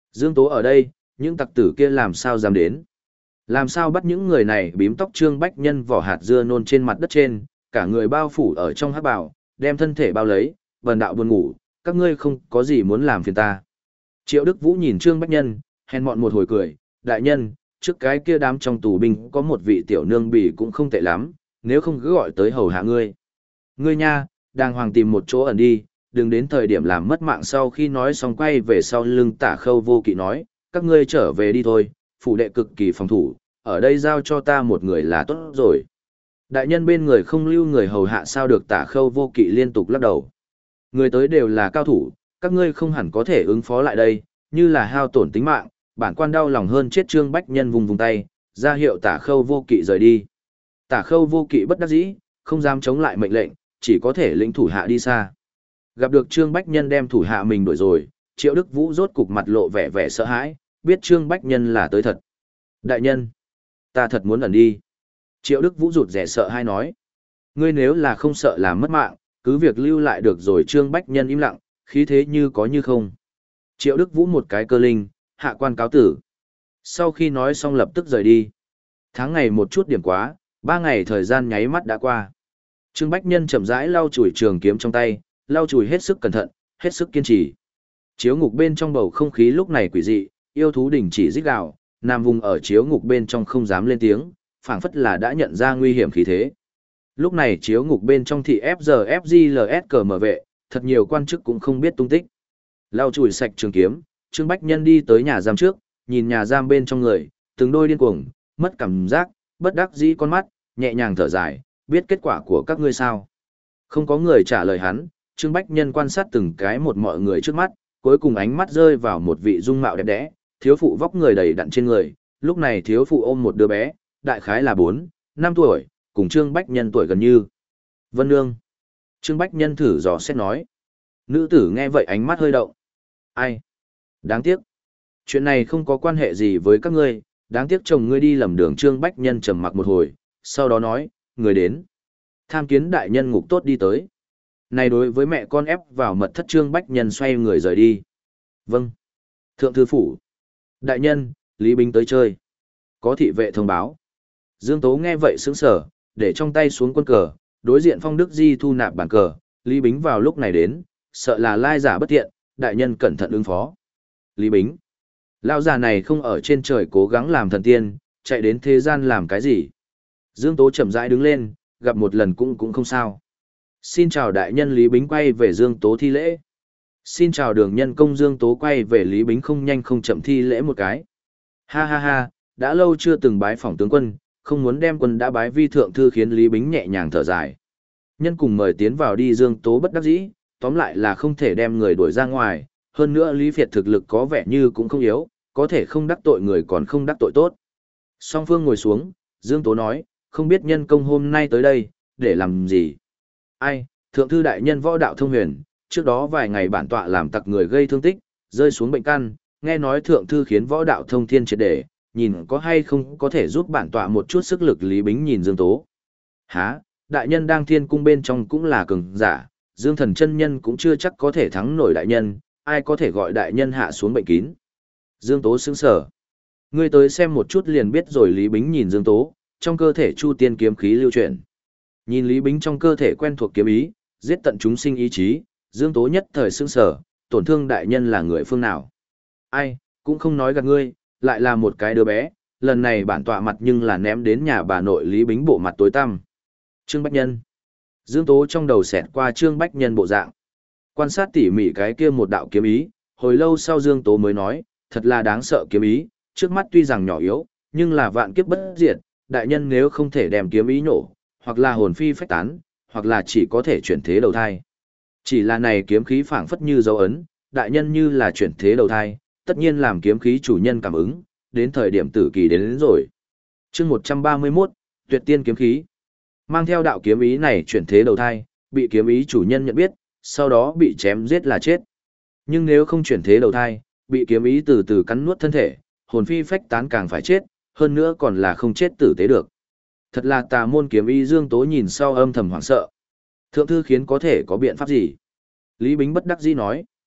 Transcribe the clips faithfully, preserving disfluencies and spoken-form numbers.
Dương Tố ở đây, những tặc tử kia làm sao dám đến? Làm sao bắt những người này bím tóc Trương Bách Nhân vỏ hạt dưa nôn trên mặt đất trên, cả người bao phủ ở trong hắc bào, đem thân thể bao lấy, vần đạo buồn ngủ, các ngươi không có gì muốn làm phiền ta. Triệu Đức Vũ nhìn Trương Bách Nhân, hèn mọn một hồi cười, đại nhân, trước cái kia đám trong tù binh có một vị tiểu nương bỉ cũng không tệ lắm, nếu không cứ gọi tới hầu hạ ngươi. Ngươi nha, đàng hoàng tìm một chỗ ẩn đi, đừng đến thời điểm làm mất mạng sau khi nói xong quay về sau lưng Tả Khâu Vô Kỵ nói, các ngươi trở về đi thôi, phủ đệ cực kỳ phòng thủ, ở đây giao cho ta một người là tốt rồi. Đại nhân bên người không lưu người hầu hạ sao được, Tả Khâu Vô Kỵ liên tục lắc đầu. Người tới đều là cao thủ, các ngươi không hẳn có thể ứng phó lại đây, như là hao tổn tính mạng, bản quan đau lòng hơn chết. Trương Bách Nhân vùng vùng tay, ra hiệu Tả Khâu Vô Kỵ rời đi. Tả Khâu Vô Kỵ bất đắc dĩ, không dám chống lại mệnh lệnh, chỉ có thể lĩnh thủ hạ đi xa. Gặp được Trương Bách Nhân đem thủ hạ mình đuổi rồi, Triệu Đức Vũ rốt cục mặt lộ vẻ vẻ sợ hãi, biết Trương Bách Nhân là tới thật. Đại nhân, ta thật muốn ẩn đi. Triệu Đức Vũ rụt rẻ sợ hãi nói. Ngươi nếu là không sợ làm mất mạng, cứ việc lưu lại được rồi. Trương Bách Nhân im lặng, khí thế như có như không. Triệu Đức Vũ một cái cơ linh, hạ quan cáo tử. Sau khi nói xong lập tức rời đi. Tháng ngày một chút điểm quá, ba ngày thời gian nháy mắt đã qua. Trương Bách Nhân chậm rãi lau chùi trường kiếm trong tay, lau chùi hết sức cẩn thận, hết sức kiên trì. Chiếu ngục bên trong bầu không khí lúc này quỷ dị, yêu thú đình chỉ rít gào, nam vùng ở chiếu ngục bên trong không dám lên tiếng, phảng phất là đã nhận ra nguy hiểm khí thế. Lúc này chiếu ngục bên trong thị ép giờ ép giê lờ ét cờ mở vệ, thật nhiều quan chức cũng không biết tung tích. Lau chùi sạch trường kiếm, Trương Bách Nhân đi tới nhà giam trước, nhìn nhà giam bên trong người, từng đôi điên cuồng, mất cảm giác, bất đắc dĩ con mắt, nhẹ nhàng thở dài, biết kết quả của các ngươi sao? Không có người trả lời hắn, Trương Bách Nhân quan sát từng cái một mọi người trước mắt, cuối cùng ánh mắt rơi vào một vị dung mạo đẹp đẽ, thiếu phụ vóc người đầy đặn trên người, lúc này thiếu phụ ôm một đứa bé, đại khái là bốn, năm tuổi, cùng Trương Bách Nhân tuổi gần như. Vân Nương. Trương Bách Nhân thử dò xét nói. Nữ tử nghe vậy ánh mắt hơi động. Ai? Đáng tiếc. Chuyện này không có quan hệ gì với các ngươi, đáng tiếc chồng ngươi đi lầm đường. Trương Bách Nhân trầm mặc một hồi, sau đó nói, người đến. Tham kiến đại nhân ngục tốt đi tới. Này đối với mẹ con ép vào mật thất. Trương Bách Nhân xoay người rời đi. Vâng. Thượng thư phủ. Đại nhân, Lý Bính tới chơi. Có thị vệ thông báo. Dương Tố nghe vậy sững sờ, để trong tay xuống quân cờ, đối diện Phong Đức Di thu nạp bản cờ, Lý Bính vào lúc này đến, sợ là lai giả bất tiện, đại nhân cẩn thận ứng phó. Lý Bính. Lão già này không ở trên trời cố gắng làm thần tiên, chạy đến thế gian làm cái gì? Dương Tố chậm rãi đứng lên, gặp một lần cũng cũng không sao. Xin chào đại nhân. Lý Bính quay về Dương Tố thi lễ. Xin chào đường nhân công. Dương Tố quay về Lý Bính không nhanh không chậm thi lễ một cái. Ha ha ha, đã lâu chưa từng bái phỏng tướng quân, không muốn đem quân đã bái vi thượng thư. Khiến Lý Bính nhẹ nhàng thở dài. Nhân cùng mời tiến vào đi. Dương Tố bất đắc dĩ, tóm lại là không thể đem người đuổi ra ngoài, hơn nữa Lý Việt thực lực có vẻ như cũng không yếu, có thể không đắc tội người còn không đắc tội tốt. Song phương ngồi xuống, Dương Tố nói, không biết nhân công hôm nay tới đây, để làm gì? Ai, thượng thư đại nhân võ đạo thông huyền, trước đó vài ngày bản tọa làm tặc người gây thương tích, rơi xuống bệnh căn, nghe nói thượng thư khiến võ đạo thông thiên triệt để, nhìn có hay không có thể giúp bản tọa một chút sức lực. Lý Bính nhìn Dương Tố. Hả, đại nhân đang thiên cung bên trong cũng là cường giả, Dương Thần chân nhân cũng chưa chắc có thể thắng nổi đại nhân, ai có thể gọi đại nhân hạ xuống bệnh kín. Dương Tố sững sờ. Ngươi tới xem một chút liền biết rồi. Lý Bính nhìn Dương Tố, trong cơ thể chu tiên kiếm khí lưu chuyển. Nhìn Lý Bính trong cơ thể quen thuộc kiếm ý, giết tận chúng sinh ý chí, Dương Tố nhất thời sững sờ, tổn thương đại nhân là người phương nào? Ai, cũng không nói gạt ngươi, lại là một cái đứa bé, lần này bản tọa mặt nhưng là ném đến nhà bà nội. Lý Bính bộ mặt tối tăm. Trương Bách Nhân. Dương Tố trong đầu xẹt qua Trương Bách Nhân bộ dạng. Quan sát tỉ mỉ cái kia một đạo kiếm ý, hồi lâu sau Dương Tố mới nói, thật là đáng sợ kiếm ý, trước mắt tuy rằng nhỏ yếu, nhưng là vạn kiếp bất diệt, đại nhân nếu không thể đem kiếm ý nổ, hoặc là hồn phi phách tán, hoặc là chỉ có thể chuyển thế đầu thai. Chỉ là này kiếm khí phảng phất như dấu ấn, đại nhân như là chuyển thế đầu thai, tất nhiên làm kiếm khí chủ nhân cảm ứng, đến thời điểm tử kỳ đến, đến rồi. Chương một trăm ba mươi mốt, Tuyệt tiên kiếm khí. Mang theo đạo kiếm ý này chuyển thế đầu thai, bị kiếm ý chủ nhân nhận biết, sau đó bị chém giết là chết. Nhưng nếu không chuyển thế đầu thai, bị kiếm ý từ từ cắn nuốt thân thể, hồn phi phách tán càng phải chết, hơn nữa còn là không chết tử tế được. Thật là tà môn kiếm ý. Dương Tố nhìn sau âm thầm hoảng sợ. Thượng thư khiến có thể có biện pháp gì? Lý Bính bất đắc dĩ nói.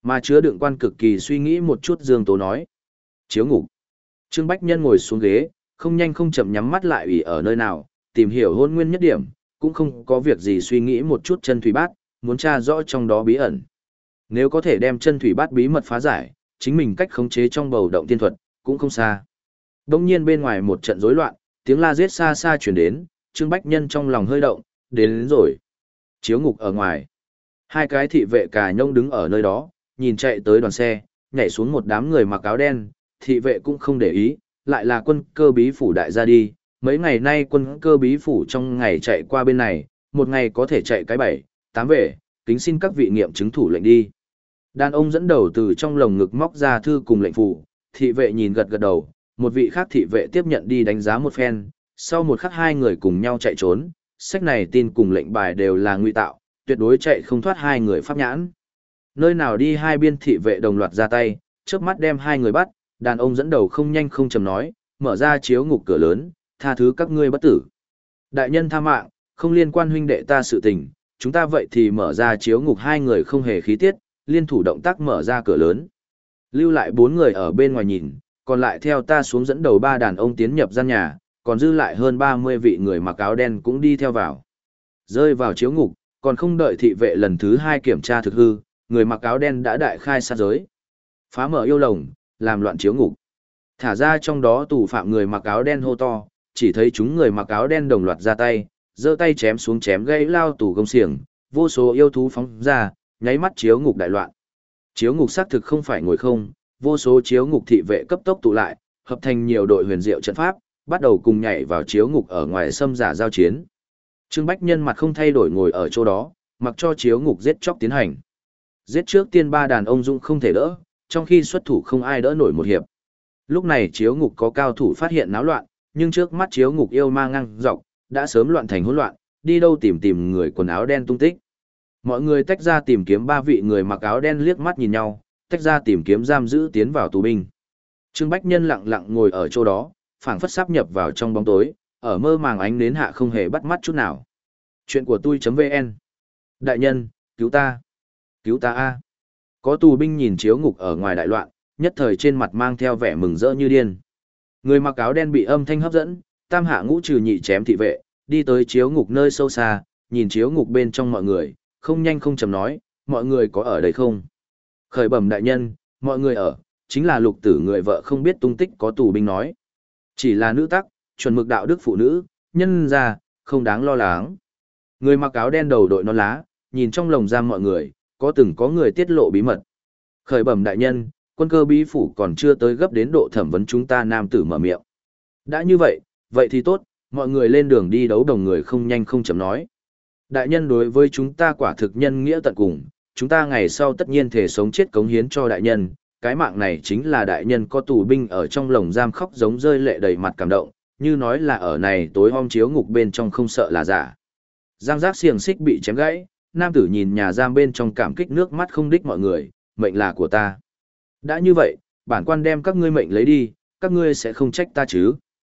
Mà chứa đựng quan cực kỳ suy nghĩ một chút Dương Tố nói. Chiếu ngục. Trương Bách Nhân ngồi xuống ghế, không nhanh không chậm nhắm mắt lại ủy ở nơi nào, tìm hiểu hôn nguyên nhất điểm, cũng không có việc gì suy nghĩ một chút chân thủy bát, muốn tra rõ trong đó bí ẩn. Nếu có thể đem chân thủy bát bí mật phá giải, chính mình cách khống chế trong bầu động tiên thuật, cũng không xa. Đông nhiên bên ngoài một trận rối loạn, tiếng la giết xa xa chuyển đến, Trương Bách Nhân trong lòng hơi động, đến, đến rồi. Chiếu ngục ở ngoài. Hai cái thị vệ cà nhông đứng ở nơi đó, nhìn chạy tới đoàn xe, nhảy xuống một đám người mặc áo đen, thị vệ cũng không để ý, lại là quân cơ bí phủ đại gia đi. Mấy ngày nay quân cơ bí phủ trong ngày chạy qua bên này, một ngày có thể chạy cái bảy, tám về, kính xin các vị nghiệm chứng thủ lệnh đi. Đàn ông dẫn đầu từ trong lồng ngực móc ra thư cùng lệnh phủ, thị vệ nhìn gật gật đầu, một vị khác thị vệ tiếp nhận đi đánh giá một phen, sau một khắc hai người cùng nhau chạy trốn, sách này tin cùng lệnh bài đều là ngụy tạo, tuyệt đối chạy không thoát hai người pháp nhãn. Nơi nào đi hai biên thị vệ đồng loạt ra tay, chớp mắt đem hai người bắt, đàn ông dẫn đầu không nhanh không chậm nói, mở ra chiếu ngục cửa lớn, tha thứ các ngươi bất tử. Đại nhân tha mạng, không liên quan huynh đệ ta sự tình, chúng ta vậy thì mở ra chiếu ngục, hai người không hề khí tiết, liên thủ động tác mở ra cửa lớn. Lưu lại bốn người ở bên ngoài nhìn, còn lại theo ta xuống dẫn đầu ba đàn ông tiến nhập gian nhà, còn dư lại hơn ba mươi vị người mặc áo đen cũng đi theo vào. Rơi vào chiếu ngục, còn không đợi thị vệ lần thứ hai kiểm tra thực hư, người mặc áo đen đã đại khai sát giới. Phá mở yêu lồng, làm loạn chiếu ngục. Thả ra trong đó tù phạm người mặc áo đen hô to, chỉ thấy chúng người mặc áo đen đồng loạt ra tay, giơ tay chém xuống chém gãy lao tù gông xiềng, vô số yêu thú phóng ra, nháy mắt chiếu ngục đại loạn. Chiếu ngục xác thực không phải ngồi không, vô số chiếu ngục thị vệ cấp tốc tụ lại, hợp thành nhiều đội huyền diệu trận pháp, bắt đầu cùng nhảy vào chiếu ngục ở ngoài xâm giả giao chiến. Trương Bách Nhân mặt không thay đổi ngồi ở chỗ đó, mặc cho chiếu ngục giết chóc tiến hành. Giết trước tiên ba đàn ông dũng không thể đỡ, trong khi xuất thủ không ai đỡ nổi một hiệp. Lúc này chiếu ngục có cao thủ phát hiện náo loạn, nhưng trước mắt chiếu ngục yêu ma ngang dọc, đã sớm loạn thành hỗn loạn, đi đâu tìm tìm người quần áo đen tung tích. Mọi người tách ra tìm kiếm ba vị người mặc áo đen liếc mắt nhìn nhau, tách ra tìm kiếm giam giữ tiến vào tù binh. Trương Bách Nhân lặng lặng ngồi ở chỗ đó, phảng phất sáp nhập vào trong bóng tối, ở mơ màng ánh nến hạ không hề bắt mắt chút nào. Chuyện của tôi.vn. Đại nhân, cứu ta. Cứu ta a. Có tù binh nhìn chiếu ngục ở ngoài đại loạn, nhất thời trên mặt mang theo vẻ mừng rỡ như điên. Người mặc áo đen bị âm thanh hấp dẫn, tam hạ ngũ trừ nhị chém thị vệ, đi tới chiếu ngục nơi sâu xa, nhìn chiếu ngục bên trong mọi người, không nhanh không chậm nói, mọi người có ở đây không? Khởi bẩm đại nhân, mọi người ở, chính là lục tử người vợ không biết tung tích, có tù binh nói. Chỉ là nữ tắc, chuẩn mực đạo đức phụ nữ, nhân ra, không đáng lo lắng. Người mặc áo đen đầu đội nón lá, nhìn trong lồng giam mọi người, có từng có người tiết lộ bí mật. Khởi bẩm đại nhân, quân cơ bí phủ còn chưa tới gấp đến độ thẩm vấn chúng ta, nam tử mở miệng. Đã như vậy, vậy thì tốt, mọi người lên đường đi đấu đồng, người không nhanh không chậm nói. Đại nhân đối với chúng ta quả thực nhân nghĩa tận cùng, chúng ta ngày sau tất nhiên thể sống chết cống hiến cho đại nhân, cái mạng này chính là đại nhân. Có tù binh ở trong lồng giam khóc giống rơi lệ đầy mặt cảm động, như nói là ở này tối om chiếu ngục bên trong không sợ là giả. Giang giác xiềng xích bị chém gãy, nam tử nhìn nhà giam bên trong cảm kích nước mắt không đích mọi người, mệnh là của ta. Đã như vậy, bản quan đem các ngươi mệnh lấy đi, các ngươi sẽ không trách ta chứ?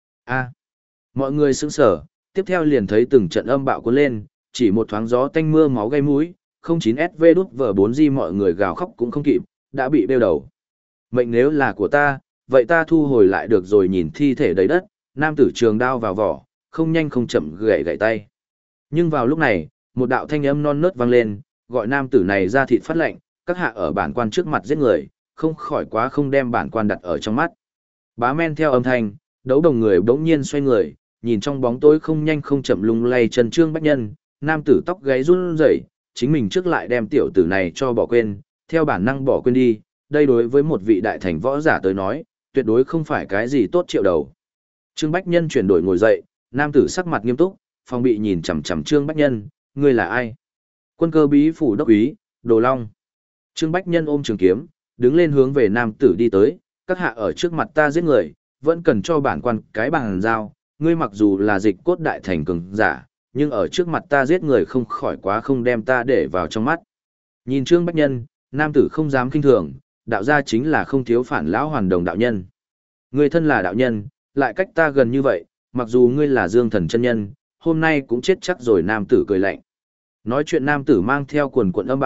A. Mọi người sững sờ, tiếp theo liền thấy từng trận âm bạo cuốn lên, chỉ một thoáng gió tanh mưa máu gây mũi, không chín S V đút vở bốn G mọi người gào khóc cũng không kịp, đã bị bêu đầu. Mệnh nếu là của ta, vậy ta thu hồi lại được rồi. Nhìn thi thể đầy đất, nam tử trường đao vào vỏ, không nhanh không chậm gãy gãy tay. Nhưng vào lúc này, một đạo thanh âm non nớt vang lên, gọi nam tử này ra thịt phát lệnh, các hạ ở bản quan trước mặt giết người, không khỏi quá không đem bản quan đặt ở trong mắt. Bá men theo âm thanh, đấu đồng người bỗng nhiên xoay người, nhìn trong bóng tối không nhanh không chậm lung lay chân Trương Bách Nhân, nam tử tóc gáy run rẩy, chính mình trước lại đem tiểu tử này cho bỏ quên, theo bản năng bỏ quên đi, đây đối với một vị đại thành võ giả tới nói, tuyệt đối không phải cái gì tốt triệu đầu. Trương Bách Nhân chuyển đổi ngồi dậy, nam tử sắc mặt nghiêm túc, phòng bị nhìn chằm chằm Trương Bách Nhân, ngươi là ai? Quân cơ bí phủ đốc úy, Đồ Long. Trương Bách Nhân ôm trường kiếm, đứng lên hướng về nam tử đi tới, các hạ ở trước mặt ta giết người, vẫn cần cho bản quan cái bàn giao, ngươi mặc dù là dịch cốt đại thành cường giả, nhưng ở trước mặt ta giết người không khỏi quá không đem ta để vào trong mắt. Nhìn Trương Bách Nhân, nam tử không dám kinh thường, đạo gia chính là không thiếu phản lão hoàn đồng đạo nhân. Ngươi thân là đạo nhân, lại cách ta gần như vậy, mặc dù ngươi là Dương Thần chân nhân, hôm nay cũng chết chắc rồi. Nam tử cười lạnh. Nói chuyện nam tử mang theo quần quần âm bạo,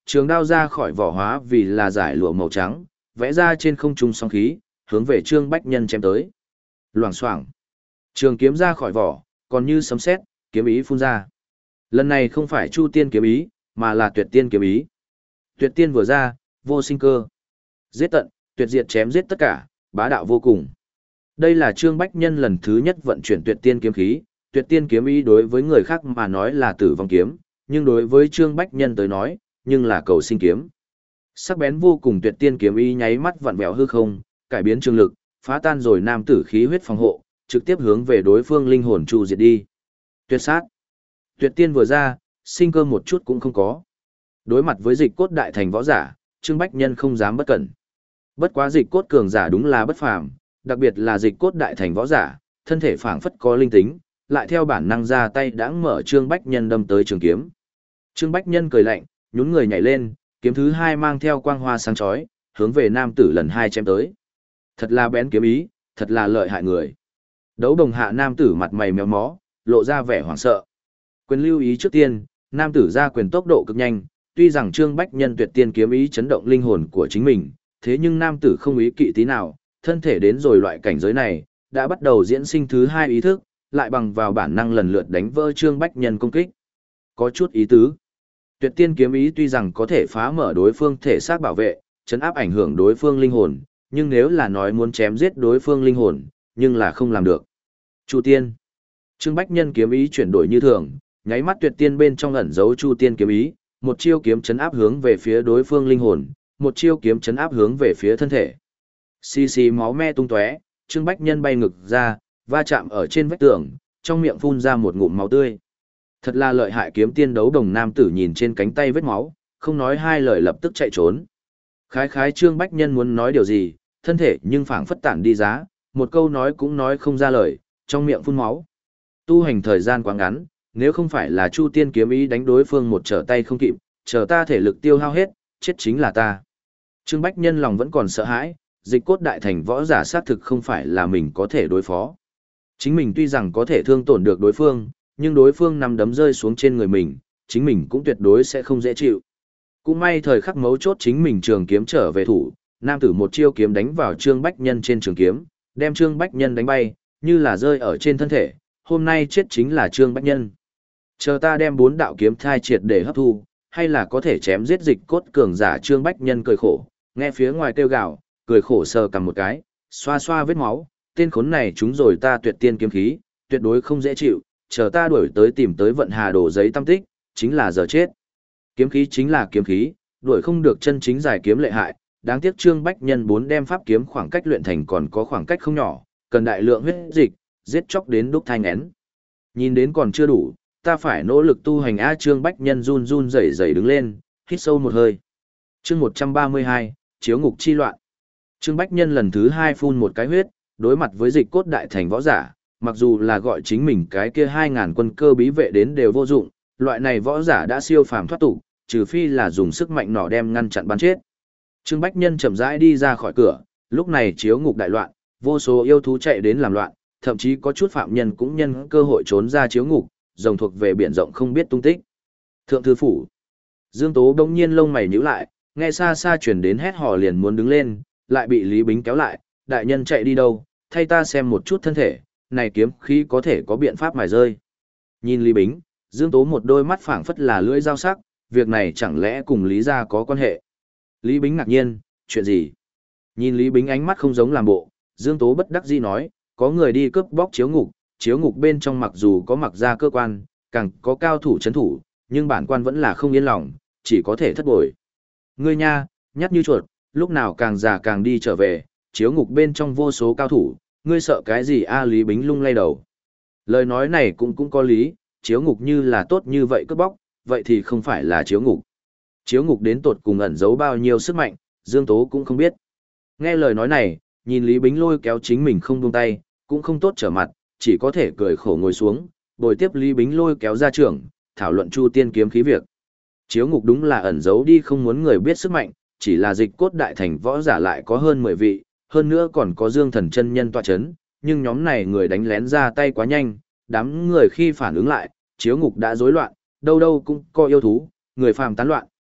Trường đao ra khỏi vỏ hóa vì là giải lụa màu trắng, vẽ ra trên không trung sóng khí, hướng về Trương Bách Nhân chém tới. Loảng xoảng. Trường kiếm ra khỏi vỏ, còn như sấm sét, kiếm ý phun ra. Lần này không phải Chu Tiên kiếm ý, mà là Tuyệt Tiên kiếm ý. Tuyệt Tiên vừa ra, vô sinh cơ. Giết tận, tuyệt diệt chém giết tất cả, bá đạo vô cùng. Đây là Trương Bách Nhân lần thứ nhất vận chuyển Tuyệt Tiên kiếm khí, Tuyệt Tiên kiếm ý đối với người khác mà nói là tử vong kiếm, nhưng đối với Trương Bách Nhân tới nói, nhưng là cầu sinh kiếm. Sắc bén vô cùng Tuyệt Tiên kiếm ý nháy mắt vặn vẹo hư không, cải biến trường lực, phá tan rồi nam tử khí huyết phòng hộ, trực tiếp hướng về đối phương linh hồn chu diệt đi. Tuyệt sát. Tuyệt Tiên vừa ra, sinh cơ một chút cũng không có. Đối mặt với dịch cốt đại thành võ giả, Trương Bách Nhân không dám bất cẩn. Bất quá dịch cốt cường giả đúng là bất phàm, đặc biệt là dịch cốt đại thành võ giả, thân thể phảng phất có linh tính, lại theo bản năng ra tay đãng mở Trương Bách Nhân đâm tới trường kiếm. Trương Bách Nhân cười lạnh, nhún người nhảy lên, kiếm thứ hai mang theo quang hoa sáng chói, hướng về nam tử lần hai chém tới. Thật là bén kiếm ý, thật là lợi hại người. Đấu đồng hạ nam tử mặt mày méo mó, lộ ra vẻ hoảng sợ. Quyền lưu ý trước tiên, nam tử ra quyền tốc độ cực nhanh, tuy rằng Trương Bách Nhân tuyệt tiên kiếm ý chấn động linh hồn của chính mình, thế nhưng nam tử không ý kỵ tí nào, thân thể đến rồi loại cảnh giới này, đã bắt đầu diễn sinh thứ hai ý thức, lại bằng vào bản năng lần lượt đánh vỡ Trương Bách Nhân công kích. Có chút ý tứ. Tuyệt tiên kiếm ý tuy rằng có thể phá mở đối phương thể xác bảo vệ, chấn áp ảnh hưởng đối phương linh hồn, nhưng nếu là nói muốn chém giết đối phương linh hồn, nhưng là không làm được. Chu Tiên. Trương Bách Nhân kiếm ý chuyển đổi như thường, nháy mắt tuyệt tiên bên trong ẩn giấu Chu Tiên kiếm ý, một chiêu kiếm chấn áp hướng về phía đối phương linh hồn, một chiêu kiếm chấn áp hướng về phía thân thể. Xì xì máu me tung tóe, Trương Bách Nhân bay ngực ra, va chạm ở trên vách tường, trong miệng phun ra một ngụm máu tươi. Thật là lợi hại kiếm tiên đấu đồng nam tử nhìn trên cánh tay vết máu, không nói hai lời lập tức chạy trốn. Khái khái Trương Bách Nhân muốn nói điều gì, thân thể nhưng phảng phất tản đi giá, một câu nói cũng nói không ra lời, trong miệng phun máu. Tu hành thời gian quá ngắn, nếu không phải là Chu Tiên kiếm ý đánh đối phương một trở tay không kịp, chờ ta thể lực tiêu hao hết, chết chính là ta. Trương Bách Nhân lòng vẫn còn sợ hãi, dịch cốt đại thành võ giả xác thực không phải là mình có thể đối phó. Chính mình tuy rằng có thể thương tổn được đối phương, nhưng đối phương nằm đấm rơi xuống trên người mình, chính mình cũng tuyệt đối sẽ không dễ chịu. Cũng may thời khắc mấu chốt chính mình trường kiếm trở về thủ, nam tử một chiêu kiếm đánh vào Trương Bách Nhân trên trường kiếm, đem Trương Bách Nhân đánh bay, như là rơi ở trên thân thể, hôm nay chết chính là Trương Bách Nhân. Chờ ta đem bốn đạo kiếm thai triệt để hấp thu, hay là có thể chém giết dịch cốt cường giả Trương Bách Nhân cười khổ, nghe phía ngoài kêu gào, cười khổ sờ cầm một cái, xoa xoa vết máu, tên khốn này chúng rồi ta tuyệt tiên kiếm khí, tuyệt đối không dễ chịu, chờ ta đuổi tới tìm tới vận hà đổ giấy tâm tích, chính là giờ chết. Kiếm khí chính là kiếm khí, đuổi không được chân chính giải kiếm lệ hại, đáng tiếc Trương Bách Nhân bốn đem pháp kiếm khoảng cách luyện thành còn có khoảng cách không nhỏ, cần đại lượng huyết dịch, giết chóc đến đúc thanh én. Nhìn đến còn chưa đủ, ta phải nỗ lực tu hành a. Trương Bách Nhân run run rẩy rẩy đứng lên, hít sâu một hơi. Chương một trăm ba mươi hai, chiếu ngục chi loạn. Trương Bách Nhân lần thứ hai phun một cái huyết, đối mặt với dịch cốt đại thành võ giả, mặc dù là gọi chính mình cái kia hai ngàn quân cơ bí vệ đến đều vô dụng, loại này võ giả đã siêu phàm thoát tục, trừ phi là dùng sức mạnh nỏ đem ngăn chặn bắn chết. Trương Bách Nhân chậm rãi đi ra khỏi cửa, lúc này chiếu ngục đại loạn, vô số yêu thú chạy đến làm loạn, thậm chí có chút phạm nhân cũng nhân cơ hội trốn ra chiếu ngục, rồng thuộc về biển rộng không biết tung tích. Thượng thư phủ. Dương Tố bỗng nhiên lông mày nhíu lại, nghe xa xa truyền đến hét hò liền muốn đứng lên, lại bị Lý Bính kéo lại, đại nhân chạy đi đâu, thay ta xem một chút thân thể, này kiếm khí có thể có biện pháp mài rơi. Nhìn Lý Bính, Dương Tố một đôi mắt phảng phất là lưỡi dao sắc, việc này chẳng lẽ cùng Lý gia có quan hệ. Lý Bính ngạc nhiên, chuyện gì? Nhìn Lý Bính ánh mắt không giống làm bộ, Dương Tố bất đắc dĩ nói, có người đi cướp bóc chiếu ngục, chiếu ngục bên trong mặc dù có mặc gia cơ quan, càng có cao thủ chấn thủ, nhưng bản quan vẫn là không yên lòng, chỉ có thể thất bội. Ngươi nha, nhát như chuột, lúc nào càng già càng đi trở về, chiếu ngục bên trong vô số cao thủ, ngươi sợ cái gì a? Lý Bính lung lay đầu. Lời nói này cũng cũng có lý, chiếu ngục như là tốt như vậy cướp bóc, vậy thì không phải là chiếu ngục. Chiếu ngục đến tột cùng ẩn giấu bao nhiêu sức mạnh, Dương Tố cũng không biết. Nghe lời nói này, nhìn Lý Bính lôi kéo chính mình không buông tay, cũng không tốt trở mặt, chỉ có thể cười khổ ngồi xuống, bồi tiếp Lý Bính lôi kéo ra trường, thảo luận Chu Tiên kiếm khí việc. Chiếu ngục đúng là ẩn giấu đi không muốn người biết sức mạnh, chỉ là dịch cốt đại thành võ giả lại có hơn mười vị, hơn nữa còn có Dương Thần chân nhân tọa chấn, nhưng nhóm này người đánh lén ra tay quá nhanh, đám người khi phản ứng lại, chiếu ngục đã rối loạn, đâu đâu cũng có yêu thú, người phàm tán loạn,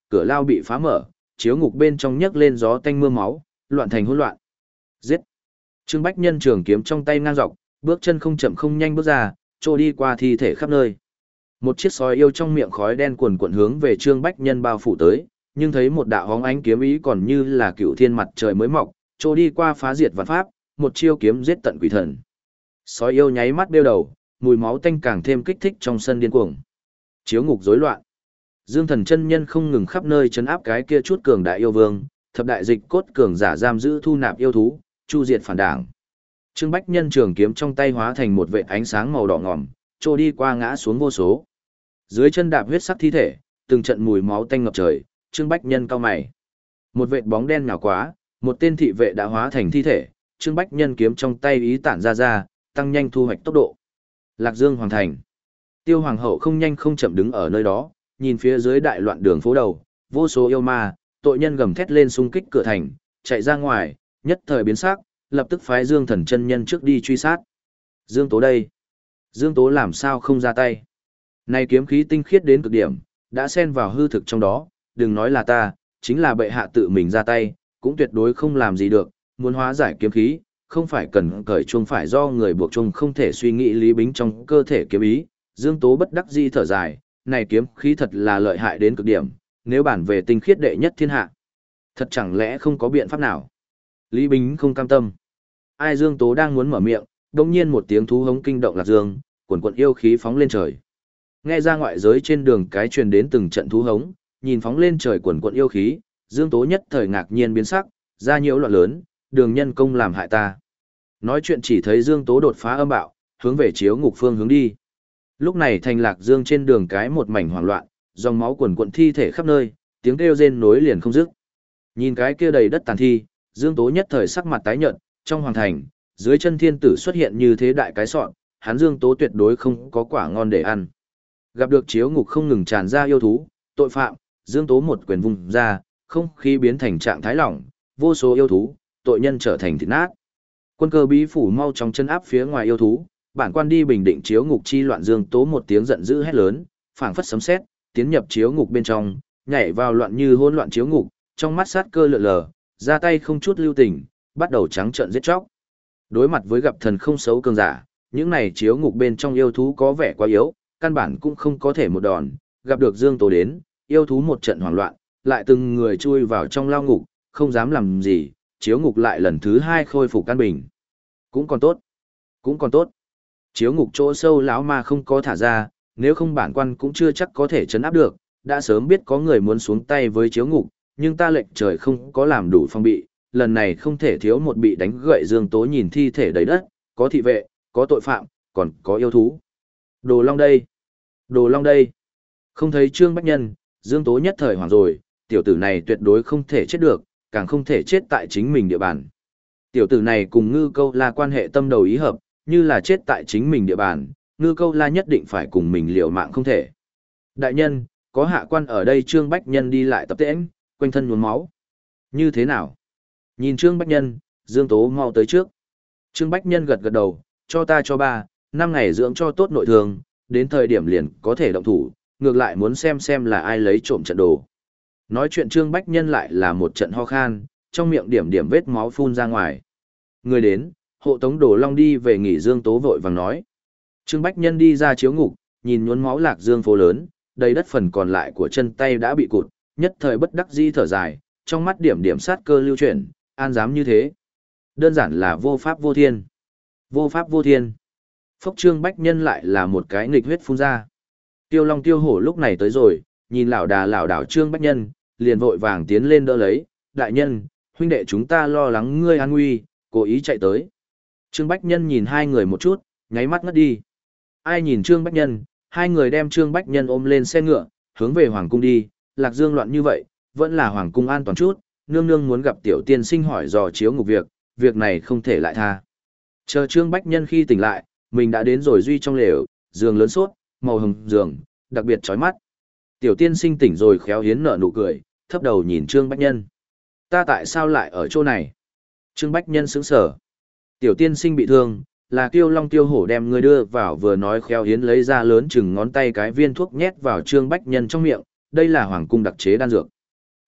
cửa lao bị phá mở, chiếu ngục bên trong nhấc lên gió tanh mưa máu, loạn thành hỗn loạn. Giết! Trương Bách Nhân trường kiếm trong tay ngang dọc, bước chân không chậm không nhanh bước ra, trôi đi qua thi thể khắp nơi. Một chiếc sói yêu trong miệng khói đen cuồn cuộn hướng về Trương Bách Nhân bao phủ tới, nhưng thấy một đạo hóng ánh kiếm ý còn như là cựu thiên mặt trời mới mọc, trôi đi qua phá diệt vạn pháp, một chiêu kiếm giết tận quỷ thần. Sói yêu nháy mắt đeo đầu, mùi máu tanh càng thêm kích thích trong sân điên cuồng. Chiếu ngục rối loạn. Dương Thần chân nhân không ngừng khắp nơi trấn áp cái kia chút cường đại yêu vương, thập đại dịch cốt cường giả giam giữ thu nạp yêu thú, chu diệt phản đảng. Trương Bách Nhân trường kiếm trong tay hóa thành một vệt ánh sáng màu đỏ ngòm, trôi đi qua ngã xuống vô số. Dưới chân đạp huyết sắc thi thể, từng trận mùi máu tanh ngập trời, Trương Bách Nhân cau mày. Một vệt bóng đen nhào quá, một tên thị vệ đã hóa thành thi thể, Trương Bách Nhân kiếm trong tay ý tản ra ra, tăng nhanh thu hoạch tốc độ. Lạc Dương Hoàng thành. Tiêu Hoàng hậu không nhanh không chậm đứng ở nơi đó, nhìn phía dưới đại loạn đường phố đầu, vô số yêu ma, tội nhân gầm thét lên xung kích cửa thành, chạy ra ngoài, nhất thời biến sắc, lập tức phái Dương Thần chân nhân trước đi truy sát. Dương Tố đây, Dương Tố làm sao không ra tay? Này kiếm khí tinh khiết đến cực điểm, đã xen vào hư thực trong đó, đừng nói là ta, chính là bệ hạ tự mình ra tay, cũng tuyệt đối không làm gì được, muốn hóa giải kiếm khí, không phải cần cởi chuông phải do người buộc chuông không thể suy nghĩ lý bính trong cơ thể kiếm ý. Dương Tố bất đắc dĩ thở dài, này kiếm khí thật là lợi hại đến cực điểm, nếu bản về tinh khiết đệ nhất thiên hạ. Thật chẳng lẽ không có biện pháp nào? Lý Bính không cam tâm. Ai Dương Tố đang muốn mở miệng, đồng nhiên một tiếng thú hống kinh động Lạc Dương, cuồn cuộn yêu khí phóng lên trời. Nghe ra ngoại giới trên đường cái truyền đến từng trận thú hống, nhìn phóng lên trời cuồn cuộn yêu khí, Dương Tố nhất thời ngạc nhiên biến sắc, ra nhiễu loạn lớn, đường nhân công làm hại ta. Nói chuyện chỉ thấy Dương Tố đột phá âm bạo, hướng về chiếu ngục phương hướng đi. Lúc này thành Lạc Dương trên đường cái một mảnh hoảng loạn, dòng máu cuồn cuộn thi thể khắp nơi, tiếng kêu rên nối liền không dứt. Nhìn cái kia đầy đất tàn thi, Dương Tố nhất thời sắc mặt tái nhợt, trong hoàng thành, dưới chân thiên tử xuất hiện như thế đại cái sọn, hắn Dương Tố tuyệt đối không có quả ngon để ăn. Gặp được chiếu ngục không ngừng tràn ra yêu thú, tội phạm, Dương Tố một quyền vùng ra, không khí biến thành trạng thái lỏng, vô số yêu thú, tội nhân trở thành thịt nát. Quân cơ bí phủ mau chóng chân áp phía ngoài yêu thú, bản quan đi bình định chiếu ngục chi loạn. Dương Tố một tiếng giận dữ hét lớn, phảng phất sấm sét, tiến nhập chiếu ngục bên trong, nhảy vào loạn như hỗn loạn chiếu ngục, trong mắt sát cơ lượn lờ, ra tay không chút lưu tình, bắt đầu trắng trợn giết chóc. Đối mặt với gặp thần không xấu cường giả, những này chiếu ngục bên trong yêu thú có vẻ quá yếu, căn bản cũng không có thể một đòn, gặp được Dương Tố đến, yêu thú một trận hoảng loạn, lại từng người chui vào trong lao ngục, không dám làm gì, chiếu ngục lại lần thứ hai khôi phục căn bình. Cũng còn tốt, cũng còn tốt. Chiếu ngục chỗ sâu lão ma không có thả ra, nếu không bản quan cũng chưa chắc có thể chấn áp được, đã sớm biết có người muốn xuống tay với chiếu ngục, nhưng ta lệnh trời không có làm đủ phòng bị, lần này không thể thiếu một bị đánh gậy. Dương Tố nhìn thi thể đầy đất, có thị vệ, có tội phạm, còn có yêu thú. Đồ Long đây, Đồ Long đây. Không thấy Trương Bách Nhân, Dương Tố nhất thời hoảng rồi, tiểu tử này tuyệt đối không thể chết được, càng không thể chết tại chính mình địa bàn. Tiểu tử này cùng Ngư Câu La quan hệ tâm đầu ý hợp, như là chết tại chính mình địa bàn, Ngư Câu La nhất định phải cùng mình liều mạng không thể. Đại nhân, có hạ quan ở đây. Trương Bách Nhân đi lại tập tễnh, quanh thân nhuốm máu. Như thế nào? Nhìn Trương Bách Nhân, Dương Tố mau tới trước. Trương Bách Nhân gật gật đầu, cho ta cho ba, năm ngày dưỡng cho tốt nội thương, đến thời điểm liền có thể động thủ, ngược lại muốn xem xem là ai lấy trộm trận đồ. Nói chuyện Trương Bách Nhân lại là một trận ho khan, trong miệng điểm điểm vết máu phun ra ngoài. Người đến, hộ tống Đồ Long đi về nghỉ. Dương Tố vội vàng nói. Trương Bách Nhân đi ra chiếu ngục, nhìn nhuốm máu Lạc Dương phố lớn, đầy đất phần còn lại của chân tay đã bị cụt, nhất thời bất đắc dĩ thở dài, trong mắt điểm điểm sát cơ lưu chuyển, an dám như thế. Đơn giản là vô pháp vô thiên. Vô pháp vô thiên. Phốc. Trương Bách Nhân lại là một cái nghịch huyết phun ra. Tiêu Long Tiêu Hổ lúc này tới rồi, nhìn lão đà lão đảo Trương Bách Nhân, liền vội vàng tiến lên đỡ lấy. Đại nhân, huynh đệ chúng ta lo lắng ngươi an nguy, cố ý chạy tới. Trương Bách Nhân nhìn hai người một chút, nháy mắt ngất đi. Ai nhìn Trương Bách Nhân, hai người đem Trương Bách Nhân ôm lên xe ngựa, hướng về Hoàng cung đi. Lạc Dương loạn như vậy, vẫn là Hoàng cung an toàn chút, nương nương muốn gặp tiểu tiên sinh hỏi dò chiếu ngục việc, việc này không thể lại tha. Chờ Trương Bách Nhân khi tỉnh lại, mình đã đến rồi duy trong lều, giường lớn suốt, màu hồng giường, đặc biệt chói mắt. Tiểu tiên sinh tỉnh rồi khéo hiến nở nụ cười, thấp đầu nhìn Trương Bách Nhân. Ta tại sao lại ở chỗ này? Trương Bách Nhân sững sờ. Tiểu tiên sinh bị thương, là Tiêu Long Tiêu Hổ đem người đưa vào, vừa nói khéo hiến lấy ra lớn chừng ngón tay cái viên thuốc nhét vào Trương Bách Nhân trong miệng, đây là hoàng cung đặc chế đan dược.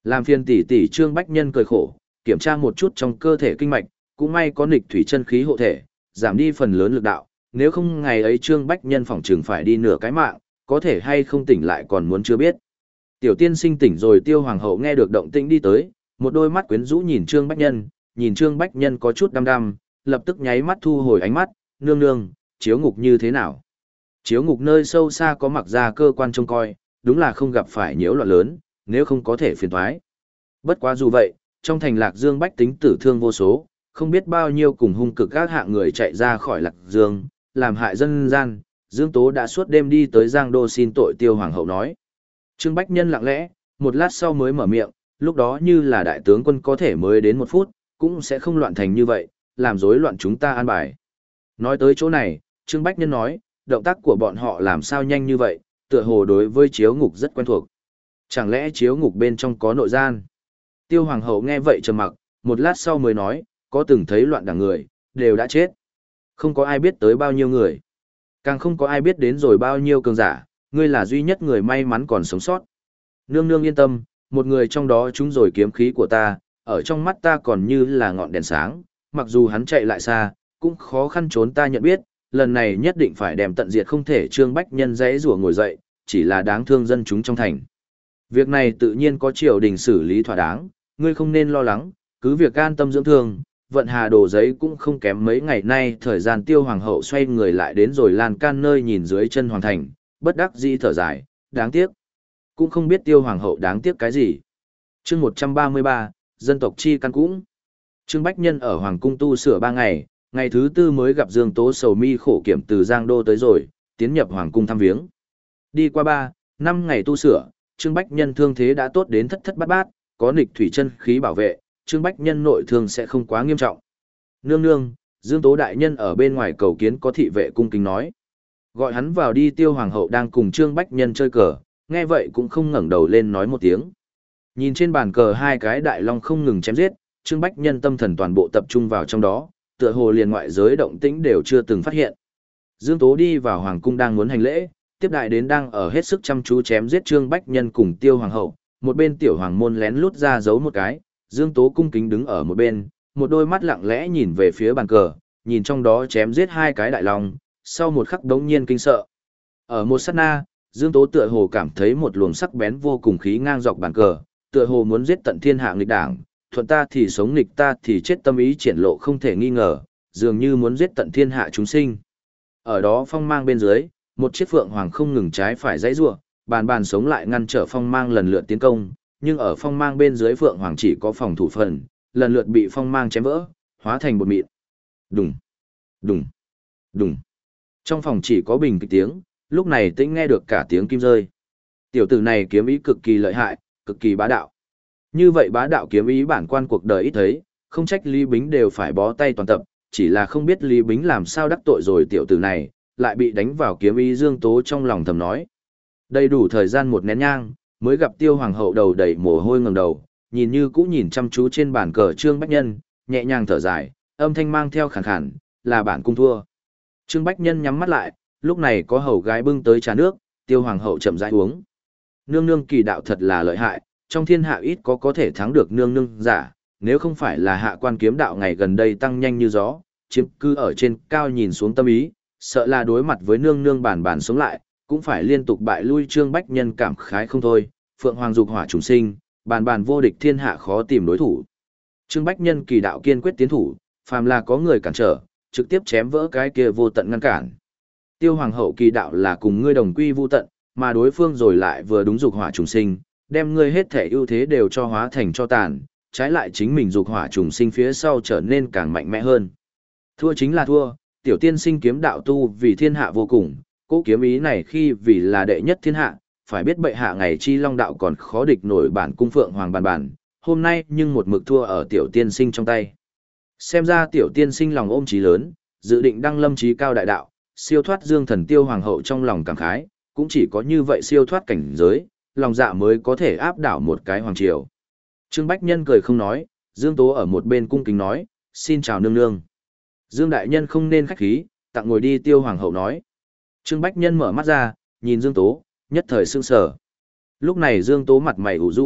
Làm phiền tỷ tỷ Trương Bách Nhân cười khổ, kiểm tra một chút trong cơ thể kinh mạch, cũng may có nghịch thủy chân khí hộ thể, giảm đi phần lớn lực đạo, nếu không ngày ấy Trương Bách Nhân phỏng chừng phải đi nửa cái mạng, có thể hay không tỉnh lại còn muốn chưa biết. Tiểu tiên sinh tỉnh rồi, Tiêu Hoàng hậu nghe được động tĩnh đi tới, một đôi mắt quyến rũ nhìn Trương Bách Nhân, nhìn Trương Bách Nhân có chút đăm đăm, lập tức nháy mắt thu hồi ánh mắt, nương nương, chiếu ngục như thế nào? Chiếu ngục nơi sâu xa có mặc ra cơ quan trông coi, đúng là không gặp phải nhiễu loạn lớn, nếu không có thể phiền toái. Bất quá dù vậy, trong thành Lạc Dương bách tính tử thương vô số, không biết bao nhiêu cùng hung cực các hạng người chạy ra khỏi Lạc Dương, làm hại dân gian, Dương Tố đã suốt đêm đi tới Giang Đô xin tội. Tiêu Hoàng hậu nói. Trương Bách Nhân lặng lẽ, một lát sau mới mở miệng, lúc đó như là đại tướng quân có thể mới đến một phút, cũng sẽ không loạn thành như vậy, làm rối loạn chúng ta an bài. Nói tới chỗ này, Trương Bách Nhân nói, động tác của bọn họ làm sao nhanh như vậy, tựa hồ đối với chiếu ngục rất quen thuộc. Chẳng lẽ chiếu ngục bên trong có nội gian? Tiêu Hoàng hậu nghe vậy trầm mặc, một lát sau mới nói, có từng thấy loạn đảng người, đều đã chết. Không có ai biết tới bao nhiêu người. Càng không có ai biết đến rồi bao nhiêu cường giả, ngươi là duy nhất người may mắn còn sống sót. Nương nương yên tâm, một người trong đó trúng rồi kiếm khí của ta, ở trong mắt ta còn như là ngọn đèn sáng, mặc dù hắn chạy lại xa, cũng khó khăn trốn ta nhận biết, lần này nhất định phải đem tận diệt không thể. Trương Bách Nhân dãy rủa ngồi dậy, chỉ là đáng thương dân chúng trong thành. Việc này tự nhiên có triều đình xử lý thỏa đáng, ngươi không nên lo lắng, cứ việc an tâm dưỡng thương, vận hà đồ giấy cũng không kém mấy ngày nay. Thời gian Tiêu Hoàng hậu xoay người lại đến rồi lan can nơi nhìn dưới chân hoàng thành, bất đắc dĩ thở dài, đáng tiếc. Cũng không biết Tiêu Hoàng hậu đáng tiếc cái gì. Chương một trăm ba mươi ba, dân tộc chi căn cũng. Trương Bách Nhân ở hoàng cung tu sửa ba ngày, ngày thứ tư mới gặp Dương Tố sầu mi khổ kiểm từ Giang Đô tới rồi, tiến nhập hoàng cung thăm viếng. Đi qua ba, năm ngày tu sửa, Trương Bách Nhân thương thế đã tốt đến thất thất bát bát, có nghịch thủy chân khí bảo vệ, Trương Bách Nhân nội thương sẽ không quá nghiêm trọng. Nương nương, Dương Tố đại nhân ở bên ngoài cầu kiến, có thị vệ cung kính nói. Gọi hắn vào đi. Tiêu Hoàng hậu đang cùng Trương Bách Nhân chơi cờ, nghe vậy cũng không ngẩng đầu lên nói một tiếng. Nhìn trên bàn cờ hai cái đại long không ngừng chém giết, Trương Bách Nhân tâm thần toàn bộ tập trung vào trong đó, tựa hồ liền ngoại giới động tĩnh đều chưa từng phát hiện. Dương Tố đi vào hoàng cung đang muốn hành lễ, tiếp đại đến đang ở hết sức chăm chú chém giết Trương Bách Nhân cùng Tiêu Hoàng hậu, một bên tiểu hoàng môn lén lút ra giấu một cái, Dương Tố cung kính đứng ở một bên, một đôi mắt lặng lẽ nhìn về phía bàn cờ, nhìn trong đó chém giết hai cái đại long, sau một khắc đống nhiên kinh sợ. Ở một sát na, Dương Tố tựa hồ cảm thấy một luồng sắc bén vô cùng khí ngang dọc bàn cờ, tựa hồ muốn giết tận thiên hạ nghịch đảng, thuận ta thì sống nghịch ta thì chết, tâm ý triển lộ không thể nghi ngờ, dường như muốn giết tận thiên hạ chúng sinh. Ở đó phong mang bên dưới, một chiếc phượng hoàng không ngừng trái phải dãy rủa, bàn bàn sống lại ngăn trở phong mang lần lượt tiến công, nhưng ở phong mang bên dưới phượng hoàng chỉ có phòng thủ phần, lần lượt bị phong mang chém vỡ, hóa thành bột mịn. Đùng, đùng, đùng. Trong phòng chỉ có bình kịch tiếng, lúc này tĩnh nghe được cả tiếng kim rơi. Tiểu tử này kiếm ý cực kỳ lợi hại, cực kỳ bá đạo. Như vậy bá đạo kiếm ý bản quan cuộc đời ít thấy, không trách Lý Bính đều phải bó tay toàn tập, chỉ là không biết Lý Bính làm sao đắc tội rồi tiểu tử này, lại bị đánh vào kiếm ý. Dương Tố trong lòng thầm nói. Đầy đủ thời gian một nén nhang, mới gặp Tiêu Hoàng hậu đầu đầy mồ hôi ngẩng đầu, nhìn như cũ nhìn chăm chú trên bàn cờ Trương Bách Nhân, nhẹ nhàng thở dài, âm thanh mang theo khàn khàn, là bản cung thua. Trương Bách Nhân nhắm mắt lại, lúc này có hầu gái bưng tới trà nước, Tiêu Hoàng hậu chậm rãi uống. Nương nương kỳ đạo thật là lợi hại, trong thiên hạ ít có có thể thắng được nương nương giả, nếu không phải là hạ quan kiếm đạo ngày gần đây tăng nhanh như gió, chiếm cứ ở trên cao nhìn xuống tâm ý, sợ là đối mặt với nương nương bản bản sống lại, cũng phải liên tục bại lui. Trương Bách Nhân cảm khái không thôi, phượng hoàng dục hỏa trùng sinh, bản bản vô địch thiên hạ khó tìm đối thủ. Trương Bách Nhân kỳ đạo kiên quyết tiến thủ, phàm là có người cản trở, trực tiếp chém vỡ cái kia vô tận ngăn cản. Tiêu Hoàng hậu kỳ đạo là cùng ngươi đồng quy vu tận, mà đối phương rồi lại vừa đúng dục hỏa trùng sinh, đem ngươi hết thể ưu thế đều cho hóa thành cho tàn, trái lại chính mình dục hỏa trùng sinh phía sau trở nên càng mạnh mẽ hơn. Thua chính là thua, tiểu tiên sinh kiếm đạo tu vì thiên hạ vô cùng, cố kiếm ý này khi vì là đệ nhất thiên hạ, phải biết bệ hạ ngày chi long đạo còn khó địch nổi bản cung phượng hoàng bàn bản, hôm nay nhưng một mực thua ở tiểu tiên sinh trong tay. Xem ra tiểu tiên sinh lòng ôm chí lớn, dự định đăng lâm chí cao đại đạo, siêu thoát dương thần. Tiêu Hoàng hậu trong lòng cảm khái, cũng chỉ có như vậy siêu thoát cảnh giới, lòng dạ mới có thể áp đảo một cái hoàng triều. Trương Bách Nhân cười không nói, Dương Tố ở một bên cung kính nói, xin chào nương nương. Dương đại nhân không nên khách khí, tặng ngồi đi. Tiêu Hoàng hậu nói. Trương Bách Nhân mở mắt ra, nhìn Dương Tố, nhất thời sững sờ. Lúc này Dương Tố mặt mày ủ rũ,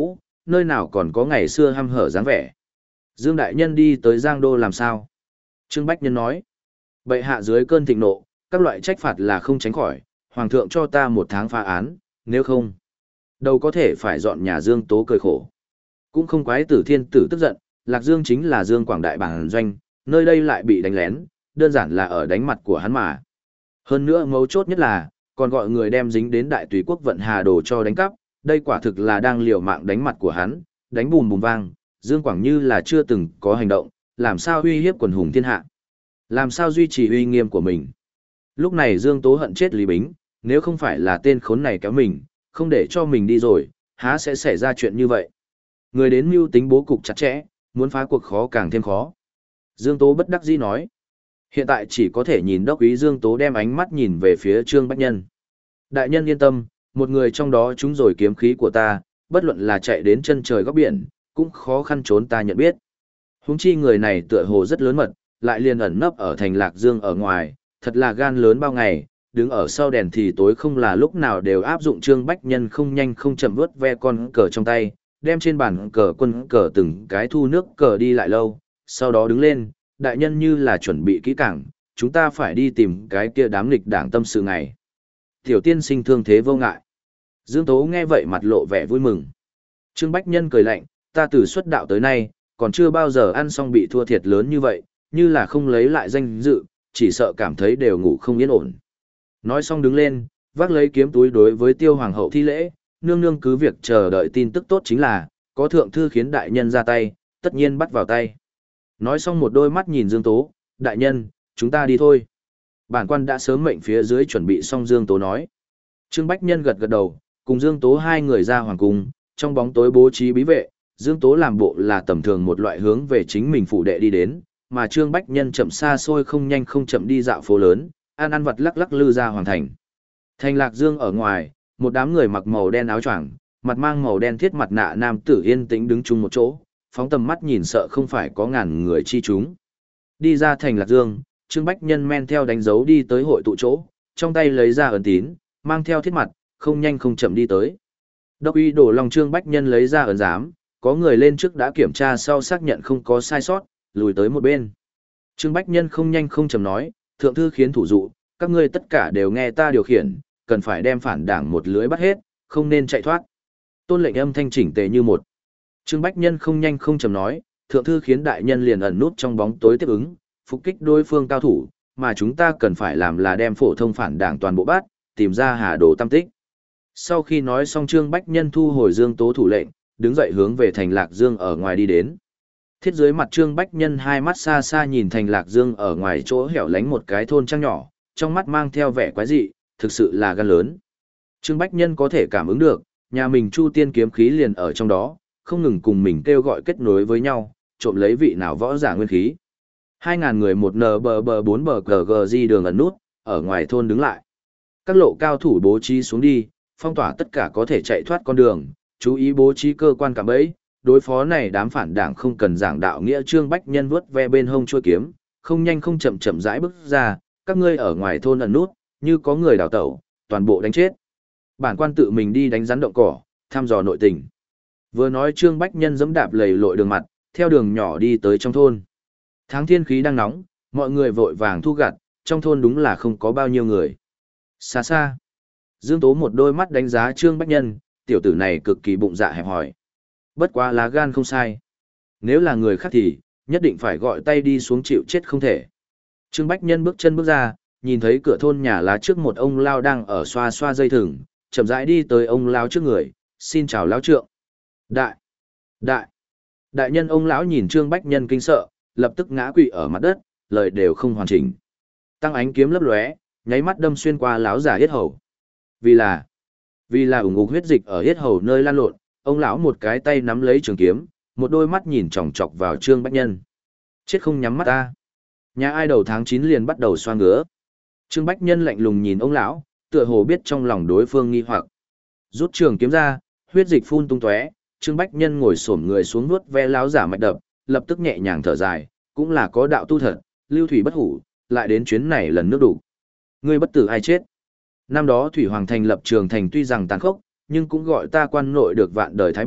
nơi nào còn có ngày xưa hăm hở dáng vẻ. Dương đại nhân đi tới Giang Đô làm sao? Trương Bách Nhân nói. Bệ hạ dưới cơn thịnh nộ, các loại trách phạt là không tránh khỏi, hoàng thượng cho ta một tháng phá án, nếu không, đâu có thể phải dọn nhà Dương Tố cười khổ. Cũng không quái Tử Thiên Tử tức giận, Lạc Dương chính là Dương Quảng Đại bản doanh, nơi đây lại bị đánh lén, đơn giản là ở đánh mặt của hắn mà. Hơn nữa mấu chốt nhất là, còn gọi người đem dính đến Đại Tùy quốc vận Hà Đồ cho đánh cắp, đây quả thực là đang liều mạng đánh mặt của hắn, đánh bùm bùm vang, Dương Quảng như là chưa từng có hành động, làm sao uy hiếp quần hùng thiên hạ, làm sao duy trì uy nghiêm của mình. Lúc này Dương Tố hận chết Lý Bính, nếu không phải là tên khốn này kéo mình, không để cho mình đi rồi, há sẽ xảy ra chuyện như vậy. Người đến mưu tính bố cục chặt chẽ, muốn phá cuộc khó càng thêm khó. Dương Tố bất đắc dĩ nói. Hiện tại chỉ có thể nhìn đốc ý Dương Tố đem ánh mắt nhìn về phía Trương Bách Nhân. Đại nhân yên tâm, một người trong đó trúng rồi kiếm khí của ta, bất luận là chạy đến chân trời góc biển, cũng khó khăn trốn ta nhận biết. Huống chi người này tựa hồ rất lớn mật, lại liền ẩn nấp ở thành Lạc Dương ở ngoài, thật là gan lớn bao ngày, đứng ở sau đèn thì tối không là lúc nào đều áp dụng Trương Bách Nhân không nhanh không chậm vớt ve con cờ trong tay, đem trên bàn cờ quân cờ từng cái thu nước cờ đi lại lâu, sau đó đứng lên, đại nhân như là chuẩn bị kỹ càng, chúng ta phải đi tìm cái kia đám nghịch đảng tâm sự ngày. Tiểu tiên sinh thương thế vô ngại. Dương Tố nghe vậy mặt lộ vẻ vui mừng. Trương Bách Nhân cười lạnh, ta từ xuất đạo tới nay, còn chưa bao giờ ăn xong bị thua thiệt lớn như vậy, như là không lấy lại danh dự, chỉ sợ cảm thấy đều ngủ không yên ổn. Nói xong đứng lên, vác lấy kiếm túi đối với Tiêu Hoàng hậu thi lễ, nương nương cứ việc chờ đợi tin tức tốt chính là, có thượng thư khiến đại nhân ra tay, tất nhiên bắt vào tay. Nói xong một đôi mắt nhìn Dương Tố, đại nhân, chúng ta đi thôi. Bản quan đã sớm mệnh phía dưới chuẩn bị xong Dương Tố nói. Trương Bách Nhân gật gật đầu, cùng Dương Tố hai người ra hoàng cung, trong bóng tối bố trí bí vệ, Dương Tố làm bộ là tầm thường một loại hướng về chính mình phủ đệ đi đến, mà Trương Bách Nhân chậm xa xôi không nhanh không chậm đi dạo phố lớn, ăn ăn vật lắc lắc lư ra hoàng thành. Thành Lạc Dương ở ngoài, một đám người mặc màu đen áo choàng, mặt mang màu đen thiết mặt nạ nam tử yên tĩnh đứng chung một chỗ, phóng tầm mắt nhìn sợ không phải có ngàn người chi chúng. Đi ra thành Lạc Dương, Trương Bách Nhân men theo đánh dấu đi tới hội tụ chỗ, trong tay lấy ra ấn tín, mang theo thiết mặt, không nhanh không chậm đi tới. Đốc uy đổ lòng Trương Bách Nhân lấy ra ấn giám, có người lên trước đã kiểm tra sau xác nhận không có sai sót, lùi tới một bên. Trương Bách Nhân không nhanh không chậm nói, thượng thư khiến thủ dụ, các ngươi tất cả đều nghe ta điều khiển, cần phải đem phản đảng một lưới bắt hết, không nên chạy thoát. Tôn lệnh âm thanh chỉnh tề như một. Trương Bách Nhân không nhanh không chậm nói, thượng thư khiến đại nhân liền ẩn nút trong bóng tối tiếp ứng, phục kích đối phương cao thủ, mà chúng ta cần phải làm là đem phổ thông phản đảng toàn bộ bắt, tìm ra Hà Đồ tam tích. Sau khi nói xong Trương Bách Nhân thu hồi Dương Tố thủ lệnh, đứng dậy hướng về thành Lạc Dương ở ngoài đi đến. Thiết dưới mặt Trương Bách Nhân hai mắt xa xa nhìn thành Lạc Dương ở ngoài chỗ hẻo lánh một cái thôn trang nhỏ, trong mắt mang theo vẻ quái dị, thực sự là gan lớn. Trương Bách Nhân có thể cảm ứng được, nhà mình Chu Tiên kiếm khí liền ở trong đó, không ngừng cùng mình kêu gọi kết nối với nhau, trộm lấy vị nào võ giả nguyên khí. Hai ngàn người một nờ bờ bờ bốn bờ cờ gờ di đường ẩn nút, ở ngoài thôn đứng lại. Các lộ cao thủ bố trí xuống đi, phong tỏa tất cả có thể chạy thoát con đường, chú ý bố trí cơ quan cảm bẫy, đối phó này đám phản đảng không cần giảng đạo nghĩa. Trương Bách Nhân vuốt ve bên hông chuôi kiếm, không nhanh không chậm chậm rãi bước ra, các ngươi ở ngoài thôn ẩn nút, như có người đào tẩu, toàn bộ đánh chết. Bản quan tự mình đi đánh rắn động cỏ, thăm dò nội tình. Vừa nói Trương Bách Nhân giẫm đạp lầy lội đường mặt, theo đường nhỏ đi tới trong thôn. Tháng thiên khí đang nóng, mọi người vội vàng thu gặt, trong thôn đúng là không có bao nhiêu người. Xa xa, Dương Tố một đôi mắt đánh giá Trương Bách Nhân, tiểu tử này cực kỳ bụng dạ hẹp hòi. Bất quá lá gan không sai. Nếu là người khác thì, nhất định phải gọi tay đi xuống chịu chết không thể. Trương Bách Nhân bước chân bước ra, nhìn thấy cửa thôn nhà lá trước một ông lao đang ở xoa xoa dây thừng, chậm rãi đi tới ông lao trước người, xin chào lão trượng. Đại, đại, đại nhân. Ông lão nhìn Trương Bách Nhân kinh sợ, lập tức ngã quỵ ở mặt đất, lời đều không hoàn chỉnh. Tăng ánh kiếm lấp lóe, nháy mắt đâm xuyên qua lão giả yết hầu. Vì là, vì là ủng ục huyết dịch ở yết hầu nơi lan lộn, ông lão một cái tay nắm lấy trường kiếm, một đôi mắt nhìn chòng chọc vào Trương Bách Nhân. Chết không nhắm mắt ta. Nhà ai đầu tháng chín liền bắt đầu xoa ngứa. Trương Bách Nhân lạnh lùng nhìn ông lão, tựa hồ biết trong lòng đối phương nghi hoặc. Rút trường kiếm ra, huyết dịch phun tung tóe, Trương Bách Nhân ngồi xổm người xuống nuốt ve lão giả mạch đập, lập tức nhẹ nhàng thở dài, cũng là có đạo tu thật, lưu thủy bất hủ, lại đến chuyến này lần nước đủ. Ngươi bất tử ai chết? Năm đó Thủy Hoàng thành lập Trường thành tuy rằng tàn khốc, nhưng cũng gọi ta quan nội được vạn đời thái bình,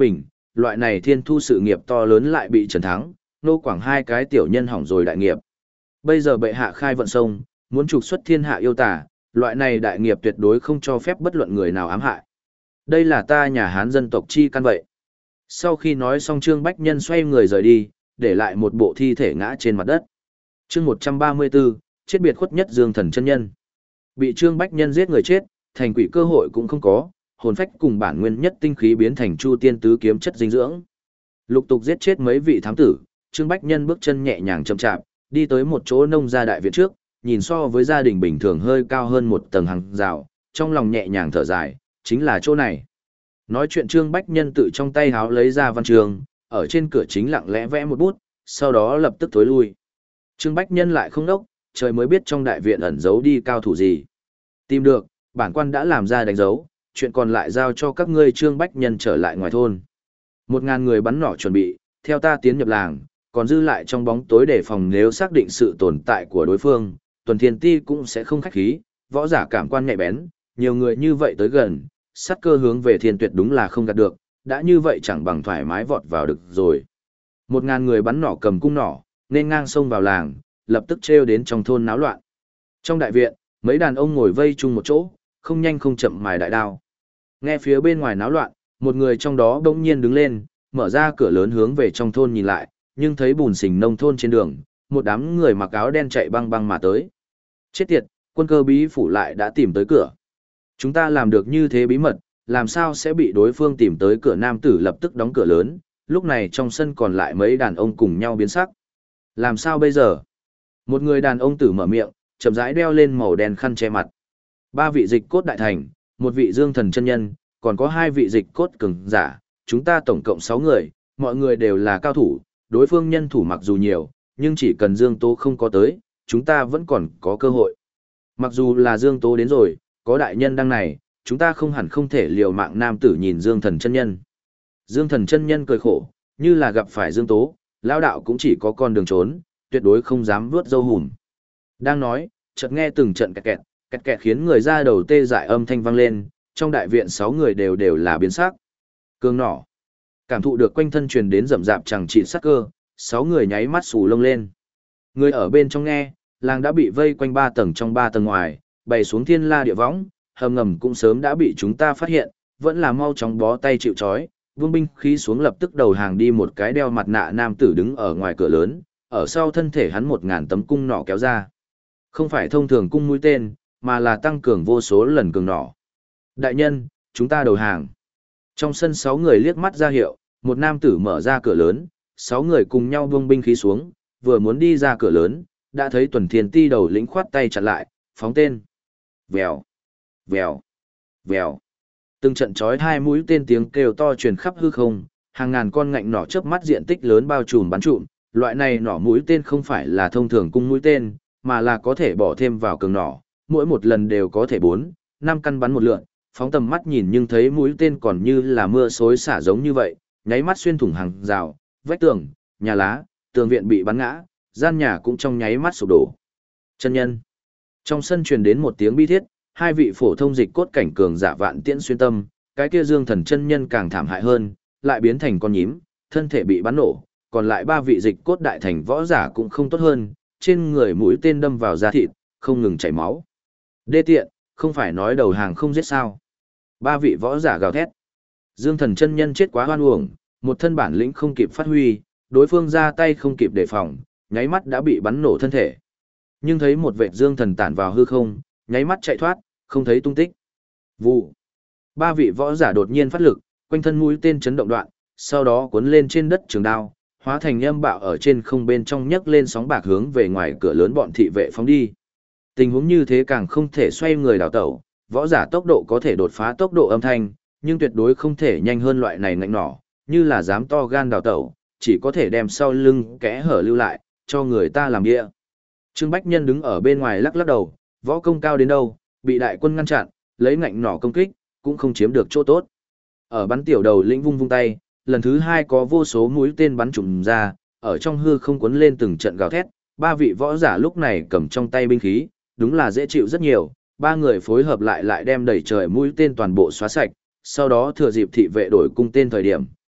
loại này thiên thu sự nghiệp to lớn lại bị trần thắng, nô quảng hai cái tiểu nhân hỏng rồi đại nghiệp. Bây giờ bệ hạ khai vận sông, muốn trục xuất thiên hạ yêu tả, loại này đại nghiệp tuyệt đối không cho phép bất luận người nào ám hại. Đây là ta nhà Hán dân tộc chi căn vậy. Sau khi nói xong Trương Bách Nhân xoay người rời đi, để lại một bộ thi thể ngã trên mặt đất. Chương một trăm ba mươi tư, chết biệt khuất nhất Dương Thần chân nhân. Bị Trương Bách Nhân giết người chết, thành quỷ cơ hội cũng không có, hồn phách cùng bản nguyên nhất tinh khí biến thành Chu Tiên tứ kiếm chất dinh dưỡng. Lục tục giết chết mấy vị thám tử, Trương Bách Nhân bước chân nhẹ nhàng chậm chạp, đi tới một chỗ nông gia đại viện trước, nhìn so với gia đình bình thường hơi cao hơn một tầng hàng rào, trong lòng nhẹ nhàng thở dài, chính là chỗ này. Nói chuyện Trương Bách Nhân tự trong tay háo lấy ra văn trường, ở trên cửa chính lặng lẽ vẽ một bút, sau đó lập tức tối lui. Trương Bách Nhân lại không đốc, trời mới biết trong đại viện ẩn giấu đi cao thủ gì. Tìm được, bản quan đã làm ra đánh dấu, chuyện còn lại giao cho các ngươi. Trương Bách Nhân trở lại ngoài thôn. Một ngàn người bắn nỏ chuẩn bị, theo ta tiến nhập làng, còn dư lại trong bóng tối để phòng nếu xác định sự tồn tại của đối phương, Tuần Thiên Ti cũng sẽ không khách khí, võ giả cảm quan nhạy bén, nhiều người như vậy tới gần, sát cơ hướng về thiên tuyệt đúng là không gạt được, đã như vậy chẳng bằng thoải mái vọt vào được rồi. Một ngàn người bắn nỏ cầm cung nỏ, nên ngang sông vào làng, lập tức trêu đến trong thôn náo loạn. Trong đại viện, mấy đàn ông ngồi vây chung một chỗ, không nhanh không chậm mài đại đao. Nghe phía bên ngoài náo loạn, một người trong đó bỗng nhiên đứng lên, mở ra cửa lớn hướng về trong thôn nhìn lại, nhưng thấy bùn xình nông thôn trên đường, một đám người mặc áo đen chạy băng băng mà tới. Chết tiệt, quân cơ bí phủ lại đã tìm tới cửa. Chúng ta làm được như thế bí mật, làm sao sẽ bị đối phương tìm tới cửa? Nam tử lập tức đóng cửa lớn, lúc này trong sân còn lại mấy đàn ông cùng nhau biến sắc. Làm sao bây giờ? Một người đàn ông tử mở miệng, chậm rãi đeo lên màu đen khăn che mặt. Ba vị dịch cốt đại thành, một vị Dương Thần chân nhân, còn có hai vị dịch cốt cường giả, chúng ta tổng cộng sáu người, mọi người đều là cao thủ, đối phương nhân thủ mặc dù nhiều, nhưng chỉ cần Dương Tố không có tới, chúng ta vẫn còn có cơ hội. Mặc dù là Dương Tố đến rồi, có đại nhân đăng này, chúng ta không hẳn không thể liều mạng. Nam tử nhìn Dương Thần chân nhân. Dương Thần chân nhân cười khổ, như là gặp phải Dương Tố, lão đạo cũng chỉ có con đường trốn, tuyệt đối không dám vuốt râu hùm. Đang nói, chợt nghe từng trận kẹt kẹt, kẹt kẹt khiến người ra đầu tê dại âm thanh vang lên, trong đại viện sáu người đều đều là biến sắc. Cương nỏ. Cảm thụ được quanh thân truyền đến rậm rạp chẳng trị sắc cơ, sáu người nháy mắt xù lông lên. Người ở bên trong nghe, làng đã bị vây quanh ba tầng trong ba tầng ngoài, bày xuống thiên la địa võng, hầm ngầm cũng sớm đã bị chúng ta phát hiện, vẫn là mau chóng bó tay chịu trói, vương binh khí xuống lập tức đầu hàng đi. Một cái đeo mặt nạ nam tử đứng ở ngoài cửa lớn, ở sau thân thể hắn một ngàn tấm cung nỏ kéo ra. Không phải thông thường cung mũi tên, mà là tăng cường vô số lần cường nỏ. Đại nhân, chúng ta đầu hàng. Trong sân sáu người liếc mắt ra hiệu, một nam tử mở ra cửa lớn, sáu người cùng nhau buông binh khí xuống, vừa muốn đi ra cửa lớn, đã thấy Tuần Thiên Ti đầu lĩnh khoát tay chặn lại, phóng tên. Vèo, vèo, vèo. Từng trận chói hai mũi tên tiếng kêu to truyền khắp hư không, hàng ngàn con ngạnh nỏ chớp mắt diện tích lớn bao trùm bắn trụm. Loại này nỏ mũi tên không phải là thông thường cung mũi tên, mà là có thể bỏ thêm vào cường nỏ, mỗi một lần đều có thể bốn, năm căn bắn một lượn, phóng tầm mắt nhìn nhưng thấy mũi tên còn như là mưa xối xả giống như vậy, nháy mắt xuyên thủng hàng rào, vách tường, nhà lá, tường viện bị bắn ngã, gian nhà cũng trong nháy mắt sụp đổ. Chân nhân. Trong sân truyền đến một tiếng bi thiết, hai vị phổ thông dịch cốt cảnh cường giả vạn tiễn xuyên tâm, cái kia Dương Thần chân nhân càng thảm hại hơn, lại biến thành con nhím, thân thể bị bắn nổ, còn lại ba vị dịch cốt đại thành võ giả cũng không tốt hơn, trên người mũi tên đâm vào da thịt, không ngừng chảy máu. Đê tiện, không phải nói đầu hàng không giết sao? Ba vị võ giả gào thét. Dương Thần chân nhân chết quá hoan uổng, một thân bản lĩnh không kịp phát huy, đối phương ra tay không kịp đề phòng, nháy mắt đã bị bắn nổ thân thể. Nhưng thấy một vệt Dương Thần tản vào hư không, nháy mắt chạy thoát, không thấy tung tích. Vụ. Ba vị võ giả đột nhiên phát lực, quanh thân mũi tên chấn động đoạn, sau đó cuốn lên trên đất trường đao, hóa thành âm bạo ở trên không bên trong nhấc lên sóng bạc hướng về ngoài cửa lớn bọn thị vệ phóng đi. Tình huống như thế càng không thể xoay người đào tẩu, võ giả tốc độ có thể đột phá tốc độ âm thanh, nhưng tuyệt đối không thể nhanh hơn loại này ngạnh nỏ, như là dám to gan đào tẩu, chỉ có thể đem sau lưng kẽ hở lưu lại, cho người ta làm địa. Trương Bách Nhân đứng ở bên ngoài lắc lắc đầu, võ công cao đến đâu, bị đại quân ngăn chặn, lấy ngạnh nỏ công kích, cũng không chiếm được chỗ tốt. Ở bắn tiểu đầu lĩnh vung vung tay, lần thứ hai có vô số mũi tên bắn trùm ra, ở trong hư không cuốn lên từng trận gào thét, ba vị võ giả lúc này cầm trong tay binh khí, đúng là dễ chịu rất nhiều, ba người phối hợp lại lại đem đẩy trời mũi tên toàn bộ xóa sạch, sau đó thừa dịp thị vệ đổi cung tên thời điểm,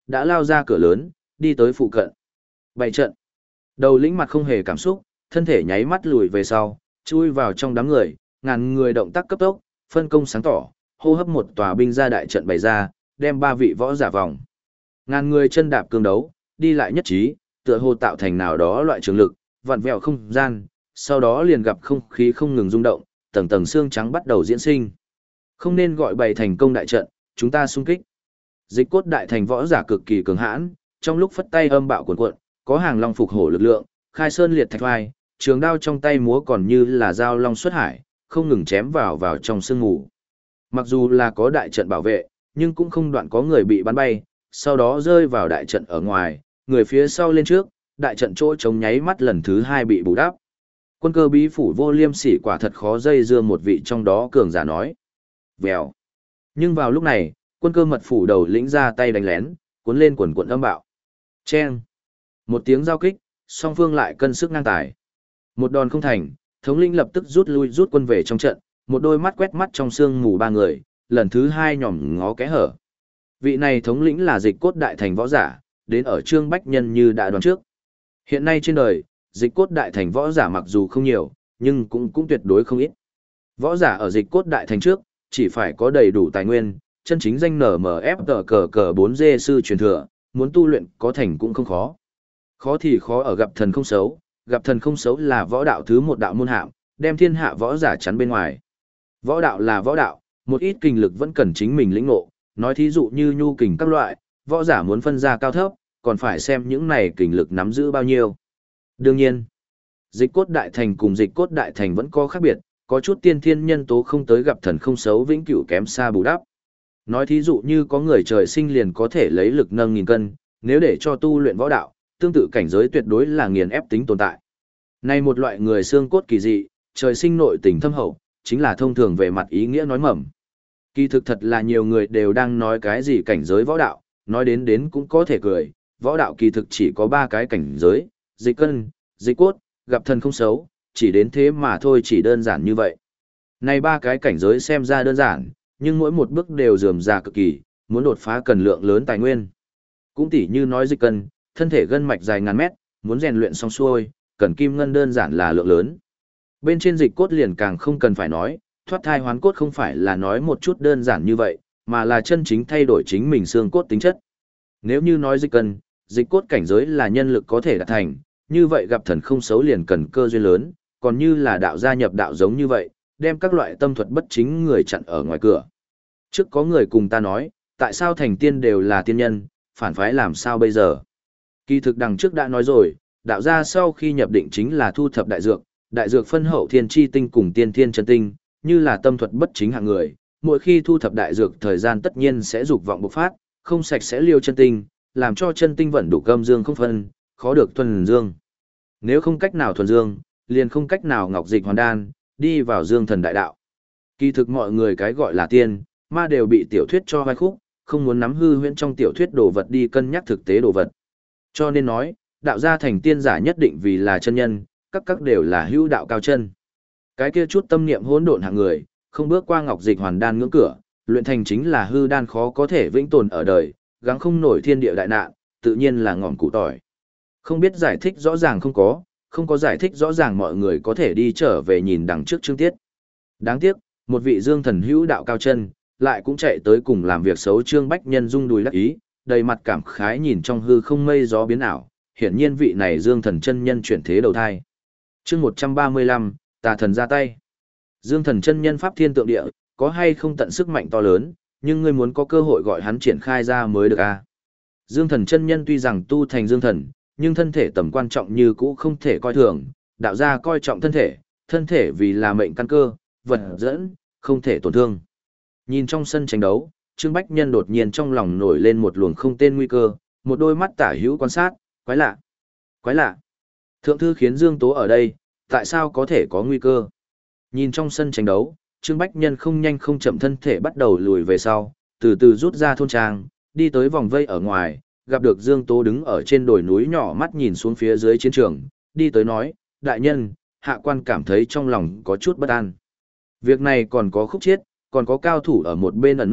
đã lao ra cửa lớn, đi tới phụ cận. Bày trận. Đầu lĩnh mặt không hề cảm xúc, thân thể nháy mắt lùi về sau, chui vào trong đám người, ngàn người động tác cấp tốc, phân công sáng tỏ, hô hấp một tòa binh ra đại trận bày ra, đem ba vị võ giả vòng. Ngàn người chân đạp cương đấu, đi lại nhất trí, tựa hồ tạo thành nào đó loại trường lực, vặn vẹo không gian, sau đó liền gặp không khí không ngừng rung động, tầng tầng xương trắng bắt đầu diễn sinh. Không nên gọi bày thành công đại trận, chúng ta xung kích. Dịch cốt đại thành võ giả cực kỳ cường hãn, trong lúc phất tay âm bạo cuồn cuộn, có hàng long phục hổ lực lượng, khai sơn liệt thạch vai, trường đao trong tay múa còn như là dao long xuất hải, không ngừng chém vào vào trong sương mù. Mặc dù là có đại trận bảo vệ, nhưng cũng không đoạn có người bị bắn bay, sau đó rơi vào đại trận ở ngoài, người phía sau lên trước, đại trận chỗ chống nháy mắt lần thứ hai bị bù đắp. Quân cơ bí phủ vô liêm sỉ quả thật khó dây dưa, một vị trong đó cường giả nói. Vèo. Nhưng vào lúc này, quân cơ mật phủ đầu lĩnh ra tay đánh lén, cuốn lên quần quần âm bạo. Chen. Một tiếng giao kích, song phương lại cân sức ngang tài. Một đòn không thành, thống lĩnh lập tức rút lui rút quân về trong trận, một đôi mắt quét mắt trong sương mù ba người, lần thứ hai nhòm ngó kẽ hở. Vị này thống lĩnh là dịch cốt đại thành võ giả, đến ở Trương Bách Nhân như đã đoán trước. Hiện nay trên đời, dịch cốt đại thành võ giả mặc dù không nhiều, nhưng cũng cũng tuyệt đối không ít. Võ giả ở dịch cốt đại thành trước, chỉ phải có đầy đủ tài nguyên, chân chính danh en em ép tờ cờ cờ bốn G sư truyền thừa, muốn tu luyện có thành cũng không khó. Khó thì khó ở gặp thần không xấu, gặp thần không xấu là võ đạo thứ một đạo môn hạng, đem thiên hạ võ giả chắn bên ngoài. Võ đạo là võ đạo, một ít kình lực vẫn cần chính mình lĩnh ngộ, nói thí dụ như nhu kình các loại, võ giả muốn phân ra cao thấp, còn phải xem những này kình lực nắm giữ bao nhiêu. Đương nhiên, dịch cốt đại thành cùng dịch cốt đại thành vẫn có khác biệt, có chút tiên thiên nhân tố không tới gặp thần không xấu vĩnh cửu kém xa bù đắp. Nói thí dụ như có người trời sinh liền có thể lấy lực nâng nghìn cân, nếu để cho tu luyện võ đạo, tương tự cảnh giới tuyệt đối là nghiền ép tính tồn tại. Này một loại người xương cốt kỳ dị, trời sinh nội tình thâm hậu, chính là thông thường về mặt ý nghĩa nói mầm. Kỳ thực thật là nhiều người đều đang nói cái gì cảnh giới võ đạo, nói đến đến cũng có thể cười, võ đạo kỳ thực chỉ có ba cái cảnh giới, dịch cân, dịch cốt, gặp thần không xấu, chỉ đến thế mà thôi, chỉ đơn giản như vậy. Này ba cái cảnh giới xem ra đơn giản, nhưng mỗi một bước đều rườm rà cực kỳ, muốn đột phá cần lượng lớn tài nguyên. Cũng tỉ như nói dịch cân, thân thể gân mạch dài ngàn mét, muốn rèn luyện xong xuôi, cần kim ngân đơn giản là lượng lớn. Bên trên dịch cốt liền càng không cần phải nói, thoát thai hoán cốt không phải là nói một chút đơn giản như vậy, mà là chân chính thay đổi chính mình xương cốt tính chất. Nếu như nói dịch cân, dịch cốt cảnh giới là nhân lực có thể đạt thành, như vậy gặp thần không xấu liền cần cơ duyên lớn, còn như là đạo gia nhập đạo giống như vậy, đem các loại tâm thuật bất chính người chặn ở ngoài cửa. Trước có người cùng ta nói, tại sao thành tiên đều là tiên nhân, phản phái làm sao bây giờ? Kỳ thực đằng trước đã nói rồi, đạo gia sau khi nhập định chính là thu thập đại dược, đại dược phân hậu thiên chi tinh cùng tiên thiên chân tinh, như là tâm thuật bất chính hạng người, mỗi khi thu thập đại dược thời gian tất nhiên sẽ dục vọng bộc phát, không sạch sẽ liêu chân tinh, làm cho chân tinh vẫn đủ âm dương không phân, khó được thuần dương. Nếu không cách nào thuần dương, liền không cách nào ngọc dịch hoàn đan, đi vào dương thần đại đạo. Kỳ thực mọi người cái gọi là tiên, ma đều bị tiểu thuyết cho vai khúc, không muốn nắm hư huyễn trong tiểu thuyết đồ vật đi cân nhắc thực tế đồ vật. Cho nên nói, đạo gia thành tiên giả nhất định vì là chân nhân, các các đều là hữu đạo cao chân. Cái kia chút tâm niệm hỗn độn hạng người, không bước qua ngọc dịch hoàn đan ngưỡng cửa, luyện thành chính là hư đan khó có thể vĩnh tồn ở đời, gắng không nổi thiên địa đại nạn, tự nhiên là ngọn cụ tỏi. Không biết giải thích rõ ràng không có, không có giải thích rõ ràng mọi người có thể đi trở về nhìn đằng trước chương tiết. Đáng tiếc, một vị dương thần hữu đạo cao chân, lại cũng chạy tới cùng làm việc xấu Trương Bách Nhân rung đùi đắc ý, đầy mặt cảm khái nhìn trong hư không mây gió biến ảo, hiển nhiên vị này dương thần chân nhân chuyển thế đầu thai. Chương một trăm ba mươi lăm, tà thần ra tay. Dương thần chân nhân pháp thiên tượng địa, có hay không tận sức mạnh to lớn, nhưng ngươi muốn có cơ hội gọi hắn triển khai ra mới được a. Dương thần chân nhân tuy rằng tu thành dương thần, nhưng thân thể tầm quan trọng như cũ không thể coi thường, đạo gia coi trọng thân thể, thân thể vì là mệnh căn cơ, vật dẫn, không thể tổn thương. Nhìn trong sân tranh đấu, Trương Bách Nhân đột nhiên trong lòng nổi lên một luồng không tên nguy cơ, một đôi mắt tả hữu quan sát, quái lạ, quái lạ. Thượng thư khiến Dương Tố ở đây, tại sao có thể có nguy cơ? Nhìn trong sân tranh đấu, Trương Bách Nhân không nhanh không chậm thân thể bắt đầu lùi về sau, từ từ rút ra thôn trang, đi tới vòng vây ở ngoài, gặp được Dương Tố đứng ở trên đồi núi nhỏ mắt nhìn xuống phía dưới chiến trường, đi tới nói, đại nhân, hạ quan cảm thấy trong lòng có chút bất an. Việc này còn có khúc chiết, còn có cao thủ ở một bên ẩn nấp,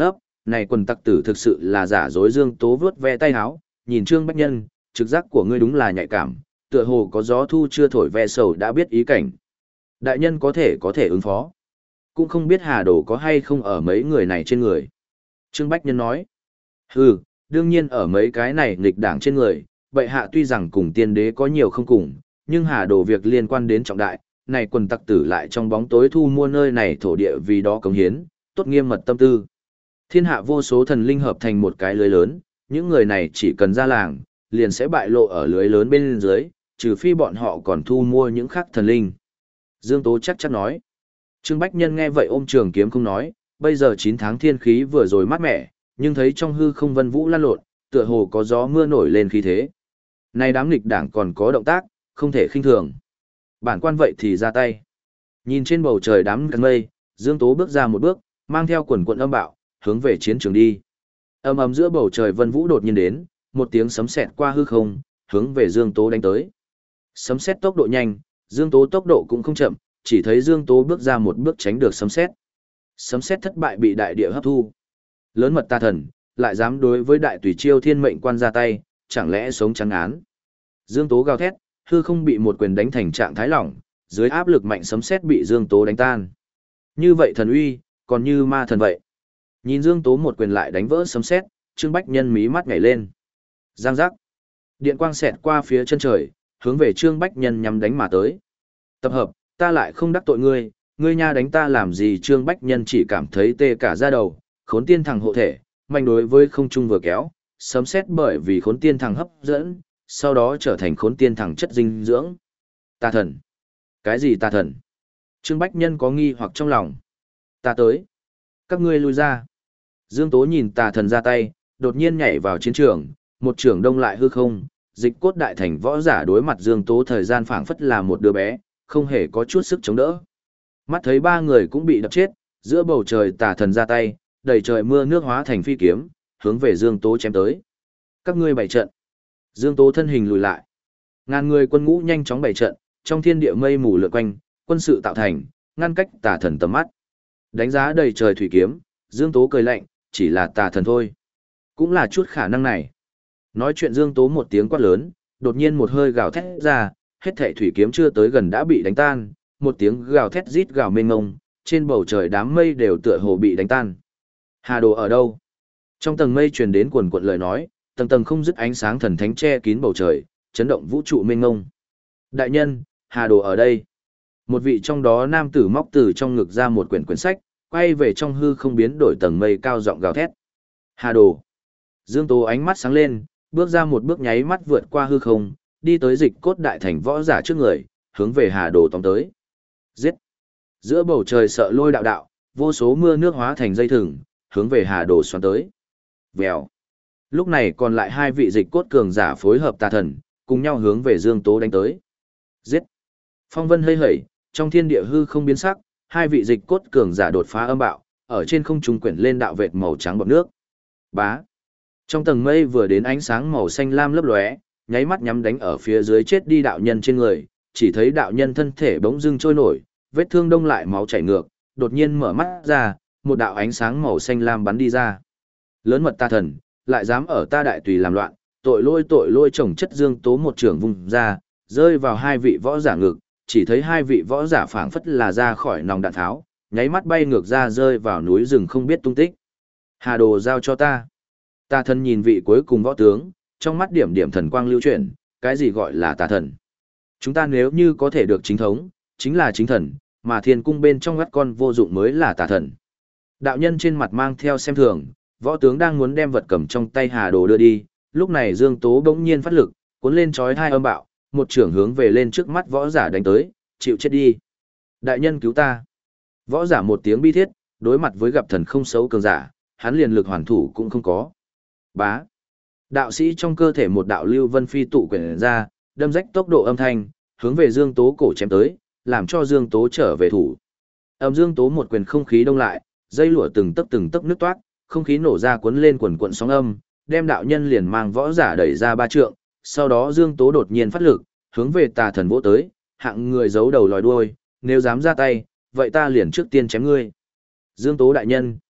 này quần tặc tử thực sự là giả dối. Dương Tố vướt ve tay háo, nhìn Trương Bách Nhân, trực giác của ngươi đúng là nhạy cảm, tựa hồ có gió thu chưa thổi ve sầu đã biết ý cảnh. Đại nhân có thể có thể ứng phó. Cũng không biết Hà Đồ có hay không ở mấy người này trên người. Trương Bách Nhân nói, hừ, đương nhiên ở mấy cái này nghịch đảng trên người, bệ hạ tuy rằng cùng tiên đế có nhiều không cùng, nhưng Hà Đồ việc liên quan đến trọng đại, này quần tặc tử lại trong bóng tối thu mua nơi này thổ địa vì đó cống hiến, tốt nghiêm mật tâm tư. Thiên hạ vô số thần linh hợp thành một cái lưới lớn, những người này chỉ cần ra làng, liền sẽ bại lộ ở lưới lớn bên dưới, trừ phi bọn họ còn thu mua những khác thần linh. Dương Tố chắc chắn nói. Trương Bách Nhân nghe vậy ôm trường kiếm không nói, bây giờ chín tháng thiên khí vừa rồi mát mẻ, nhưng thấy trong hư không vân vũ lan lộn, tựa hồ có gió mưa nổi lên khí thế. Này đám nghịch đảng còn có động tác, không thể khinh thường. Bản quan vậy thì ra tay. Nhìn trên bầu trời đám cánh mây, Dương Tố bước ra một bước, mang theo quần quận âm bạo, hướng về chiến trường đi. Âm ầm giữa bầu trời vân vũ đột nhiên đến, một tiếng sấm sét qua hư không, hướng về Dương Tố đánh tới. Sấm sét tốc độ nhanh, Dương Tố tốc độ cũng không chậm, chỉ thấy Dương Tố bước ra một bước tránh được sấm sét. Sấm sét thất bại bị đại địa hấp thu. Lớn mật tà thần, lại dám đối với đại tùy chiêu thiên mệnh quan ra tay, chẳng lẽ sống trắng án. Dương Tố gào thét, hư không bị một quyền đánh thành trạng thái lỏng, dưới áp lực mạnh sấm sét bị Dương Tố đánh tan. Như vậy thần uy, còn như ma thần vậy. Nhìn Dương Tố một quyền lại đánh vỡ sấm sét, Trương Bách Nhân mí mắt nhảy lên. Giang giác. Điện quang xẹt qua phía chân trời, hướng về Trương Bách Nhân nhắm đánh mà tới. Tập hợp, ta lại không đắc tội ngươi, ngươi nha đánh ta làm gì? Trương Bách Nhân chỉ cảm thấy tê cả da đầu, khốn tiên thằng hộ thể, mạnh đối với không trung vừa kéo, sấm sét bởi vì khốn tiên thằng hấp dẫn, sau đó trở thành khốn tiên thằng chất dinh dưỡng. Tà thần. Cái gì tà thần? Trương Bách Nhân có nghi hoặc trong lòng. Ta tới. Các ngươi lui ra. Dương Tố nhìn tà thần ra tay, đột nhiên nhảy vào chiến trường, một trường đông lại hư không, dịch cốt đại thành võ giả đối mặt Dương Tố thời gian phảng phất là một đứa bé, không hề có chút sức chống đỡ. Mắt thấy ba người cũng bị đập chết, giữa bầu trời tà thần ra tay, đầy trời mưa nước hóa thành phi kiếm, hướng về Dương Tố chém tới. Các ngươi bày trận. Dương Tố thân hình lùi lại. Ngàn người quân ngũ nhanh chóng bày trận, trong thiên địa mây mù lượn quanh, quân sự tạo thành, ngăn cách tà thần tầm mắt. Đánh giá đầy trời thủy kiếm, Dương Tố cười lạnh, chỉ là tà thần thôi. Cũng là chút khả năng này. Nói chuyện Dương Tố một tiếng quát lớn, đột nhiên một hơi gào thét ra, hết thảy thủy kiếm chưa tới gần đã bị đánh tan, một tiếng gào thét rít gào mênh mông, trên bầu trời đám mây đều tựa hồ bị đánh tan. Hà Đồ ở đâu? Trong tầng mây truyền đến quần quật lời nói, tầng tầng không dứt ánh sáng thần thánh che kín bầu trời, chấn động vũ trụ mênh mông. Đại nhân, Hà Đồ ở đây. Một vị trong đó nam tử móc từ trong ngực ra một quyển quyển sách, quay về trong hư không biến đổi tầng mây cao giọng gào thét. Hà Đồ. Dương Tố ánh mắt sáng lên, bước ra một bước nháy mắt vượt qua hư không, đi tới dịch cốt đại thành võ giả trước người, hướng về Hà Đồ tóm tới. Giết! Giữa bầu trời sợ lôi đạo đạo, vô số mưa nước hóa thành dây thừng, hướng về Hà Đồ xoắn tới. Vèo! Lúc này còn lại hai vị dịch cốt cường giả phối hợp tà thần, cùng nhau hướng về Dương Tố đánh tới. Giết! Phong vân hơi hẩy, trong thiên địa hư không biến sắc, hai vị dịch cốt cường giả đột phá âm bạo, ở trên không trung quyển lên đạo vệt màu trắng bọt nước. Bá! Trong tầng mây vừa đến ánh sáng màu xanh lam lấp lóe, nháy mắt nhắm đánh ở phía dưới chết đi đạo nhân trên người, chỉ thấy đạo nhân thân thể bỗng dưng trôi nổi, vết thương đông lại máu chảy ngược, đột nhiên mở mắt ra, một đạo ánh sáng màu xanh lam bắn đi ra. Lớn mật tà thần, lại dám ở ta đại tùy làm loạn, tội lôi tội lôi chồng chất Dương Tố một trường vùng ra, rơi vào hai vị võ giả ngực, chỉ thấy hai vị võ giả phảng phất là ra khỏi nòng đạn tháo, nháy mắt bay ngược ra rơi vào núi rừng không biết tung tích. Hà Đồ giao cho ta. Tà thần nhìn vị cuối cùng võ tướng, trong mắt điểm điểm thần quang lưu chuyển, cái gì gọi là tà thần? Chúng ta nếu như có thể được chính thống, chính là chính thần, mà thiên cung bên trong ngắt con vô dụng mới là tà thần. Đạo nhân trên mặt mang theo xem thường, võ tướng đang muốn đem vật cầm trong tay Hà Đồ đưa đi, lúc này Dương Tố bỗng nhiên phát lực, cuốn lên chói hai âm bạo, một trưởng hướng về lên trước mắt võ giả đánh tới, chịu chết đi. Đại nhân cứu ta. Võ giả một tiếng bi thiết, đối mặt với gặp thần không xấu cường giả, hắn liền lực hoàn thủ cũng không có. Bá. Đạo sĩ trong cơ thể một đạo lưu vân phi tụ quyển ra, đâm rách tốc độ âm thanh, hướng về Dương Tố cổ chém tới, làm cho Dương Tố trở về thủ. Âm Dương Tố một quyền không khí đông lại, dây lụa từng tấc từng tấc nứt toát, không khí nổ ra cuốn lên quần quần sóng âm, đem đạo nhân liền mang võ giả đẩy ra ba trượng, sau đó Dương Tố đột nhiên phát lực, hướng về tà thần vỗ tới, hạng người giấu đầu lòi đuôi, nếu dám ra tay, vậy ta liền trước tiên chém ngươi. Dương Tố đại nhân,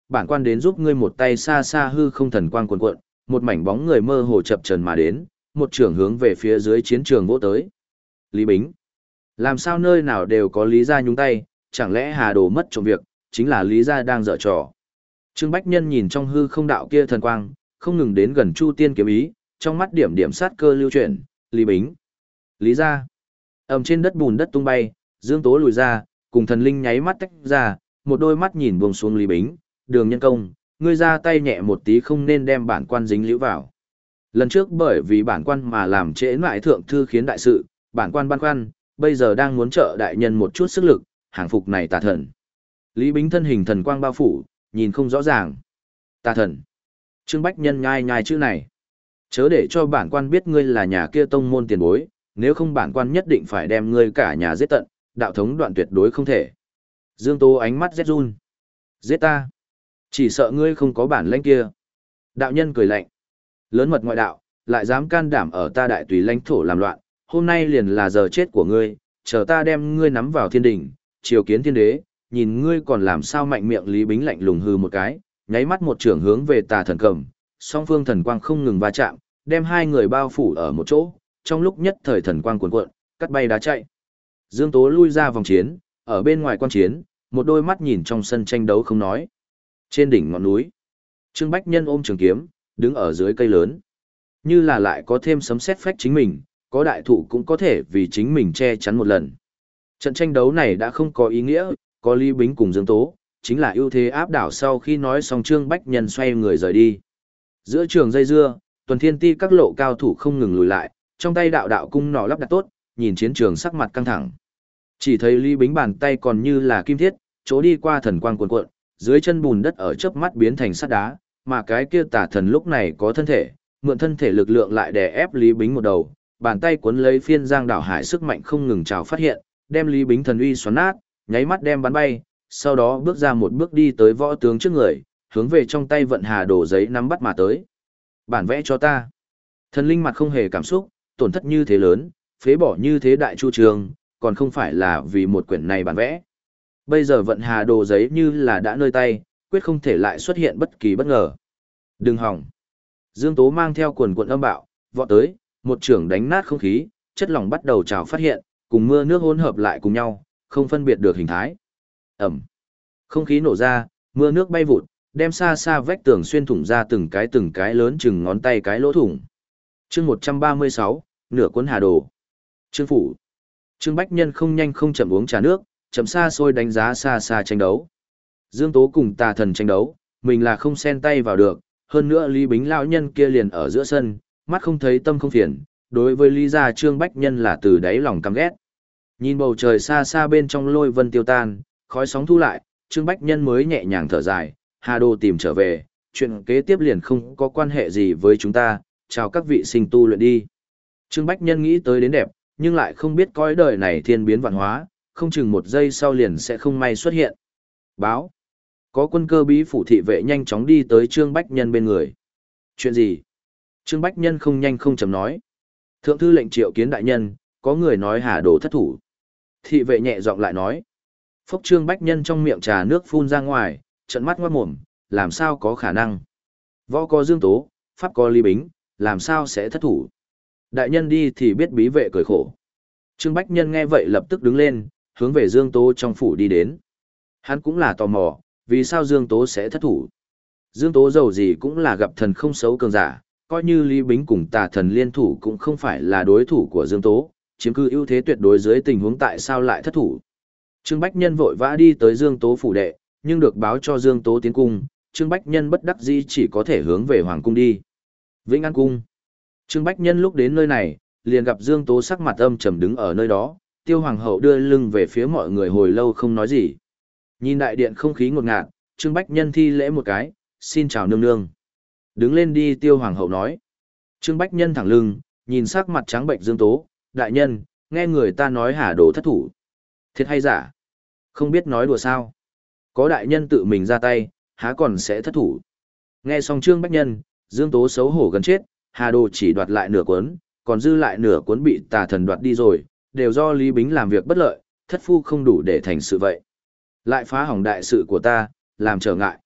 bản quan đến giúp ngươi một tay. Xa xa hư không thần quang cuồn cuộn, một mảnh bóng người mơ hồ chập chờn mà đến, một trưởng hướng về phía dưới chiến trường vỗ tới. Lý Bính. Làm sao nơi nào đều có Lý gia nhúng tay, chẳng lẽ Hà Đồ mất trộm việc, chính là Lý gia đang dở trò. Trương Bách Nhân nhìn trong hư không đạo kia thần quang, không ngừng đến gần Chu Tiên kiếm ý, trong mắt điểm điểm sát cơ lưu chuyển, Lý Bính. Lý gia. Ầm trên đất bùn đất tung bay, Dương Tố lùi ra, cùng thần linh nháy mắt tách ra, một đôi mắt nhìn buông xuống Lý Bính, Đường Nhân Công, ngươi ra tay nhẹ một tí không nên đem bản quan dính liễu vào. Lần trước bởi vì bản quan mà làm trễ nại thượng thư khiến đại sự, bản quan băn khoăn, bây giờ đang muốn trợ đại nhân một chút sức lực, hàng phục này tà thần. Lý Bính thân hình thần quang bao phủ, nhìn không rõ ràng. Tà thần. Trương Bách Nhân nhai nhai chữ này. Chớ để cho bản quan biết ngươi là nhà kia tông môn tiền bối, nếu không bản quan nhất định phải đem ngươi cả nhà giết tận, đạo thống đoạn tuyệt đối không thể. Dương Tố ánh mắt rét run. Giết ta. Chỉ sợ ngươi không có bản lãnh kia. Đạo nhân cười lạnh. Lớn mật ngoại đạo, lại dám can đảm ở ta đại tùy lãnh thổ làm loạn, hôm nay liền là giờ chết của ngươi, chờ ta đem ngươi nắm vào thiên đỉnh, triều kiến thiên đế, nhìn ngươi còn làm sao mạnh miệng. Lý Bính lạnh lùng hư một cái, nháy mắt một trưởng hướng về tà thần cầm, song phương thần quang không ngừng va chạm, đem hai người bao phủ ở một chỗ, trong lúc nhất thời thần quang cuồn cuộn, cắt bay đá chạy. Dương Tố lui ra vòng chiến, ở bên ngoài quan chiến, một đôi mắt nhìn trong sân tranh đấu không nói. Trên đỉnh ngọn núi, Trương Bách Nhân ôm trường kiếm, đứng ở dưới cây lớn. Như là lại có thêm sấm sét phách chính mình, có đại thụ cũng có thể vì chính mình che chắn một lần. Trận tranh đấu này đã không có ý nghĩa, có Lý Bính cùng Dương Tố, chính là ưu thế áp đảo. Sau khi nói xong Trương Bách Nhân xoay người rời đi. Giữa trường dây dưa, tuần thiên ti các lộ cao thủ không ngừng lùi lại, trong tay đạo đạo cung nỏ lắp đặt tốt, nhìn chiến trường sắc mặt căng thẳng. Chỉ thấy Lý Bính bàn tay còn như là kim thiết, chỗ đi qua thần quang cuồn cuộn, dưới chân bùn đất ở chớp mắt biến thành sắt đá, mà cái kia tà thần lúc này có thân thể, mượn thân thể lực lượng lại đè ép Lý Bính một đầu, bàn tay cuốn lấy phiên giang đảo hải sức mạnh không ngừng trào phát hiện, đem Lý Bính thần uy xoắn nát, nháy mắt đem bắn bay, sau đó bước ra một bước đi tới võ tướng trước người, hướng về trong tay vận hà đồ giấy nắm bắt mà tới. Bản vẽ cho ta. Thần linh mặt không hề cảm xúc, tổn thất như thế lớn, phế bỏ như thế đại chu trường, còn không phải là vì một quyển này bản vẽ. Bây giờ vận hà đồ giấy như là đã nơi tay, quyết không thể lại xuất hiện bất kỳ bất ngờ. Đừng hỏng. Dương Tố mang theo quần quận âm bạo, vọt tới, một trưởng đánh nát không khí, chất lỏng bắt đầu trào phát hiện, cùng mưa nước hỗn hợp lại cùng nhau, không phân biệt được hình thái. Ẩm. Không khí nổ ra, mưa nước bay vụt, đem xa xa vách tường xuyên thủng ra từng cái từng cái lớn chừng ngón tay cái lỗ thủng. Chương một trăm ba mươi sáu, nửa cuốn hà đồ. Trương phủ. Trương Bách Nhân không nhanh không chậm uống trà nước, chậm xa xôi đánh giá xa xa tranh đấu. Dương Tố cùng tà thần tranh đấu, mình là không xen tay vào được, hơn nữa Lý Bính lão nhân kia liền ở giữa sân, mắt không thấy tâm không phiền, đối với Lý gia Trương Bách Nhân là từ đáy lòng căm ghét. Nhìn bầu trời xa xa bên trong lôi vân tiêu tan, khói sóng thu lại, Trương Bách Nhân mới nhẹ nhàng thở dài, Hà Đồ tìm trở về, chuyện kế tiếp liền không có quan hệ gì với chúng ta, chào các vị sinh tu luyện đi. Trương Bách Nhân nghĩ tới đến đẹp, nhưng lại không biết cõi đời này thiên biến vạn hóa, không chừng một giây sau liền sẽ không may xuất hiện. Báo. Có quân cơ bí phủ thị vệ nhanh chóng đi tới Trương Bách Nhân bên người. Chuyện gì? Trương Bách Nhân không nhanh không chậm nói. Thượng thư lệnh triệu kiến đại nhân, có người nói Hà Đồ thất thủ. Thị vệ nhẹ giọng lại nói. Phốc Trương Bách Nhân trong miệng trà nước phun ra ngoài, trận mắt ngoát mồm, làm sao có khả năng? Võ có Dương Tố, pháp có Lý Bính, làm sao sẽ thất thủ? Đại nhân đi thì biết bí vệ cười khổ. Trương Bách Nhân nghe vậy lập tức đứng lên, hướng về Dương Tố trong phủ đi đến. Hắn cũng là tò mò, vì sao Dương Tố sẽ thất thủ? Dương Tố dầu gì cũng là gặp thần không xấu cường giả, coi như Lý Bính cùng tà thần liên thủ cũng không phải là đối thủ của Dương Tố, chiếm cư ưu thế tuyệt đối dưới tình huống tại sao lại thất thủ. Trương Bách Nhân vội vã đi tới Dương Tố phủ đệ, nhưng được báo cho Dương Tố tiến cung, Trương Bách Nhân bất đắc dĩ chỉ có thể hướng về Hoàng cung đi. Vĩnh An cung. Trương Bách Nhân lúc đến nơi này, liền gặp Dương Tố sắc mặt âm trầm đứng ở nơi đó, Tiêu Hoàng hậu đưa lưng về phía mọi người hồi lâu không nói gì. Nhìn đại điện không khí ngột ngạt, Trương Bách Nhân thi lễ một cái, xin chào nương nương. Đứng lên đi, Tiêu Hoàng hậu nói. Trương Bách Nhân thẳng lưng, nhìn sắc mặt trắng bệnh Dương Tố, đại nhân, nghe người ta nói Hà Đồ thất thủ. Thiệt hay giả? Không biết nói đùa sao? Có đại nhân tự mình ra tay, há còn sẽ thất thủ. Nghe xong Trương Bách Nhân, Dương Tố xấu hổ gần chết, Hà Đồ chỉ đoạt lại nửa cuốn, còn dư lại nửa cuốn bị tà thần đoạt đi rồi, đều do Lý Bính làm việc bất lợi, thất phu không đủ để thành sự vậy. Lại phá hỏng đại sự của ta, làm trở ngại.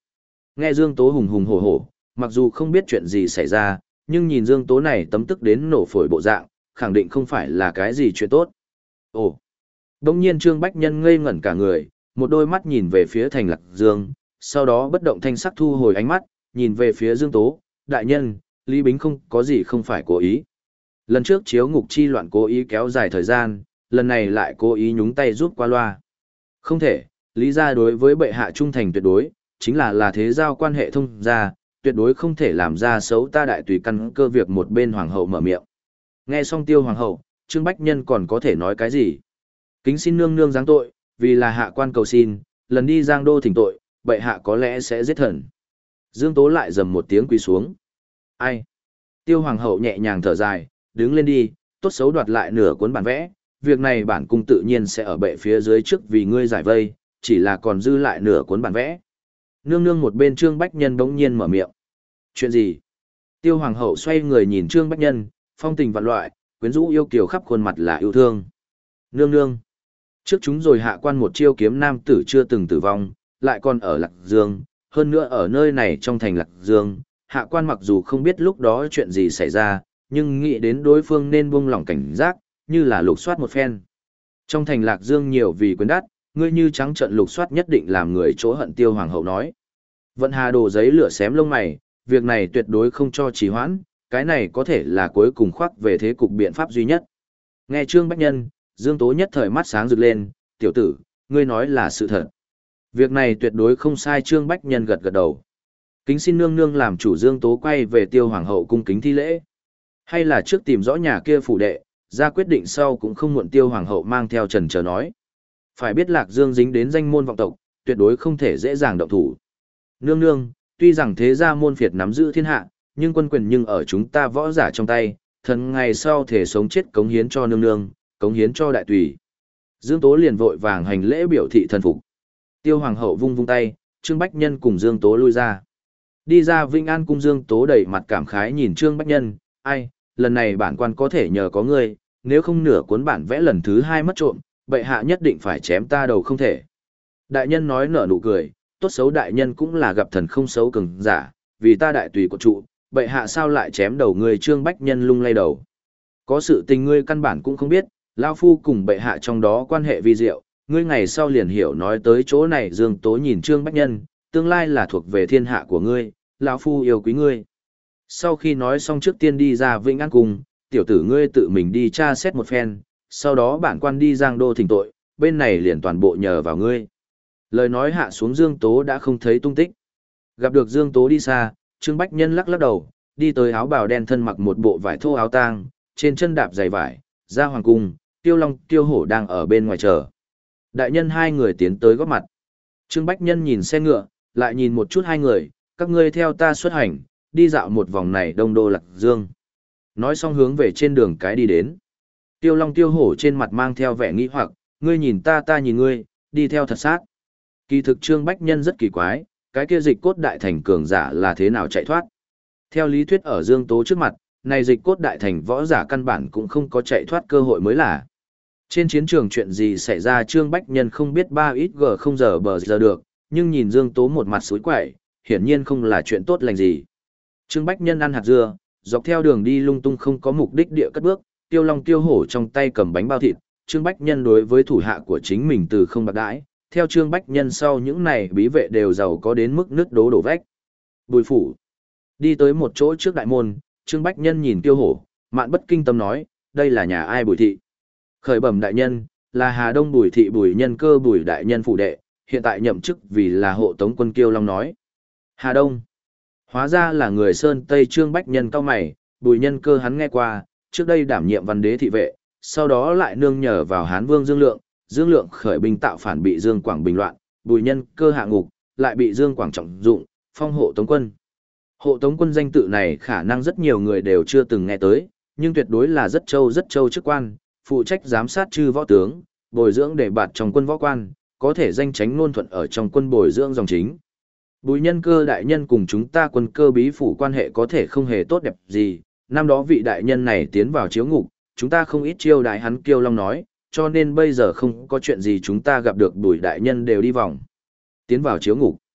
Nghe Dương Tố hùng hùng hổ hổ, mặc dù không biết chuyện gì xảy ra, nhưng nhìn Dương Tố này tấm tức đến nổ phổi bộ dạng, khẳng định không phải là cái gì chuyện tốt. Ồ! Đông nhiên Trương Bách Nhân ngây ngẩn cả người, một đôi mắt nhìn về phía Thành Lạc Dương, sau đó bất động thanh sắc thu hồi ánh mắt, nhìn về phía Dương Tố, đại nhân, Lý Bính không có gì không phải cố ý. Lần trước chiếu ngục chi loạn cố ý kéo dài thời gian, lần này lại cố ý nhúng tay giúp qua loa. Không thể, Lý gia đối với bệ hạ trung thành tuyệt đối, chính là là thế giao quan hệ thông gia, tuyệt đối không thể làm ra xấu ta đại tùy căn cơ việc một bên hoàng hậu mở miệng. Nghe xong Tiêu hoàng hậu, Trương Bách Nhân còn có thể nói cái gì? Kính xin nương nương giáng tội, vì là hạ quan cầu xin, lần đi Giang Đô thỉnh tội, bệ hạ có lẽ sẽ giết thần. Dương Tố lại dầm một tiếng quỳ xuống. Ai? Tiêu hoàng hậu nhẹ nhàng thở dài, đứng lên đi, tốt xấu đoạt lại nửa cuốn bản vẽ, việc này bản cung tự nhiên sẽ ở bệ phía dưới trước vì ngươi giải vây, chỉ là còn dư lại nửa cuốn bản vẽ. Nương nương một bên Trương Bách Nhân bỗng nhiên mở miệng. Chuyện gì? Tiêu hoàng hậu xoay người nhìn Trương Bách Nhân, phong tình vạn loại, quyến rũ yêu kiều khắp khuôn mặt là yêu thương. Nương nương. Trước chúng rồi hạ quan một chiêu kiếm nam tử chưa từng tử vong, lại còn ở Lạc Dương, hơn nữa ở nơi này trong thành Lạc Dương, hạ quan mặc dù không biết lúc đó chuyện gì xảy ra, nhưng nghĩ đến đối phương nên buông lỏng cảnh giác, như là lục soát một phen. Trong thành Lạc Dương nhiều vì quyền đắt, ngươi như trắng trận lục soát nhất định làm người chỗ hận. Tiêu hoàng hậu nói. Vận Hà đổ giấy lửa xém lông mày, việc này tuyệt đối không cho trì hoãn, cái này có thể là cuối cùng khoác về thế cục biện pháp duy nhất. Nghe Trương Bách Nhân, Dương Tố nhất thời mắt sáng rực lên, tiểu tử, ngươi nói là sự thật. Việc này tuyệt đối không sai. Trương Bách Nhân gật gật đầu. Kính xin nương nương làm chủ. Dương Tố quay về Tiêu hoàng hậu cung kính thi lễ. Hay là trước tìm rõ nhà kia phủ đệ, ra quyết định sau cũng không muộn. Tiêu hoàng hậu mang theo trần chờ nói. Phải biết Lạc Dương dính đến danh môn vọng tộc, tuyệt đối không thể dễ dàng động thủ. Nương nương, tuy rằng thế gia môn phiệt nắm giữ thiên hạ, nhưng quân quyền nhưng ở chúng ta võ giả trong tay, thần ngày sau thể sống chết cống hiến cho nương nương, cống hiến cho đại tùy. Dương Tố liền vội vàng hành lễ biểu thị thần phục. Tiêu hoàng hậu vung vung tay, Trương Bách Nhân cùng Dương Tố lui ra. Đi ra Vinh An cung. Dương Tố đầy mặt cảm khái nhìn Trương Bách Nhân, ai, lần này bản quan có thể nhờ có ngươi, nếu không nửa cuốn bản vẽ lần thứ hai mất trộm, bệ hạ nhất định phải chém ta đầu không thể. Đại nhân nói nở nụ cười, tốt xấu đại nhân cũng là gặp thần không xấu cường giả, vì ta đại tùy của trụ, bệ hạ sao lại chém đầu ngươi? Trương Bách Nhân lung lay đầu. Có sự tình ngươi căn bản cũng không biết, lão phu cùng bệ hạ trong đó quan hệ vi diệu, ngươi ngày sau liền hiểu. Nói tới chỗ này, Dương Tố nhìn Trương Bách Nhân, tương lai là thuộc về thiên hạ của ngươi, lão phu yêu quý ngươi. Sau khi nói xong trước tiên đi ra Vĩnh An cung, tiểu tử ngươi tự mình đi tra xét một phen, sau đó bản quan đi Giang Đô thỉnh tội, bên này liền toàn bộ nhờ vào ngươi. Lời nói hạ xuống, Dương Tố đã không thấy tung tích. Gặp được Dương Tố đi xa, Trương Bách Nhân lắc lắc đầu, đi tới áo bào đen thân mặc một bộ vải thô áo tang, trên chân đạp giày vải, ra hoàng cung, Tiêu Long, Tiêu Hổ đang ở bên ngoài chờ. Đại nhân hai người tiến tới góp mặt. Trương Bách Nhân nhìn xe ngựa, lại nhìn một chút hai người, các ngươi theo ta xuất hành, đi dạo một vòng này Đông Đô Lạc Dương. Nói xong hướng về trên đường cái đi đến. Tiêu Long Tiêu Hổ trên mặt mang theo vẻ nghi hoặc, ngươi nhìn ta ta nhìn ngươi, đi theo thật sát. Kỳ thực Trương Bách Nhân rất kỳ quái, cái kia dịch cốt đại thành cường giả là thế nào chạy thoát. Theo lý thuyết ở Dương Tố trước mặt, này dịch cốt đại thành võ giả căn bản cũng không có chạy thoát cơ hội mới là. Trên chiến trường chuyện gì xảy ra Trương Bách Nhân không biết ba ít g không giờ bờ giờ được, nhưng nhìn Dương Tố một mặt suối quậy, hiển nhiên không là chuyện tốt lành gì. Trương Bách Nhân ăn hạt dưa, dọc theo đường đi lung tung không có mục đích địa cất bước, Tiêu Long Tiêu Hổ trong tay cầm bánh bao thịt, Trương Bách Nhân đối với thủ hạ của chính mình từ không bạc đãi, theo Trương Bách Nhân sau những này bí vệ đều giàu có đến mức nứt đố đổ vách. Bùi phủ. Đi tới một chỗ trước đại môn, Trương Bách Nhân nhìn Tiêu Hổ, mạn bất kinh tâm nói, đây là nhà ai Bùi thị? Khởi bẩm đại nhân, là Hà Đông Bùi thị Bùi Nhân Cơ Bùi đại nhân phủ đệ, hiện tại nhậm chức vì là hộ tống quân Kiêu Long nói. Hà Đông. Hóa ra là người Sơn Tây. Trương Bách Nhân cao mày, Bùi Nhân Cơ hắn nghe qua, trước đây đảm nhiệm văn đế thị vệ, sau đó lại nương nhờ vào Hán Vương Dương Lượng, Dương Lượng khởi binh tạo phản bị Dương Quảng bình loạn, Bùi Nhân Cơ hạ ngục, lại bị Dương Quảng trọng dụng, phong hộ tống quân. Hộ tống quân danh tự này khả năng rất nhiều người đều chưa từng nghe tới, nhưng tuyệt đối là rất châu rất châu chức quan, phụ trách giám sát chư võ tướng, bồi dưỡng để bạt trong quân võ quan, có thể danh tránh ngôn thuận ở trong quân bồi dưỡng dòng chính. Bùi Nhân Cơ đại nhân cùng chúng ta quân Cơ bí phủ quan hệ có thể không hề tốt đẹp gì, năm đó vị đại nhân này tiến vào chiếu ngục, chúng ta không ít chiêu đại hắn. Kiêu Long nói, cho nên bây giờ không có chuyện gì chúng ta gặp được Bùi đại nhân đều đi vòng. Tiến vào chiếu ngục.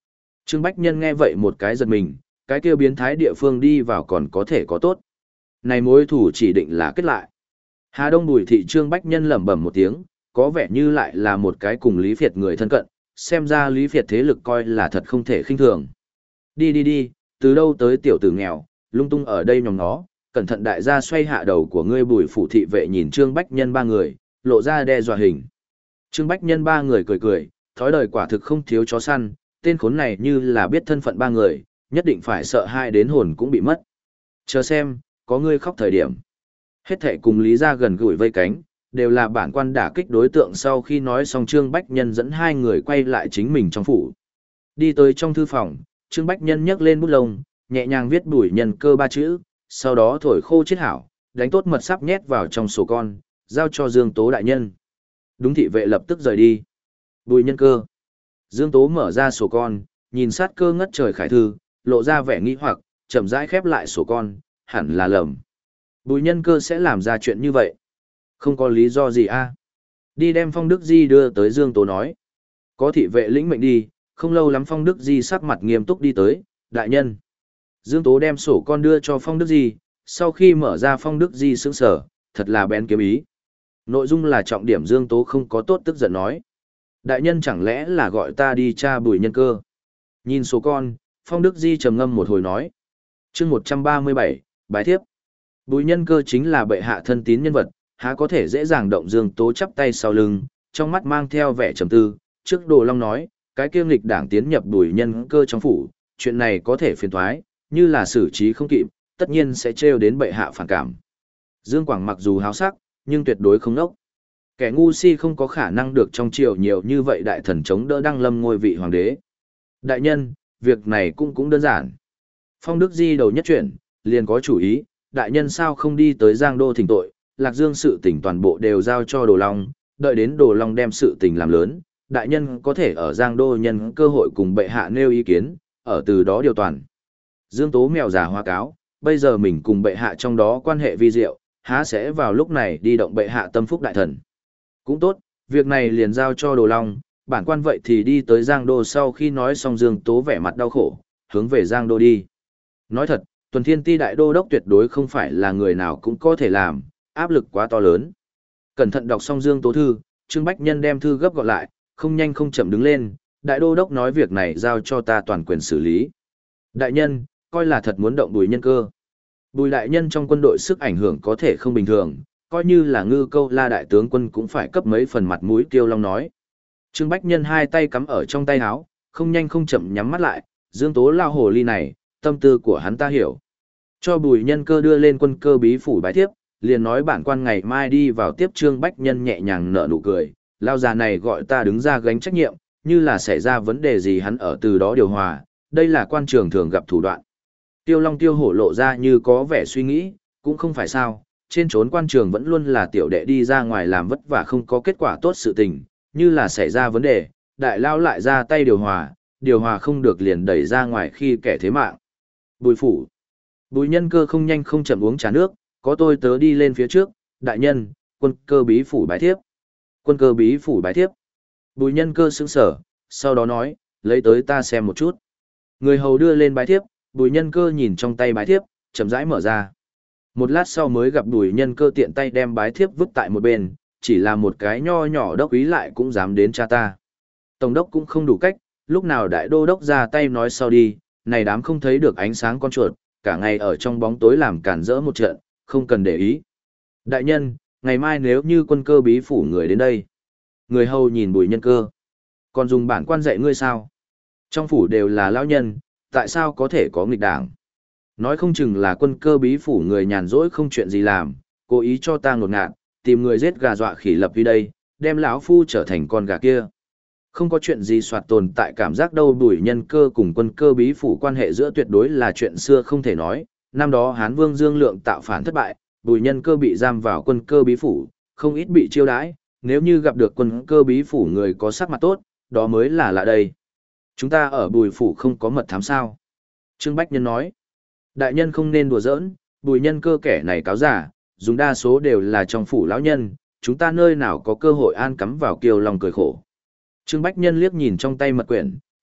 Trương Bách Nhân nghe vậy một cái giật mình, cái kia biến thái địa phương đi vào còn có thể có tốt. Này mối thủ chỉ định là kết lại. Hà Đông Bùi thị Trương Bách Nhân lẩm bẩm một tiếng, có vẻ như lại là một cái cùng Lý Việt người thân cận, xem ra Lý Việt thế lực coi là thật không thể khinh thường. Đi đi đi, từ đâu tới tiểu tử nghèo, lung tung ở đây nhòm nó, cẩn thận đại gia xoay hạ đầu của ngươi. Bùi phủ thị vệ nhìn Trương Bách Nhân ba người, lộ ra đe dọa hình. Trương Bách Nhân ba người cười cười, thói đời quả thực không thiếu chó săn, tên khốn này như là biết thân phận ba người, nhất định phải sợ hai đến hồn cũng bị mất. Chờ xem, có ngươi khóc thời điểm. Hết thảy cùng Lý gia gần gũi vây cánh, đều là bản quan đả kích đối tượng. Sau khi nói xong, Trương Bách Nhân dẫn hai người quay lại chính mình trong phủ. Đi tới trong thư phòng, Trương Bách Nhân nhấc lên bút lông, nhẹ nhàng viết Bùi Nhân Cơ ba chữ, sau đó thổi khô chiết hảo, đánh tốt mật sắp nhét vào trong sổ con, giao cho Dương Tố đại nhân. Đúng thị vệ lập tức rời đi. Bùi Nhân Cơ. Dương Tố mở ra sổ con, nhìn sát cơ ngất trời khải thư, lộ ra vẻ nghi hoặc, chậm rãi khép lại sổ con, hẳn là lầm. Bùi Nhân Cơ sẽ làm ra chuyện như vậy. Không có lý do gì a? Đi đem Phong Đức Di đưa tới. Dương Tố nói. Có thị vệ lĩnh mệnh đi, không lâu lắm Phong Đức Di sắc mặt nghiêm túc đi tới, đại nhân. Dương Tố đem sổ con đưa cho Phong Đức Di, sau khi mở ra Phong Đức Di sững sở, thật là bén kiếm ý. Nội dung là trọng điểm. Dương Tố không có tốt tức giận nói. Đại nhân chẳng lẽ là gọi ta đi tra Bùi Nhân Cơ? Nhìn sổ con, Phong Đức Di trầm ngâm một hồi nói. chương một trăm ba mươi bảy, bài thiếp. Bùi Nhân Cơ chính là bệ hạ thân tín nhân vật, há có thể dễ dàng động. Dương Tố chắp tay sau lưng, trong mắt mang theo vẻ trầm tư. Trước Đồ Long nói, cái kiêm lịch đảng tiến nhập Bùi Nhân Cơ trong phủ, chuyện này có thể phiền thoái, như là xử trí không kịp, tất nhiên sẽ trêu đến bệ hạ phản cảm. Dương Quảng mặc dù háo sắc, nhưng tuyệt đối không nốc. Kẻ ngu si không có khả năng được trong triều nhiều như vậy đại thần chống đỡ đăng lâm ngôi vị hoàng đế. Đại nhân, việc này cũng cũng đơn giản. Phong Đức Di đầu nhất chuyển, liền có chủ ý, đại nhân sao không đi tới Giang Đô thỉnh tội, Lạc Dương sự tình toàn bộ đều giao cho Đồ Long, đợi đến Đồ Long đem sự tình làm lớn, đại nhân có thể ở Giang Đô nhân cơ hội cùng bệ hạ nêu ý kiến, ở từ đó điều toàn. Dương Tố mèo già hoa cáo, bây giờ mình cùng bệ hạ trong đó quan hệ vi diệu, há sẽ vào lúc này đi động bệ hạ tâm phúc đại thần. Cũng tốt, việc này liền giao cho Đồ Long, bản quan vậy thì đi tới Giang Đô. Sau khi nói xong, Dương Tố vẻ mặt đau khổ, hướng về Giang Đô đi. Nói thật, Tuần Thiên Ti đại đô đốc tuyệt đối không phải là người nào cũng có thể làm, áp lực quá to lớn. Cẩn thận đọc xong Dương Tố thư, Trương Bách Nhân đem thư gấp gọn lại, không nhanh không chậm đứng lên, đại đô đốc nói việc này giao cho ta toàn quyền xử lý. Đại nhân, coi là thật muốn động Bùi Nhân Cơ. Bùi đại nhân trong quân đội sức ảnh hưởng có thể không bình thường, coi như là Ngư Câu La đại tướng quân cũng phải cấp mấy phần mặt mũi. Kiêu Long nói. Trương Bách Nhân hai tay cắm ở trong tay áo, không nhanh không chậm nhắm mắt lại, Dương Tố lao hồ ly này, tâm tư của hắn ta hiểu. Cho Bùi Nhân Cơ đưa lên quân cơ bí phủ bái tiếp, liền nói bản quan ngày mai đi vào tiếp. Trương Bách Nhân nhẹ nhàng nở nụ cười, lao già này gọi ta đứng ra gánh trách nhiệm, như là xảy ra vấn đề gì hắn ở từ đó điều hòa, đây là quan trường thường gặp thủ đoạn. Tiêu Long Tiêu Hổ lộ ra như có vẻ suy nghĩ, cũng không phải sao, trên trốn quan trường vẫn luôn là tiểu đệ đi ra ngoài làm vất vả không có kết quả tốt sự tình, như là xảy ra vấn đề, đại lao lại ra tay điều hòa, điều hòa không được liền đẩy ra ngoài khi kẻ thế mạng. Bùi phủ. Bùi Nhân Cơ không nhanh không chậm uống trà nước, có tôi tớ đi lên phía trước, đại nhân, quân cơ bí phủ bái thiếp. Quân cơ bí phủ bái thiếp. Bùi Nhân Cơ sững sở, sau đó nói, lấy tới ta xem một chút. Người hầu đưa lên bái thiếp, Bùi Nhân Cơ nhìn trong tay bái thiếp, chậm rãi mở ra. Một lát sau mới gặp Bùi Nhân Cơ tiện tay đem bái thiếp vứt tại một bên, chỉ là một cái nho nhỏ đốc ý lại cũng dám đến cha ta. Tổng đốc cũng không đủ cách, lúc nào đại đô đốc ra tay nói sau đi, này đám không thấy được ánh sáng con chuột, cả ngày ở trong bóng tối làm cản rỡ một trận, không cần để ý. Đại nhân, ngày mai nếu như quân cơ bí phủ người đến đây. Người hầu nhìn Bùi Nhân Cơ. Còn dùng bản quan dạy ngươi sao? Trong phủ đều là lão nhân, tại sao có thể có nghịch đảng? Nói không chừng là quân cơ bí phủ người nhàn rỗi không chuyện gì làm, cố ý cho ta ngột ngạt, tìm người giết gà dọa khỉ lập vi đây, đem lão phu trở thành con gà kia. Không có chuyện gì soạt tồn tại cảm giác đâu. Bùi Nhân Cơ cùng quân cơ bí phủ quan hệ giữa tuyệt đối là chuyện xưa không thể nói. Năm đó Hán Vương Dương Lượng tạo phản thất bại, Bùi Nhân Cơ bị giam vào quân cơ bí phủ, không ít bị chiêu đãi, nếu như gặp được quân cơ bí phủ người có sắc mặt tốt, đó mới là lạ đây. Chúng ta ở Bùi phủ không có mật thám sao? Trương Bách Nhân nói. Đại nhân không nên đùa giỡn, Bùi Nhân Cơ kẻ này cáo giả, dùng đa số đều là trong phủ lão nhân, chúng ta nơi nào có cơ hội an cắm vào. Kiều Long cười khổ. Trương Bách Nhân liếc nhìn trong tay mật quyển,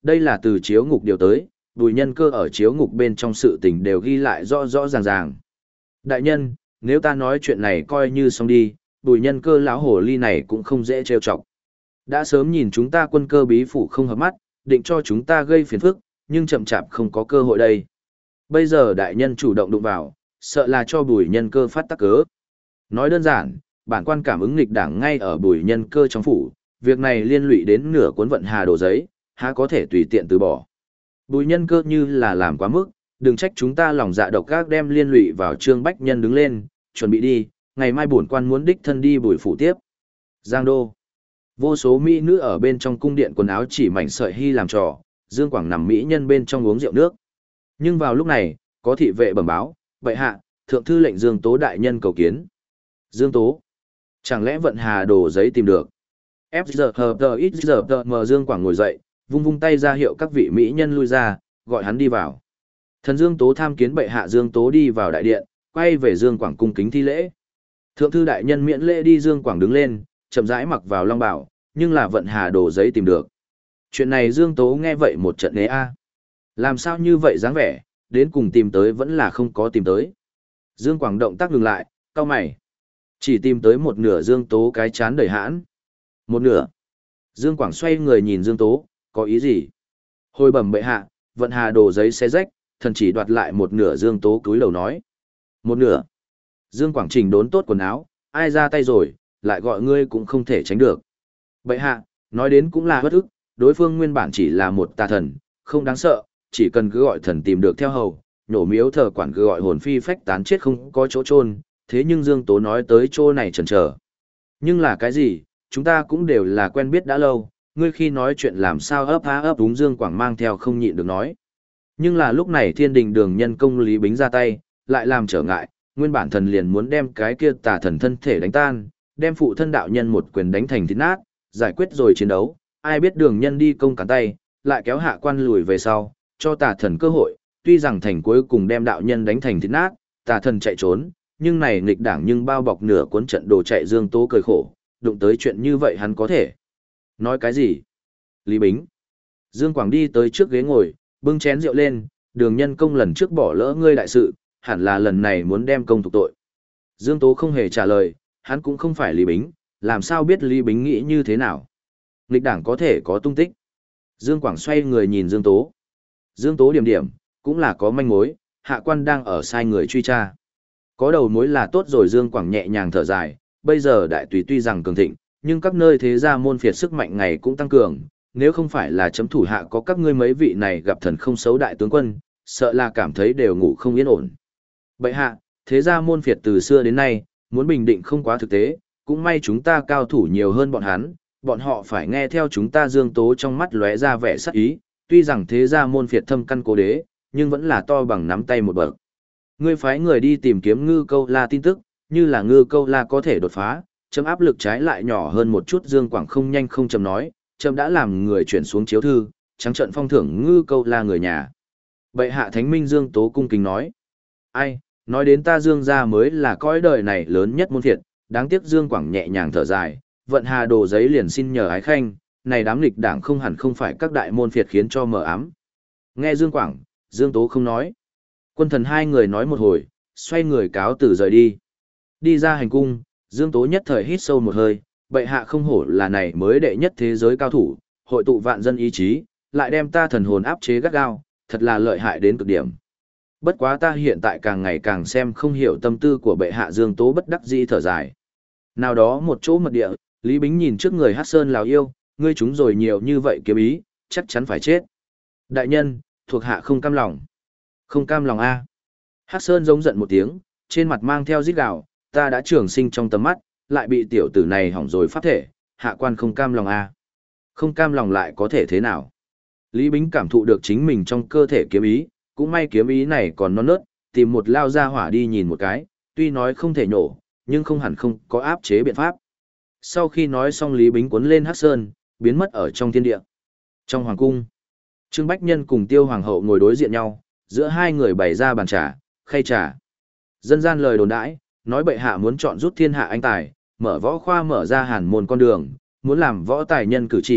đây là từ chiếu ngục điều tới, Bùi Nhân Cơ ở chiếu ngục bên trong sự tình đều ghi lại rõ rõ ràng ràng. Đại nhân, nếu ta nói chuyện này coi như xong đi, Bùi Nhân Cơ lão hồ ly này cũng không dễ trêu chọc. Đã sớm nhìn chúng ta Quân Cơ bí phủ không hợp mắt, định cho chúng ta gây phiền phức, nhưng chậm chạp không có cơ hội đây. Bây giờ đại nhân chủ động đụng vào, sợ là cho Bùi Nhân Cơ phát tắc cớ. Nói đơn giản, bản quan cảm ứng nghịch đảng ngay ở Bùi Nhân Cơ trong phủ, việc này liên lụy đến nửa cuốn vận hà đồ giấy, há có thể tùy tiện từ bỏ. Bùi Nhân Cơ như là làm quá mức, đừng trách chúng ta lòng dạ độc ác đem liên lụy vào Trương Bách Nhân đứng lên, chuẩn bị đi, ngày mai bổn quan muốn đích thân đi Bùi phủ tiếp. Giang Đô. Vô số mỹ nữ ở bên trong cung điện quần áo chỉ mảnh sợi hy làm trò, Dương Quảng nằm mỹ nhân bên trong uống rượu nước. Nhưng vào lúc này, có thị vệ bẩm báo, bệ hạ, thượng thư lệnh Dương Tố đại nhân cầu kiến. Dương Tố. Chẳng lẽ vận hà đồ giấy tìm được? F giờ hờ tờ ít giờ tờ mờ Dương Quảng ngồi dậy, vung vung tay ra hiệu các vị mỹ nhân lui ra, gọi hắn đi vào. Thần Dương Tố tham kiến bệ hạ. Dương Tố đi vào đại điện, quay về Dương Quảng cung kính thi lễ. Thượng thư đại nhân miễn lễ đi. Dương Quảng đứng lên, chậm rãi mặc vào long bào, nhưng là vận hà đồ giấy tìm được. Chuyện này Dương Tố nghe vậy một trận ế a. Làm sao như vậy dáng vẻ, đến cùng tìm tới vẫn là không có tìm tới. Dương Quảng động tác ngừng lại, cau mày. Chỉ tìm tới một nửa. Dương Tố cái chán đầy hãn. Một nửa. Dương Quảng xoay người nhìn Dương Tố, có ý gì? Hồi bẩm bệ hạ, vận hà đồ giấy xé rách, thần chỉ đoạt lại một nửa. Dương Tố cúi đầu nói. Một nửa. Dương Quảng chỉnh đốn tốt quần áo, ai ra tay rồi, lại gọi ngươi cũng không thể tránh được. Bệ hạ, nói đến cũng là bất ức, đối phương nguyên bản chỉ là một tà thần, không đáng sợ, chỉ cần cứ gọi thần tìm được theo hầu, nhổ miếu thờ quản cứ gọi hồn phi phách tán chết không có chỗ chôn. Thế nhưng Dương Tố nói tới chỗ này chần chờ. Nhưng là cái gì, chúng ta cũng đều là quen biết đã lâu, ngươi khi nói chuyện làm sao ấp há ấp úng. Dương Quảng mang theo không nhịn được nói. Nhưng là lúc này Thiên Đình Đường nhân công Lý Bính ra tay, lại làm trở ngại, nguyên bản thần liền muốn đem cái kia tà thần thân thể đánh tan, đem phụ thân đạo nhân một quyền đánh thành thịt nát, giải quyết rồi chiến đấu, ai biết Đường nhân đi công cản tay, lại kéo hạ quan lùi về sau, cho tà thần cơ hội, tuy rằng thành cuối cùng đem đạo nhân đánh thành thịt nát, tà thần chạy trốn, nhưng này nghịch đảng nhưng bao bọc nửa cuốn trận đồ chạy. Dương Tố cười khổ, đụng tới chuyện như vậy hắn có thể nói cái gì? Lý Bính. Dương Quảng đi tới trước ghế ngồi, bưng chén rượu lên, Đường nhân công lần trước bỏ lỡ ngươi đại sự, hẳn là lần này muốn đem công thuộc tội. Dương Tố không hề trả lời, hắn cũng không phải Lý Bính, làm sao biết Lý Bính nghĩ như thế nào? Nghịch đảng có thể có tung tích. Dương Quảng xoay người nhìn Dương Tố. Dương Tố điểm điểm, cũng là có manh mối, hạ quan đang ở sai người truy tra. Có đầu mối là tốt rồi. Dương Quảng nhẹ nhàng thở dài, bây giờ đại tùy tuy rằng cường thịnh, nhưng các nơi thế gia môn phiệt sức mạnh ngày cũng tăng cường, nếu không phải là chấm thủ hạ có các ngươi mấy vị này gặp thần không xấu đại tướng quân, sợ là cảm thấy đều ngủ không yên ổn. Bệ hạ, thế gia môn phiệt từ xưa đến nay, muốn bình định không quá thực tế, cũng may chúng ta cao thủ nhiều hơn bọn hắn, bọn họ phải nghe theo chúng ta. Dương Tố trong mắt lóe ra vẻ sắc ý, tuy rằng thế gia môn phiệt thâm căn cố đế, nhưng vẫn là to bằng nắm tay một bậc. Ngươi phái người đi tìm kiếm Ngư Câu La tin tức, như là Ngư Câu La có thể đột phá, chấm áp lực trái lại nhỏ hơn một chút. Dương Quảng không nhanh không chậm nói, chấm đã làm người chuyển xuống chiếu thư, trắng trận phong thưởng Ngư Câu La người nhà. Bệ hạ thánh minh. Dương Tố cung kính nói. Ai, nói đến ta Dương gia mới là cõi đời này lớn nhất môn phiệt, đáng tiếc. Dương Quảng nhẹ nhàng thở dài, vận hà đồ giấy liền xin nhờ ái khanh, này đám nghịch đảng không hẳn không phải các đại môn phiệt khiến cho mờ ám. Nghe Dương Quảng, Dương Tố không nói. Quân thần hai người nói một hồi, xoay người cáo từ rời đi. Đi ra hành cung, Dương Tố nhất thời hít sâu một hơi, bệ hạ không hổ là này mới đệ nhất thế giới cao thủ, hội tụ vạn dân ý chí, lại đem ta thần hồn áp chế gắt gao, thật là lợi hại đến cực điểm. Bất quá ta hiện tại càng ngày càng xem không hiểu tâm tư của bệ hạ. Dương Tố bất đắc dĩ thở dài. Nào đó một chỗ mật địa, Lý Bính nhìn trước người Hắc Sơn Lào yêu, ngươi chúng rồi nhiều như vậy kiếm ý, chắc chắn phải chết. Đại nhân, thuộc hạ không cam lòng. Không cam lòng a. Hắc Sơn giống giận một tiếng, trên mặt mang theo rít gào, ta đã trường sinh trong tầm mắt, lại bị tiểu tử này hỏng rồi pháp thể, hạ quan không cam lòng a. Không cam lòng lại có thể thế nào? Lý Bính cảm thụ được chính mình trong cơ thể kiếm ý, cũng may kiếm ý này còn non nớt, tìm một lao ra hỏa đi nhìn một cái, tuy nói không thể nhổ, nhưng không hẳn không có áp chế biện pháp. Sau khi nói xong, Lý Bính cuốn lên Hắc Sơn, biến mất ở trong thiên địa. Trong hoàng cung, Trương Bách Nhân cùng Tiêu Hoàng hậu ngồi đối diện nhau, giữa hai người bày ra bàn trà, khay trà. Dân gian lời đồn đãi, nói bệ hạ muốn chọn rút thiên hạ anh tài, mở võ khoa mở ra hàn môn con đường, muốn làm võ tài nhân cử chỉ,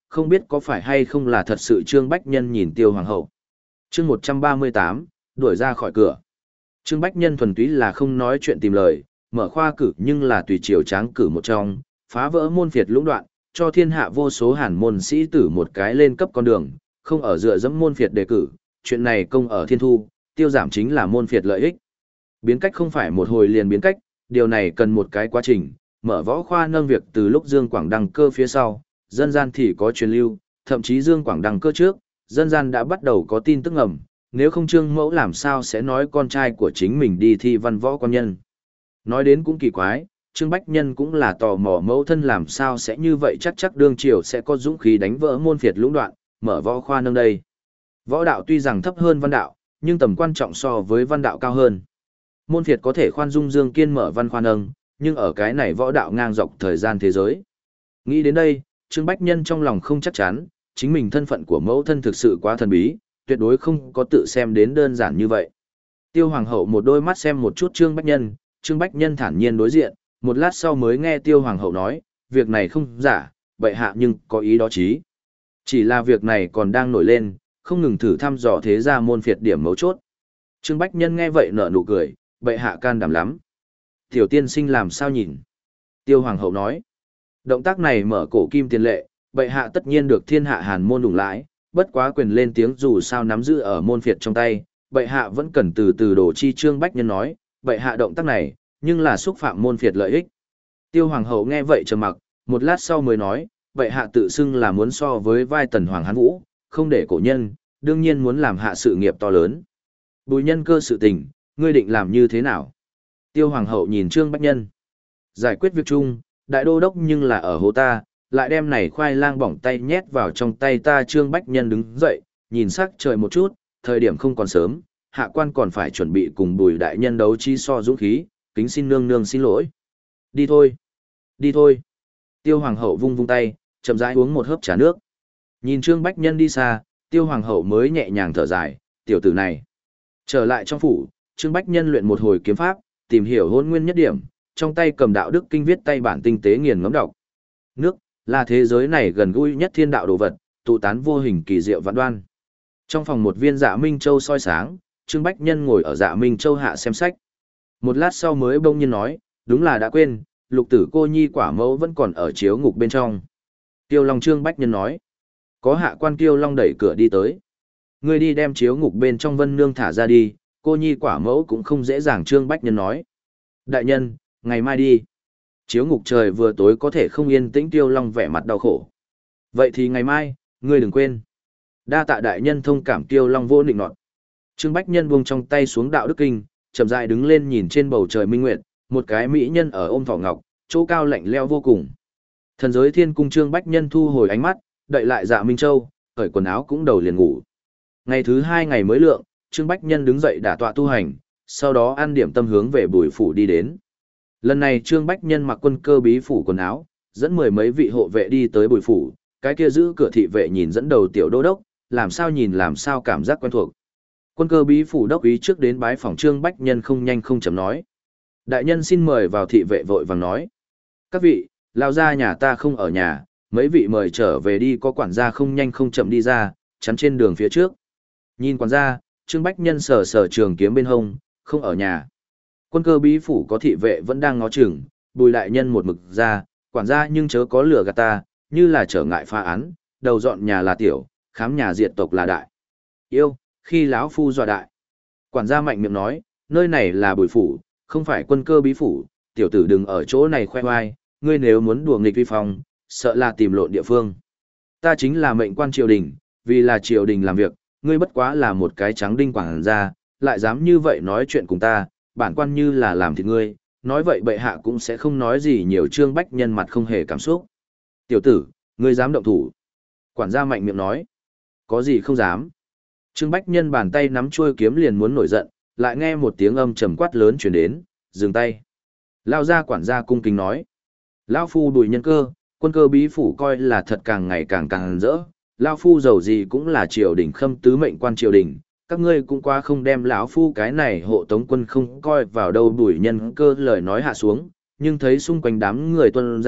không biết có phải hay không là thật sự Trương Bách Nhân nhìn Tiêu Hoàng hậu. Chương một trăm ba mươi tám, đuổi ra khỏi cửa. Trương Bách Nhân thuần túy là không nói chuyện tìm lời, mở khoa cử nhưng là tùy triều tráng cử một trong, phá vỡ môn phiệt lũng đoạn, cho thiên hạ vô số hàn môn sĩ tử một cái lên cấp con đường, không ở dựa dẫm môn phiệt đề cử, chuyện này công ở thiên thu, tiêu giảm chính là môn phiệt lợi ích. Biến cách không phải một hồi liền biến cách, điều này cần một cái quá trình, mở võ khoa nâng việc từ lúc Dương Quảng đăng cơ phía sau, dân gian thì có truyền lưu, thậm chí Dương Quảng đăng cơ trước, dân gian đã bắt đầu có tin tức ngầm, nếu không Trương Mẫu làm sao sẽ nói con trai của chính mình đi thi văn võ quan nhân. Nói đến cũng kỳ quái, Trương Bách Nhân cũng là tò mò mẫu thân làm sao sẽ như vậy, chắc chắc đương triều sẽ có dũng khí đánh vỡ môn phiệt lũng đoạn, mở võ khoa nâng đây. Võ đạo tuy rằng thấp hơn văn đạo, nhưng tầm quan trọng so với văn đạo cao hơn. Môn phiệt có thể khoan dung Dương Kiên mở văn khoa nâng, nhưng ở cái này võ đạo ngang dọc thời gian thế giới. Nghĩ đến đây, Trương Bách Nhân trong lòng không chắc chắn, chính mình thân phận của mẫu thân thực sự quá thần bí, tuyệt đối không có tự xem đến đơn giản như vậy. Tiêu Hoàng hậu một đôi mắt xem một chút Trương Bách Nhân, Trương Bách Nhân thản nhiên đối diện, một lát sau mới nghe Tiêu Hoàng hậu nói, việc này không giả, bệ hạ nhưng có ý đó chí. Chỉ là việc này còn đang nổi lên, không ngừng thử thăm dò thế gia môn phiệt điểm mấu chốt. Trương Bách Nhân nghe vậy nở nụ cười, bệ hạ can đảm lắm. Tiểu tiên sinh làm sao nhìn? Tiêu Hoàng hậu nói, động tác này mở cổ kim tiền lệ, bệ hạ tất nhiên được thiên hạ hàn môn đủng lãi, bất quá quyền lên tiếng dù sao nắm giữ ở môn phiệt trong tay, bệ hạ vẫn cần từ từ đổ chi. Trương Bách Nhân nói, bệ hạ động tác này, nhưng là xúc phạm môn phiệt lợi ích. Tiêu Hoàng hậu nghe vậy trầm mặc, một lát sau mới nói, bệ hạ tự xưng là muốn so với vai tần Hoàng Hán Vũ, không để cổ nhân, đương nhiên muốn làm hạ sự nghiệp to lớn. Bùi nhân cơ sự tình, ngươi định làm như thế nào? Tiêu Hoàng hậu nhìn Trương Bách Nhân. Giải quyết việc chung, đại đô đốc nhưng là ở hồ ta, lại đem này khoai lang bỏng tay nhét vào trong tay ta. Trương Bách Nhân đứng dậy, nhìn sắc trời một chút, thời điểm không còn sớm, hạ quan còn phải chuẩn bị cùng Bùi đại nhân đấu chi so dũng khí, kính xin nương nương xin lỗi. Đi thôi, đi thôi. Tiêu Hoàng hậu vung vung tay, chậm rãi uống một hớp trà nước. Nhìn Trương Bách Nhân đi xa, Tiêu Hoàng hậu mới nhẹ nhàng thở dài, tiểu tử này. Trở lại trong phủ, Trương Bách Nhân luyện một hồi kiếm pháp, tìm hiểu hôn nguyên nhất điểm, trong tay cầm đạo đức kinh viết tay bản tinh tế nghiền ngẫm đọc. Nước là thế giới này gần gũi nhất thiên đạo đồ vật, tụ tán vô hình kỳ diệu vạn đoan. Trong phòng một viên Dạ Minh Châu soi sáng, Trương Bách Nhân ngồi ở Dạ Minh Châu hạ xem sách. Một lát sau mới bỗng nhiên nói, đúng là đã quên, lục tử cô nhi quả mẫu vẫn còn ở chiếu ngục bên trong. Tiêu Long. Trương Bách Nhân nói, có hạ quan Tiêu Long đẩy cửa đi tới. Ngươi đi đem chiếu ngục bên trong Vân Nương thả ra đi, cô nhi quả mẫu cũng không dễ dàng. Trương Bách Nhân nói, đại nhân, ngày mai đi. Chiếu ngục trời vừa tối có thể không yên tĩnh. Tiêu Long vẻ mặt đau khổ. Vậy thì ngày mai, ngươi đừng quên. Đa tạ đại nhân thông cảm. Tiêu Long vô nịnh nọt. Trương Bách Nhân buông trong tay xuống đạo đức kinh, chậm rãi đứng lên nhìn trên bầu trời minh nguyệt, một cái mỹ nhân ở ôm thỏ ngọc, chỗ cao lạnh lẽo vô cùng. Thần giới thiên cung. Trương Bách Nhân thu hồi ánh mắt, đợi lại Dạ Minh Châu, cởi quần áo cũng đầu liền ngủ. Ngày thứ hai ngày mới lượng, Trương Bách Nhân đứng dậy đả tọa tu hành, sau đó ăn điểm tâm hướng về Bùi phủ đi đến. Lần này Trương Bách Nhân mặc quân cơ bí phủ quần áo, dẫn mười mấy vị hộ vệ đi tới Bùi phủ, cái kia giữ cửa thị vệ nhìn dẫn đầu tiểu đô đốc, làm sao nhìn làm sao cảm giác quen thuộc. Quân cơ bí phủ đốc ý trước đến bái phòng Trương Bách Nhân không nhanh không chậm nói. Đại nhân xin mời vào. Thị vệ vội vàng nói. Các vị, lao ra nhà ta không ở nhà, mấy vị mời trở về đi. Có quản gia không nhanh không chậm đi ra, chắn trên đường phía trước. Nhìn quản gia, Trương Bách Nhân sờ sờ trường kiếm bên hông, không ở nhà. Quân cơ bí phủ có thị vệ vẫn đang ngó chừng, Bùi đại nhân một mực ra, quản gia nhưng chớ có lừa gạt ta, như là trở ngại phá án, đầu dọn nhà là tiểu, khám nhà diệt tộc là đại. Yêu, khi lão phu dọa đại. Quản gia mạnh miệng nói, nơi này là Bùi phủ, không phải quân cơ bí phủ, tiểu tử đừng ở chỗ này khoe oai, ngươi nếu muốn đùa nghịch vi phong, sợ là tìm lộn địa phương. Ta chính là mệnh quan triều đình, vì là triều đình làm việc, ngươi bất quá là một cái trắng đinh quản gia, lại dám như vậy nói chuyện cùng ta, bản quan như là làm thịt ngươi, nói vậy bệ hạ cũng sẽ không nói gì nhiều. Trương Bách Nhân mặt không hề cảm xúc. Tiểu tử, ngươi dám động thủ. Quản gia mạnh miệng nói, có gì không dám. Trương Bách Nhân bàn tay nắm chuôi kiếm liền muốn nổi giận, lại nghe một tiếng âm trầm quát lớn truyền đến, dừng tay. Lao ra. Quản gia cung kính nói, lão phu Bùi nhân cơ, quân cơ bí phủ coi là thật càng ngày càng càng rỡ. Lão phu giàu gì cũng là triều đình khâm tứ mệnh quan triều đình, các ngươi cũng qua không đem lão phu cái này hộ tống quân không coi vào đâu. Bùi nhân cơ lời nói hạ xuống, nhưng thấy xung quanh đám người tuân ra,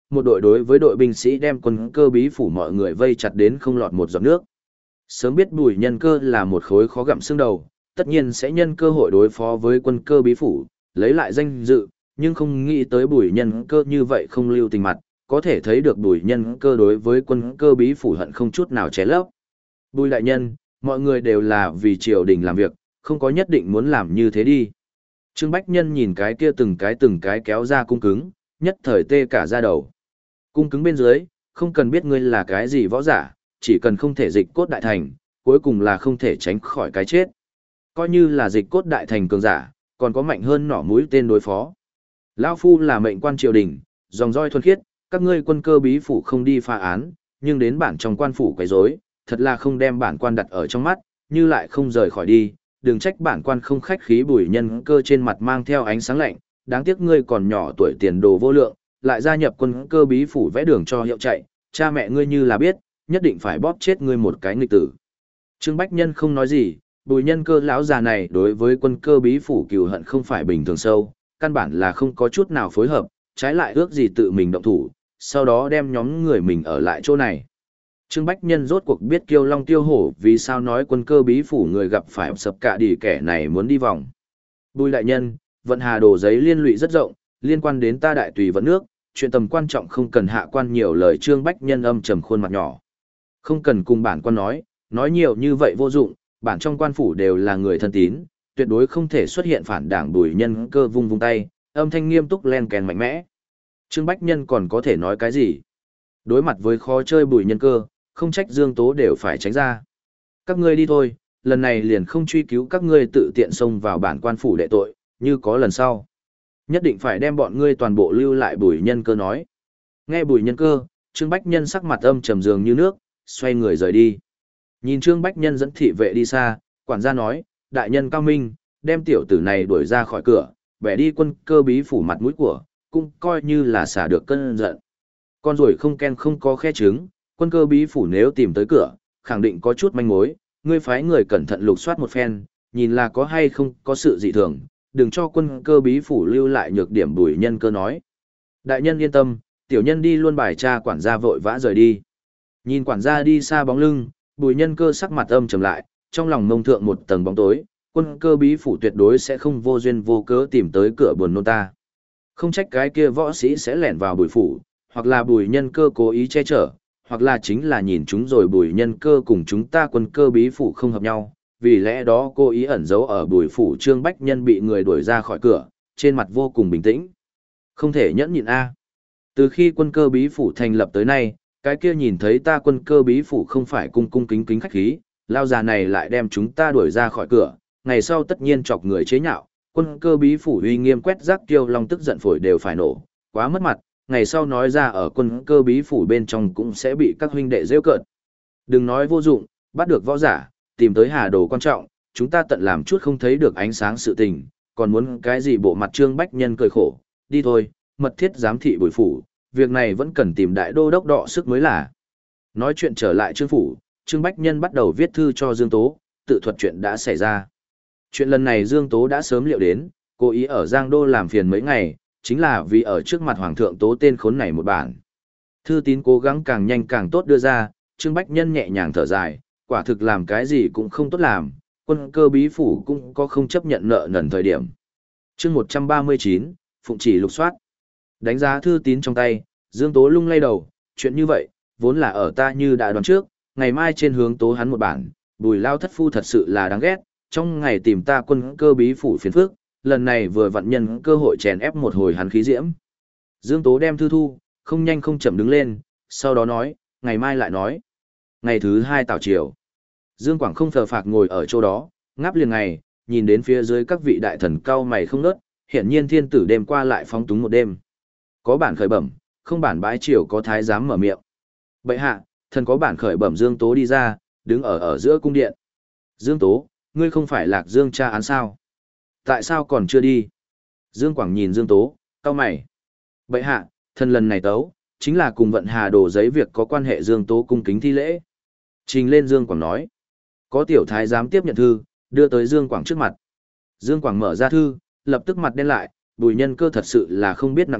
một đội đối với đội binh sĩ đem quân cơ bí phủ mọi người vây chặt đến không lọt một giọt nước. Sớm biết Bùi Nhân Cơ là một khối khó gặm xương đầu, tất nhiên sẽ nhân cơ hội đối phó với quân cơ bí phủ, lấy lại danh dự, nhưng không nghĩ tới Bùi Nhân Cơ như vậy không lưu tình mặt, có thể thấy được Bùi Nhân Cơ đối với quân cơ bí phủ hận không chút nào che lấp. Bùi đại nhân, mọi người đều là vì triều đình làm việc, không có nhất định muốn làm như thế đi. Trương Bách Nhân nhìn cái kia từng cái từng cái kéo ra cung cứng, nhất thời tê cả da đầu. Cung cứng bên dưới, không cần biết ngươi là cái gì võ giả, chỉ cần không thể dịch cốt đại thành, cuối cùng là không thể tránh khỏi cái chết. Coi như là dịch cốt đại thành cường giả, còn có mạnh hơn nỏ mũi tên đối phó. Lão Phu là mệnh quan triều đình, dòng roi thuần khiết, các ngươi quân cơ bí phủ không đi phá án, nhưng đến bản trong quan phủ quấy rối, thật là không đem bản quan đặt ở trong mắt, như lại không rời khỏi đi, đừng trách bản quan không khách khí. Bùi Nhân Cơ trên mặt mang theo ánh sáng lạnh, đáng tiếc ngươi còn nhỏ tuổi tiền đồ vô lượng, lại gia nhập quân cơ bí phủ vẽ đường cho hiệu chạy, cha mẹ ngươi như là biết, nhất định phải bóp chết ngươi một cái nghịch tử. Trương Bách Nhân không nói gì, Bùi Nhân Cơ lão già này đối với quân cơ bí phủ cừu hận không phải bình thường sâu, căn bản là không có chút nào phối hợp, trái lại ước gì tự mình động thủ, sau đó đem nhóm người mình ở lại chỗ này. Trương Bách Nhân rốt cuộc biết Kiêu Long Tiêu Hổ vì sao nói quân cơ bí phủ người gặp phải sập cả đi kẻ này muốn đi vòng. Bùi đại nhân, vận hà đồ giấy liên lụy rất rộng, liên quan đến ta đại tùy vận nước, chuyện tầm quan trọng không cần hạ quan nhiều lời. Trương Bách Nhân âm trầm khuôn mặt nhỏ. Không cần cùng bản quan nói, nói nhiều như vậy vô dụng, bản trong quan phủ đều là người thân tín, tuyệt đối không thể xuất hiện phản đảng. Bùi Nhân Cơ vung vung tay, âm thanh nghiêm túc len kèn mạnh mẽ. Trương Bách Nhân còn có thể nói cái gì? Đối mặt với khó chơi Bùi Nhân Cơ, không trách Dương Tố đều phải tránh ra. Các ngươi đi thôi, lần này liền không truy cứu các ngươi tự tiện xông vào bản quan phủ đệ tội, như có lần sau. Nhất định phải đem bọn ngươi toàn bộ lưu lại. Bùi Nhân Cơ nói. Nghe Bùi Nhân Cơ, Trương Bách Nhân sắc mặt âm trầm dường như nước, xoay người rời đi. Nhìn Trương Bách Nhân dẫn thị vệ đi xa, quản gia nói, đại nhân cao minh, đem tiểu tử này đuổi ra khỏi cửa, bẻ đi quân cơ bí phủ mặt mũi của, cũng coi như là xả được cơn giận. Con ruồi không ken không có khe trứng, quân cơ bí phủ nếu tìm tới cửa, khẳng định có chút manh mối, ngươi phái người cẩn thận lục soát một phen, nhìn là có hay không có sự dị thường, đừng cho quân cơ bí phủ lưu lại nhược điểm. Bùi Nhân Cơ nói. Đại nhân yên tâm, tiểu nhân đi luôn. Bài tra quản gia vội vã rời đi. Nhìn quản gia đi xa bóng lưng, Bùi Nhân Cơ sắc mặt âm trầm lại, trong lòng mông thượng một tầng bóng tối, quân cơ bí phủ tuyệt đối sẽ không vô duyên vô cớ tìm tới cửa buồn nôn ta. Không trách cái kia võ sĩ sẽ lẻn vào Bùi phủ, hoặc là Bùi Nhân Cơ cố ý che chở, hoặc là chính là nhìn chúng rồi Bùi Nhân Cơ cùng chúng ta quân cơ bí phủ không hợp nhau, vì lẽ đó cô ý ẩn giấu ở Bùi phủ. Trương Bách Nhân bị người đuổi ra khỏi cửa, trên mặt vô cùng bình tĩnh. Không thể nhẫn nhịn a. Từ khi quân cơ bí phủ thành lập tới nay, cái kia nhìn thấy ta quân cơ bí phủ không phải cung cung kính kính khách khí, lao già này lại đem chúng ta đuổi ra khỏi cửa, ngày sau tất nhiên chọc người chế nhạo, quân cơ bí phủ uy nghiêm quét rác. Kiêu Long tức giận phổi đều phải nổ, quá mất mặt, ngày sau nói ra ở quân cơ bí phủ bên trong cũng sẽ bị các huynh đệ rêu cợt. Đừng nói vô dụng, bắt được võ giả, tìm tới hà đồ quan trọng, chúng ta tận làm chút không thấy được ánh sáng sự tình, còn muốn cái gì bộ mặt. Trương Bách Nhân cười khổ, đi thôi, mật thiết giám thị Bùi phủ, việc này vẫn cần tìm đại đô đốc đọ sức mới là. Nói chuyện trở lại Trương phủ, Trương Bách Nhân bắt đầu viết thư cho Dương Tố, tự thuật chuyện đã xảy ra. Chuyện lần này Dương Tố đã sớm liệu đến, cố ý ở Giang Đô làm phiền mấy ngày, chính là vì ở trước mặt Hoàng thượng tố tên khốn này một bản. Thư tín cố gắng càng nhanh càng tốt đưa ra, Trương Bách Nhân nhẹ nhàng thở dài, quả thực làm cái gì cũng không tốt làm, quân cơ bí phủ cũng có không chấp nhận nợ nần thời điểm. Chương một trăm ba mươi chín, Phụng chỉ lục soát. Đánh giá thư tín trong tay, Dương Tố lung lay đầu, chuyện như vậy, vốn là ở ta như đã đoán trước, ngày mai trên hướng tố hắn một bản, Bùi lao thất phu thật sự là đáng ghét, trong ngày tìm ta quân cơ bí phủ phiền phức, lần này vừa vặn nhân cơ hội chèn ép một hồi hắn khí diễm. Dương Tố đem thư thu, không nhanh không chậm đứng lên, sau đó nói, ngày mai lại nói. Ngày thứ hai tảo chiều, Dương Quảng không phờ phạc ngồi ở chỗ đó, ngáp liền ngày, nhìn đến phía dưới các vị đại thần cao mày không nớt, hiển nhiên thiên tử đêm qua lại phóng túng một đêm. Có bản khởi bẩm, không bản bái triều có thái giám mở miệng. Bệ hạ, thần có bản khởi bẩm. Dương Tố đi ra, đứng ở ở giữa cung điện. Dương Tố, ngươi không phải Lạc Dương tra án sao? Tại sao còn chưa đi? Dương Quảng nhìn Dương Tố, cau mày. Bệ hạ, thần lần này tấu, chính là cùng vận hà đồ giấy việc có quan hệ. Dương Tố cung kính thi lễ. Trình lên. Dương Quảng nói. Có tiểu thái giám tiếp nhận thư, đưa tới Dương Quảng trước mặt. Dương Quảng mở ra thư, lập tức mặt đen lại, Bùi Nhân Cơ thật sự là không biết nặng nhẹ,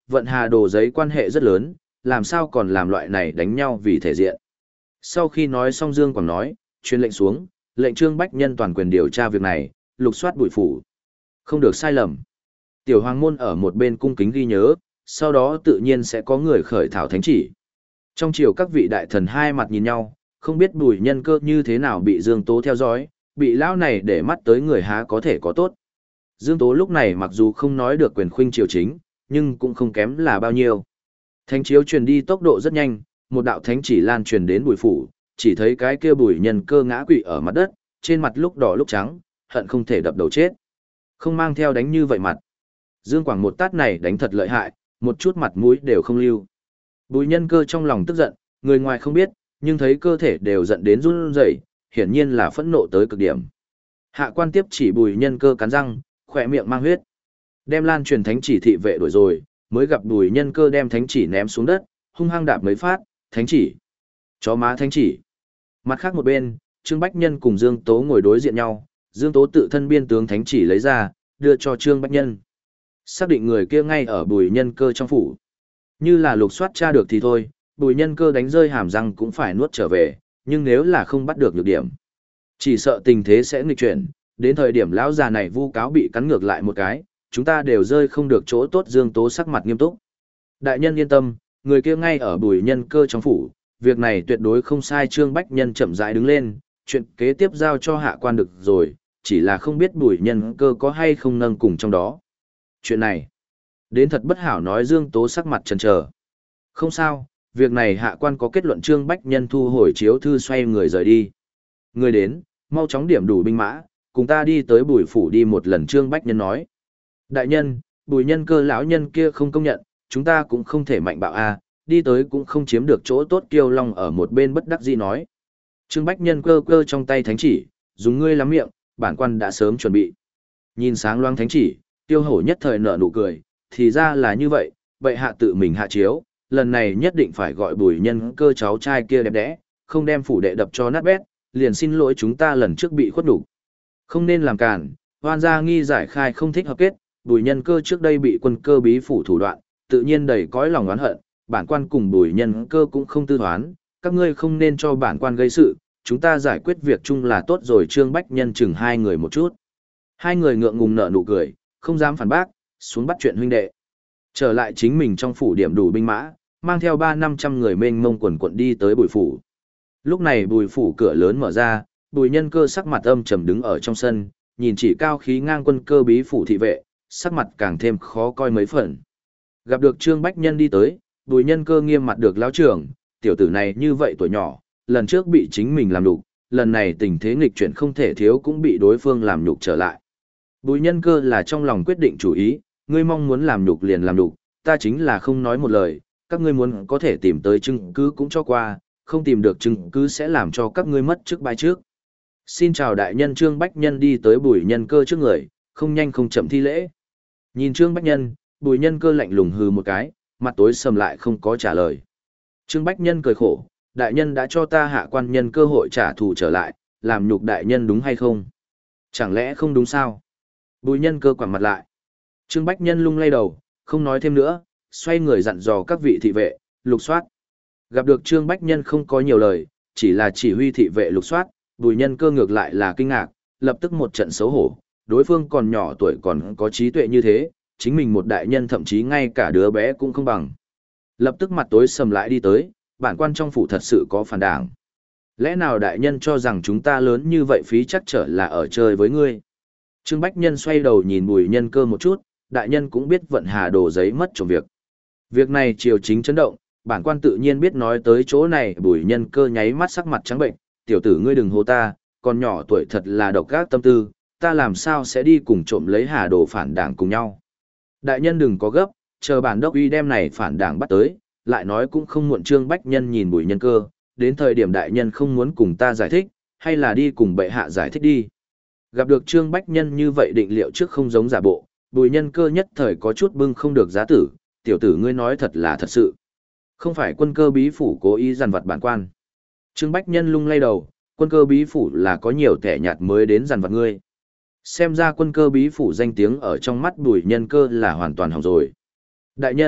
vận hà đồ giấy quan hệ rất lớn, làm sao còn làm loại này đánh nhau vì thể diện. Sau khi nói xong Dương Quảng nói, truyền lệnh xuống, lệnh Trương Bách Nhân toàn quyền điều tra việc này, lục soát bùi phủ. Không được sai lầm. Tiểu hoàng môn ở một bên cung kính ghi nhớ, sau đó tự nhiên sẽ có người khởi thảo thánh chỉ. Trong chiều các vị đại thần hai mặt nhìn nhau, không biết bùi nhân cơ như thế nào bị Dương Tố theo dõi, bị lão này để mắt tới người há có thể có tốt. Dương Tố lúc này mặc dù không nói được quyền khuynh triều chính, nhưng cũng không kém là bao nhiêu. Thánh chiếu truyền đi tốc độ rất nhanh, một đạo thánh chỉ lan truyền đến bùi phủ, chỉ thấy cái kia bùi nhân cơ ngã quỵ ở mặt đất, trên mặt lúc đỏ lúc trắng, hận không thể đập đầu chết. Không mang theo đánh như vậy mặt. Dương Quảng một tát này đánh thật lợi hại, một chút mặt mũi đều không lưu. Bùi nhân cơ trong lòng tức giận, người ngoài không biết, nhưng thấy cơ thể đều giận đến run rẩy, hiển nhiên là phẫn nộ tới cực điểm. Hạ quan tiếp chỉ bùi nhân cơ cắn răng, khỏe miệng mang huyết. Đem lan truyền thánh chỉ thị vệ đuổi rồi, mới gặp bùi nhân cơ đem thánh chỉ ném xuống đất, hung hăng đạp mấy phát, thánh chỉ. Chó má thánh chỉ. Mặt khác một bên, Trương Bách Nhân cùng Dương Tố ngồi đối diện nhau, Dương Tố tự thân biên tướng thánh chỉ lấy ra, đưa cho Trương Bách Nhân. Xác định người kia ngay ở bùi nhân cơ trong phủ. Như là lục soát tra được thì thôi, bùi nhân cơ đánh rơi hàm răng cũng phải nuốt trở về, nhưng nếu là không bắt được nhược điểm, chỉ sợ tình thế sẽ nghịch chuyển, đến thời điểm lão già này vu cáo bị cắn ngược lại một cái, chúng ta đều rơi không được chỗ tốt. Dương Tố sắc mặt nghiêm túc. Đại nhân yên tâm, người kia ngay ở bùi nhân cơ trong phủ, việc này tuyệt đối không sai. Trương Bách Nhân chậm rãi đứng lên, chuyện kế tiếp giao cho hạ quan được rồi, chỉ là không biết bùi nhân cơ có hay không nâng cùng trong đó. Chuyện này, đến thật bất hảo, nói Dương Tố sắc mặt chần chờ. Không sao, việc này hạ quan có kết luận. Trương Bách Nhân thu hồi chiếu thư xoay người rời đi. Người đến, mau chóng điểm đủ binh mã, cùng ta đi tới bùi phủ đi một lần. Trương Bách Nhân nói. Đại nhân, bùi nhân cơ lão nhân kia không công nhận, chúng ta cũng không thể mạnh bạo a, đi tới cũng không chiếm được chỗ tốt. Kiêu Long ở một bên bất đắc dĩ nói. Trương Bách Nhân cơ cơ trong tay thánh chỉ, dùng ngươi lắm miệng, bản quan đã sớm chuẩn bị. Nhìn sáng loáng thánh chỉ, Tiêu Hổ nhất thời nở nụ cười, thì ra là như vậy, bệ hạ tự mình hạ chiếu, lần này nhất định phải gọi bùi nhân cơ cháu trai kia đẹp đẽ, không đem phủ đệ đập cho nát bét, liền xin lỗi chúng ta lần trước bị khuất đủ. Không nên làm cản, hoan gia nghi giải khai không thích hợp kết, bùi nhân cơ trước đây bị quân cơ bí phủ thủ đoạn, tự nhiên đầy cõi lòng oán hận, bản quan cùng bùi nhân cơ cũng không tư thoán, các ngươi không nên cho bản quan gây sự, chúng ta giải quyết việc chung là tốt rồi. Trương Bách Nhân chừng hai người một chút. Hai người ngượng ngùng nở nụ cười, không dám phản bác, xuống bắt chuyện huynh đệ. Trở lại chính mình trong phủ điểm đủ binh mã, mang theo ba năm trăm người mênh mông quần quận đi tới bùi phủ. Lúc này bùi phủ cửa lớn mở ra, bùi nhân cơ sắc mặt âm trầm đứng ở trong sân, nhìn chỉ cao khí ngang quân cơ bí phủ thị vệ, sắc mặt càng thêm khó coi mấy phần. Gặp được Trương Bách Nhân đi tới, bùi nhân cơ nghiêm mặt được lão trưởng, tiểu tử này như vậy tuổi nhỏ, lần trước bị chính mình làm nhục, lần này tình thế nghịch chuyển không thể thiếu cũng bị đối phương làm nhục trở lại. Bùi nhân cơ là trong lòng quyết định chủ ý, ngươi mong muốn làm nhục liền làm nhục, ta chính là không nói một lời, các ngươi muốn có thể tìm tới chứng cứ cũng cho qua, không tìm được chứng cứ sẽ làm cho các ngươi mất trước bại trước. Xin chào đại nhân. Trương Bách Nhân đi tới bùi nhân cơ trước người, không nhanh không chậm thi lễ. Nhìn Trương Bách Nhân, bùi nhân cơ lạnh lùng hừ một cái, mặt tối sầm lại không có trả lời. Trương Bách Nhân cười khổ, đại nhân đã cho ta hạ quan nhân cơ hội trả thù trở lại, làm nhục đại nhân đúng hay không? Chẳng lẽ không đúng sao? Bùi nhân cơ quẳng mặt lại. Trương Bách Nhân lung lay đầu, không nói thêm nữa, xoay người dặn dò các vị thị vệ, lục soát. Gặp được Trương Bách Nhân không có nhiều lời, chỉ là chỉ huy thị vệ lục soát, bùi nhân cơ ngược lại là kinh ngạc, lập tức một trận xấu hổ, đối phương còn nhỏ tuổi còn có trí tuệ như thế, chính mình một đại nhân thậm chí ngay cả đứa bé cũng không bằng. Lập tức mặt tối sầm lại đi tới, bản quan trong phủ thật sự có phản đảng. Lẽ nào đại nhân cho rằng chúng ta lớn như vậy phí chắc trở là ở chơi với ngươi? Trương Bách Nhân xoay đầu nhìn bùi nhân cơ một chút, đại nhân cũng biết vận hà đồ giấy mất trong việc. Việc này triều chính chấn động, bản quan tự nhiên biết nói tới chỗ này. Bùi nhân cơ nháy mắt sắc mặt trắng bệnh, tiểu tử ngươi đừng hô ta, con nhỏ tuổi thật là độc ác tâm tư, ta làm sao sẽ đi cùng trộm lấy hà đồ phản đảng cùng nhau. Đại nhân đừng có gấp, chờ bản đốc uy đem này phản đảng bắt tới, lại nói cũng không muộn. Trương Bách Nhân nhìn bùi nhân cơ, đến thời điểm đại nhân không muốn cùng ta giải thích, hay là đi cùng bệ hạ giải thích đi. Gặp được Trương Bách Nhân như vậy định liệu trước không giống giả bộ, bùi nhân cơ nhất thời có chút bưng không được giá tử, tiểu tử ngươi nói thật là thật sự. Không phải quân cơ bí phủ cố ý dằn vặt bản quan. Trương Bách Nhân lung lay đầu, quân cơ bí phủ là có nhiều kẻ nhạt mới đến dằn vặt ngươi. Xem ra quân cơ bí phủ danh tiếng ở trong mắt bùi nhân cơ là hoàn toàn hỏng rồi. Đại nhân,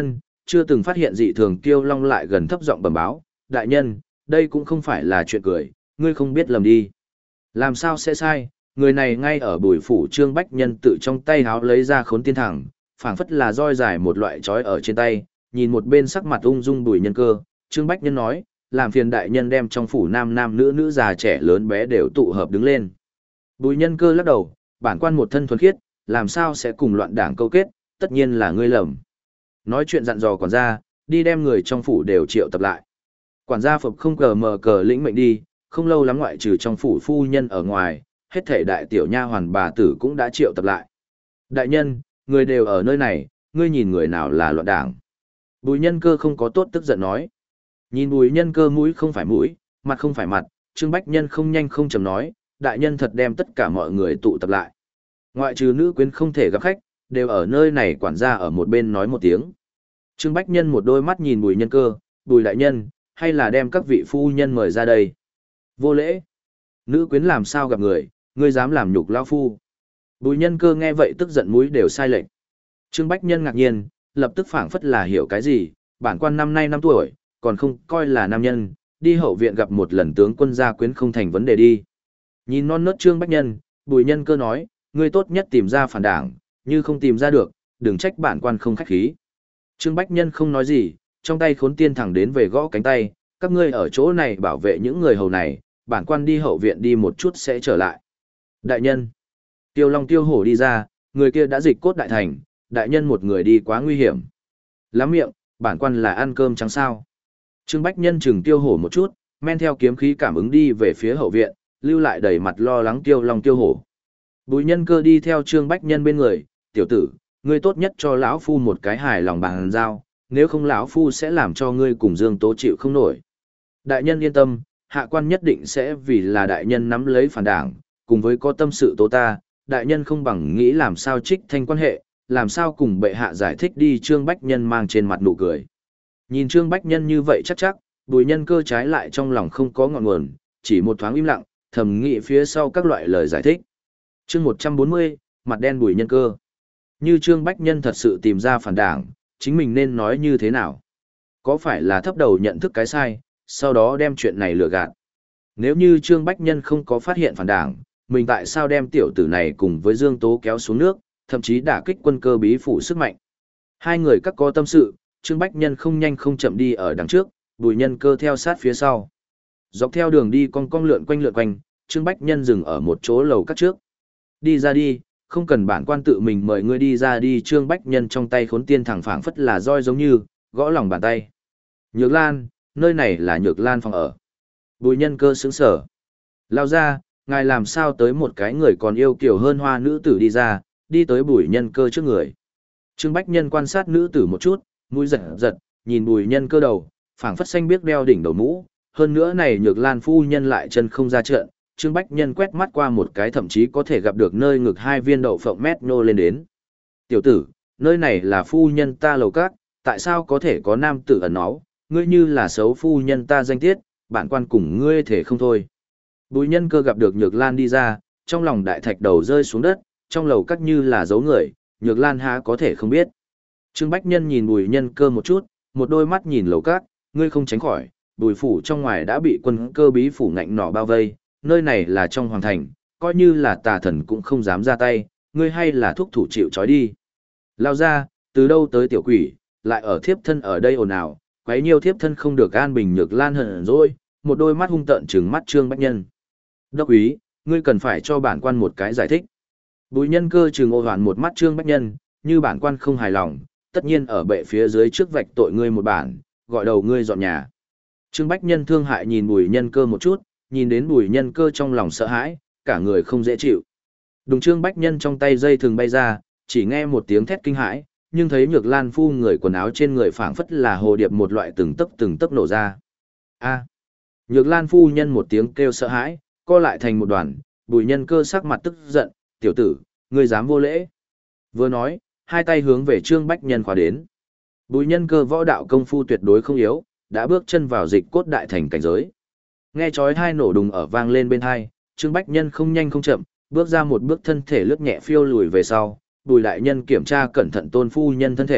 chưa từng phát hiện dị thường Kiêu Long lại gần thấp giọng bẩm báo, đại nhân, đây cũng không phải là chuyện cười, ngươi không biết lầm đi. Làm sao sẽ sai, người này ngay ở bùi phủ Trương Bách Nhân tự trong tay háo lấy ra khốn tiên thẳng, phảng phất là roi dài một loại trói ở trên tay, nhìn một bên sắc mặt ung dung Bùi Nhân Cơ, Trương Bách Nhân nói, làm phiền đại nhân đem trong phủ nam nam nữ nữ già trẻ lớn bé đều tụ hợp đứng lên. Bùi Nhân Cơ lắc đầu, bản quan một thân thuần khiết, làm sao sẽ cùng loạn đảng câu kết, tất nhiên là ngươi lầm. Nói chuyện dặn dò quản gia, đi đem người trong phủ đều triệu tập lại. Quản gia phục không cờ mờ cờ lĩnh mệnh đi, không lâu lắm ngoại trừ trong phủ phu nhân ở ngoài, hết thể đại tiểu nha hoàn bà tử cũng đã triệu tập lại. Đại nhân, người đều ở nơi này, ngươi nhìn người nào là loạn đảng. Bùi Nhân Cơ không có tốt tức giận nói. Nhìn Bùi Nhân Cơ mũi không phải mũi, mặt không phải mặt, Trương Bách Nhân không nhanh không chậm nói, đại nhân thật đem tất cả mọi người tụ tập lại. Ngoại trừ nữ quyến không thể gặp khách, đều ở nơi này quản gia ở một bên nói một tiếng. Trương Bách Nhân một đôi mắt nhìn Bùi Nhân Cơ, Bùi đại nhân, hay là đem các vị phu nhân mời ra đây. Vô lễ. Nữ quyến làm sao gặp người, ngươi dám làm nhục lão phu. Bùi Nhân Cơ nghe vậy tức giận mũi đều sai lệch. Trương Bách Nhân ngạc nhiên, lập tức phảng phất là hiểu cái gì, bản quan năm nay năm tuổi, còn không coi là nam nhân, đi hậu viện gặp một lần tướng quân gia quyến không thành vấn đề đi. Nhìn non nớt Trương Bách Nhân, Bùi Nhân Cơ nói, ngươi tốt nhất tìm ra phản đảng, như không tìm ra được, đừng trách bản quan không khách khí. Trương Bách Nhân không nói gì, trong tay khốn tiên thẳng đến về gõ cánh tay, các ngươi ở chỗ này bảo vệ những người hầu này, bản quan đi hậu viện đi một chút sẽ trở lại. Đại nhân, Tiêu Long Tiêu Hổ đi ra, người kia đã dịch cốt đại thành, đại nhân một người đi quá nguy hiểm. Lắm miệng, bản quan là ăn cơm trắng sao. Trương Bách Nhân chừng Tiêu Hổ một chút, men theo kiếm khí cảm ứng đi về phía hậu viện, lưu lại đầy mặt lo lắng Tiêu Long Tiêu Hổ. Bùi Nhân Cơ đi theo Trương Bách Nhân bên người, tiểu tử, ngươi tốt nhất cho lão phu một cái hài lòng bàn giao, nếu không lão phu sẽ làm cho ngươi cùng Dương Tố chịu không nổi. Đại nhân yên tâm, hạ quan nhất định sẽ vì là đại nhân nắm lấy phản đảng, cùng với có tâm sự tố ta, đại nhân không bằng nghĩ làm sao trích thanh quan hệ, làm sao cùng bệ hạ giải thích đi. Trương Bách Nhân mang trên mặt nụ cười. Nhìn Trương Bách Nhân như vậy chắc chắc, Bùi Nhân Cơ trái lại trong lòng không có ngọn nguồn, chỉ một thoáng im lặng, thầm nghĩ phía sau các loại lời giải thích. Chương một trăm bốn mươi, mặt đen Bùi Nhân Cơ. Như Trương Bách Nhân thật sự tìm ra phản đảng, chính mình nên nói như thế nào? Có phải là thấp đầu nhận thức cái sai, sau đó đem chuyện này lừa gạt? Nếu như Trương Bách Nhân không có phát hiện phản đảng, mình tại sao đem tiểu tử này cùng với Dương Tố kéo xuống nước, thậm chí đả kích quân cơ bí phủ sức mạnh? Hai người các có tâm sự, Trương Bách Nhân không nhanh không chậm đi ở đằng trước, Bùi Nhân Cơ theo sát phía sau. Dọc theo đường đi cong cong lượn quanh lượn quanh, Trương Bách Nhân dừng ở một chỗ lầu các trước. Đi ra đi, không cần bản quan tự mình mời ngươi đi ra đi. Trương Bách Nhân trong tay khốn tiên thẳng phảng phất là roi giống như, gõ lòng bàn tay. Nhược Lan, nơi này là Nhược Lan phòng ở. Bùi Nhân Cơ sững sở. Lao ra, ngài làm sao tới một cái người còn yêu kiều hơn hoa nữ tử đi ra, đi tới Bùi Nhân Cơ trước người. Trương Bách Nhân quan sát nữ tử một chút, mũi giật giật, nhìn Bùi Nhân Cơ đầu, phảng phất xanh biếc đeo đỉnh đầu mũ, hơn nữa này Nhược Lan phu nhân lại chân không ra trận. Trương Bách Nhân quét mắt qua một cái thậm chí có thể gặp được nơi ngực hai viên đậu phộng mét nô lên đến. Tiểu tử, nơi này là phu nhân ta lầu các, tại sao có thể có nam tử ẩn náu, ngươi như là xấu phu nhân ta danh tiết, bản quan cùng ngươi thể không thôi. Bùi Nhân Cơ gặp được Nhược Lan đi ra, trong lòng đại thạch đầu rơi xuống đất, trong lầu các như là giấu người, Nhược Lan há có thể không biết. Trương Bách Nhân nhìn Bùi Nhân Cơ một chút, một đôi mắt nhìn lầu các, ngươi không tránh khỏi, Bùi phủ trong ngoài đã bị quân cơ bí phủ ngạnh nỏ bao vây, nơi này là trong hoàng thành, coi như là tà thần cũng không dám ra tay, ngươi hay là thúc thủ chịu trói đi. Lao ra, từ đâu tới tiểu quỷ, lại ở thiếp thân ở đây ồn ào, quấy nhiều thiếp thân không được an bình. Nhược Lan hận rồi, một đôi mắt hung tợn trừng mắt Trương Bách Nhân. Đốc úy, ngươi cần phải cho bản quan một cái giải thích. Bùi Nhân Cơ trừng ô hoàn một mắt Trương Bách Nhân, như bản quan không hài lòng, tất nhiên ở bệ phía dưới trước vạch tội ngươi một bản, gọi đầu ngươi dọn nhà. Trương Bách Nhân thương hại nhìn Bùi Nhân Cơ một chút, nhìn đến Bùi Nhân Cơ trong lòng sợ hãi, cả người không dễ chịu. Đùng Trương Bách Nhân trong tay dây thường bay ra, chỉ nghe một tiếng thét kinh hãi, nhưng thấy Nhược Lan phu người quần áo trên người phảng phất là hồ điệp một loại từng tấc từng tấc nổ ra. A! Nhược Lan phu nhân một tiếng kêu sợ hãi, co lại thành một đoàn. Bùi Nhân Cơ sắc mặt tức giận, tiểu tử, ngươi dám vô lễ. Vừa nói, hai tay hướng về Trương Bách Nhân khóa đến. Bùi Nhân Cơ võ đạo công phu tuyệt đối không yếu, đã bước chân vào dịch cốt đại thành cảnh giới. Nghe chói tai nổ đùng ở vang lên bên tai, Trương Bách Nhân không nhanh không chậm, bước ra một bước, thân thể lướt nhẹ phiêu lùi về sau. Bùi đại nhân kiểm tra cẩn thận tôn phu nhân thân thể,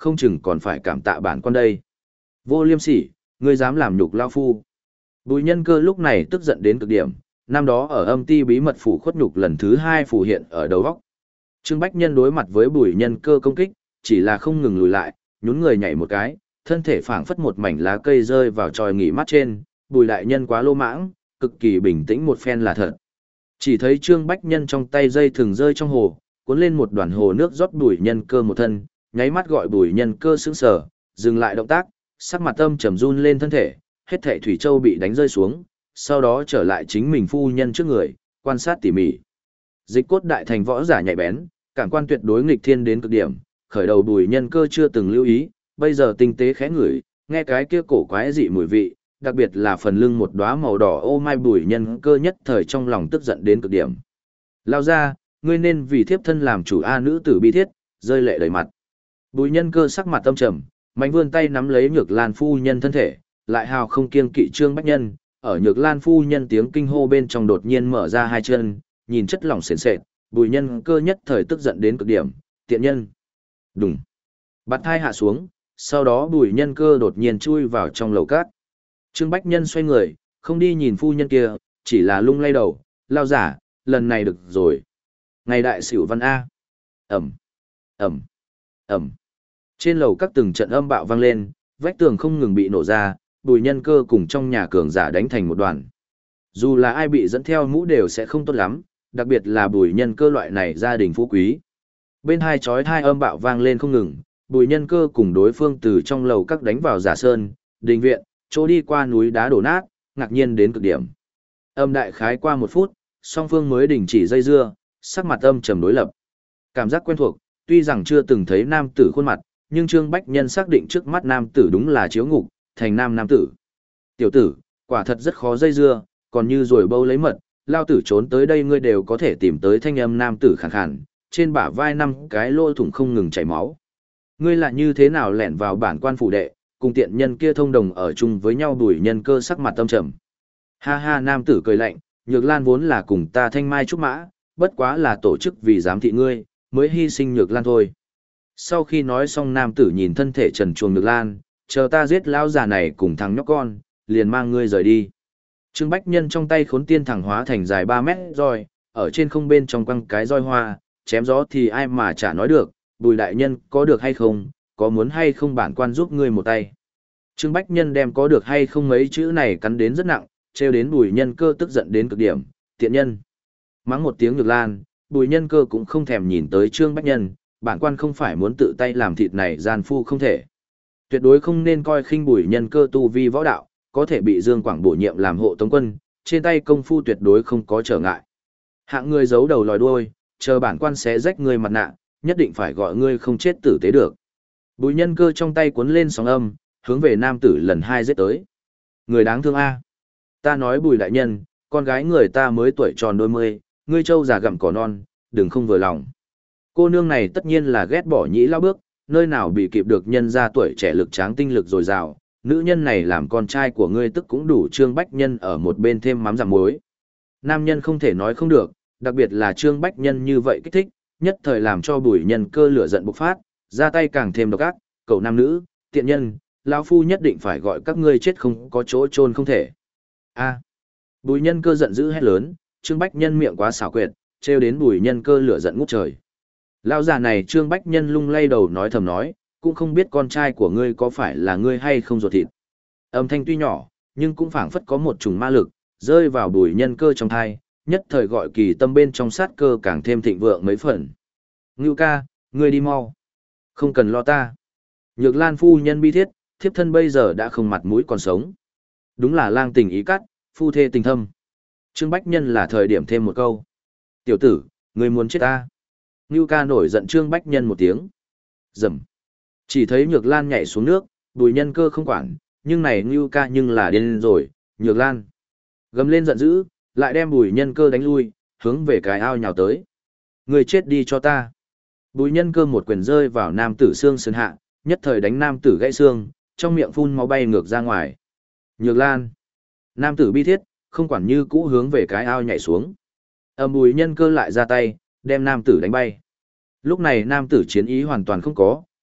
không chừng còn phải cảm tạ bản quan đây. Vô liêm sỉ, ngươi dám làm nhục lao phu. Bùi Nhân Cơ lúc này tức giận đến cực điểm, năm đó ở âm ti bí mật phủ khuất nhục lần thứ hai phủ hiện ở đầu góc. Trương Bách Nhân đối mặt với Bùi Nhân Cơ công kích, chỉ là không ngừng lùi lại, nhún người nhảy một cái, thân thể phảng phất một mảnh lá cây rơi vào tròi nghỉ mát trên, Bùi đại nhân quá lô mãng, cực kỳ bình tĩnh một phen là thật. Chỉ thấy Trương Bách Nhân trong tay dây thừng rơi trong hồ, cuốn lên một đoàn hồ nước rót Bùi Nhân Cơ một thân, nháy mắt gọi Bùi Nhân Cơ sững sờ, dừng lại động tác, sắc mặt âm trầm run lên thân thể, hết thảy thủy châu bị đánh rơi xuống, sau đó trở lại chính mình phu nhân trước người, quan sát tỉ mỉ. Dịch cốt đại thành võ giả nhạy bén, cảm quan tuyệt đối nghịch thiên đến cực điểm, khởi đầu Bùi Nhân Cơ chưa từng lưu ý, bây giờ tinh tế khẽ ngửi, nghe cái kia cổ quái dị mùi vị, đặc biệt là phần lưng một đóa màu đỏ ô mai. Bùi Nhân Cơ nhất thời trong lòng tức giận đến cực điểm. Lao ra, ngươi nên vì thiếp thân làm chủ a. Nữ tử bi thiết, rơi lệ đầy mặt. Bùi Nhân Cơ sắc mặt tâm trầm, mạnh vươn tay nắm lấy Nhược Lan phu nhân thân thể, lại hào không kiêng kỵ Trương Bách Nhân, ở Nhược Lan phu nhân tiếng kinh hô bên trong đột nhiên mở ra hai chân, nhìn chất lỏng sền sệt, Bùi Nhân Cơ nhất thời tức giận đến cực điểm, tiện nhân. Đùng. Bạt thai hạ xuống, sau đó Bùi Nhân Cơ đột nhiên chui vào trong lầu cát. Trương Bách Nhân xoay người, không đi nhìn phu nhân kia, chỉ là lung lay đầu, lao giả, lần này được rồi. Ngày đại xỉu văn A. Ẩm, Ẩm, Ẩm. Trên lầu các từng trận âm bạo vang lên, vách tường không ngừng bị nổ ra, Bùi Nhân Cơ cùng trong nhà cường giả đánh thành một đoàn. Dù là ai bị dẫn theo mũ đều sẽ không tốt lắm, đặc biệt là Bùi Nhân Cơ loại này gia đình phú quý. Bên hai chói tai âm bạo vang lên không ngừng, Bùi Nhân Cơ cùng đối phương từ trong lầu các đánh vào giả sơn, đình viện, chỗ đi qua núi đá đổ nát, ngạc nhiên đến cực điểm. Âm đại khái qua một phút, song phương mới đình chỉ dây dưa, sắc mặt âm trầm đối lập. Cảm giác quen thuộc, tuy rằng chưa từng thấy nam tử khuôn mặt, nhưng Trương Bách Nhân xác định trước mắt nam tử đúng là Chiếu Ngục, thành nam nam tử. Tiểu tử, quả thật rất khó dây dưa, còn như rồi bâu lấy mật, lao tử trốn tới đây ngươi đều có thể tìm tới thanh âm nam tử khàn khàn, trên bả vai năm cái lỗ thủng không ngừng chảy máu. Ngươi là như thế nào lẻn vào bản quan phủ đệ, cùng tiện nhân kia thông đồng ở chung với nhau. Bùi Nhân Cơ sắc mặt tâm trầm. Ha ha, nam tử cười lạnh, Nhược Lan vốn là cùng ta thanh mai trúc mã, bất quá là tổ chức vì giám thị ngươi, mới hy sinh Nhược Lan thôi. Sau khi nói xong nam tử nhìn thân thể trần truồng Nhược Lan, chờ ta giết lão già này cùng thằng nhóc con, liền mang ngươi rời đi. Trương Bách Nhân trong tay khốn tiên thẳng hóa thành dài ba mét roi, ở trên không bên trong quăng cái roi hoa, chém gió thì ai mà chả nói được, Bùi đại nhân có được hay không, có muốn hay không bản quan giúp ngươi một tay. Trương Bách Nhân đem có được hay không mấy chữ này cắn đến rất nặng, trêu đến Bùi Nhân Cơ tức giận đến cực điểm, tiện nhân. Mắng một tiếng Nhược Lan, Bùi Nhân Cơ cũng không thèm nhìn tới Trương Bách Nhân, bản quan không phải muốn tự tay làm thịt này gian phu không thể. Tuyệt đối không nên coi khinh Bùi Nhân Cơ tu vi võ đạo, có thể bị Dương Quảng bổ nhiệm làm hộ tống quân, trên tay công phu tuyệt đối không có trở ngại. Hạng người giấu đầu lòi đuôi, chờ bản quan sẽ rách ngươi mặt nạ, nhất định phải gọi ngươi không chết tử tế được. Bùi Nhân Cơ trong tay cuốn lên sóng âm, hướng về nam tử lần hai giết tới. Người đáng thương a. Ta nói Bùi đại nhân, con gái người ta mới tuổi tròn đôi mươi, ngươi trâu già gặm cỏ non, đừng không vừa lòng. Cô nương này tất nhiên là ghét bỏ nhĩ lao bước, nơi nào bị kịp được nhân ra tuổi trẻ lực tráng tinh lực dồi dào, nữ nhân này làm con trai của ngươi tức cũng đủ. Trương Bách Nhân ở một bên thêm mắm giảm muối. Nam nhân không thể nói không được, đặc biệt là Trương Bách Nhân như vậy kích thích, nhất thời làm cho Bùi Nhân Cơ lửa giận bộc phát, ra tay càng thêm độc ác, cậu nam nữ, tiện nhân, lão phu nhất định phải gọi các ngươi chết không có chỗ chôn không thể. A. Bùi Nhân Cơ giận dữ hét lớn, Trương Bách Nhân miệng quá xảo quyệt, trêu đến Bùi Nhân Cơ lửa giận ngút trời. Lão già này Trương Bách Nhân lung lay đầu nói thầm nói, cũng không biết con trai của ngươi có phải là ngươi hay không ruột thịt. Âm thanh tuy nhỏ, nhưng cũng phảng phất có một chủng ma lực, rơi vào Bùi Nhân Cơ trong thai, nhất thời gọi kỳ tâm bên trong sát cơ càng thêm thịnh vượng mấy phần. Ngưu ca, ngươi đi mau. Không cần lo ta. Nhược Lan phu nhân bi thiết, thiếp thân bây giờ đã không mặt mũi còn sống. Đúng là lang tình ý cắt, phu thê tình thâm. Trương Bách Nhân là thời điểm thêm một câu. Tiểu tử, ngươi muốn chết ta. Ngưu ca nổi giận Trương Bách Nhân một tiếng. Rầm. Chỉ thấy Nhược Lan nhảy xuống nước, Bùi Nhân Cơ không quản, nhưng này Ngưu ca nhưng là điên rồi, Nhược Lan. Gầm lên giận dữ, lại đem Bùi Nhân Cơ đánh lui, hướng về cái ao nhào tới. Ngươi chết đi cho ta. Bùi Nhân Cơ một quyền rơi vào nam tử xương sườn hạ, nhất thời đánh nam tử gãy xương, trong miệng phun máu bay ngược ra ngoài. Nhược Lan. Nam tử bi thiết, không quản như cũ hướng về cái ao nhảy xuống. Âm Bùi Nhân Cơ lại ra tay, đem nam tử đánh bay. Lúc này nam tử chiến ý hoàn toàn không có,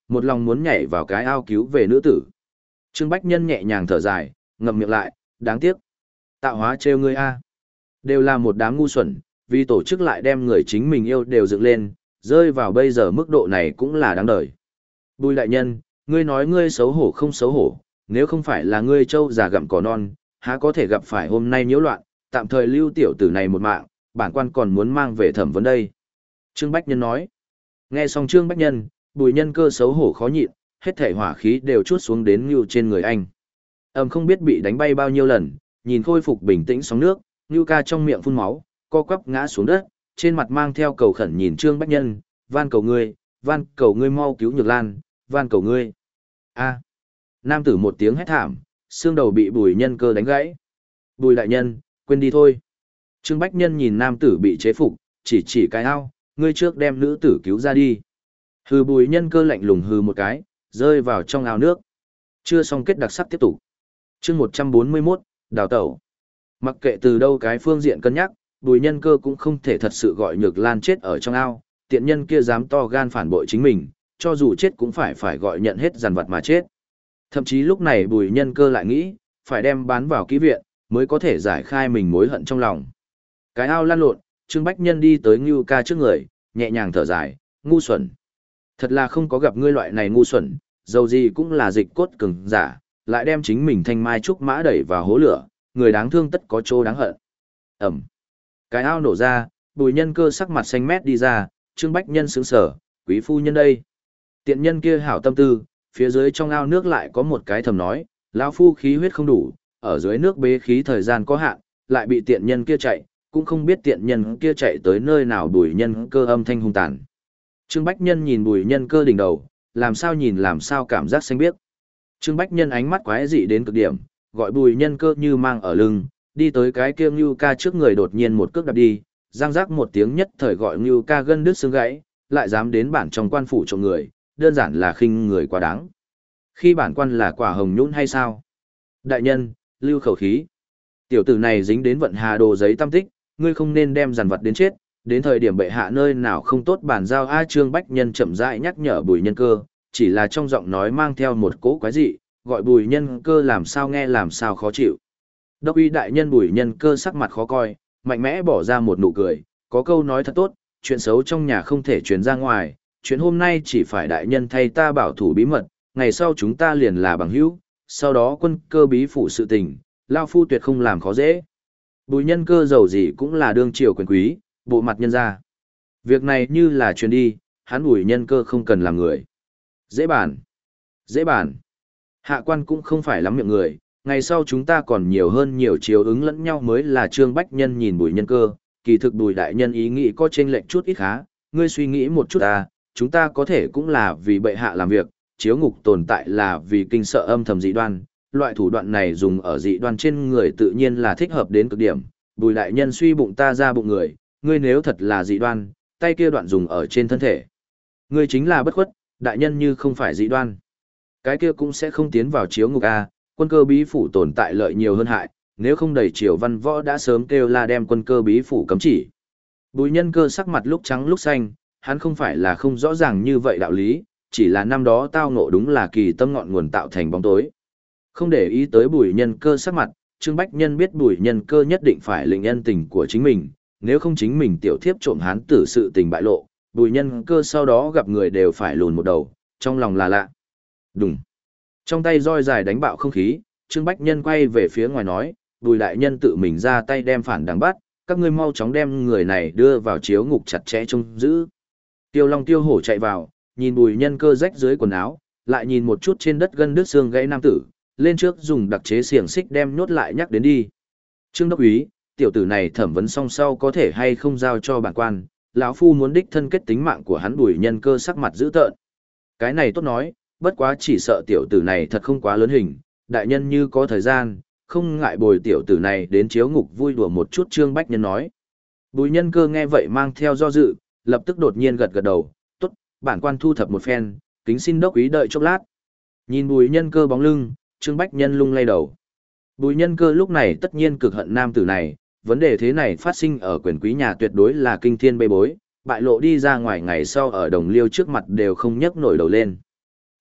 một lòng muốn nhảy vào cái ao cứu về nữ tử. Trương Bách Nhân nhẹ nhàng thở dài, ngậm miệng lại, đáng tiếc. Tạo hóa trêu ngươi a. Đều là một đám ngu xuẩn, vì tổ chức lại đem người chính mình yêu đều dựng lên, rơi vào bây giờ mức độ này cũng là đáng đời. Bùi đại nhân, ngươi nói ngươi xấu hổ không xấu hổ, nếu không phải là ngươi trâu già gặm cỏ non, há có thể gặp phải hôm nay nhiễu loạn, tạm thời lưu tiểu tử này một mạng, bản quan còn muốn mang về thẩm vấn đây. Trương Bách Nhân nói. Nghe xong Trương Bách Nhân, Bùi Nhân Cơ xấu hổ khó nhịn, hết thể hỏa khí đều trút xuống đến Ngưu trên người anh. Ầm không biết bị đánh bay bao nhiêu lần, nhìn khôi phục bình tĩnh sóng nước, Ngưu ca trong miệng phun máu, co quắp ngã xuống đất, trên mặt mang theo cầu khẩn nhìn Trương Bách Nhân, van cầu ngươi, van cầu ngươi mau cứu Nhược Lan, van cầu ngươi. A. Nam tử một tiếng hét thảm, xương đầu bị Bùi Nhân Cơ đánh gãy. Bùi đại nhân, quên đi thôi. Trương Bách Nhân nhìn nam tử bị chế phục, chỉ chỉ cái ao, ngươi trước đem nữ tử cứu ra đi. Hừ. Bùi Nhân Cơ lạnh lùng hừ một cái, rơi vào trong ao nước. Chưa xong kết đặc sắc tiếp tục. Chương một trăm bốn mươi mốt, đào tẩu. Mặc kệ từ đâu cái phương diện cân nhắc, Bùi Nhân Cơ cũng không thể thật sự gọi Nhược Lan chết ở trong ao, tiện nhân kia dám to gan phản bội chính mình, cho dù chết cũng phải phải gọi nhận hết dằn vặt mà chết. Thậm chí lúc này Bùi Nhân Cơ lại nghĩ, phải đem bán vào kỹ viện, mới có thể giải khai mình mối hận trong lòng. Cái ao lăn lộn, Trương Bách Nhân đi tới Ngưu ca trước người, nhẹ nhàng thở dài, ngu xuẩn. Thật là không có gặp ngươi loại này ngu xuẩn, dầu gì cũng là dịch cốt cường giả, lại đem chính mình thanh mai trúc mã đẩy vào hố lửa, người đáng thương tất có chỗ đáng hận. Ẩm. Cái ao nổ ra, Bùi Nhân Cơ sắc mặt xanh mét đi ra, Trương Bách Nhân sững sờ, quý phu nhân đây. Tiện nhân kia hảo tâm tư, phía dưới trong ao nước lại có một cái thầm nói, lão phu khí huyết không đủ, ở dưới nước bế khí thời gian có hạn, lại bị tiện nhân kia chạy, cũng không biết tiện nhân kia chạy tới nơi nào. Bùi Nhân Cơ âm thanh hung tàn. Trương Bách Nhân nhìn Bùi Nhân Cơ đỉnh đầu, làm sao nhìn làm sao cảm giác xanh biếc. Trương Bách Nhân ánh mắt quái dị đến cực điểm, gọi Bùi Nhân Cơ như mang ở lưng, đi tới cái kia Ngưu ca trước người đột nhiên một cước đạp đi, giang giác một tiếng nhất thời gọi Ngưu ca gân đứt xương gãy, lại dám đến bản trong quan phủ trộm người, đơn giản là khinh người quá đáng. Khi bản quan là quả hồng nhũn hay sao? Đại nhân, lưu khẩu khí. Tiểu tử này dính đến vận hà đồ giấy tam tích, ngươi không nên đem dàn vật đến chết, đến thời điểm bệ hạ nơi nào không tốt bản giao. A. Trương Bách Nhân chậm rãi nhắc nhở Bùi Nhân Cơ, chỉ là trong giọng nói mang theo một cỗ quái dị, gọi Bùi Nhân Cơ làm sao nghe làm sao khó chịu. Đốc uy đại nhân. Bùi Nhân Cơ sắc mặt khó coi, mạnh mẽ bỏ ra một nụ cười, có câu nói thật tốt, chuyện xấu trong nhà không thể truyền ra ngoài, chuyện hôm nay chỉ phải đại nhân thay ta bảo thủ bí mật, ngày sau chúng ta liền là bằng hữu, sau đó Quân Cơ bí phủ sự tình, lao phu tuyệt không làm khó dễ. Bùi Nhân Cơ giàu gì cũng là đương triều quyền quý, bộ mặt nhân gia. Việc này như là truyền đi, hắn Bùi Nhân Cơ không cần làm người. Dễ bàn. Dễ bàn. Hạ quan cũng không phải lắm miệng người, ngày sau chúng ta còn nhiều hơn nhiều chiều ứng lẫn nhau mới là. Trương Bách Nhân nhìn Bùi Nhân Cơ, kỳ thực Bùi đại nhân ý nghĩ có chênh lệch chút ít khá, ngươi suy nghĩ một chút à, chúng ta có thể cũng là vì bệ hạ làm việc, chiếu ngục tồn tại là vì kinh sợ âm thầm dị đoan, loại thủ đoạn này dùng ở dị đoan trên người tự nhiên là thích hợp đến cực điểm. Bùi đại nhân suy bụng ta ra bụng người, ngươi nếu thật là dị đoan, tay kia đoạn dùng ở trên thân thể. Ngươi chính là bất khuất, đại nhân như không phải dị đoan, cái kia cũng sẽ không tiến vào chiếu ngục a. Quân Cơ bí phủ tồn tại lợi nhiều hơn hại, nếu không đầy triều văn võ đã sớm kêu la đem Quân Cơ bí phủ cấm chỉ. Bùi Nhân Cơ sắc mặt lúc trắng lúc xanh, hắn không phải là không rõ ràng như vậy đạo lý, chỉ là năm đó tao ngộ đúng là kỳ tâm ngọn nguồn tạo thành bóng tối. Không để ý tới Bùi Nhân Cơ sắc mặt, Trương Bách Nhân biết Bùi Nhân Cơ nhất định phải lĩnh ân tình của chính mình, nếu không chính mình tiểu thiếp trộm hán tử sự tình bại lộ, Bùi Nhân Cơ sau đó gặp người đều phải lùn một đầu, trong lòng là lạ. Đùng. Trong tay roi dài đánh bạo không khí, Trương Bách Nhân quay về phía ngoài nói, Bùi đại nhân tự mình ra tay đem phản đáng bắt, các ngươi mau chóng đem người này đưa vào chiếu ngục chặt chẽ trông giữ. Tiêu Long Tiêu Hổ chạy vào, nhìn Bùi Nhân Cơ rách dưới quần áo, lại nhìn một chút trên đất gân đứt xương gãy nam tử, lên trước dùng đặc chế xiềng xích đem nhốt lại nhắc đến đi. Trương đốc úy, tiểu tử này thẩm vấn xong sau có thể hay không giao cho bản quan, lão phu muốn đích thân kết tính mạng của hắn. Bùi Nhân Cơ sắc mặt dữ tợn. Cái này tốt nói, bất quá chỉ sợ tiểu tử này thật không quá lớn hình, đại nhân như có thời gian, không ngại bồi tiểu tử này đến chiếu ngục vui đùa một chút. Trương Bách Nhân nói. Bùi Nhân Cơ nghe vậy mang theo do dự, lập tức đột nhiên gật gật đầu, tốt, bản quan thu thập một phen, kính xin đốc úy đợi chốc lát. Nhìn Bùi Nhân Cơ bóng lưng, Trương Bách Nhân lung lay đầu. Bùi Nhân Cơ lúc này tất nhiên cực hận nam tử này, vấn đề thế này phát sinh ở quyền quý nhà tuyệt đối là kinh thiên bê bối, bại lộ đi ra ngoài ngày sau ở đồng liêu trước mặt đều không nhấc nổi đầu lên.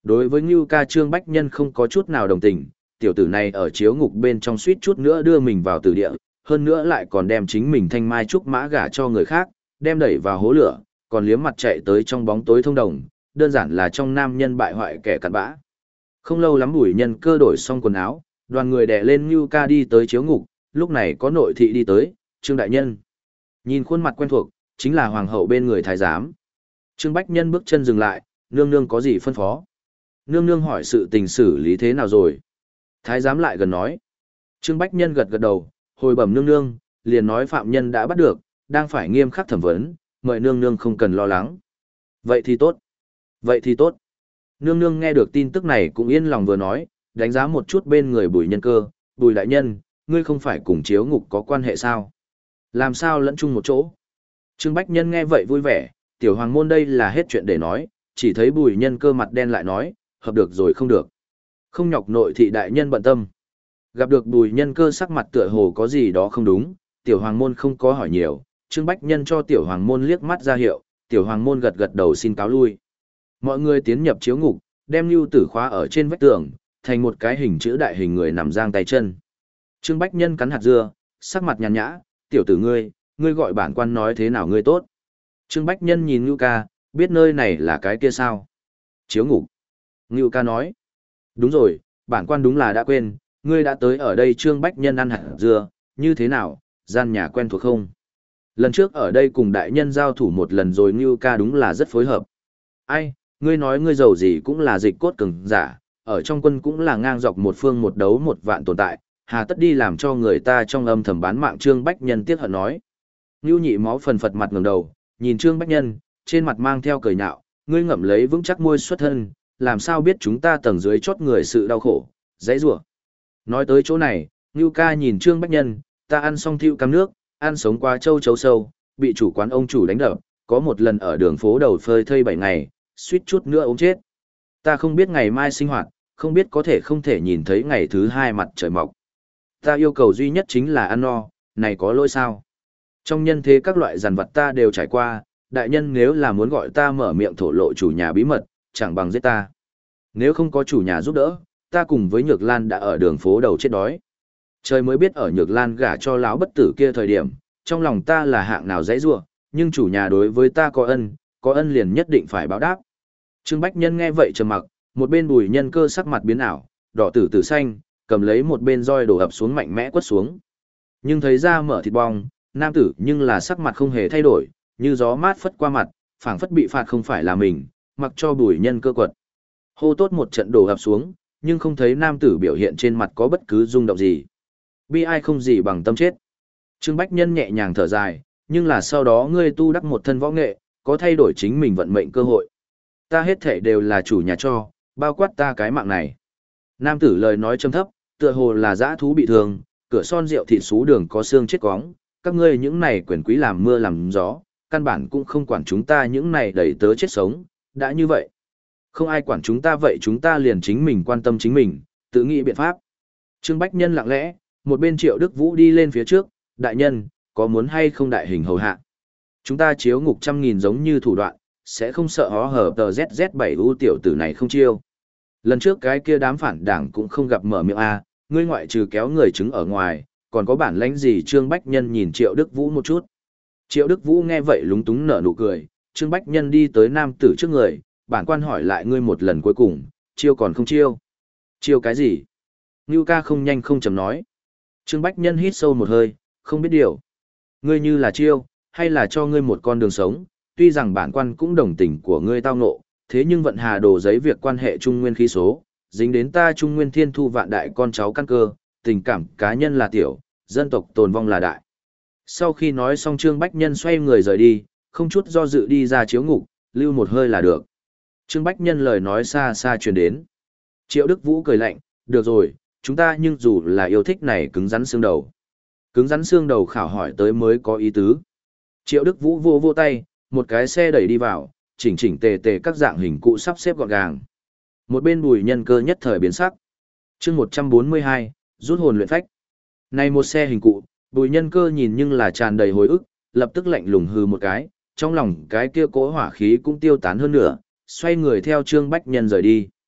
Đối với Ngưu ca Trương Bách Nhân không có chút nào đồng tình, tiểu tử này ở chiếu ngục bên trong suýt chút nữa đưa mình vào tử địa, hơn nữa lại còn đem chính mình thanh mai trúc mã gả cho người khác, đem đẩy vào hố lửa, còn liếm mặt chạy tới trong bóng tối thông đồng, đơn giản là trong nam nhân bại hoại kẻ cặn bã. Không lâu lắm Bùi Nhân Cơ đổi xong quần áo, đoàn người đè lên Ngưu ca đi tới chiếu ngục, lúc này có nội thị đi tới, Trương đại nhân. Nhìn khuôn mặt quen thuộc, chính là hoàng hậu bên người thái giám. Trương Bách Nhân bước chân dừng lại, nương nương có gì phân phó? Nương nương hỏi sự tình xử lý thế nào rồi? Thái giám lại gần nói. Trương Bách Nhân gật gật đầu, hồi bẩm nương nương, liền nói phạm nhân đã bắt được, đang phải nghiêm khắc thẩm vấn, mời nương nương không cần lo lắng. Vậy thì tốt. Vậy thì tốt. Nương nương nghe được tin tức này cũng yên lòng vừa nói, đánh giá một chút bên người Bùi Nhân Cơ, Bùi đại nhân, ngươi không phải cùng chiếu ngục có quan hệ sao? Làm sao lẫn chung một chỗ? Trương Bách Nhân nghe vậy vui vẻ, tiểu hoàng môn đây là hết chuyện để nói, chỉ thấy Bùi Nhân Cơ mặt đen lại nói, hợp được rồi không được. Không nhọc nội thị đại nhân bận tâm. Gặp được Bùi Nhân Cơ sắc mặt tựa hồ có gì đó không đúng, tiểu hoàng môn không có hỏi nhiều, Trương Bách Nhân cho tiểu hoàng môn liếc mắt ra hiệu, tiểu hoàng môn gật gật đầu xin cáo lui. Mọi người tiến nhập chiếu ngục, đem lưu tử khóa ở trên vách tường, thành một cái hình chữ đại hình người nằm giang tay chân. Trương Bách Nhân cắn hạt dưa, sắc mặt nhàn nhã, tiểu tử ngươi, ngươi gọi bản quan nói thế nào ngươi tốt. Trương Bách Nhân nhìn Ngưu ca, biết nơi này là cái kia sao? Chiếu ngục. Ngưu ca nói, đúng rồi, bản quan đúng là đã quên, ngươi đã tới ở đây Trương Bách Nhân ăn hạt dưa, như thế nào, gian nhà quen thuộc không? Lần trước ở đây cùng đại nhân giao thủ một lần rồi Ngưu ca đúng là rất phối hợp. Ai, ngươi nói ngươi giàu gì cũng là dịch cốt cường giả, ở trong quân cũng là ngang dọc một phương một đấu một vạn tồn tại, hà tất đi làm cho người ta trong âm thầm bán mạng. Trương Bách Nhân tiếc hận nói. Ngưu nhị máu phần phật mặt ngẩng đầu, nhìn Trương Bách Nhân, trên mặt mang theo cười nhạo, ngươi ngậm lấy vững chắc môi xuất thân, làm sao biết chúng ta tầng dưới chót người sự đau khổ, dãy rủa. Nói tới chỗ này, Ngưu ca nhìn Trương Bách Nhân, ta ăn xong thiêu cam nước, ăn sống qua châu chấu sâu, bị chủ quán ông chủ đánh đập, có một lần ở đường phố đầu phơi thây bảy ngày, suýt chút nữa ốm chết. Ta không biết ngày mai sinh hoạt, không biết có thể không thể nhìn thấy ngày thứ hai mặt trời mọc. Ta yêu cầu duy nhất chính là ăn no, này có lỗi sao? Trong nhân thế các loại giàn vật ta đều trải qua, đại nhân nếu là muốn gọi ta mở miệng thổ lộ chủ nhà bí mật, chẳng bằng giết ta. Nếu không có chủ nhà giúp đỡ, ta cùng với Nhược Lan đã ở đường phố đầu chết đói. Trời mới biết ở Nhược Lan gả cho lão bất tử kia thời điểm, trong lòng ta là hạng nào dãy rủa, nhưng chủ nhà đối với ta có ân, có ân liền nhất định phải báo đáp. Trương Bách Nhân nghe vậy trầm mặc, một bên Bùi Nhân Cơ sắc mặt biến ảo, đỏ tử tử xanh, cầm lấy một bên roi đổ ập xuống mạnh mẽ quất xuống. Nhưng thấy ra mở thịt bong, nam tử nhưng là sắc mặt không hề thay đổi, như gió mát phất qua mặt, phảng phất bị phạt không phải là mình, mặc cho Bùi Nhân Cơ quật. Hô tốt một trận đổ ập xuống, nhưng không thấy nam tử biểu hiện trên mặt có bất cứ rung động gì. Bi ai không gì bằng tâm chết. Trương Bách Nhân nhẹ nhàng thở dài, nhưng là sau đó ngươi tu đắc một thân võ nghệ, có thay đổi chính mình vận mệnh cơ hội. Ta hết thể đều là chủ nhà cho, bao quát ta cái mạng này. Nam tử lời nói trầm thấp, tựa hồ là dã thú bị thương, cửa son rượu thịt xú đường có xương chết cóng, các ngươi những này quyền quý làm mưa làm gió, căn bản cũng không quản chúng ta những này đẩy tớ chết sống, đã như vậy. Không ai quản chúng ta vậy chúng ta liền chính mình quan tâm chính mình, tự nghĩ biện pháp. Trương Bách Nhân lặng lẽ, một bên Triệu Đức Vũ đi lên phía trước, đại nhân, có muốn hay không đại hình hầu hạ? Chúng ta chiếu ngục trăm nghìn giống như thủ đoạn, sẽ không sợ hó hở tờ Z Z bảy U tiểu tử này không chiêu. Lần trước cái kia đám phản đảng cũng không gặp mở miệng A, ngươi ngoại trừ kéo người chứng ở ngoài, còn có bản lãnh gì? Trương Bách Nhân nhìn Triệu Đức Vũ một chút. Triệu Đức Vũ nghe vậy lúng túng nở nụ cười, Trương Bách Nhân đi tới nam tử trước người, bản quan hỏi lại ngươi một lần cuối cùng, chiêu còn không chiêu? Chiêu cái gì? Ngưu ca không nhanh không chậm nói. Trương Bách Nhân hít sâu một hơi, không biết điều. Ngươi như là chiêu, hay là cho ngươi một con đường sống, tuy rằng bản quan cũng đồng tình của ngươi tao ngộ, thế nhưng vận hà đồ giấy việc quan hệ trung nguyên khí số, dính đến ta trung nguyên thiên thu vạn đại con cháu căn cơ, tình cảm cá nhân là tiểu, dân tộc tồn vong là đại. Sau khi nói xong Trương Bách Nhân xoay người rời đi, không chút do dự đi ra chiếu ngục, lưu một hơi là được. Trương Bách Nhân lời nói xa xa truyền đến. Triệu Đức Vũ cười lạnh, được rồi, chúng ta nhưng dù là yêu thích này cứng rắn xương đầu. Cứng rắn xương đầu khảo hỏi tới mới có ý tứ. Triệu Đức Vũ vô vô tay, một cái xe đẩy đi vào, chỉnh chỉnh tề tề các dạng hình cụ sắp xếp gọn gàng. Một bên Bùi Nhân Cơ nhất thời biến sắc. Chương một trăm bốn mươi hai, rút hồn luyện phách. Này một xe hình cụ, Bùi Nhân Cơ nhìn nhưng là tràn đầy hồi ức, lập tức lạnh lùng hừ một cái, trong lòng cái kia cỗ hỏa khí cũng tiêu tán hơn nữa, xoay người theo Trương Bách Nhân rời đi.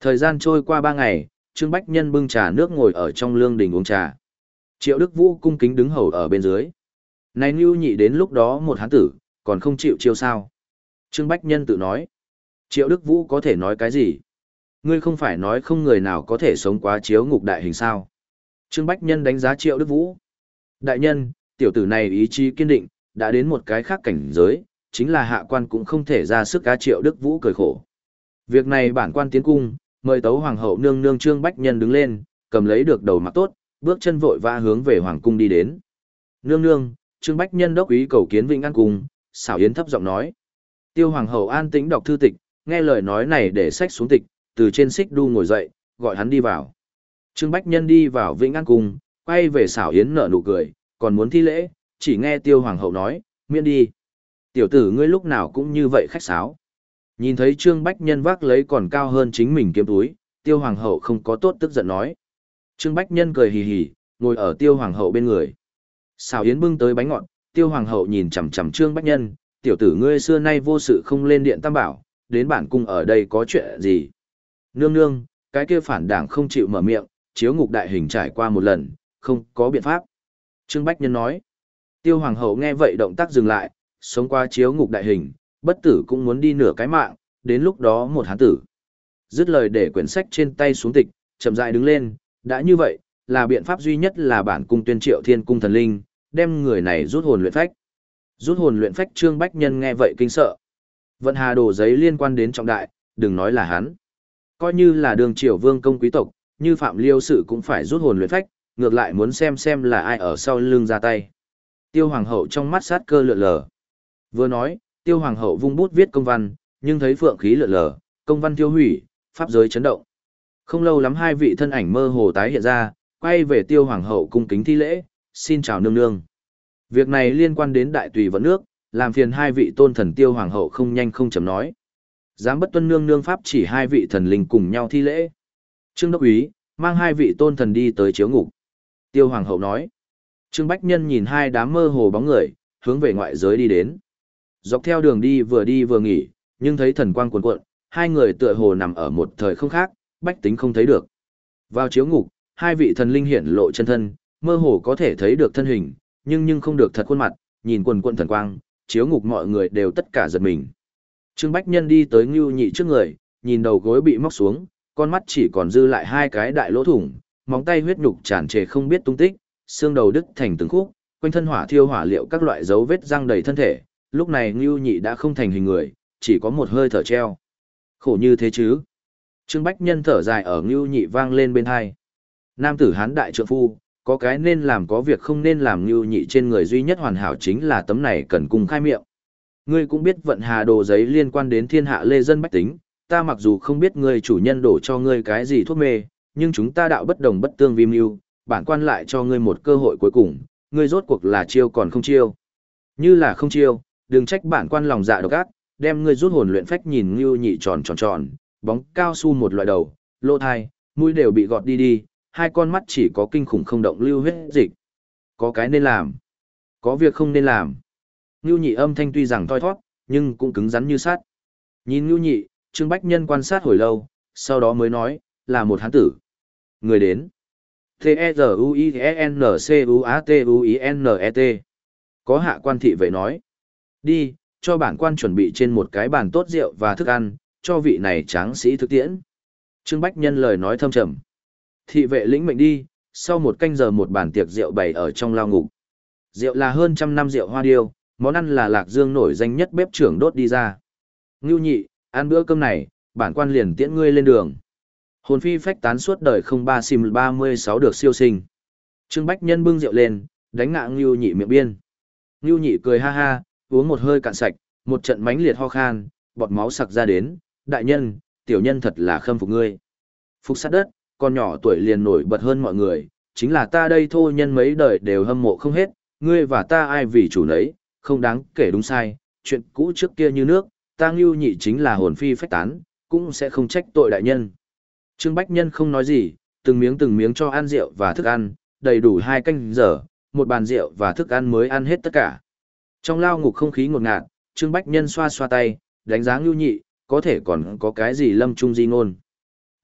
Thời gian trôi qua ba ngày, Trương Bách Nhân bưng trà nước ngồi ở trong lương đình uống trà. Triệu Đức Vũ cung kính đứng hầu ở bên dưới. Này Nưu Nhị đến lúc đó một hán tử, còn không chịu chiêu sao? Trương Bách Nhân tự nói. Triệu Đức Vũ có thể nói cái gì? Ngươi không phải nói không người nào có thể sống quá chiếu ngục đại hình sao? Trương Bách Nhân đánh giá Triệu Đức Vũ. Đại nhân, tiểu tử này ý chí kiên định, đã đến một cái khác cảnh giới, chính là hạ quan cũng không thể ra sức cá. Triệu Đức Vũ cười khổ. Việc này bản quan tiến cung, mời tấu hoàng hậu nương nương. Trương Bách Nhân đứng lên, cầm lấy được đầu mặc tốt, bước chân vội vã hướng về hoàng cung đi đến. Nương nương, Trương Bách Nhân đốc ý cầu kiến Vĩnh An cung, xảo yến thấp giọng nói. Tiêu hoàng hậu an tĩnh đọc thư tịch, nghe lời nói này để sách xuống tịch, từ trên xích đu ngồi dậy, gọi hắn đi vào. Trương Bách Nhân đi vào Vĩnh An cung, quay về xảo yến nở nụ cười, còn muốn thi lễ, chỉ nghe Tiêu hoàng hậu nói, miễn đi. Tiểu tử ngươi lúc nào cũng như vậy khách sáo. Nhìn thấy Trương Bách Nhân vác lấy còn cao hơn chính mình kiếm túi, Tiêu hoàng hậu không có tốt tức giận nói. Trương Bách Nhân cười hì hì, ngồi ở Tiêu hoàng hậu bên người. Xảo yến bưng tới bánh ngọt, Tiêu hoàng hậu nhìn chằm chằm Trương Bách Nhân, tiểu tử ngươi xưa nay vô sự không lên điện tam bảo, đến bản cung ở đây có chuyện gì? Nương nương, cái kia phản đảng không chịu mở miệng, chiếu ngục đại hình trải qua một lần, không có biện pháp. Trương Bách Nhân nói. Tiêu hoàng hậu nghe vậy động tác dừng lại, sống qua chiếu ngục đại hình, bất tử cũng muốn đi nửa cái mạng, đến lúc đó một hán tử. Dứt lời để quyển sách trên tay xuống tịch, chậm rãi đứng lên, đã như vậy, là biện pháp duy nhất là bản cung tuyên triệu thiên cung thần linh, đem người này rút hồn luyện phách. Rút hồn luyện phách. Trương Bách Nhân nghe vậy kinh sợ. Vận hà đồ giấy liên quan đến trọng đại, đừng nói là hắn. Coi như là đường triều vương công quý tộc, như Phạm Liêu sự cũng phải rút hồn luyện phách, ngược lại muốn xem xem là ai ở sau lưng ra tay. Tiêu hoàng hậu trong mắt sát cơ lượn lờ. Vừa nói, Tiêu hoàng hậu vung bút viết công văn, nhưng thấy phượng khí lượn lờ, công văn tiêu hủy, pháp giới chấn động. Không lâu lắm hai vị thân ảnh mơ hồ tái hiện ra, quay về Tiêu hoàng hậu cung kính thi lễ, xin chào nương nương. Việc này liên quan đến đại tùy vận nước, làm phiền hai vị tôn thần. Tiêu hoàng hậu không nhanh không chậm nói. Dám bất tuân nương nương pháp chỉ. Hai vị thần linh cùng nhau thi lễ. Trương đốc úy, mang hai vị tôn thần đi tới chiếu ngục. Tiêu hoàng hậu nói. Trương Bách Nhân nhìn hai đám mơ hồ bóng người, hướng về ngoại giới đi đến. Dọc theo đường đi vừa đi vừa nghỉ, nhưng thấy thần quang cuồn cuộn, hai người tựa hồ nằm ở một thời không khác, bách tính không thấy được. Vào chiếu ngục, hai vị thần linh hiển lộ chân thân, mơ hồ có thể thấy được thân hình, nhưng nhưng không được thật khuôn mặt, nhìn quần quần thần quang, chiếu ngục mọi người đều tất cả giật mình. Trương Bách Nhân đi tới Ngưu Nhị trước người, nhìn đầu gối bị móc xuống, con mắt chỉ còn dư lại hai cái đại lỗ thủng, móng tay huyết nhục tràn trề không biết tung tích, xương đầu đứt thành từng khúc, quanh thân hỏa thiêu hỏa liệu các loại dấu vết răng đầy thân thể, lúc này Ngưu Nhị đã không thành hình người, chỉ có một hơi thở treo. Khổ như thế chứ? Trương Bách Nhân thở dài ở Ngưu Nhị vang lên bên hai. Nam tử hán đại trượng phu, có cái nên làm có việc không nên làm. Ngưu Nhị trên người duy nhất hoàn hảo chính là tấm này cần cung khai miệng. Ngươi cũng biết vận hà đồ giấy liên quan đến thiên hạ lê dân bách tính, ta mặc dù không biết ngươi chủ nhân đổ cho ngươi cái gì thuốc mê, nhưng chúng ta đạo bất đồng bất tương vi mưu, bản quan lại cho ngươi một cơ hội cuối cùng, ngươi rốt cuộc là chiêu còn không chiêu. Như là không chiêu, đừng trách bản quan lòng dạ độc ác, đem ngươi rút hồn luyện phách. Nhìn Ngưu Nhị tròn tròn tròn, bóng cao su một loại đầu, lỗ thai, mũi đều bị gọt đi đi, hai con mắt chỉ có kinh khủng không động lưu huyết dịch. Có cái nên làm, có việc không nên làm. Ngưu Nhị âm thanh tuy rằng thoi thoát, nhưng cũng cứng rắn như sắt. Nhìn Ngưu Nhị, Trương Bách Nhân quan sát hồi lâu, sau đó mới nói, là một hán tử. Người đến. T-E-Z-U-I-N-C-U-A-T-U-I-N-E-T. Có hạ quan thị vệ nói. Đi, cho bản quan chuẩn bị trên một cái bàn tốt rượu và thức ăn, cho vị này tráng sĩ thực tiễn. Trương Bách Nhân lời nói thâm trầm. Thị vệ lĩnh mệnh đi, sau một canh giờ một bàn tiệc rượu bày ở trong lao ngục. Rượu là hơn trăm năm rượu hoa điêu, món ăn là Lạc Dương nổi danh nhất bếp trưởng đốt đi ra. Ngưu Nhị, ăn bữa cơm này, bản quan liền tiễn ngươi lên đường. Hồn phi phách tán suốt đời không ba sim ba mươi sáu được siêu sinh. Trương Bách Nhân bưng rượu lên, đánh ngã Ngưu Nhị miệng biên. Ngưu Nhị cười ha ha, uống một hơi cạn sạch, một trận mánh liệt ho khan, bọt máu sặc ra đến. Đại nhân, tiểu nhân thật là khâm phục ngươi. Phục sát đất, con nhỏ tuổi liền nổi bật hơn mọi người, chính là ta đây thôi nhân mấy đời đều hâm mộ không hết, ngươi và ta ai vì chủ nấy, không đáng kể đúng sai, chuyện cũ trước kia như nước, ta Ngưu Nhị chính là hồn phi phách tán, cũng sẽ không trách tội đại nhân. Trương Bách Nhân không nói gì, từng miếng từng miếng cho ăn rượu và thức ăn, đầy đủ hai canh giờ, một bàn rượu và thức ăn mới ăn hết tất cả. Trong lao ngục không khí ngột ngạt, Trương Bách Nhân xoa xoa tay, đánh giá Ngưu Nhị, có thể còn có cái gì lâm trung di ngôn.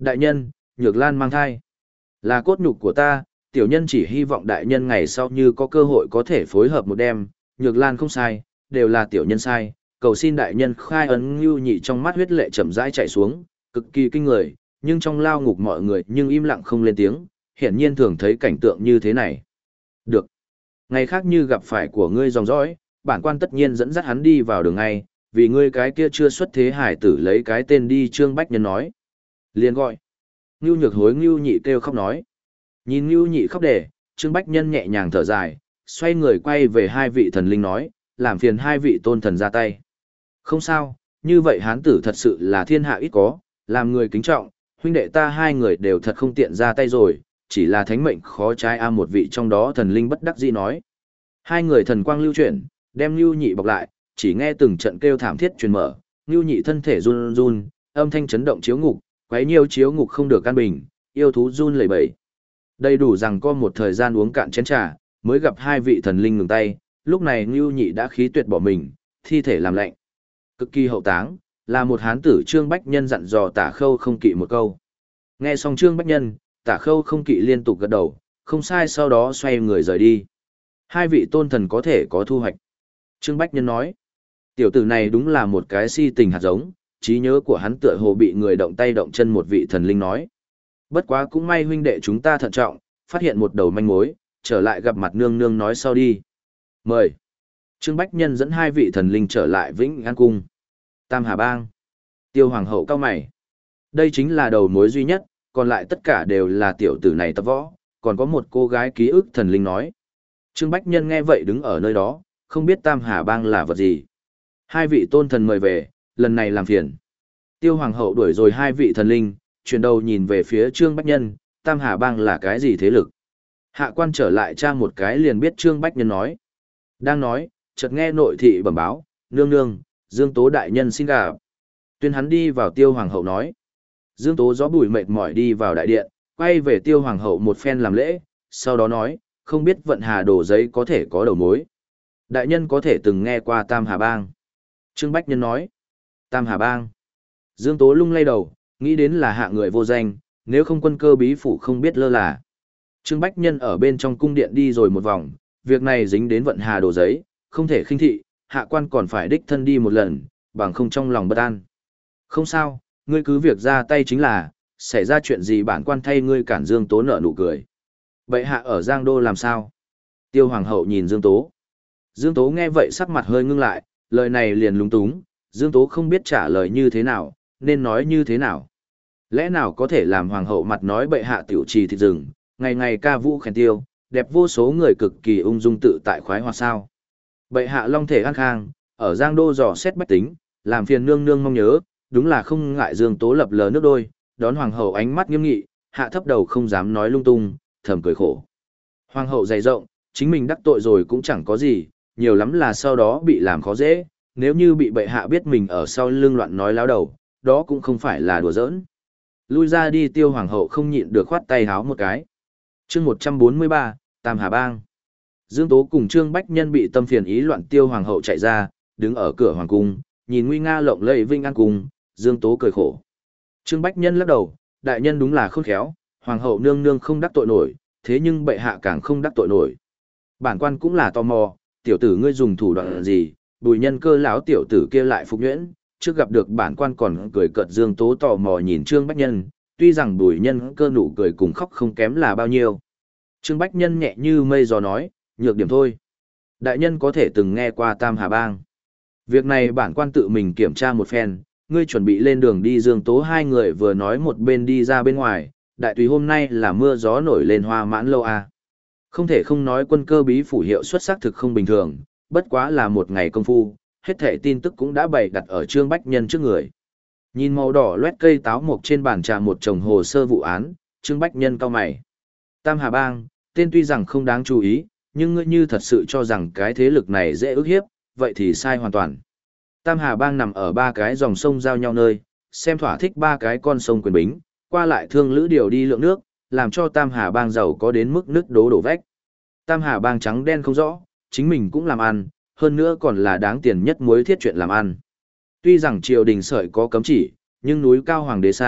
Đại nhân, Nhược Lan mang thai. Là cốt nhục của ta, tiểu nhân chỉ hy vọng đại nhân ngày sau như có cơ hội có thể phối hợp một đêm, Nhược Lan không sai, đều là tiểu nhân sai, cầu xin đại nhân khai ấn. Ngưu Nhị trong mắt huyết lệ chậm rãi chảy xuống, cực kỳ kinh người, nhưng trong lao ngục mọi người nhưng im lặng không lên tiếng, hiển nhiên thường thấy cảnh tượng như thế này. Được. Ngày khác như gặp phải của ngươi dòng dõi, bản quan tất nhiên dẫn dắt hắn đi vào đường ngay, vì ngươi cái kia chưa xuất thế hải tử lấy cái tên đi. Trương Bách Nhân nói. Liền gọi. Ngưu Nhược hối Ngưu Nhị kêu khóc nói. Nhìn Ngưu Nhị khóc để, Trương Bách Nhân nhẹ nhàng thở dài, xoay người quay về hai vị thần linh nói, làm phiền hai vị tôn thần ra tay. Không sao, như vậy hán tử thật sự là thiên hạ ít có, làm người kính trọng, huynh đệ ta hai người đều thật không tiện ra tay rồi, chỉ là thánh mệnh khó trái a. Một vị trong đó thần linh bất đắc dĩ nói. Hai người thần quang lưu chuyển, đem Ngưu Nhị bọc lại, chỉ nghe từng trận kêu thảm thiết truyền mở, Ngưu Nhị thân thể run run, âm thanh chấn động chiếu ngục, quấy nhiều chiếu ngục không được căn bình, yêu thú run lẩy bẩy. Đầy đủ rằng có một thời gian uống cạn chén trà, mới gặp hai vị thần linh ngừng tay, lúc này Ngưu Nhị đã khí tuyệt bỏ mình, thi thể làm lạnh. Cực kỳ hậu táng, là một hán tử. Trương Bách Nhân dặn dò Tả Khâu Không Kỵ một câu. Nghe xong Trương Bách Nhân, Tả Khâu Không Kỵ liên tục gật đầu, không sai, sau đó xoay người rời đi. Hai vị tôn thần có thể có thu hoạch. Trương Bách Nhân nói, tiểu tử này đúng là một cái si tình hạt giống, trí nhớ của hắn tựa hồ bị người động tay động chân. Một vị thần linh nói, bất quá cũng may huynh đệ chúng ta thận trọng, phát hiện một đầu manh mối, trở lại gặp mặt nương nương nói sau đi. Mời. Trương Bách Nhân dẫn hai vị thần linh trở lại Vĩnh An Cung. Tam Hà Bang. Tiêu Hoàng hậu cao mày. Đây chính là đầu mối duy nhất, còn lại tất cả đều là tiểu tử này tập võ, còn có một cô gái ký ức. Thần linh nói. Trương Bách Nhân nghe vậy đứng ở nơi đó, không biết Tam Hà Bang là vật gì. Hai vị tôn thần mời về, lần này làm phiền. Tiêu Hoàng hậu đuổi rồi hai vị thần linh, chuyển đầu nhìn về phía Trương Bách Nhân, Tam Hà Bang là cái gì thế lực? Hạ quan trở lại tra một cái liền biết. Trương Bách Nhân nói. Đang nói, chợt nghe nội thị bẩm báo, nương nương, Dương Tố đại nhân xin gặp. Tuyên hắn đi vào. Tiêu Hoàng hậu nói. Dương Tố gió bụi mệt mỏi đi vào đại điện, quay về Tiêu Hoàng hậu một phen làm lễ, sau đó nói, không biết vận hà đổ giấy có thể có đầu mối. Đại nhân có thể từng nghe qua Tam Hà Bang. Trương Bách Nhân nói. Tam Hà Bang. Dương Tố lung lay đầu, nghĩ đến là hạ người vô danh, nếu không quân cơ bí phủ không biết lơ là. Trương Bách Nhân ở bên trong cung điện đi rồi một vòng, việc này dính đến vận hà đổ giấy, không thể khinh thị, hạ quan còn phải đích thân đi một lần, bằng không trong lòng bất an. Không sao, ngươi cứ việc ra tay chính là, xảy ra chuyện gì bản quan thay ngươi cản. Dương Tố nở nụ cười. Bệ hạ ở Giang Đô làm sao? Tiêu Hoàng hậu nhìn Dương Tố. Dương Tố nghe vậy sắc mặt hơi ngưng lại, lời này liền lúng túng, Dương Tố không biết trả lời như thế nào, nên nói như thế nào. Lẽ nào có thể làm Hoàng hậu mặt nói bệ hạ tiểu trì thịt rừng, ngày ngày ca vũ khen tiêu, đẹp vô số người cực kỳ ung dung tự tại khoái hoạt sao? Bệ hạ long thể an khang, ở Giang Đô dò xét bách tính, làm phiền nương nương mong nhớ, đúng là không ngại. Dương Tố lập lờ nước đôi, đón Hoàng hậu ánh mắt nghiêm nghị, hạ thấp đầu không dám nói lung tung, thầm cười khổ. Hoàng hậu dày rộng, chính mình đắc tội rồi cũng chẳng có gì, nhiều lắm là sau đó bị làm khó dễ, nếu như bị bệ hạ biết mình ở sau lưng loạn nói láo đầu, đó cũng không phải là đùa giỡn. Lui ra đi. Tiêu Hoàng hậu không nhịn được khoát tay háo một cái. Chương một trăm bốn mươi ba, Tam Hà Bang. Dương Tố cùng Trương Bách Nhân bị tâm phiền ý loạn. Tiêu Hoàng hậu chạy ra, đứng ở cửa hoàng cung, nhìn nguy nga lộng lẫy Vinh An Cung. Dương Tố cười khổ. Trương Bách Nhân lắc đầu, đại nhân đúng là khôn khéo, Hoàng hậu nương nương không đắc tội nổi, thế nhưng bệ hạ càng không đắc tội nổi. Bản quan cũng là tò mò, tiểu tử ngươi dùng thủ đoạn gì, Bùi Nhân Cơ lão tiểu tử kia lại phục nhuyễn, trước gặp được bản quan còn cười cợt. Dương Tố tò mò nhìn Trương Bách Nhân, tuy rằng Bùi Nhân Cơ nụ cười cùng khóc không kém là bao nhiêu. Trương Bách Nhân nhẹ như mây gió nói, nhược điểm thôi. Đại nhân có thể từng nghe qua Tam Hà Bang. Việc này bản quan tự mình kiểm tra một phen, ngươi chuẩn bị lên đường đi. Dương Tố hai người vừa nói một bên đi ra bên ngoài, đại tùy hôm nay là mưa gió nổi lên Hoa Mãn Lâu a. Không thể không nói quân cơ bí phủ hiệu xuất sắc thực không bình thường, bất quá là một ngày công phu, hết thảy tin tức cũng đã bày đặt ở Trương Bách Nhân trước người. Nhìn màu đỏ loét cây táo mộc trên bàn trà một chồng hồ sơ vụ án, Trương Bách Nhân cau mày. Tam Hà Bang, tên tuy rằng không đáng chú ý, nhưng ngươi như thật sự cho rằng cái thế lực này dễ ức hiếp, vậy thì sai hoàn toàn. Tam Hà Bang nằm ở ba cái dòng sông giao nhau nơi, xem thỏa thích ba cái con sông quyền bính, qua lại thương lữ điều đi lượng nước, làm cho Tam Hà Bang giàu có đến mức nứt đố đổ vách. Tam Hà Bang trắng đen không rõ, chính mình cũng làm ăn, hơn nữa còn là đáng tiền nhất muối thiết chuyện làm ăn. Tuy rằng triều đình sợi có cấm chỉ, nhưng núi cao hoàng đế xa,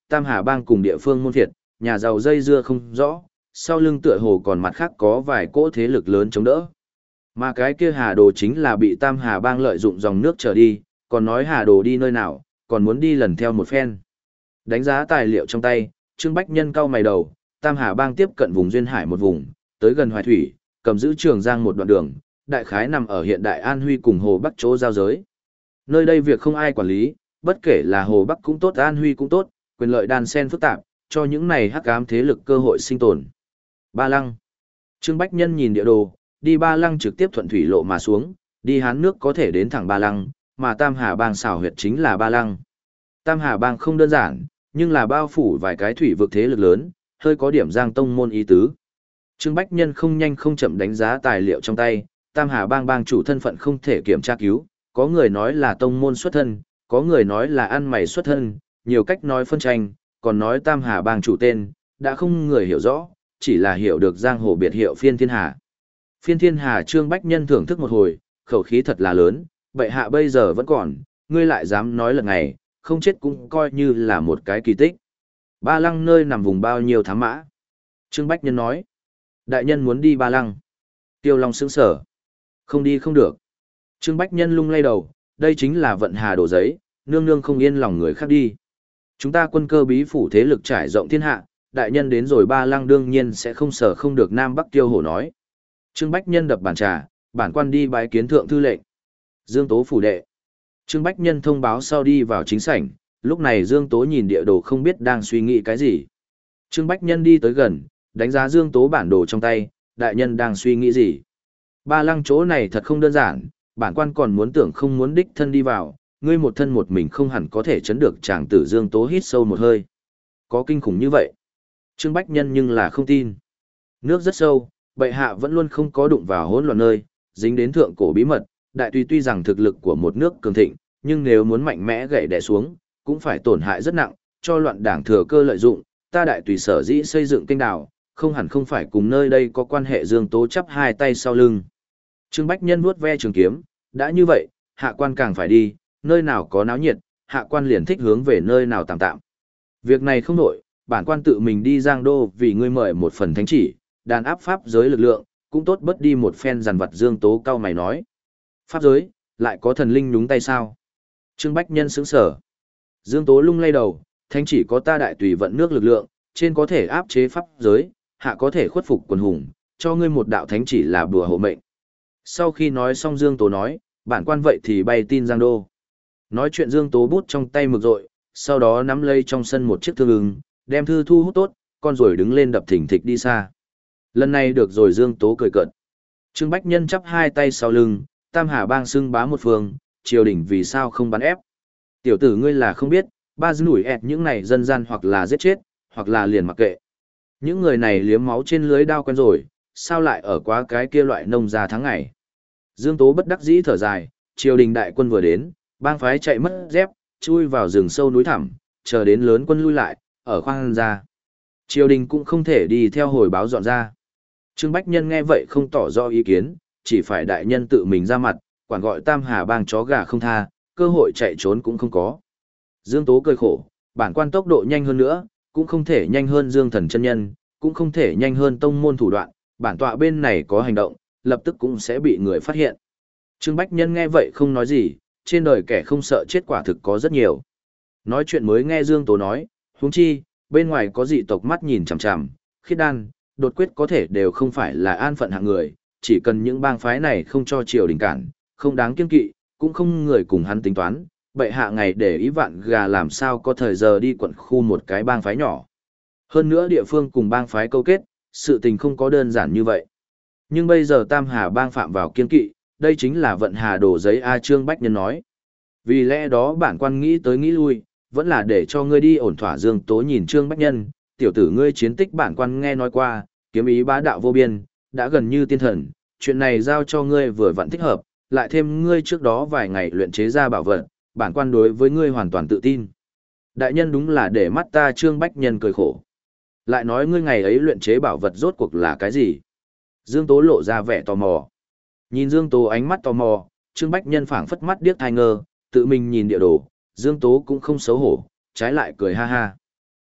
Tam Hà Bang cùng địa phương môn phiệt, nhà giàu dây dưa không rõ, sau lưng tựa hồ còn mặt khác có vài cỗ thế lực lớn chống đỡ. Mà cái kia Hà Đồ chính là bị Tam Hà Bang lợi dụng dòng nước trở đi, còn nói Hà Đồ đi nơi nào, còn muốn đi lần theo một phen. Đánh giá tài liệu trong tay, Trương Bách Nhân cau mày đầu, Tam Hà Bang tiếp cận vùng duyên hải một vùng, tới gần Hoài Thủy, cầm giữ Trường Giang một đoạn đường, đại khái nằm ở hiện đại An Huy cùng Hồ Bắc chỗ giao giới. Nơi đây việc không ai quản lý, bất kể là Hồ Bắc cũng tốt An Huy cũng tốt, quyền lợi đan xen phức tạp, cho những này hắc ám thế lực cơ hội sinh tồn. Ba Lăng. Trương Bách Nhân nhìn địa đồ, đi Ba Lăng trực tiếp thuận thủy lộ mà xuống, đi Hán nước có thể đến thẳng Ba Lăng, mà Tam Hà Bang xảo huyệt chính là Ba Lăng. Tam Hà Bang không đơn giản, nhưng là bao phủ vài cái thủy vực thế lực lớn, hơi có điểm Giang tông môn ý tứ. Trương Bách Nhân không nhanh không chậm đánh giá tài liệu trong tay, Tam Hà Bang bang chủ thân phận không thể kiểm tra cứu, có người nói là tông môn xuất thân, có người nói là ăn mày xuất thân, nhiều cách nói phân tranh, còn nói Tam Hà Bang chủ tên, đã không người hiểu rõ, chỉ là hiểu được giang hồ biệt hiệu Phiên Thiên Hà. Phiên Thiên Hà Trương Bách Nhân thưởng thức một hồi, khẩu khí thật là lớn, bệ hạ bây giờ vẫn còn, ngươi lại dám nói lần này, không chết cũng coi như là một cái kỳ tích. Ba Lăng nơi nằm vùng bao nhiêu thám mã? Trương Bách Nhân nói, đại nhân muốn đi Ba Lăng. Tiêu Long sững sở. Không đi không được. Trương Bách Nhân lung lay đầu, đây chính là vận hà đổ giấy, nương nương không yên lòng người khác đi. Chúng ta quân cơ bí phủ thế lực trải rộng thiên hạ, đại nhân đến rồi Ba Lăng đương nhiên sẽ không sở không được Nam Bắc Tiêu Hổ nói. Trương Bách Nhân đập bàn trà, bản quan đi bái kiến thượng thư lệnh. Dương Tố phủ đệ. Trương Bách Nhân thông báo sau đi vào chính sảnh, lúc này Dương Tố nhìn địa đồ không biết đang suy nghĩ cái gì. Trương Bách Nhân đi tới gần, đánh giá Dương Tố bản đồ trong tay, đại nhân đang suy nghĩ gì. Ba Lăng chỗ này thật không đơn giản, bản quan còn muốn tưởng không muốn đích thân đi vào, ngươi một thân một mình không hẳn có thể chấn được chàng tử. Dương Tố hít sâu một hơi. Có kinh khủng như vậy? Trương Bách Nhân nhưng là không tin. Nước rất sâu, bệ hạ vẫn luôn không có đụng vào hỗn loạn nơi, dính đến thượng cổ bí mật, đại tùy tuy rằng thực lực của một nước cường thịnh, nhưng nếu muốn mạnh mẽ gậy đè xuống, cũng phải tổn hại rất nặng, cho loạn đảng thừa cơ lợi dụng, ta đại tùy sở dĩ xây dựng kênh đào, không hẳn không phải cùng nơi đây có quan hệ. Dương Tố chắp hai tay sau lưng. Trương Bách Nhân vuốt ve trường kiếm, đã như vậy, hạ quan càng phải đi, nơi nào có náo nhiệt, hạ quan liền thích hướng về nơi nào tạm tạm. Việc này không nổi, bản quan tự mình đi Giang Đô vì ngươi mời một phần thánh chỉ, đàn áp pháp giới lực lượng, cũng tốt bớt đi một phen giàn vật. Dương Tố cao mày nói. Pháp giới, lại có thần linh nhúng tay sao? Trương Bách Nhân sững sở. Dương Tố lung lay đầu, thánh chỉ có ta đại tùy vận nước lực lượng, trên có thể áp chế pháp giới, hạ có thể khuất phục quần hùng, cho ngươi một đạo thánh chỉ là bùa hộ mệnh. Sau khi nói xong Dương Tố nói, bản quan vậy thì bay tin Giang Đô. Nói chuyện Dương Tố bút trong tay mực rội, sau đó nắm lấy trong sân một chiếc thương ưng, đem thư thu hút tốt, con rồi đứng lên đập thỉnh thịch đi xa. Lần này được rồi. Dương Tố cười cợt. Trương Bách Nhân chắp hai tay sau lưng, Tam Hà Bang xưng bá một phương, triều đình vì sao không bắn ép. Tiểu tử ngươi là không biết, ba dư nủi ẹt những này dân gian hoặc là giết chết, hoặc là liền mặc kệ. Những người này liếm máu trên lưới đao quen rồi, sao lại ở quá cái kia loại nông gia tháng ngày. Dương Tố bất đắc dĩ thở dài, triều đình đại quân vừa đến, bang phái chạy mất dép, chui vào rừng sâu núi thẳm, chờ đến lớn quân lui lại, ở khoang ra. Triều đình cũng không thể đi theo hồi báo dọn ra. Trương Bách Nhân nghe vậy không tỏ rõ ý kiến, chỉ phải đại nhân tự mình ra mặt, quản gọi Tam Hà Bang chó gà không tha, cơ hội chạy trốn cũng không có. Dương Tố cười khổ, bản quan tốc độ nhanh hơn nữa, cũng không thể nhanh hơn Dương Thần chân nhân, cũng không thể nhanh hơn tông môn thủ đoạn, bản tọa bên này có hành động, lập tức cũng sẽ bị người phát hiện. Trương Bách Nhân nghe vậy không nói gì, trên đời kẻ không sợ chết quả thực có rất nhiều. Nói chuyện mới nghe Dương Tố nói, huống chi, bên ngoài có dị tộc mắt nhìn chằm chằm, khiết đan, đột quyết có thể đều không phải là an phận hạng người, chỉ cần những bang phái này không cho triều đình cản, không đáng kiêng kỵ, cũng không người cùng hắn tính toán, bệ hạ ngày để ý vạn gà làm sao có thời giờ đi quận khu một cái bang phái nhỏ. Hơn nữa địa phương cùng bang phái câu kết, sự tình không có đơn giản như vậy. Nhưng bây giờ Tam Hà Bang phạm vào kiêng kỵ, đây chính là vận hà đổ giấy. A Trương Bách Nhân nói. Vì lẽ đó bản quan nghĩ tới nghĩ lui, vẫn là để cho ngươi đi ổn thỏa. Dương Tố nhìn Trương Bách Nhân, tiểu tử ngươi chiến tích bản quan nghe nói qua, kiếm ý bá đạo vô biên, đã gần như tiên thần, chuyện này giao cho ngươi vừa vặn thích hợp, lại thêm ngươi trước đó vài ngày luyện chế ra bảo vật, bản quan đối với ngươi hoàn toàn tự tin. Đại nhân đúng là để mắt ta. Trương Bách Nhân cười khổ. Lại nói ngươi ngày ấy luyện chế bảo vật rốt cuộc là cái gì? Dương Tố lộ ra vẻ tò mò. Nhìn Dương Tố ánh mắt tò mò, Trương Bách Nhân phảng phất mắt điếc thai ngơ, tự mình nhìn địa đồ, Dương Tố cũng không xấu hổ, trái lại cười ha ha.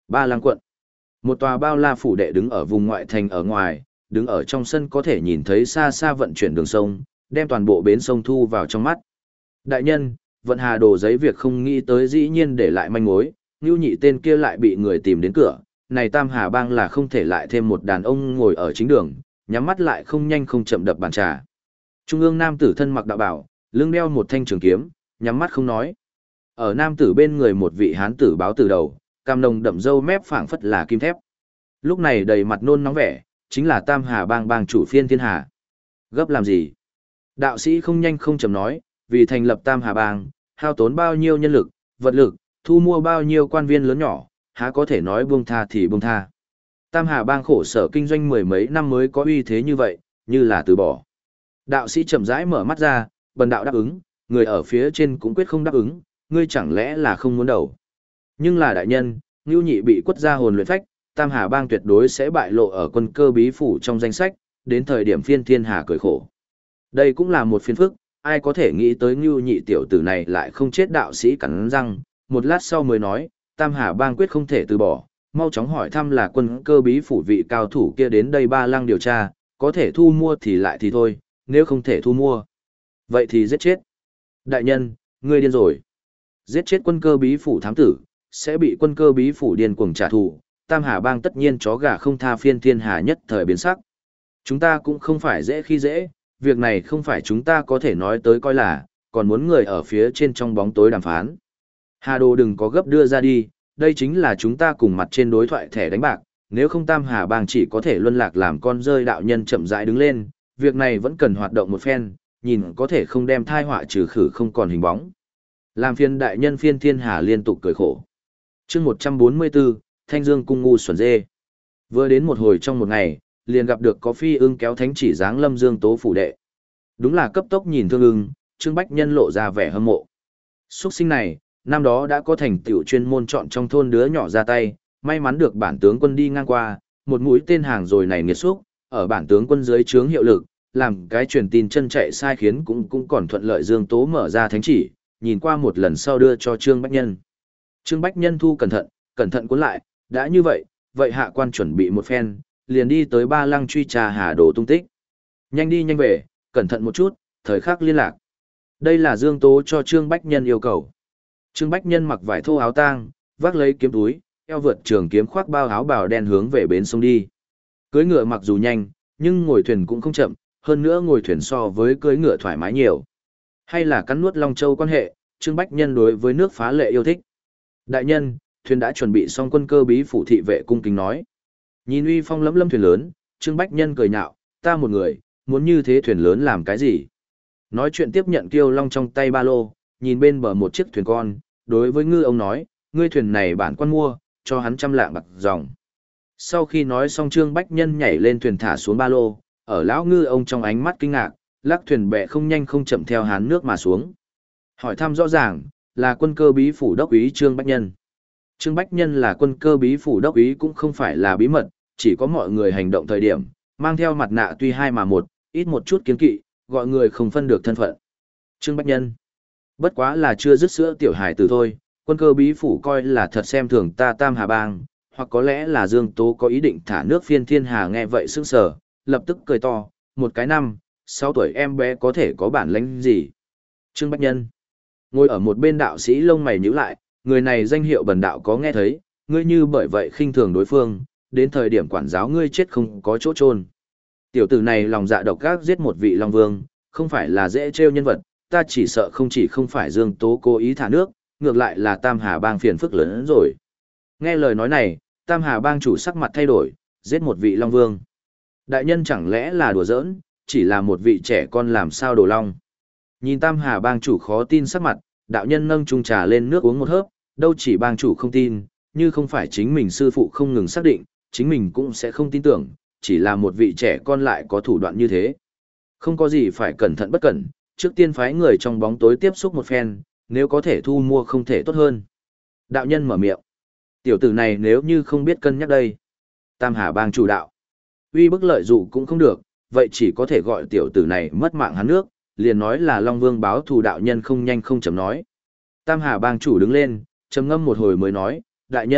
Ba Lăng quận. Một tòa bao la phủ đệ đứng ở vùng ngoại thành ở ngoài, đứng ở trong sân có thể nhìn thấy xa xa vận chuyển đường sông, đem toàn bộ bến sông thu vào trong mắt. Đại nhân, vận hà đồ giấy việc không nghĩ tới dĩ nhiên để lại manh mối, Ngưu Nhị tên kia lại bị người tìm đến cửa, này Tam Hà Bang là không thể lại thêm một đàn ông ngồi ở chính đường, nhắm mắt lại không nhanh không chậm đập bàn trà. Trung ương nam tử thân mặc đạo bảo, lưng đeo một thanh trường kiếm, nhắm mắt không nói. Ở nam tử bên người một vị hán tử báo từ đầu, cam nồng đậm râu mép phảng phất là kim thép. Lúc này đầy mặt nôn nóng vẻ, chính là Tam Hà Bang bang chủ Phiên Thiên Hà. Gấp làm gì? Đạo sĩ không nhanh không chậm nói, vì thành lập Tam Hà Bang, hao tốn bao nhiêu nhân lực, vật lực, thu mua bao nhiêu quan viên lớn nhỏ, há có thể nói buông tha thì buông tha. Tam Hà Bang khổ sở kinh doanh mười mấy năm mới có uy thế như vậy, như là từ bỏ. Đạo sĩ chậm rãi mở mắt ra, bần đạo đáp ứng, người ở phía trên cũng quyết không đáp ứng, ngươi chẳng lẽ là không muốn đầu. Nhưng là đại nhân, Ngưu Nhị bị quất ra hồn luyện phách, Tam Hà Bang tuyệt đối sẽ bại lộ ở quân cơ bí phủ trong danh sách, đến thời điểm Phiên Thiên Hà cười khổ. Đây cũng là một phiền phức, ai có thể nghĩ tới Ngưu Nhị tiểu tử này lại không chết. Đạo sĩ cắn răng, một lát sau mới nói, Tam Hà Bang quyết không thể từ bỏ, mau chóng hỏi thăm là quân cơ bí phủ vị cao thủ kia đến đây Ba Lăng điều tra, có thể thu mua thì lại thì thôi, nếu không thể thu mua, vậy thì giết chết. Đại nhân, ngươi điên rồi. Giết chết quân cơ bí phủ thám tử, sẽ bị quân cơ bí phủ điên cuồng trả thù, Tam Hà Bang tất nhiên chó gà không tha. Phiên Thiên Hà nhất thời biến sắc. Chúng ta cũng không phải dễ khi dễ, việc này không phải chúng ta có thể nói tới coi là, còn muốn người ở phía trên trong bóng tối đàm phán. Hà Đồ đừng có gấp đưa ra đi, đây chính là chúng ta cùng mặt trên đối thoại thẻ đánh bạc, nếu không Tam Hà Bang chỉ có thể luân lạc làm con rơi. Đạo nhân chậm rãi đứng lên, việc này vẫn cần hoạt động một phen, nhìn có thể không đem thai họa trừ khử không còn hình bóng. Làm phiên đại nhân. Phiên Thiên Hà liên tục cười khổ. chương một trăm bốn mươi bốn, Thanh Dương cung ngu xuẩn dê. Vừa đến một hồi trong một ngày, liền gặp được có phi ưng kéo thánh chỉ giáng lâm Dương Tố phủ đệ. Đúng là cấp tốc nhìn thương ưng, Trương Bách Nhân lộ ra vẻ hâm mộ. Xuất sinh này, năm đó đã có thành tựu chuyên môn chọn trong thôn đứa nhỏ ra tay, may mắn được bản tướng quân đi ngang qua, một mũi tên hàng rồi này nghiệt xúc, ở bản tướng quân dưới trướng hiệu lực, làm cái truyền tin chân chạy sai khiến cũng cũng còn thuận lợi. Dương Tố mở ra thánh chỉ, nhìn qua một lần sau đưa cho Trương Bách Nhân. Trương Bách Nhân thu cẩn thận, cẩn thận cuốn lại, đã như vậy, vậy hạ quan chuẩn bị một phen, liền đi tới Ba Lăng truy tra Hà Đồ tung tích. Nhanh đi nhanh về, cẩn thận một chút, thời khắc liên lạc. Đây là Dương Tố cho Trương Bách Nhân yêu cầu. Trương Bách Nhân mặc vải thô áo tang, vác lấy kiếm túi, eo vượt trường kiếm khoác bao áo bào đen hướng về bến sông đi. Cưỡi ngựa mặc dù nhanh, nhưng ngồi thuyền cũng không chậm, hơn nữa ngồi thuyền so với cưỡi ngựa thoải mái nhiều. Hay là cắn nuốt Long Châu quan hệ, Trương Bách Nhân đối với nước phá lệ yêu thích. Đại nhân, thuyền đã chuẩn bị xong. Quân cơ bí phủ thị vệ cung kính nói. Nhìn uy phong lẫm lâm thuyền lớn, Trương Bách Nhân cười nhạo, ta một người, muốn như thế thuyền lớn làm cái gì? Nói chuyện tiếp nhận Kiêu Long trong tay ba lô, nhìn bên bờ một chiếc thuyền con, đối với ngư ông nói, ngươi thuyền này bản quan mua, cho hắn trăm lạng bạc dòng. Sau khi nói xong Trương Bách Nhân nhảy lên thuyền thả xuống ba lô, ở lão ngư ông trong ánh mắt kinh ngạc, lắc thuyền bè không nhanh không chậm theo hán nước mà xuống. Hỏi thăm rõ ràng, là quân cơ bí phủ đốc úy Trương Bách Nhân. Trương Bách Nhân là quân cơ bí phủ đốc úy cũng không phải là bí mật, chỉ có mọi người hành động thời điểm, mang theo mặt nạ tuy hai mà một, ít một chút kiến kỵ, gọi người không phân được thân phận. Trương Bách Nhân, bất quá là chưa dứt sữa tiểu hài tử thôi, quân cơ bí phủ coi là thật xem thường ta Tam Hà Bang, hoặc có lẽ là Dương Tố có ý định thả nước. Phiên Thiên Hà nghe vậy sững sờ, lập tức cười to, một cái năm, sáu tuổi em bé có thể có bản lĩnh gì? Trương Bách Nhân, ngồi ở một bên đạo sĩ lông mày nhíu lại, người này danh hiệu bần đạo có nghe thấy, ngươi như bởi vậy khinh thường đối phương, đến thời điểm quản giáo ngươi chết không có chỗ chôn. Tiểu tử này lòng dạ độc ác giết một vị Long Vương, không phải là dễ trêu nhân vật, ta chỉ sợ không chỉ không phải Dương Tố cố ý thả nước, ngược lại là Tam Hà Bang phiền phức lớn hơn rồi. Nghe lời nói này, Tam Hà Bang chủ sắc mặt thay đổi, giết một vị Long Vương. Đại nhân chẳng lẽ là đùa giỡn, chỉ là một vị trẻ con làm sao đồ long. Nhìn Tam Hà Bang chủ khó tin sắc mặt, đạo nhân nâng chung trà lên nước uống một hớp, đâu chỉ bang chủ không tin, như không phải chính mình sư phụ không ngừng xác định, chính mình cũng sẽ không tin tưởng, chỉ là một vị trẻ con lại có thủ đoạn như thế. Không có gì phải cẩn thận bất cẩn, trước tiên phái người trong bóng tối tiếp xúc một phen, nếu có thể thu mua không thể tốt hơn. Đạo nhân mở miệng. Tiểu tử này nếu như không biết cân nhắc đây. Tam Hà Bang chủ đạo. Uy bức lợi dụ cũng không được, vậy chỉ có thể gọi tiểu tử này mất mạng hắn nước, liền nói là Long Vương báo thù. Đạo nhân không nhanh không chậm nói. Tam Hà Bang chủ đứng lên, trầm ngâm một hồi mới nói, đại nhân,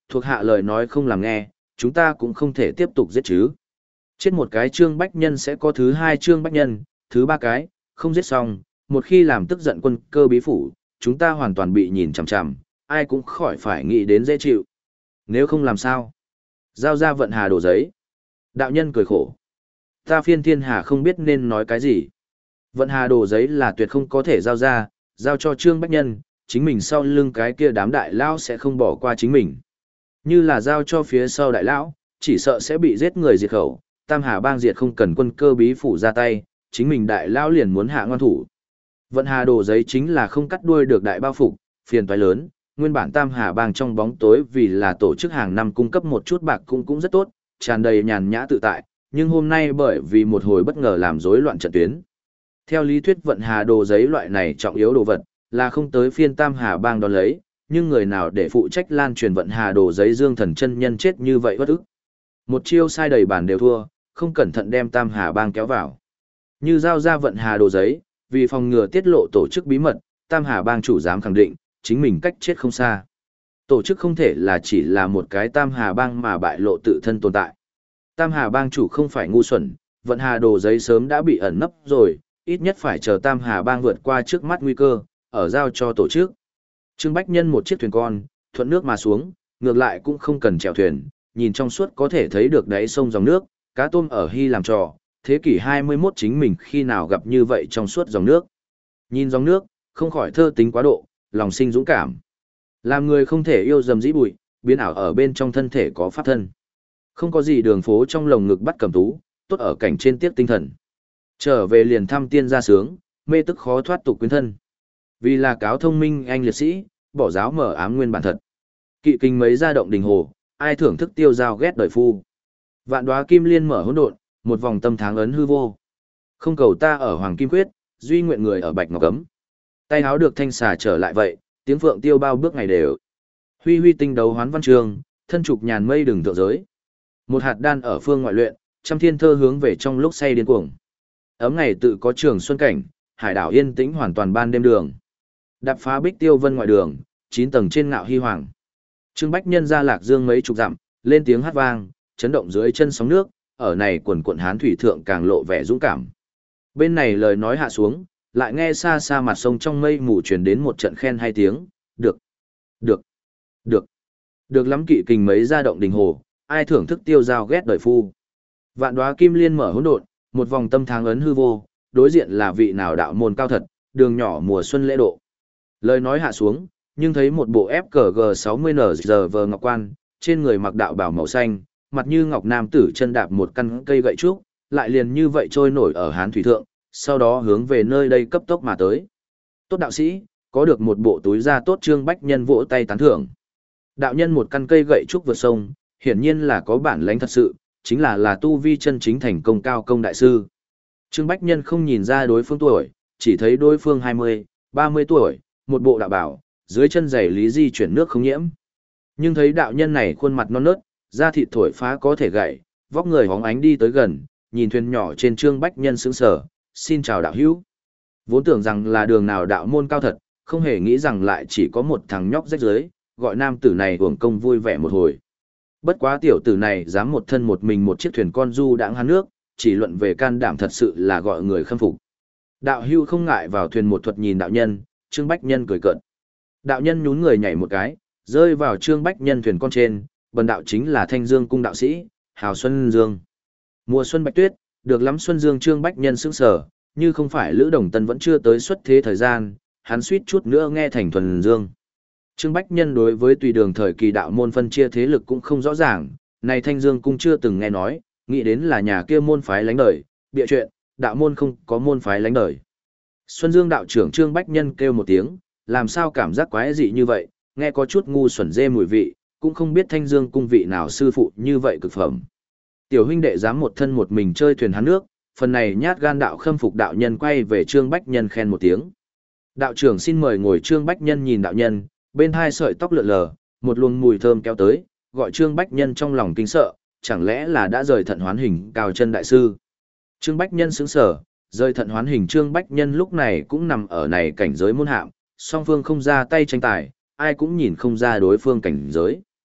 thuộc hạ lời nói không làm nghe, chúng ta cũng không thể tiếp tục giết chứ. Chết một cái Trương Bách Nhân sẽ có thứ hai Trương Bách Nhân, thứ ba cái, không giết xong, một khi làm tức giận quân cơ bí phủ, chúng ta hoàn toàn bị nhìn chằm chằm, ai cũng khỏi phải nghĩ đến dễ chịu. Nếu không làm sao? Giao ra vận hà đồ giấy. Đạo nhân cười khổ. Ta phiên thiên hà không biết nên nói cái gì. Vận hà đồ giấy là tuyệt không có thể giao ra, giao cho Trương Bách Nhân, chính mình sau lưng cái kia đám đại lão sẽ không bỏ qua chính mình. Như là giao cho phía sau đại lão, chỉ sợ sẽ bị giết người diệt khẩu, Tam Hà bang diệt không cần quân cơ bí phủ ra tay, chính mình đại lão liền muốn hạ ngoan thủ. Vận hà đồ giấy chính là không cắt đuôi được đại bao phục, phiền toái lớn, nguyên bản Tam Hà bang trong bóng tối vì là tổ chức hàng năm cung cấp một chút bạc cũng cũng rất tốt, tràn đầy nhàn nhã tự tại, nhưng hôm nay bởi vì một hồi bất ngờ làm rối loạn trận tuyến. Theo lý thuyết vận hà đồ giấy loại này trọng yếu đồ vật, là không tới phiên Tam Hà bang đón lấy, nhưng người nào để phụ trách lan truyền vận hà đồ giấy Dương Thần chân nhân chết như vậy bất ức. Một chiêu sai đầy bản đều thua, không cẩn thận đem Tam Hà bang kéo vào. Như giao ra vận hà đồ giấy, vì phòng ngừa tiết lộ tổ chức bí mật, Tam Hà bang chủ dám khẳng định, chính mình cách chết không xa. Tổ chức không thể là chỉ là một cái Tam Hà bang mà bại lộ tự thân tồn tại. Tam Hà bang chủ không phải ngu xuẩn, vận hà đồ giấy sớm đã bị ẩn nấp rồi, ít nhất phải chờ Tam Hà bang vượt qua trước mắt nguy cơ, ở giao cho tổ chức. Trương Bách Nhân một chiếc thuyền con, thuận nước mà xuống, ngược lại cũng không cần chèo thuyền, nhìn trong suốt có thể thấy được đáy sông dòng nước, cá tôm ở Hy làm trò, thế kỷ hai mươi mốt chính mình khi nào gặp như vậy trong suốt dòng nước. Nhìn dòng nước, không khỏi thơ tính quá độ, lòng sinh dũng cảm. Làm người không thể yêu dầm dĩ bụi, biến ảo ở bên trong thân thể có pháp thân. Không có gì đường phố trong lồng ngực bắt cầm tú, tốt ở cảnh trên tiếp tinh thần. Trở về liền thăm tiên gia sướng, mê tức khó thoát tục quyến thân. Vì là cáo thông minh anh liệt sĩ, bỏ giáo mở ám nguyên bản thật. Kỵ kinh mấy gia động đình hồ, ai thưởng thức tiêu giao ghét đời phu. Vạn đóa kim liên mở hỗn độn, một vòng tâm tháng ấn hư vô. Không cầu ta ở hoàng kim quyết, duy nguyện người ở bạch ngọc cấm. Tay háo được thanh xà trở lại vậy, tiếng phượng tiêu bao bước ngày đều. Huy huy tinh đấu hoán văn trường, thân trục nhàn mây đừng thượng giới. Một hạt đan ở phương ngoại luyện, trăm thiên thơ hướng về trong lúc say điên cuồng. Ấm ngày tự có trường xuân cảnh, hải đảo yên tĩnh hoàn toàn ban đêm đường. Đạp phá bích tiêu vân ngoại đường, chín tầng trên ngạo hy hoàng. Trương Bách Nhân ra lạc dương mấy chục dặm, lên tiếng hát vang, chấn động dưới chân sóng nước, ở này quần quận hán thủy thượng càng lộ vẻ dũng cảm. Bên này lời nói hạ xuống, lại nghe xa xa mặt sông trong mây mù truyền đến một trận khen hai tiếng, được, được, được, được lắm kỵ kình mấy gia động đình hồ, ai thưởng thức tiêu giao ghét đời phu. Vạn đóa kim liên mở hỗn độn, một vòng tâm tháng ấn hư vô, đối diện là vị nào đạo môn cao thật, đường nhỏ mùa xuân lễ độ. Lời nói hạ xuống, nhưng thấy một bộ ép cờ giê sáu mươi en giờ vờ ngọc quan, trên người mặc đạo bào màu xanh, mặt như ngọc nam tử chân đạp một căn cây gậy trúc, lại liền như vậy trôi nổi ở hán thủy thượng, sau đó hướng về nơi đây cấp tốc mà tới. Tốt đạo sĩ, có được một bộ túi da tốt. Trương Bách Nhân vỗ tay tán thưởng. Đạo nhân một căn cây gậy trúc vượt sông, hiển nhiên là có bản lãnh thật sự, chính là là tu vi chân chính thành công cao công đại sư. Trương Bách Nhân không nhìn ra đối phương tuổi, chỉ thấy đối phương hai mươi, ba mươi tuổi, một bộ đạo bảo, dưới chân giày lý di chuyển nước không nhiễm. Nhưng thấy đạo nhân này khuôn mặt non nớt, da thịt thổi phá có thể gãy, vóc người hóng ánh đi tới gần, nhìn thuyền nhỏ trên Trương Bách Nhân sững sờ, xin chào đạo hữu. Vốn tưởng rằng là đường nào đạo môn cao thật, không hề nghĩ rằng lại chỉ có một thằng nhóc rách rưới, gọi nam tử này uổng công vui vẻ một hồi. Bất quá tiểu tử này dám một thân một mình một chiếc thuyền con du đãng hán nước, chỉ luận về can đảm thật sự là gọi người khâm phục. Đạo hữu không ngại vào thuyền một thuật nhìn đạo nhân, Trương Bách Nhân cười cợt. Đạo nhân nhún người nhảy một cái, rơi vào Trương Bách Nhân thuyền con trên, bần đạo chính là Thanh Dương cung đạo sĩ, Hào Xuân Dương. Mùa xuân bạch tuyết, được lắm Xuân Dương. Trương Bách Nhân sững sờ, như không phải Lữ Đồng Tân vẫn chưa tới xuất thế thời gian, hắn suýt chút nữa nghe thành thuần dương. Trương Bách Nhân đối với tùy đường thời kỳ đạo môn phân chia thế lực cũng không rõ ràng, này Thanh Dương cung chưa từng nghe nói, nghĩ đến là nhà kia môn phái lánh đời, bịa chuyện, đạo môn không có môn phái lánh đời. Xuân Dương đạo trưởng Trương Bách Nhân kêu một tiếng, làm sao cảm giác quái dị như vậy, nghe có chút ngu xuẩn dê mùi vị, cũng không biết Thanh Dương cung vị nào sư phụ như vậy cực phẩm. Tiểu huynh đệ dám một thân một mình chơi thuyền hán nước, phần này nhát gan đạo khâm phục đạo nhân quay về Trương Bách Nhân khen một tiếng. Đạo trưởng xin mời ngồi. Trương Bách Nhân nhìn đạo nhân, bên hai sợi tóc lượn lờ, một luồng mùi thơm kéo tới, gọi Trương Bách Nhân trong lòng kinh sợ, chẳng lẽ là đã rời thận hoán hình cao chân đại sư. Trương Bách Nhân sững sờ, rời thận hoán hình. Trương Bách Nhân lúc này cũng nằm ở này cảnh giới môn hạm, song phương không ra tay tranh tài, ai cũng nhìn không ra đối phương cảnh giới.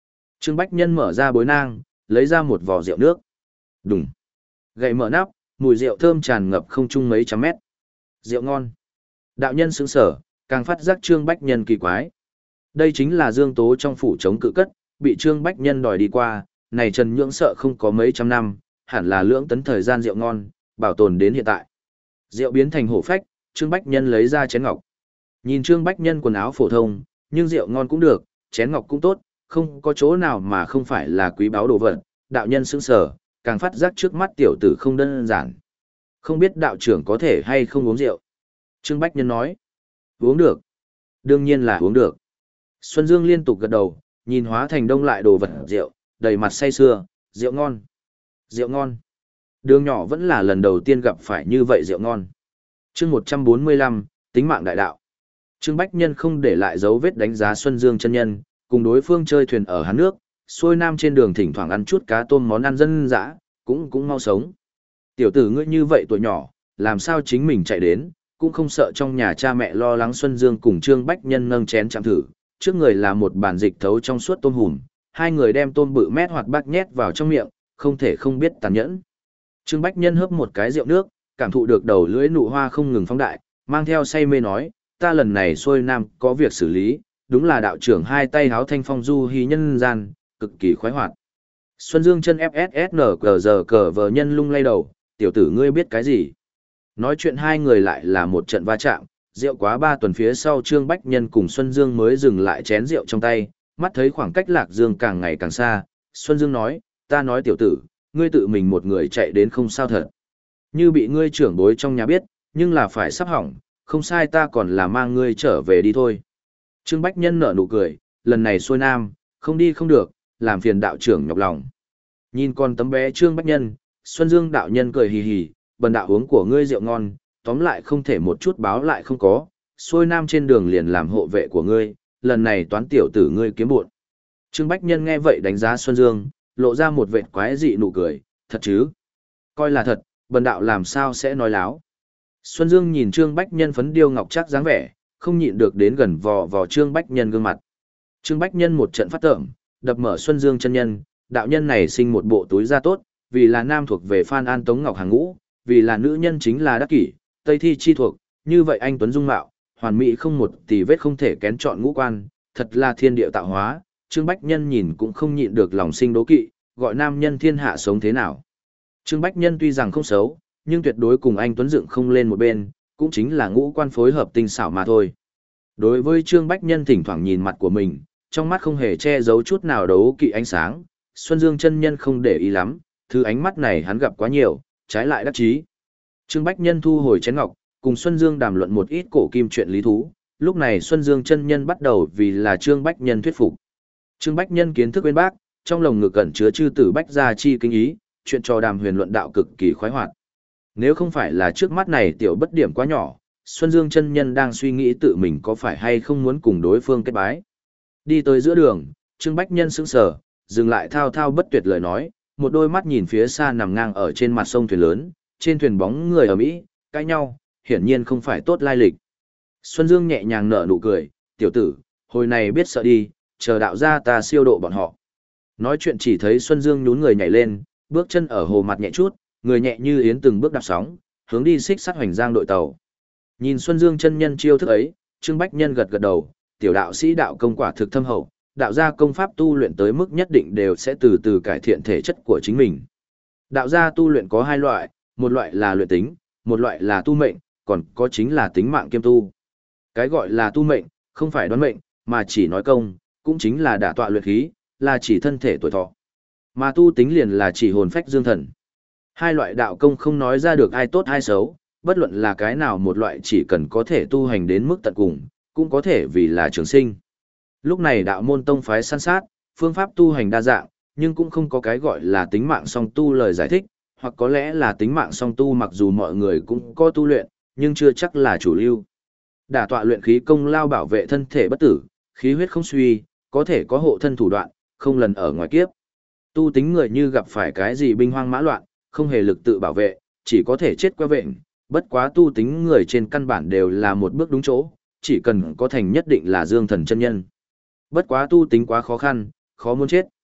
Trương Bách Nhân mở ra bối nang, lấy ra một vò rượu nước. Đùng. Gậy mở nắp, mùi rượu thơm tràn ngập không trung mấy trăm mét. Rượu ngon. Đạo nhân sững sở, càng phát giác Trương Bách Nhân kỳ quái. Đây chính là Dương Tố trong phủ chống cự cất, bị Trương Bách Nhân đòi đi qua, này Trần Nhưỡng sợ không có mấy trăm năm, hẳn là lưỡng tấn thời gian rượu ngon, bảo tồn đến hiện tại. Rượu biến thành hổ phách, Trương Bách Nhân lấy ra chén ngọc. Nhìn Trương Bách Nhân quần áo phổ thông, nhưng rượu ngon cũng được, chén ngọc cũng tốt, không có chỗ nào mà không phải là quý báu đồ vật. Đạo nhân sững sờ, càng phát giác trước mắt tiểu tử không đơn giản. Không biết đạo trưởng có thể hay không uống rượu. Trương Bách Nhân nói, uống được. Đương nhiên là uống được. Xuân Dương liên tục gật đầu, nhìn hóa thành đông lại đồ vật rượu, đầy mặt say sưa, rượu ngon. Rượu ngon. Đường nhỏ vẫn là lần đầu tiên gặp phải như vậy rượu ngon. Chương một trăm bốn mươi lăm, tính mạng đại đạo. Trương Bách Nhân không để lại dấu vết đánh giá Xuân Dương chân nhân, cùng đối phương chơi thuyền ở hán nước, xuôi nam trên đường thỉnh thoảng ăn chút cá tôm món ăn dân dã, cũng cũng mau sống. Tiểu tử ngươi như vậy tuổi nhỏ, làm sao chính mình chạy đến, cũng không sợ trong nhà cha mẹ lo lắng. Xuân Dương cùng Trương Bách Nhân nâng chén chạm thử, trước người là một bàn dịch thấu trong suốt tôm hùm, hai người đem tôm bự mét hoặc bát nhét vào trong miệng, không thể không biết tàn nhẫn. Trương Bách Nhân hớp một cái rượu nước, cảm thụ được đầu lưỡi nụ hoa không ngừng phóng đại, mang theo say mê nói, ta lần này xuôi nam có việc xử lý, đúng là đạo trưởng hai tay háo thanh phong du hí nhân gian, cực kỳ khoái hoạt. Xuân Dương chân ép ét ét en cờ giờ cờ vờ nhân lung lay đầu, tiểu tử ngươi biết cái gì? Nói chuyện hai người lại là một trận va chạm, rượu quá ba tuần phía sau Trương Bách Nhân cùng Xuân Dương mới dừng lại chén rượu trong tay, mắt thấy khoảng cách Lạc Dương càng ngày càng xa, Xuân Dương nói, ta nói tiểu tử, ngươi tự mình một người chạy đến không sao thật. Như bị ngươi trưởng bối trong nhà biết, nhưng là phải sắp hỏng, không sai ta còn là mang ngươi trở về đi thôi. Trương Bách Nhân nở nụ cười, lần này xuôi nam, không đi không được, làm phiền đạo trưởng nhọc lòng. Nhìn con tấm bé Trương Bách Nhân, Xuân Dương đạo nhân cười hì hì, bần đạo uống của ngươi rượu ngon, tóm lại không thể một chút báo lại không có, xuôi nam trên đường liền làm hộ vệ của ngươi, lần này toán tiểu tử ngươi kiếm bộn. Trương Bách Nhân nghe vậy đánh giá Xuân Dương, lộ ra một vệt quái dị nụ cười, thật chứ? Coi là thật, bần đạo làm sao sẽ nói láo. Xuân Dương nhìn Trương Bách Nhân phấn điêu ngọc chắc dáng vẻ, không nhịn được đến gần vò vò Trương Bách Nhân gương mặt. Trương Bách Nhân một trận phát tởm, đập mở Xuân Dương chân nhân, đạo nhân này sinh một bộ túi da tốt, vì là nam thuộc về Phan An Tống Ngọc hàng ngũ, vì là nữ nhân chính là Đắc Kỷ, Tây Thi chi thuộc, như vậy anh tuấn dung mạo, hoàn mỹ không một tì vết không thể kén chọn ngũ quan, thật là thiên địa tạo hóa. Trương Bách Nhân nhìn cũng không nhịn được lòng sinh đố kỵ, gọi nam nhân thiên hạ sống thế nào. Trương Bách Nhân tuy rằng không xấu, nhưng tuyệt đối cùng anh tuấn dựng không lên một bên, cũng chính là ngũ quan phối hợp tinh xảo mà thôi. Đối với Trương Bách Nhân thỉnh thoảng nhìn mặt của mình, trong mắt không hề che giấu chút nào đấu kỵ ánh sáng, Xuân Dương chân nhân không để ý lắm, thứ ánh mắt này hắn gặp quá nhiều, trái lại đắc chí. Trương Bách Nhân thu hồi chén ngọc, cùng Xuân Dương đàm luận một ít cổ kim chuyện lý thú, lúc này Xuân Dương chân nhân bắt đầu vì là Trương Bách Nhân thuyết phục. Trương Bách Nhân kiến thức bên bác, trong lồng ngực cẩn chứa chư tử bách gia chi kinh ý, chuyện trò đàm huyền luận đạo cực kỳ khoái hoạt. Nếu không phải là trước mắt này tiểu bất điểm quá nhỏ, Xuân Dương chân nhân đang suy nghĩ tự mình có phải hay không muốn cùng đối phương kết bái. Đi tới giữa đường, Trương Bách Nhân sững sờ, dừng lại thao thao bất tuyệt lời nói, một đôi mắt nhìn phía xa nằm ngang ở trên mặt sông thuyền lớn, trên thuyền bóng người ở Mỹ, cãi nhau, hiển nhiên không phải tốt lai lịch. Xuân Dương nhẹ nhàng nở nụ cười, tiểu tử, hồi này biết sợ đi, chờ đạo ra ta siêu độ bọn họ. Nói chuyện chỉ thấy Xuân Dương nhún người nhảy lên, bước chân ở hồ mặt nhẹ chút, người nhẹ như yến từng bước đạp sóng, hướng đi xích sắt hoành giang đội tàu. Nhìn Xuân Dương chân nhân chiêu thức ấy, Trương Bách Nhân gật gật đầu, tiểu đạo sĩ đạo công quả thực thâm hậu, đạo gia công pháp tu luyện tới mức nhất định đều sẽ từ từ cải thiện thể chất của chính mình. Đạo gia tu luyện có hai loại, một loại là luyện tính, một loại là tu mệnh, còn có chính là tính mạng kiêm tu. Cái gọi là tu mệnh, không phải đoán mệnh, mà chỉ nói công, cũng chính là đả tọa luyện khí, là chỉ thân thể tuổi thọ. Mà tu tính liền là chỉ hồn phách dương thần. Hai loại đạo công không nói ra được ai tốt ai xấu, bất luận là cái nào một loại chỉ cần có thể tu hành đến mức tận cùng, cũng có thể vì là trường sinh. Lúc này đạo môn tông phái săn sát, phương pháp tu hành đa dạng, nhưng cũng không có cái gọi là tính mạng song tu lời giải thích, hoặc có lẽ là tính mạng song tu mặc dù mọi người cũng có tu luyện, nhưng chưa chắc là chủ lưu. Đả tọa luyện khí công lao bảo vệ thân thể bất tử, khí huyết không suy, có thể có hộ thân thủ đoạn, không lần ở ngoài kiếp. Tu tính người như gặp phải cái gì binh hoang mã loạn, không hề lực tự bảo vệ, chỉ có thể chết queo vện, bất quá tu tính người trên căn bản đều là một bước đúng chỗ, chỉ cần có thành nhất định là dương thần chân nhân. Bất quá tu tính quá khó khăn, khó muốn chết.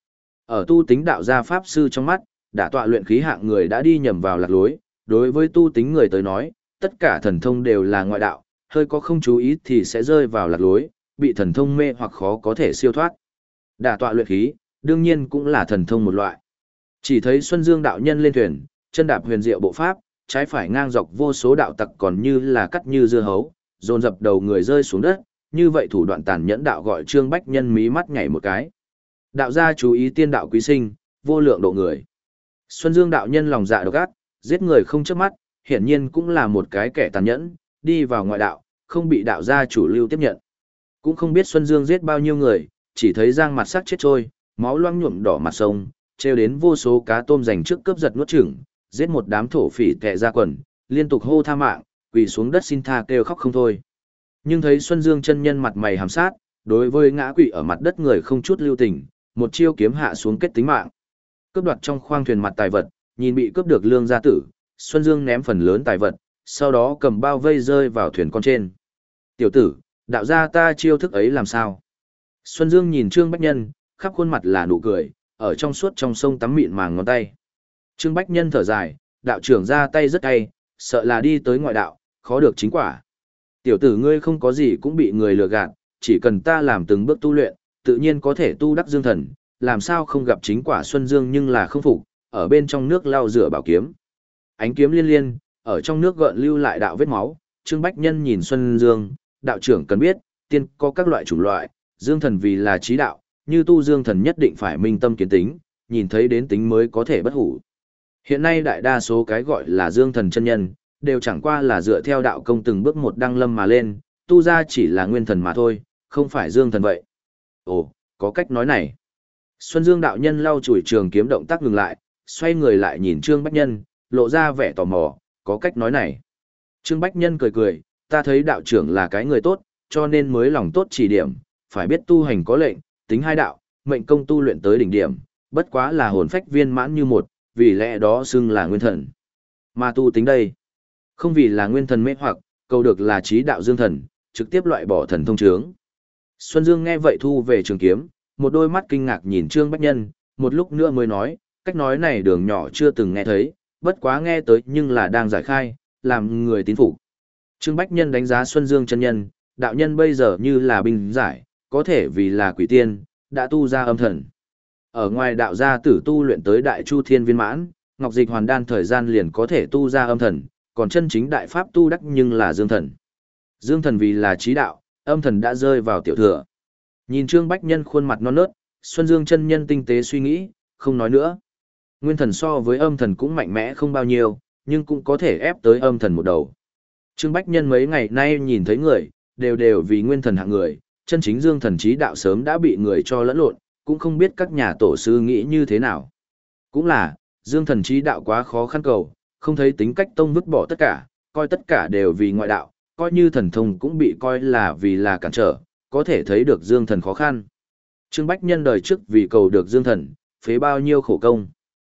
Ở tu tính đạo gia pháp sư trong mắt, đả tọa luyện khí hạng người đã đi nhầm vào lạc lối, đối với tu tính người tới nói, tất cả thần thông đều là ngoại đạo, hơi có không chú ý thì sẽ rơi vào lạc lối, bị thần thông mê hoặc khó có thể siêu thoát. Đả tọa luyện khí, đương nhiên cũng là thần thông một loại. Chỉ thấy Xuân Dương đạo nhân lên thuyền, chân đạp huyền diệu bộ pháp, trái phải ngang dọc vô số đạo tặc còn như là cắt như dưa hấu, dồn dập đầu người rơi xuống đất, như vậy thủ đoạn tàn nhẫn đạo gọi Trương Bách Nhân mí mắt nhảy một cái. Đạo gia chú ý tiên đạo quý sinh, vô lượng độ người. Xuân Dương đạo nhân lòng dạ độc ác, giết người không chớp mắt, hiển nhiên cũng là một cái kẻ tàn nhẫn, đi vào ngoại đạo, không bị đạo gia chủ lưu tiếp nhận. Cũng không biết Xuân Dương giết bao nhiêu người, chỉ thấy giang mặt sắc chết trôi, máu loang nhuộm đỏ mặt sông, treo đến vô số cá tôm giành trước cướp giật nuốt chửng, giết một đám thổ phỉ tệ ra quần, liên tục hô tha mạng, quỳ xuống đất xin tha kêu khóc không thôi. Nhưng thấy Xuân Dương chân nhân mặt mày hàm sát, đối với ngã quỵ ở mặt đất người không chút lưu tình, một chiêu kiếm hạ xuống kết tính mạng. Cướp đoạt trong khoang thuyền mặt tài vật, nhìn bị cướp được lương gia tử, Xuân Dương ném phần lớn tài vật, sau đó cầm bao vây rơi vào thuyền con trên. Tiểu tử, đạo gia ta chiêu thức ấy làm sao? Xuân Dương nhìn Trương Bách Nhân, khắp khuôn mặt là nụ cười, ở trong suốt trong sông tắm mịn màng ngón tay. Trương Bách Nhân thở dài, đạo trưởng ra tay rất cay, sợ là đi tới ngoại đạo, khó được chính quả. Tiểu tử ngươi không có gì cũng bị người lừa gạt, chỉ cần ta làm từng bước tu luyện, tự nhiên có thể tu đắc dương thần, làm sao không gặp chính quả. Xuân Dương nhưng là không phục, ở bên trong nước lau rửa bảo kiếm. Ánh kiếm liên liên, ở trong nước gợn lưu lại đạo vết máu. Trương Bách Nhân nhìn Xuân Dương, đạo trưởng cần biết, tiên có các loại chủng loại, dương thần vì là trí đạo, như tu dương thần nhất định phải minh tâm kiến tính, nhìn thấy đến tính mới có thể bất hủ. Hiện nay đại đa số cái gọi là dương thần chân nhân, đều chẳng qua là dựa theo đạo công từng bước một đăng lâm mà lên, tu ra chỉ là nguyên thần mà thôi, không phải dương thần vậy. Ồ, có cách nói này. Xuân Dương đạo nhân lau chùi trường kiếm động tác ngừng lại, xoay người lại nhìn Trương Bách Nhân, lộ ra vẻ tò mò, có cách nói này. Trương Bách Nhân cười cười, ta thấy đạo trưởng là cái người tốt, cho nên mới lòng tốt chỉ điểm, phải biết tu hành có lệnh, tính hai đạo, mệnh công tu luyện tới đỉnh điểm, bất quá là hồn phách viên mãn như một, vì lẽ đó xưng là nguyên thần. Mà tu tính đây, không vì là nguyên thần mê hoặc, cầu được là trí đạo dương thần, trực tiếp loại bỏ thần thông chướng. Xuân Dương nghe vậy thu về trường kiếm, một đôi mắt kinh ngạc nhìn Trương Bách Nhân, một lúc nữa mới nói, cách nói này đường nhỏ chưa từng nghe thấy, bất quá nghe tới nhưng là đang giải khai, làm người tín phục. Trương Bách Nhân đánh giá Xuân Dương chân nhân, đạo nhân bây giờ như là binh giải, có thể vì là quỷ tiên, đã tu ra âm thần. Ở ngoài đạo gia tử tu luyện tới đại chu thiên viên mãn, ngọc dịch hoàn đan thời gian liền có thể tu ra âm thần, còn chân chính đại pháp tu đắc nhưng là dương thần. Dương thần vì là trí đạo, âm thần đã rơi vào tiểu thừa. Nhìn Trương Bách Nhân khuôn mặt non nớt, Xuân Dương chân nhân tinh tế suy nghĩ, không nói nữa. Nguyên thần so với âm thần cũng mạnh mẽ không bao nhiêu, nhưng cũng có thể ép tới âm thần một đầu. Trương Bách Nhân mấy ngày nay nhìn thấy người, đều đều vì nguyên thần hạng người, chân chính dương thần trí đạo sớm đã bị người cho lẫn lộn, cũng không biết các nhà tổ sư nghĩ như thế nào. Cũng là, dương thần trí đạo quá khó khăn cầu, không thấy tính cách tông vứt bỏ tất cả, coi tất cả đều vì ngoại đạo, coi như thần thông cũng bị coi là vì là cản trở, có thể thấy được dương thần khó khăn. Trương Bách Nhân đời trước vì cầu được dương thần, phế bao nhiêu khổ công.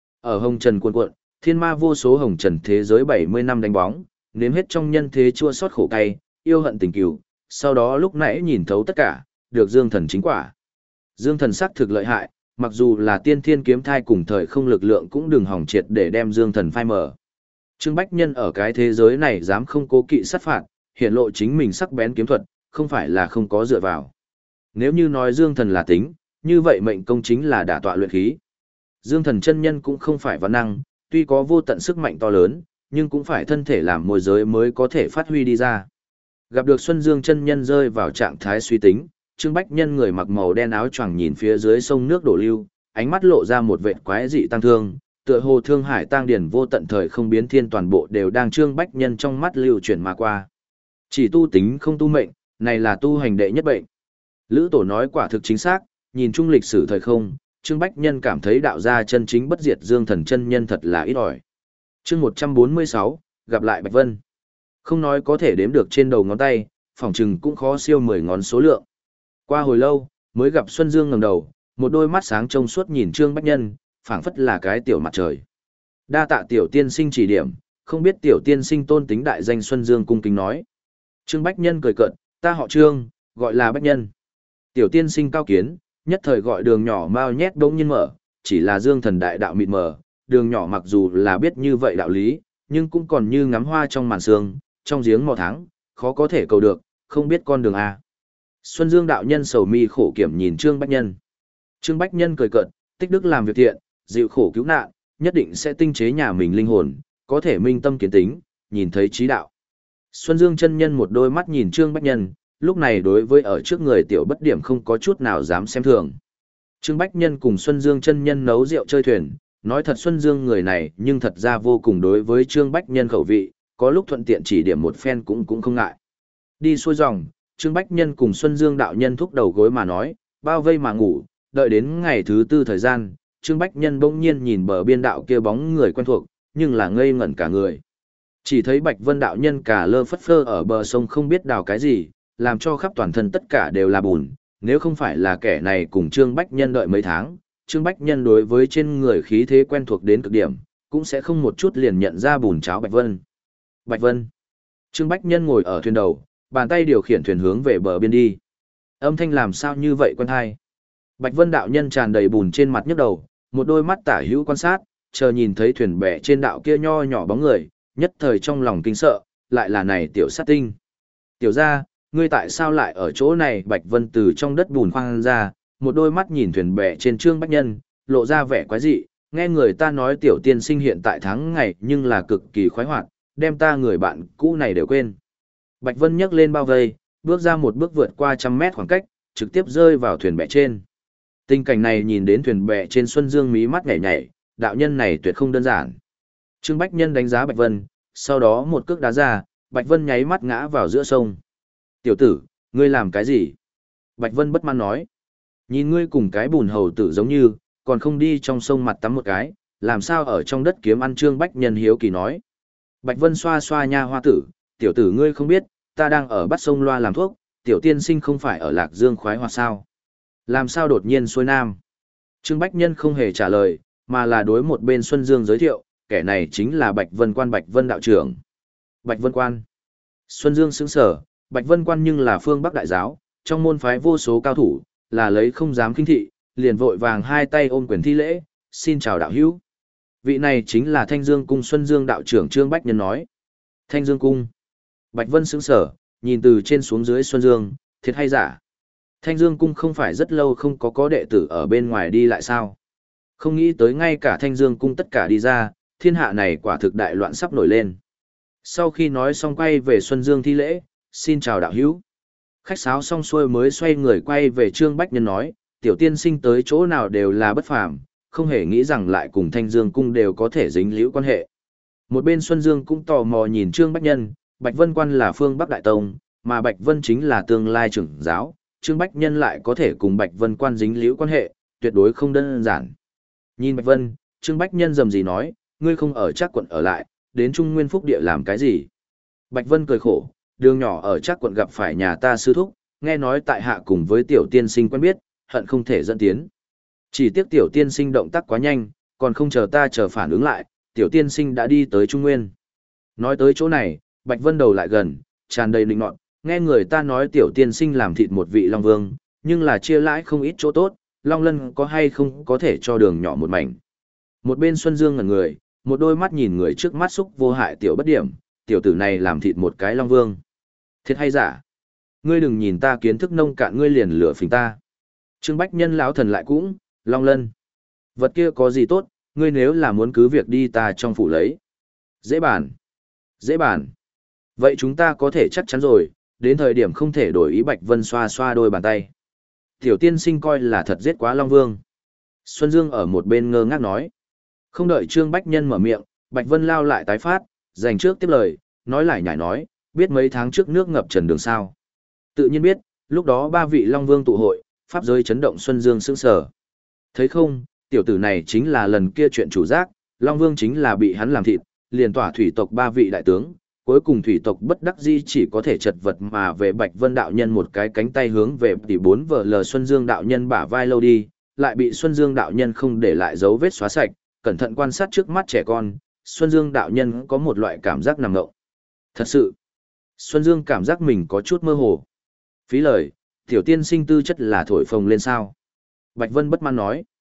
Ở hồng trần cuộn cuộn, thiên ma vô số hồng trần thế giới bảy mươi năm đánh bóng, nếm hết trong nhân thế chua xót khổ cay, yêu hận tình cừu, sau đó lúc nãy nhìn thấu tất cả, được dương thần chính quả. Dương thần sắc thực lợi hại, mặc dù là tiên thiên kiếm thai cùng thời không lực lượng cũng đừng hỏng triệt để đem dương thần phai mờ. Trương Bách Nhân ở cái thế giới này dám không cố kỵ sát phạt, hiện lộ chính mình sắc bén kiếm thuật, không phải là không có dựa vào. Nếu như nói dương thần là tính, như vậy mệnh công chính là đả tọa luyện khí. Dương thần chân nhân cũng không phải văn năng, tuy có vô tận sức mạnh to lớn, nhưng cũng phải thân thể làm môi giới mới có thể phát huy đi ra. Gặp được Xuân Dương chân nhân rơi vào trạng thái suy tính, Trương Bách Nhân người mặc màu đen áo choàng nhìn phía dưới sông nước đổ lưu, ánh mắt lộ ra một vệt quái dị tăng thương, tựa hồ thương hải tăng điển vô tận thời không biến thiên toàn bộ đều đang Trương Bách Nhân trong mắt lưu chuyển mà qua. Chỉ tu tính không tu mệnh, này là tu hành đệ nhất bệnh. Lữ Tổ nói quả thực chính xác, nhìn chung lịch sử thời không, Trương Bách Nhân cảm thấy đạo gia chân chính bất diệt dương thần chân nhân thật là ít ỏi. Chương một trăm bốn mươi sáu, gặp lại Bạch Vân. Không nói có thể đếm được trên đầu ngón tay, phỏng chừng cũng khó siêu mười ngón số lượng. Qua hồi lâu, mới gặp Xuân Dương ngẩng đầu, một đôi mắt sáng trông suốt nhìn Trương Bách Nhân, phảng phất là cái tiểu mặt trời. Đa tạ tiểu tiên sinh chỉ điểm, không biết tiểu tiên sinh tôn tính đại danh. Xuân Dương cung kính nói. Trương Bách Nhân cười cợt, ta họ Trương, gọi là Bách Nhân. Tiểu tiên sinh cao kiến, nhất thời gọi đường nhỏ mau nhét bỗng nhiên mở, chỉ là dương thần đại đạo mịt mờ, đường nhỏ mặc dù là biết như vậy đạo lý, nhưng cũng còn như ngắm hoa trong màn sương, trong giếng mò tháng, khó có thể cầu được, không biết con đường A. Xuân Dương đạo nhân sầu mi khổ kiểm nhìn Trương Bách Nhân. Trương Bách Nhân cười cợt, tích đức làm việc thiện, dịu khổ cứu nạn, nhất định sẽ tinh chế nhà mình linh hồn, có thể minh tâm kiến tính, nhìn thấy trí đạo. Xuân Dương chân nhân một đôi mắt nhìn Trương Bách Nhân, lúc này đối với ở trước người tiểu bất điểm không có chút nào dám xem thường. Trương Bách Nhân cùng Xuân Dương chân nhân nấu rượu chơi thuyền, nói thật Xuân Dương người này nhưng thật ra vô cùng đối với Trương Bách Nhân khẩu vị, có lúc thuận tiện chỉ điểm một phen cũng cũng không ngại. Đi xuôi dòng, Trương Bách Nhân cùng Xuân Dương đạo nhân thúc đầu gối mà nói, bao vây mà ngủ, đợi đến ngày thứ tư thời gian, Trương Bách Nhân bỗng nhiên nhìn bờ biên đạo kia bóng người quen thuộc, nhưng là ngây ngẩn cả người. Chỉ thấy Bạch Vân đạo nhân cả lơ phất phơ ở bờ sông không biết đào cái gì, làm cho khắp toàn thân tất cả đều là bùn, nếu không phải là kẻ này cùng Trương Bách Nhân đợi mấy tháng, Trương Bách Nhân đối với trên người khí thế quen thuộc đến cực điểm, cũng sẽ không một chút liền nhận ra bùn cháo Bạch Vân. Bạch Vân. Trương Bách Nhân ngồi ở thuyền đầu, bàn tay điều khiển thuyền hướng về bờ biên đi. Âm thanh làm sao như vậy quen hay? Bạch Vân đạo nhân tràn đầy bùn trên mặt nhức đầu, một đôi mắt tả hữu quan sát, chờ nhìn thấy thuyền bè trên đạo kia nho nhỏ bóng người, nhất thời trong lòng kinh sợ, lại là này tiểu sát tinh. Tiểu gia, ngươi tại sao lại ở chỗ này? Bạch Vân từ trong đất bùn khoan ra, một đôi mắt nhìn thuyền bè trên Trương Bách Nhân, lộ ra vẻ quái dị, nghe người ta nói tiểu tiên sinh hiện tại tháng ngày nhưng là cực kỳ khoái hoạt, đem ta người bạn cũ này đều quên. Bạch Vân nhấc lên bao vây, bước ra một bước vượt qua trăm mét khoảng cách, trực tiếp rơi vào thuyền bè trên. Tình cảnh này nhìn đến thuyền bè trên Xuân Dương mí mắt nhảy nhảy, đạo nhân này tuyệt không đơn giản. Trương Bách Nhân đánh giá Bạch Vân, sau đó một cước đá ra, Bạch Vân nháy mắt ngã vào giữa sông. Tiểu tử, ngươi làm cái gì? Bạch Vân bất mãn nói. Nhìn ngươi cùng cái bùn hầu tử giống như, còn không đi trong sông mặt tắm một cái, làm sao ở trong đất kiếm ăn? Trương Bách Nhân hiếu kỳ nói. Bạch Vân xoa xoa nha hoa tử, tiểu tử ngươi không biết, ta đang ở bắt sông loa làm thuốc, tiểu tiên sinh không phải ở Lạc Dương khoái hoạt sao? Làm sao đột nhiên xuôi nam? Trương Bách Nhân không hề trả lời, mà là đối một bên Xuân Dương giới thiệu, kẻ này chính là Bạch Vân Quan Bạch Vân đạo trưởng. Bạch Vân Quan. Xuân Dương sững sờ, Bạch Vân Quan nhưng là phương Bắc đại giáo, trong môn phái vô số cao thủ, là lấy không dám kinh thị, liền vội vàng hai tay ôm quyền thi lễ, xin chào đạo hữu. Vị này chính là Thanh Dương Cung Xuân Dương đạo trưởng. Trương Bách Nhân nói. Thanh Dương Cung. Bạch Vân sững sờ, nhìn từ trên xuống dưới Xuân Dương, thiệt hay giả? Thanh Dương Cung không phải rất lâu không có có đệ tử ở bên ngoài đi lại sao? Không nghĩ tới ngay cả Thanh Dương Cung tất cả đi ra, thiên hạ này quả thực đại loạn sắp nổi lên. Sau khi nói xong quay về Xuân Dương thi lễ, xin chào đạo hữu. Khách sáo xong xuôi mới xoay người quay về Trương Bách Nhân nói, tiểu tiên sinh tới chỗ nào đều là bất phàm, không hề nghĩ rằng lại cùng Thanh Dương Cung đều có thể dính liễu quan hệ. Một bên Xuân Dương cũng tò mò nhìn Trương Bách Nhân, Bạch Vân Quan là phương Bắc Đại Tông, mà Bạch Vân chính là tương lai trưởng giáo, Trương Bách Nhân lại có thể cùng Bạch Vân Quan dính liễu quan hệ, tuyệt đối không đơn giản. Nhìn Bạch Vân, Trương Bách Nhân rầm gì nói, ngươi không ở Trác quận ở lại, đến Trung Nguyên Phúc Địa làm cái gì? Bạch Vân cười khổ, đường nhỏ ở Trác quận gặp phải nhà ta sư thúc, nghe nói tại hạ cùng với tiểu tiên sinh quen biết, hận không thể dẫn tiến. Chỉ tiếc tiểu tiên sinh động tác quá nhanh, còn không chờ ta chờ phản ứng lại, tiểu tiên sinh đã đi tới Trung Nguyên. Nói tới chỗ này, Bạch Vân đầu lại gần, tràn đầy định nọt, nghe người ta nói tiểu tiên sinh làm thịt một vị Long Vương, nhưng là chia lãi không ít chỗ tốt, Long Lân có hay không có thể cho đường nhỏ một mảnh. Một bên Xuân Dương ngẩn người, một đôi mắt nhìn người trước mắt xúc vô hại tiểu bất điểm, tiểu tử này làm thịt một cái Long Vương. Thiệt hay giả? Ngươi đừng nhìn ta kiến thức nông cạn ngươi liền lửa phình ta. Trương Bách Nhân lão thần lại cũng, Long Lân. Vật kia có gì tốt, ngươi nếu là muốn cứ việc đi ta trong phủ lấy. Dễ bàn. Dễ bàn. Vậy chúng ta có thể chắc chắn rồi, đến thời điểm không thể đổi ý. Bạch Vân xoa xoa đôi bàn tay. Tiểu tiên sinh coi là thật giết quá Long Vương. Xuân Dương ở một bên ngơ ngác nói. Không đợi Trương Bách Nhân mở miệng, Bạch Vân lao lại tái phát, dành trước tiếp lời, nói lại nhảy nói, biết mấy tháng trước nước ngập trần đường sao. Tự nhiên biết, lúc đó ba vị Long Vương tụ hội, pháp giới chấn động. Xuân Dương sững sờ. Thấy không, tiểu tử này chính là lần kia chuyện chủ giác, Long Vương chính là bị hắn làm thịt, liền tỏa thủy tộc ba vị đại tướng, cuối cùng thủy tộc bất đắc dĩ chỉ có thể chật vật mà về. Bạch Vân đạo nhân một cái cánh tay hướng về tỷ bốn vợ lờ Xuân Dương đạo nhân bả vai lâu đi, lại bị Xuân Dương đạo nhân không để lại dấu vết xóa sạch, cẩn thận quan sát trước mắt trẻ con, Xuân Dương đạo nhân có một loại cảm giác nằm ngộng. Thật sự, Xuân Dương cảm giác mình có chút mơ hồ. Phí lời, tiểu tiên sinh tư chất là thổi phồng lên sao? Bạch Vân bất mãn nói.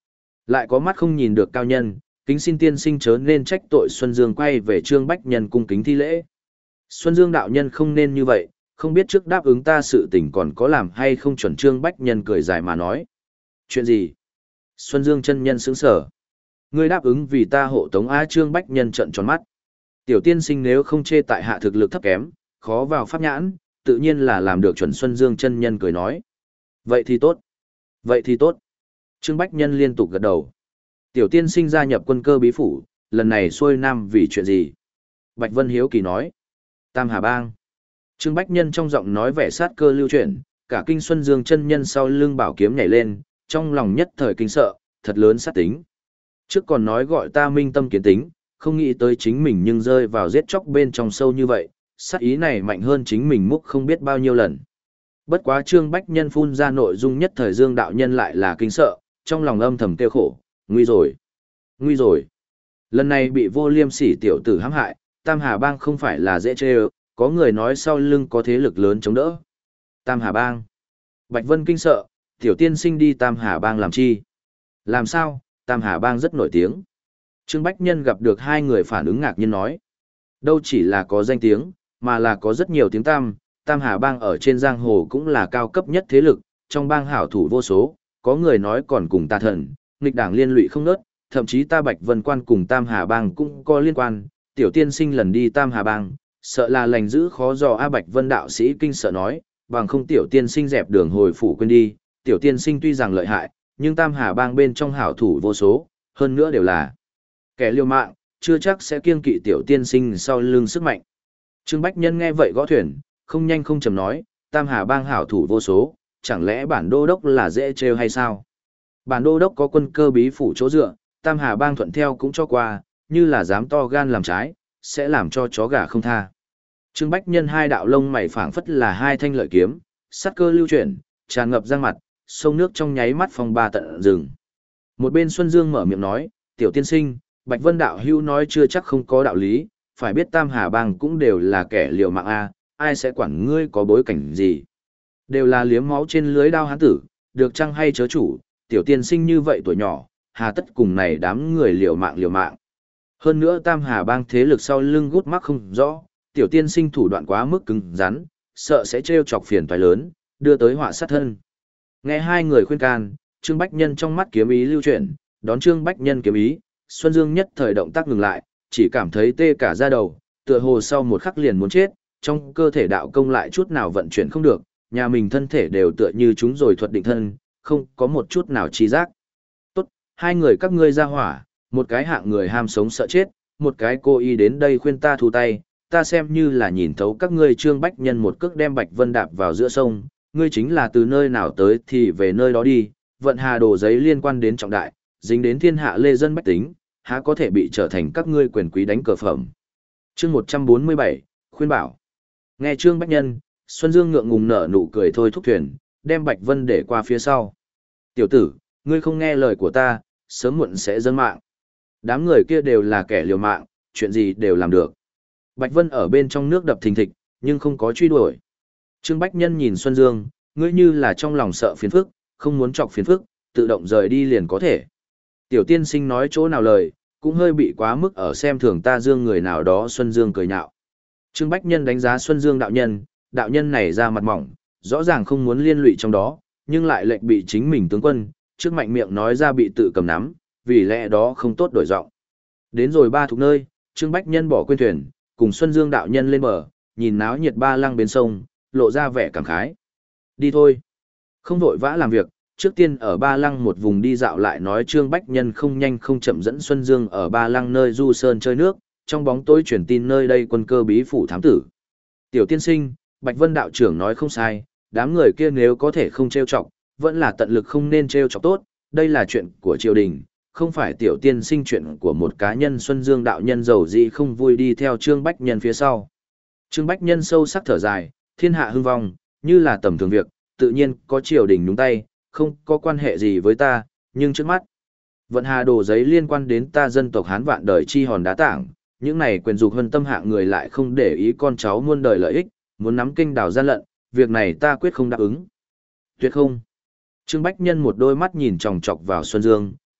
Lại có mắt không nhìn được cao nhân, kính xin tiên sinh chớ nên trách tội. Xuân Dương quay về Trương Bách Nhân cung kính thi lễ. Xuân Dương đạo nhân không nên như vậy, không biết trước đáp ứng ta sự tình còn có làm hay không chuẩn. Trương Bách Nhân cười dài mà nói. Chuyện gì? Xuân Dương chân nhân sững sở. Ngươi đáp ứng vì ta hộ tống A. Trương Bách Nhân trợn tròn mắt. Tiểu tiên sinh nếu không chê tại hạ thực lực thấp kém, khó vào pháp nhãn, tự nhiên là làm được chuẩn. Xuân Dương chân nhân cười nói. Vậy thì tốt. Vậy thì tốt. Trương Bách Nhân liên tục gật đầu. Tiểu tiên sinh gia nhập quân cơ bí phủ, lần này xuôi nam vì chuyện gì? Bạch Vân hiếu kỳ nói. Tam Hà Bang. Trương Bách Nhân trong giọng nói vẻ sát cơ lưu chuyển, cả kinh Xuân Dương chân nhân sau lưng bảo kiếm nhảy lên, trong lòng nhất thời kinh sợ, thật lớn sát tính. Trước còn nói gọi ta minh tâm kiến tính, không nghĩ tới chính mình nhưng rơi vào giết chóc bên trong sâu như vậy, sát ý này mạnh hơn chính mình múc không biết bao nhiêu lần. Bất quá Trương Bách Nhân phun ra nội dung nhất thời Dương đạo nhân lại là kinh sợ, trong lòng âm thầm kêu khổ, nguy rồi, nguy rồi. Lần này bị vô liêm sỉ tiểu tử hãm hại, Tam Hà Bang không phải là dễ chê ơ, có người nói sau lưng có thế lực lớn chống đỡ. Tam Hà Bang. Bạch Vân kinh sợ, tiểu tiên sinh đi Tam Hà Bang làm chi? Làm sao, Tam Hà Bang rất nổi tiếng. Trương Bách Nhân gặp được hai người phản ứng ngạc nhiên nói. Đâu chỉ là có danh tiếng, mà là có rất nhiều tiếng tăm. Tam Hà Bang ở trên giang hồ cũng là cao cấp nhất thế lực, trong bang hảo thủ vô số, có người nói còn cùng tà thần, nghịch đảng liên lụy không nớt, thậm chí ta Bạch Vân Quan cùng Tam Hà Bang cũng có liên quan. Tiểu tiên sinh lần đi Tam Hà Bang, sợ là lành giữ khó dò. A Bạch Vân đạo sĩ kinh sợ nói, bằng không tiểu tiên sinh dẹp đường hồi phủ quên đi, tiểu tiên sinh tuy rằng lợi hại, nhưng Tam Hà Bang bên trong hảo thủ vô số, hơn nữa đều là kẻ liều mạng, chưa chắc sẽ kiêng kỵ tiểu tiên sinh sau lưng sức mạnh. Trương Bách Nhân nghe vậy gõ thuyền, không nhanh không chậm nói, Tam Hà Bang hảo thủ vô số, chẳng lẽ bản đô đốc là dễ trêu hay sao? Bản đô đốc có quân cơ bí phủ chỗ dựa, Tam Hà Bang thuận theo cũng cho qua, như là dám to gan làm trái, sẽ làm cho chó gà không tha. Trương Bách Nhân hai đạo lông mày phảng phất là hai thanh lợi kiếm, sát cơ lưu chuyển, tràn ngập giang mặt, sông nước trong nháy mắt phong ba tận rừng. Một bên Xuân Dương mở miệng nói, tiểu tiên sinh, Bạch Vân đạo hữu nói chưa chắc không có đạo lý, phải biết Tam Hà Bang cũng đều là kẻ liều mạng a, ai sẽ quản ngươi có bối cảnh gì. Đều là liếm máu trên lưới đao hán tử, được chăng hay chớ chủ, tiểu tiên sinh như vậy tuổi nhỏ, hà tất cùng này đám người liều mạng liều mạng. Hơn nữa Tam Hà Bang thế lực sau lưng gút mắc không rõ, tiểu tiên sinh thủ đoạn quá mức cứng rắn, sợ sẽ trêu chọc phiền toái lớn, đưa tới họa sát thân. Nghe hai người khuyên can, Trương Bách Nhân trong mắt kiếm ý lưu chuyển, đón Trương Bách Nhân kiếm ý, Xuân Dương nhất thời động tác ngừng lại, chỉ cảm thấy tê cả da đầu, tựa hồ sau một khắc liền muốn chết, trong cơ thể đạo công lại chút nào vận chuyển không được, nhà mình thân thể đều tựa như chúng rồi thuật định thân, không có một chút nào trí giác. Tốt, hai người các ngươi ra hỏa, một cái hạng người ham sống sợ chết, một cái cô y đến đây khuyên ta thu tay, ta xem như là nhìn thấu các ngươi. Trương Bách Nhân một cước đem Bạch Vân đạp vào giữa sông, ngươi chính là từ nơi nào tới thì về nơi đó đi, vận hà đồ giấy liên quan đến trọng đại, dính đến thiên hạ lê dân bách tính, há có thể bị trở thành các ngươi quyền quý đánh cờ phẩm. Chương một trăm bốn mươi bảy, khuyên bảo. Nghe Trương Bách Nhân, Xuân Dương ngượng ngùng nở nụ cười thôi thúc thuyền, đem Bạch Vân để qua phía sau. Tiểu tử, ngươi không nghe lời của ta, sớm muộn sẽ dâng mạng. Đám người kia đều là kẻ liều mạng, chuyện gì đều làm được. Bạch Vân ở bên trong nước đập thình thịch, nhưng không có truy đuổi. Trương Bách Nhân nhìn Xuân Dương, ngươi như là trong lòng sợ phiền phức, không muốn chọc phiền phức, tự động rời đi liền có thể. Tiểu tiên sinh nói chỗ nào lời, cũng hơi bị quá mức ở xem thường ta Dương người nào đó. Xuân Dương cười nhạo. Trương Bách Nhân đánh giá Xuân Dương đạo nhân, đạo nhân này ra mặt mỏng, rõ ràng không muốn liên lụy trong đó, nhưng lại lệnh bị chính mình tướng quân, trước mạnh miệng nói ra bị tự cầm nắm, vì lẽ đó không tốt đổi giọng. Đến rồi ba thuộc nơi, Trương Bách Nhân bỏ quên thuyền, cùng Xuân Dương đạo nhân lên bờ, nhìn náo nhiệt ba lăng bên sông, lộ ra vẻ cảm khái. Đi thôi. Không vội vã làm việc, trước tiên ở ba lăng một vùng đi dạo lại nói. Trương Bách Nhân không nhanh không chậm dẫn Xuân Dương ở ba lăng nơi du sơn chơi nước, trong bóng tối truyền tin nơi đây quân cơ bí phủ thám tử. Tiểu tiên sinh, Bạch Vân đạo trưởng nói không sai, đám người kia nếu có thể không trêu chọc, vẫn là tận lực không nên trêu chọc tốt, đây là chuyện của triều đình, không phải tiểu tiên sinh chuyện của một cá nhân. Xuân Dương đạo nhân giàu dị không vui đi theo Trương Bách Nhân phía sau. Trương Bách Nhân sâu sắc thở dài, thiên hạ hưng vong, như là tầm thường việc, tự nhiên có triều đình nhúng tay, không có quan hệ gì với ta, nhưng trước mắt, vận hà đồ giấy liên quan đến ta dân tộc Hán vạn đời chi hòn đá tảng, những này quyền dục hơn tâm hạng người lại không để ý con cháu muôn đời lợi ích, muốn nắm kinh đào gian lận, việc này ta quyết không đáp ứng. Tuyệt không. Trương Bách Nhân một đôi mắt nhìn chòng chọc vào Xuân Dương,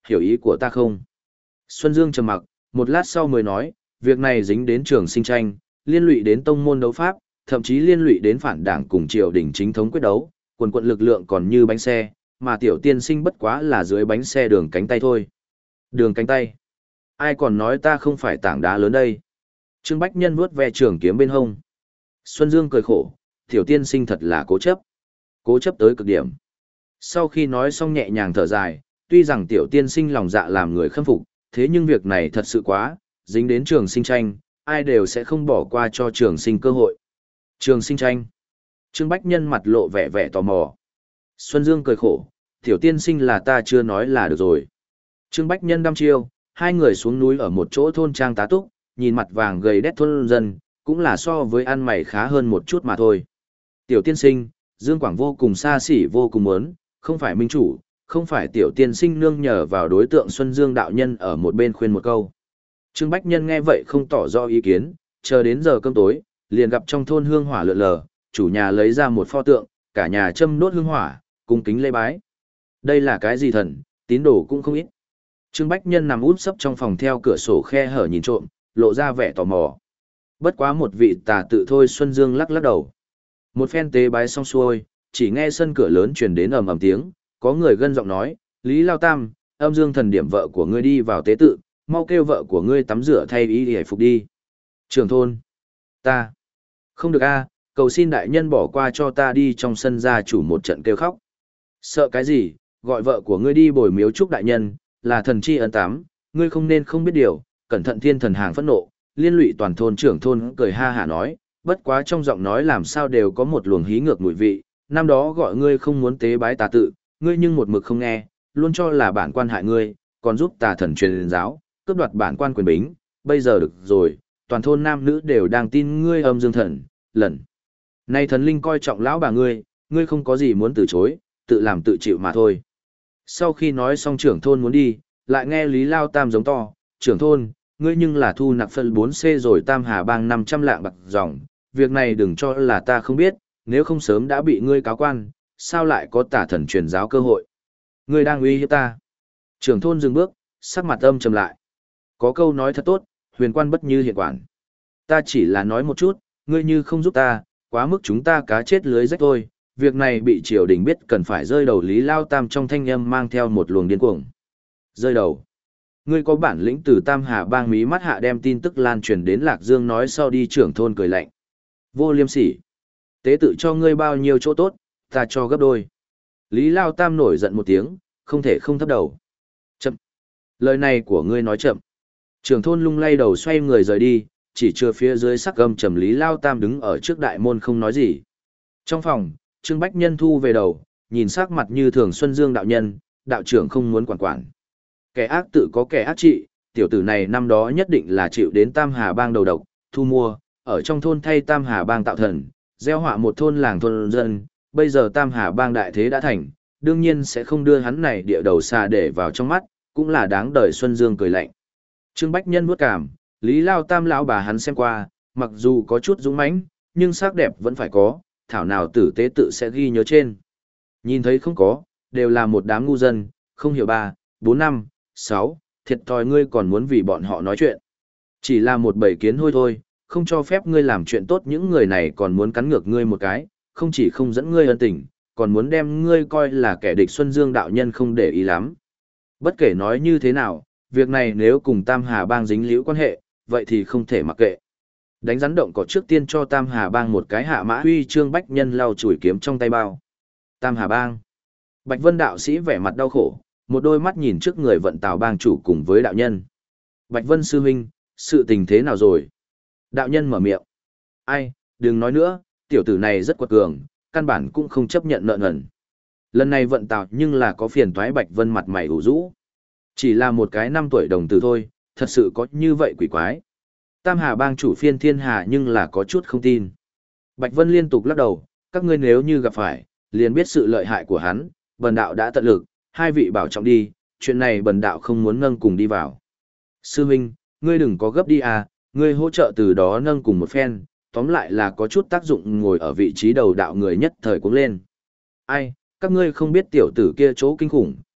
hiểu ý của ta không? Xuân Dương trầm mặc, một lát sau mới nói, việc này dính đến trường sinh tranh, liên lụy đến tông môn đấu pháp, thậm chí liên lụy đến phản đảng cùng triều đình chính thống quyết đấu, quần quận lực lượng còn như bánh xe, mà tiểu tiên sinh bất quá là dưới bánh xe đường cánh tay thôi. Đường cánh tay? Ai còn nói ta không phải tảng đá lớn đây? Trương Bách Nhân vuốt ve trường kiếm bên hông. Xuân Dương cười khổ, tiểu tiên sinh thật là cố chấp. Cố chấp tới cực điểm. Sau khi nói xong nhẹ nhàng thở dài, tuy rằng tiểu tiên sinh lòng dạ làm người khâm phục, thế nhưng việc này thật sự quá, dính đến trường sinh tranh, ai đều sẽ không bỏ qua cho trường sinh cơ hội. Trường sinh tranh. Trương Bách Nhân mặt lộ vẻ vẻ tò mò. Xuân Dương cười khổ, tiểu tiên sinh là ta chưa nói là được rồi. Trương Bách Nhân đăm chiêu, hai người xuống núi ở một chỗ thôn trang tá túc, nhìn mặt vàng gầy đét thôn dân, cũng là so với ăn mày khá hơn một chút mà thôi. Tiểu tiên sinh, Dương Quảng vô cùng xa xỉ vô cùng muốn, không phải minh chủ, không phải tiểu tiên sinh nương nhờ vào đối tượng Xuân Dương đạo nhân ở một bên khuyên một câu. Trương Bách Nhân nghe vậy không tỏ rõ ý kiến, chờ đến giờ cơm tối, liền gặp trong thôn hương hỏa lượn lờ, chủ nhà lấy ra một pho tượng, cả nhà châm đốt hương hỏa, cung kính lễ bái. Đây là cái gì thần, tín đồ cũng không ít. Trương Bách Nhân nằm úp sấp trong phòng theo cửa sổ khe hở nhìn trộm, lộ ra vẻ tò mò. Bất quá một vị tà tự thôi Xuân Dương lắc lắc đầu. Một phen tế bái xong xuôi, chỉ nghe sân cửa lớn truyền đến ầm ầm tiếng, có người gân giọng nói, Lý Lao Tam, âm dương thần điểm vợ của ngươi đi vào tế tự, mau kêu vợ của ngươi tắm rửa thay y hề phục đi. Trưởng thôn, ta, không được a, cầu xin đại nhân bỏ qua cho ta đi trong sân gia chủ một trận kêu khóc. Sợ cái gì, gọi vợ của ngươi đi bồi miếu chúc đại nhân, là thần chi ân tám, ngươi không nên không biết điều, cẩn thận thiên thần hàng phẫn nộ, liên lụy toàn thôn trưởng thôn cười ha hả nói, bất quá trong giọng nói làm sao đều có một luồng hí ngược mùi vị, năm đó gọi ngươi không muốn tế bái tà tự, ngươi nhưng một mực không nghe, luôn cho là bản quan hại ngươi, còn giúp tà thần truyền giáo, cướp đoạt bản quan quyền bính, bây giờ được rồi, toàn thôn nam nữ đều đang tin ngươi âm dương thần, lần. Nay thần linh coi trọng lão bà ngươi, ngươi không có gì muốn từ chối, tự làm tự chịu mà thôi. Sau khi nói xong trưởng thôn muốn đi, lại nghe Lý Lao Tam giống to, trưởng thôn, ngươi nhưng là thu nạp phân bốn C rồi Tam Hà Bang năm trăm lạng bạc dòng, việc này đừng cho là ta không biết, nếu không sớm đã bị ngươi cáo quan, sao lại có tả thần truyền giáo cơ hội. Ngươi đang uy hiếp ta. Trưởng thôn dừng bước, sắc mặt âm trầm lại. Có câu nói thật tốt, huyền quan bất như hiện quản. Ta chỉ là nói một chút, ngươi như không giúp ta, quá mức chúng ta cá chết lưới rách thôi. Việc này bị triều đình biết cần phải rơi đầu Lý Lao Tam trong thanh âm mang theo một luồng điên cuồng. Rơi đầu. Ngươi có bản lĩnh từ Tam Hà Bang mí mắt hạ đem tin tức lan truyền đến Lạc Dương nói sau đi trưởng thôn cười lạnh. Vô liêm sỉ. Tế tự cho ngươi bao nhiêu chỗ tốt, ta cho gấp đôi. Lý Lao Tam nổi giận một tiếng, không thể không thấp đầu. Chậm. Lời này của ngươi nói chậm. Trưởng thôn lung lay đầu xoay người rời đi, chỉ chưa phía dưới sắc gầm trầm Lý Lao Tam đứng ở trước đại môn không nói gì. Trong phòng, Trương Bách Nhân thu về đầu, nhìn sắc mặt như thường Xuân Dương đạo nhân, đạo trưởng không muốn quản quản. Kẻ ác tự có kẻ ác trị, tiểu tử này năm đó nhất định là chịu đến Tam Hà Bang đầu độc, thu mua, ở trong thôn thay Tam Hà Bang tạo thần, gieo họa một thôn làng thôn dân, bây giờ Tam Hà Bang đại thế đã thành, đương nhiên sẽ không đưa hắn này địa đầu xa để vào trong mắt, cũng là đáng đời. Xuân Dương cười lạnh. Trương Bách Nhân vuốt cảm, Lý Lao Tam lão bà hắn xem qua, mặc dù có chút dũng mãnh, nhưng sắc đẹp vẫn phải có, thảo nào tử tế tự sẽ ghi nhớ trên. Nhìn thấy không có, đều là một đám ngu dân, không hiểu ba, bốn năm, sáu, thiệt thòi ngươi còn muốn vì bọn họ nói chuyện. Chỉ là một bầy kiến hôi thôi, không cho phép ngươi làm chuyện tốt, những người này còn muốn cắn ngược ngươi một cái, không chỉ không dẫn ngươi ân tình, còn muốn đem ngươi coi là kẻ địch. Xuân Dương đạo nhân không để ý lắm. Bất kể nói như thế nào, việc này nếu cùng Tam Hà Bang dính liễu quan hệ, vậy thì không thể mặc kệ. Đánh rắn động cỏ trước tiên cho Tam Hà Bang một cái hạ mã huy. Trương Bách Nhân lau chùi kiếm trong tay bao. Tam Hà Bang. Bạch Vân đạo sĩ vẻ mặt đau khổ, một đôi mắt nhìn trước người vận tào bang chủ cùng với đạo nhân. Bạch Vân sư huynh, sự tình thế nào rồi? Đạo nhân mở miệng. Ai, đừng nói nữa, tiểu tử này rất quật cường, căn bản cũng không chấp nhận nợ nần. Lần này vận tào nhưng là có phiền toái. Bạch Vân mặt mày ủ rũ. Chỉ là một cái năm tuổi đồng tử thôi, thật sự có như vậy quỷ quái. Tam Hà Bang chủ Phiên Thiên Hà nhưng là có chút không tin. Bạch Vân liên tục lắc đầu, các ngươi nếu như gặp phải, liền biết sự lợi hại của hắn, bần đạo đã tận lực, hai vị bảo trọng đi, chuyện này bần đạo không muốn nâng cùng đi vào. Sư huynh, ngươi đừng có gấp đi à, ngươi hỗ trợ từ đó nâng cùng một phen, tóm lại là có chút tác dụng. Ngồi ở vị trí đầu đạo người nhất thời cũng lên. Ai, các ngươi không biết tiểu tử kia chỗ kinh khủng,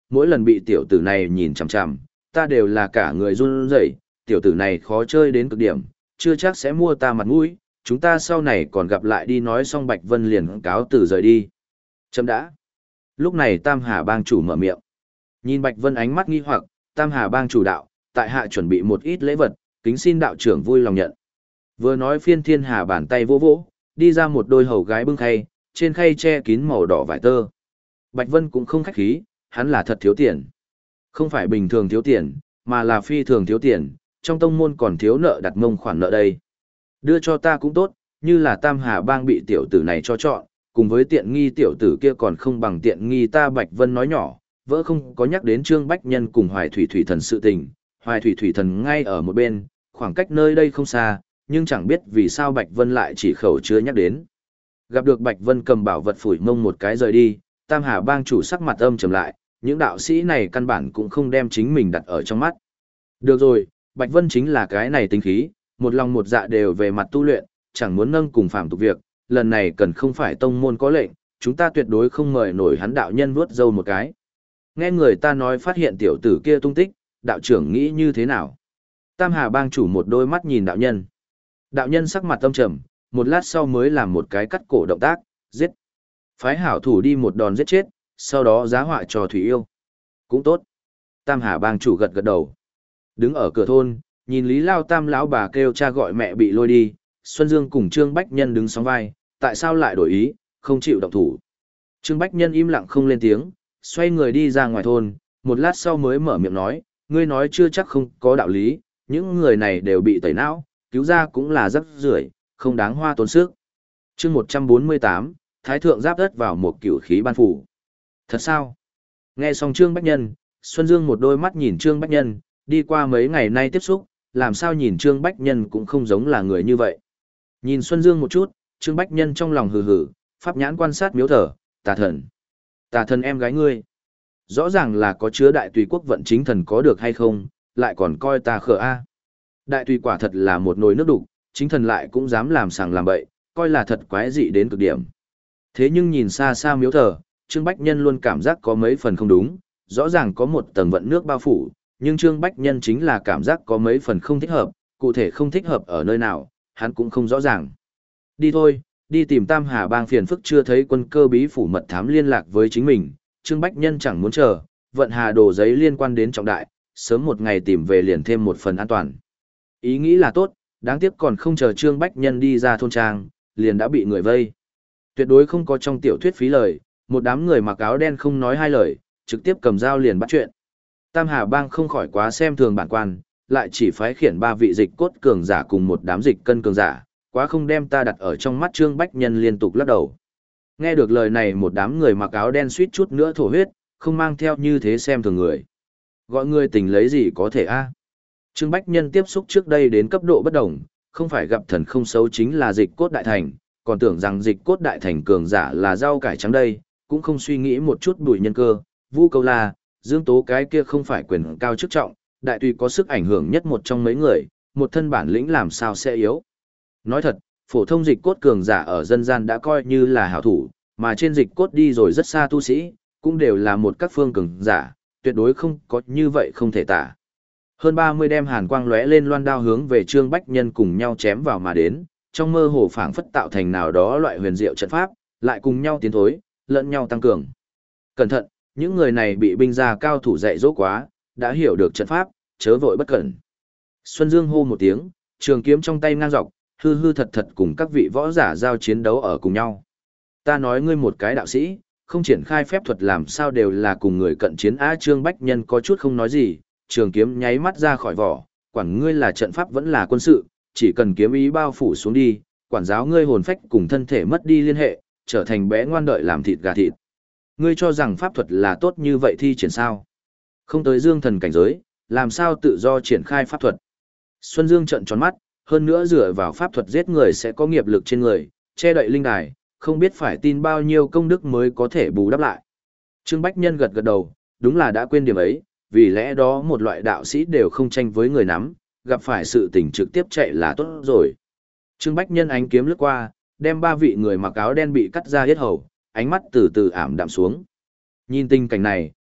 mỗi lần bị tiểu tử này nhìn chằm chằm, ta đều là cả người run rẩy, tiểu tử này khó chơi đến cực điểm, chưa chắc sẽ mua ta mặt mũi, chúng ta sau này còn gặp lại đi. Nói xong Bạch Vân liền cáo từ rời đi. Chấm đã. Lúc này Tam Hà bang chủ mở miệng. Nhìn Bạch Vân ánh mắt nghi hoặc, Tam Hà bang chủ đạo, tại hạ chuẩn bị một ít lễ vật, kính xin đạo trưởng vui lòng nhận. Vừa nói Phiên Thiên Hà bàn tay vỗ vỗ, đi ra một đôi hầu gái bưng khay, trên khay che kín màu đỏ vải tơ. Bạch Vân cũng không khách khí, hắn là thật thiếu tiền. Không phải bình thường thiếu tiền, mà là phi thường thiếu tiền, trong tông môn còn thiếu nợ đặt mông khoản nợ đây. Đưa cho ta cũng tốt, như là Tam Hà bang bị tiểu tử này cho chọn, cùng với tiện nghi tiểu tử kia còn không bằng tiện nghi ta. Bạch Vân nói nhỏ, vỡ không có nhắc đến Trương Bách Nhân cùng Hoài Thủy Thủy Thần sự tình. Hoài Thủy Thủy Thần ngay ở một bên, khoảng cách nơi đây không xa, nhưng chẳng biết vì sao Bạch Vân lại chỉ khẩu chưa nhắc đến. Gặp được Bạch Vân cầm bảo vật phủi mông một cái rời đi, Tam Hà bang chủ sắc mặt âm trầm lại, những đạo sĩ này căn bản cũng không đem chính mình đặt ở trong mắt. Được rồi, Bạch Vân chính là cái này tính khí, một lòng một dạ đều về mặt tu luyện, chẳng muốn nâng cùng phạm tục việc, lần này cần không phải tông môn có lệnh, chúng ta tuyệt đối không mời nổi hắn. Đạo nhân vuốt râu một cái. Nghe người ta nói phát hiện tiểu tử kia tung tích, đạo trưởng nghĩ như thế nào? Tam Hà bang chủ một đôi mắt nhìn đạo nhân. Đạo nhân sắc mặt âm trầm, một lát sau mới làm một cái cắt cổ động tác, giết. Phái hảo thủ đi một đòn giết chết, sau đó giá họa cho Thủy Yêu. Cũng tốt. Tam Hà bang chủ gật gật đầu. Đứng ở cửa thôn, nhìn Lý Lao Tam lão bà kêu cha gọi mẹ bị lôi đi, Xuân Dương cùng Trương Bách Nhân đứng sóng vai, tại sao lại đổi ý, không chịu động thủ. Trương Bách Nhân im lặng không lên tiếng, xoay người đi ra ngoài thôn, một lát sau mới mở miệng nói, ngươi nói chưa chắc không có đạo lý, những người này đều bị tẩy não, cứu ra cũng là rắc rưởi, không đáng hoa tốn sức. Chương một trăm bốn mươi tám, Thái thượng giáp đất vào một cửu khí ban phủ. Thật sao? Nghe xong Trương Bách Nhân, Xuân Dương một đôi mắt nhìn Trương Bách Nhân, đi qua mấy ngày nay tiếp xúc, làm sao nhìn Trương Bách Nhân cũng không giống là người như vậy. Nhìn Xuân Dương một chút, Trương Bách Nhân trong lòng hừ hừ, pháp nhãn quan sát miếu thờ, tà thần. Tà thần em gái ngươi. Rõ ràng là có chứa đại tùy quốc vận chính thần có được hay không, lại còn coi ta khờ a. Đại tùy quả thật là một nồi nước đục, chính thần lại cũng dám làm sàng làm bậy, coi là thật quái dị đến cực điểm. Thế nhưng nhìn xa xa miếu thờ, Trương Bách Nhân luôn cảm giác có mấy phần không đúng, rõ ràng có một tầng vận nước bao phủ, nhưng Trương Bách Nhân chính là cảm giác có mấy phần không thích hợp, cụ thể không thích hợp ở nơi nào, hắn cũng không rõ ràng. Đi thôi, đi tìm Tam Hà bang phiền phức. Chưa thấy quân cơ bí phủ mật thám liên lạc với chính mình, Trương Bách Nhân chẳng muốn chờ, vận hà đồ giấy liên quan đến trọng đại, sớm một ngày tìm về liền thêm một phần an toàn. Ý nghĩ là tốt, đáng tiếc còn không chờ Trương Bách Nhân đi ra thôn trang, liền đã bị người vây. Tuyệt đối không có trong tiểu thuyết phí lời, một đám người mặc áo đen không nói hai lời, trực tiếp cầm dao liền bắt chuyện. Tam Hà bang không khỏi quá xem thường bản quan, lại chỉ phái khiển ba vị dịch cốt cường giả cùng một đám dịch cân cường giả, quá không đem ta đặt ở trong mắt. Trương Bách Nhân liên tục lắc đầu. Nghe được lời này, một đám người mặc áo đen suýt chút nữa thổ huyết, không mang theo như thế xem thường người. Gọi người tình lấy gì có thể a? Trương Bách Nhân tiếp xúc trước đây đến cấp độ bất đồng, không phải gặp thần không xấu chính là dịch cốt đại thành, còn tưởng rằng dịch cốt đại thành cường giả là rau cải trắng đây, cũng không suy nghĩ một chút bùi nhân cơ, Vu Câu La, Dương Tố cái kia không phải quyền cao chức trọng, đại tùy có sức ảnh hưởng nhất một trong mấy người, một thân bản lĩnh làm sao sẽ yếu. Nói thật, phổ thông dịch cốt cường giả ở dân gian đã coi như là hảo thủ, mà trên dịch cốt đi rồi rất xa tu sĩ, cũng đều là một các phương cường giả, tuyệt đối không có như vậy không thể tả. Hơn ba mươi đem hàn quang lóe lên loan đao hướng về Trương Bách Nhân cùng nhau chém vào mà đến, trong mơ hồ phảng phất tạo thành nào đó loại huyền diệu trận pháp, lại cùng nhau tiến thối, lẫn nhau tăng cường. Cẩn thận, những người này bị binh gia cao thủ dạy dỗ quá, đã hiểu được trận pháp, chớ vội bất cẩn. Xuân Dương hô một tiếng, trường kiếm trong tay ngang dọc, hư hư thật thật cùng các vị võ giả giao chiến đấu ở cùng nhau. Ta nói ngươi một cái đạo sĩ, không triển khai phép thuật làm sao đều là cùng người cận chiến. Á Trương Bách Nhân có chút không nói gì, trường kiếm nháy mắt ra khỏi vỏ, quản ngươi là trận pháp vẫn là quân sự, chỉ cần kiếm ý bao phủ xuống đi, quản giáo ngươi hồn phách cùng thân thể mất đi liên hệ, trở thành bé ngoan đợi làm thịt gà thịt. Ngươi cho rằng pháp thuật là tốt như vậy thi triển sao? Không tới dương thần cảnh giới, làm sao tự do triển khai pháp thuật? Xuân Dương trợn tròn mắt, hơn nữa dựa vào pháp thuật giết người sẽ có nghiệp lực trên người, che đậy linh đài, không biết phải tin bao nhiêu công đức mới có thể bù đắp lại. Trương Bách Nhân gật gật đầu, đúng là đã quên điểm ấy, vì lẽ đó một loại đạo sĩ đều không tranh với người nắm, gặp phải sự tình trực tiếp chạy là tốt rồi. Trương Bách Nhân ánh kiếm lướt qua, đem ba vị người mặc áo đen bị cắt ra yết hầu, ánh mắt từ từ ảm đạm xuống. Nhìn tình cảnh này,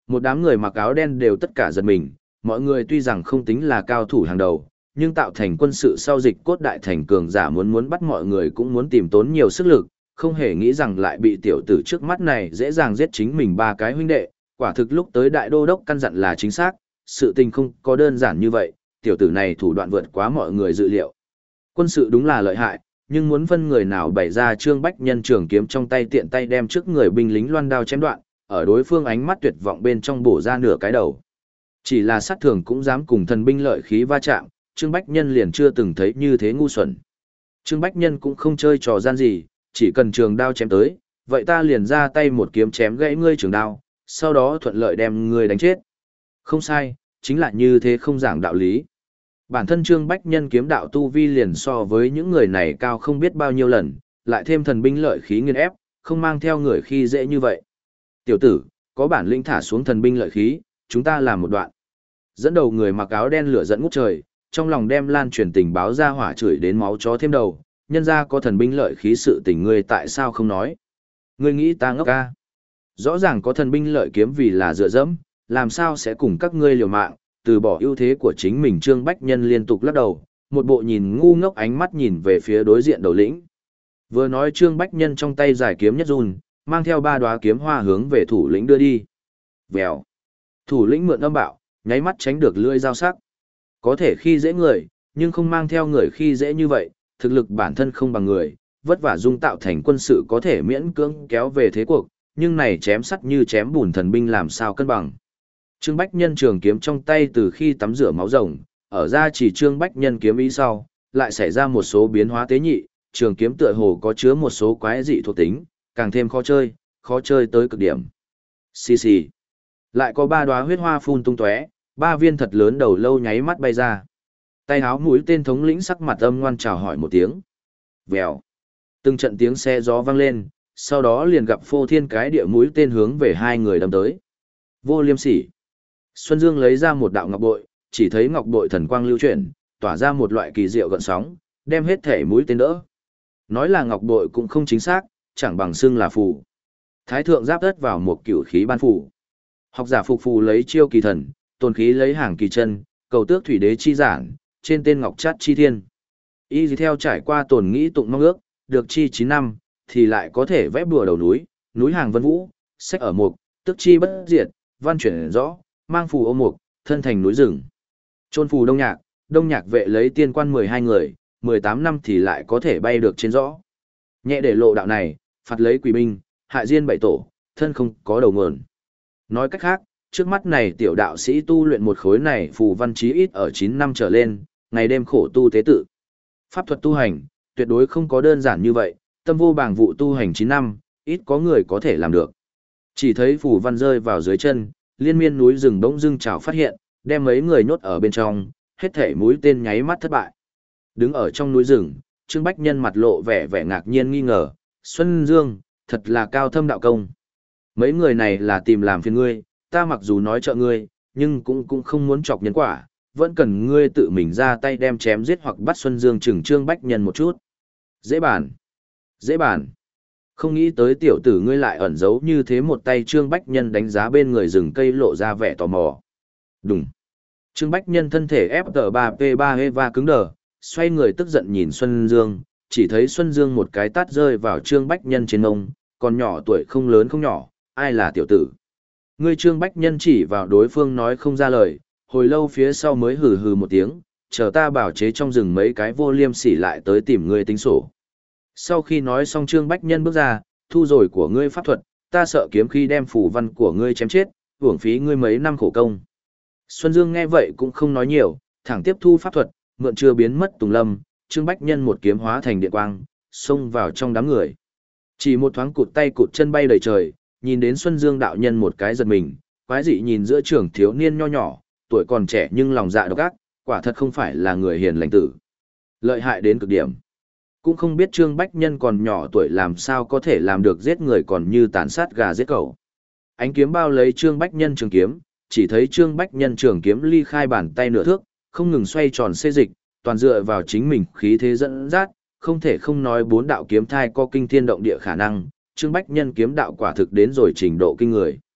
Một đám người mặc áo đen đều tất cả giật mình, mọi người tuy rằng không tính là cao thủ hàng đầu, nhưng tạo thành quân sự sau dịch cốt đại thành cường giả muốn muốn bắt mọi người cũng muốn tìm tốn nhiều sức lực, không hề nghĩ rằng lại bị tiểu tử trước mắt này dễ dàng giết chính mình ba cái huynh đệ, quả thực lúc tới đại đô đốc căn dặn là chính xác, sự tình không có đơn giản như vậy, tiểu tử này thủ đoạn vượt quá mọi người dự liệu. Quân sự đúng là lợi hại, nhưng muốn phân người nào bày ra Trương Bách Nhân trường kiếm trong tay tiện tay đem trước người binh lính loan đao chém đoạn, ở đối phương ánh mắt tuyệt vọng bên trong bổ ra nửa cái đầu. Chỉ là sát thường cũng dám cùng thần binh lợi khí va chạm, Trương Bách Nhân liền chưa từng thấy như thế ngu xuẩn. Trương Bách Nhân cũng không chơi trò gian gì, chỉ cần trường đao chém tới, vậy ta liền ra tay một kiếm chém gãy ngươi trường đao, sau đó thuận lợi đem ngươi đánh chết. Không sai, chính là như thế không giảng đạo lý. Bản thân Trương Bách Nhân kiếm đạo tu vi liền so với những người này cao không biết bao nhiêu lần, lại thêm thần binh lợi khí nghiền ép, không mang theo người khi dễ như vậy. Tiểu tử, có bản lĩnh thả xuống thần binh lợi khí, chúng ta làm một đoạn. Dẫn đầu người mặc áo đen lửa dẫn ngút trời, trong lòng đem lan truyền tình báo ra hỏa chửi đến máu chó thêm đầu, nhân ra có thần binh lợi khí sự tình ngươi tại sao không nói. Ngươi nghĩ ta ngốc ca. Rõ ràng có thần binh lợi kiếm vì là dựa dẫm, làm sao sẽ cùng các ngươi liều mạng, từ bỏ ưu thế của chính mình. Trương Bách Nhân liên tục lắc đầu, một bộ nhìn ngu ngốc ánh mắt nhìn về phía đối diện đầu lĩnh. Vừa nói Trương Bách Nhân trong tay giải kiếm nhất run, mang theo ba đóa kiếm hoa hướng về thủ lĩnh đưa đi. Vèo. Thủ lĩnh mượn âm bạo, nháy mắt tránh được lưỡi dao sắc. Có thể khi dễ người, nhưng không mang theo người khi dễ như vậy, thực lực bản thân không bằng người, vất vả dung tạo thành quân sự có thể miễn cưỡng kéo về thế cuộc, nhưng này chém sắt như chém bùn thần binh làm sao cân bằng. Trương Bách Nhân trường kiếm trong tay từ khi tắm rửa máu rồng, ở ra chỉ Trương Bách Nhân kiếm ý sau, lại xảy ra một số biến hóa tế nhị, trường kiếm tựa hồ có chứa một số quái dị thuộc tính, càng thêm khó chơi, khó chơi tới cực điểm. Xì xì. Lại có ba đóa huyết hoa phun tung tóe, ba viên thật lớn đầu lâu nháy mắt bay ra. Tay áo mũi tên thống lĩnh sắc mặt âm ngoan chào hỏi một tiếng. Vèo. Từng trận tiếng xe gió vang lên, sau đó liền gặp phô thiên cái địa mũi tên hướng về hai người đâm tới. Vô Liêm Sỉ. Xuân Dương lấy ra một đạo ngọc bội, chỉ thấy ngọc bội thần quang lưu chuyển, tỏa ra một loại kỳ diệu gợn sóng, đem hết thể mũi tên đỡ. Nói là ngọc bội cũng không chính xác, chẳng bằng xưng là phù. Thái thượng giáp đất vào một cửu khí ban phù. Học giả phục phù lấy chiêu kỳ thần, tồn khí lấy hàng kỳ chân, cầu tước thủy đế chi giản, trên tên ngọc chát chi thiên. Y theo trải qua tồn nghĩ tụng mong ước, được chi chín năm, thì lại có thể vẽ bùa đầu núi, núi hàng vân vũ, sách ở mục, tức chi bất diệt, văn chuyển rõ, mang phù ô mục, thân thành núi rừng. Trôn phù đông nhạc, đông nhạc vệ lấy tiên quan mười hai người, mười tám năm thì lại có thể bay được trên rõ. Nhẹ để lộ đạo này, phạt lấy quỷ binh, hại diên bảy tổ, thân không có đầu nguồn. Nói cách khác, trước mắt này tiểu đạo sĩ tu luyện một khối này phù văn chí ít ở chín năm trở lên, ngày đêm khổ tu tế tự. Pháp thuật tu hành, tuyệt đối không có đơn giản như vậy, tâm vô bảng vụ tu hành chín năm, ít có người có thể làm được. Chỉ thấy phù văn rơi vào dưới chân, liên miên núi rừng bỗng dưng trào phát hiện, đem mấy người nhốt ở bên trong, hết thể mũi tên nháy mắt thất bại. Đứng ở trong núi rừng, Trương Bách Nhân mặt lộ vẻ vẻ ngạc nhiên nghi ngờ, Xuân Dương, thật là cao thâm đạo công. Mấy người này là tìm làm phiền ngươi, ta mặc dù nói trợ ngươi, nhưng cũng cũng không muốn chọc nhân quả, vẫn cần ngươi tự mình ra tay đem chém giết hoặc bắt Xuân Dương chừng Trương Bách Nhân một chút. Dễ bàn. Dễ bàn. Không nghĩ tới tiểu tử ngươi lại ẩn giấu như thế một tay. Trương Bách Nhân đánh giá bên người rừng cây lộ ra vẻ tò mò. Đúng. Trương Bách Nhân thân thể ép tờ ba P ba Eva cứng đờ, xoay người tức giận nhìn Xuân Dương, chỉ thấy Xuân Dương một cái tát rơi vào Trương Bách Nhân trên ngông, còn nhỏ tuổi không lớn không nhỏ, ai là tiểu tử. Ngươi Trương Bách Nhân chỉ vào đối phương nói không ra lời, hồi lâu phía sau mới hừ hừ một tiếng, chờ ta bảo chế trong rừng mấy cái vô liêm sỉ lại tới tìm ngươi tính sổ. Sau khi nói xong Trương Bách Nhân bước ra, thu rồi của ngươi pháp thuật, ta sợ kiếm khi đem phù văn của ngươi chém chết, uổng phí ngươi mấy năm khổ công. Xuân Dương nghe vậy cũng không nói nhiều, thẳng tiếp thu pháp thuật, mượn chưa biến mất tùng lâm, Trương Bách Nhân một kiếm hóa thành điện quang, xông vào trong đám người. Chỉ một thoáng cụt tay cụt chân bay đầy trời, nhìn đến Xuân Dương đạo nhân một cái giật mình, quái dị nhìn giữa trưởng thiếu niên nho nhỏ, tuổi còn trẻ nhưng lòng dạ độc ác, quả thật không phải là người hiền lành tử. Lợi hại đến cực điểm. Cũng không biết Trương Bách Nhân còn nhỏ tuổi làm sao có thể làm được giết người còn như tàn sát gà giết cẩu. Ánh kiếm bao lấy Trương Bách Nhân trường kiếm, chỉ thấy Trương Bách Nhân trường kiếm ly khai bàn tay nửa thước, không ngừng xoay tròn xê dịch, toàn dựa vào chính mình khí thế dẫn dắt, không thể không nói bốn đạo kiếm thai có kinh thiên động địa khả năng, Trương Bách Nhân kiếm đạo quả thực đến rồi trình độ kinh người.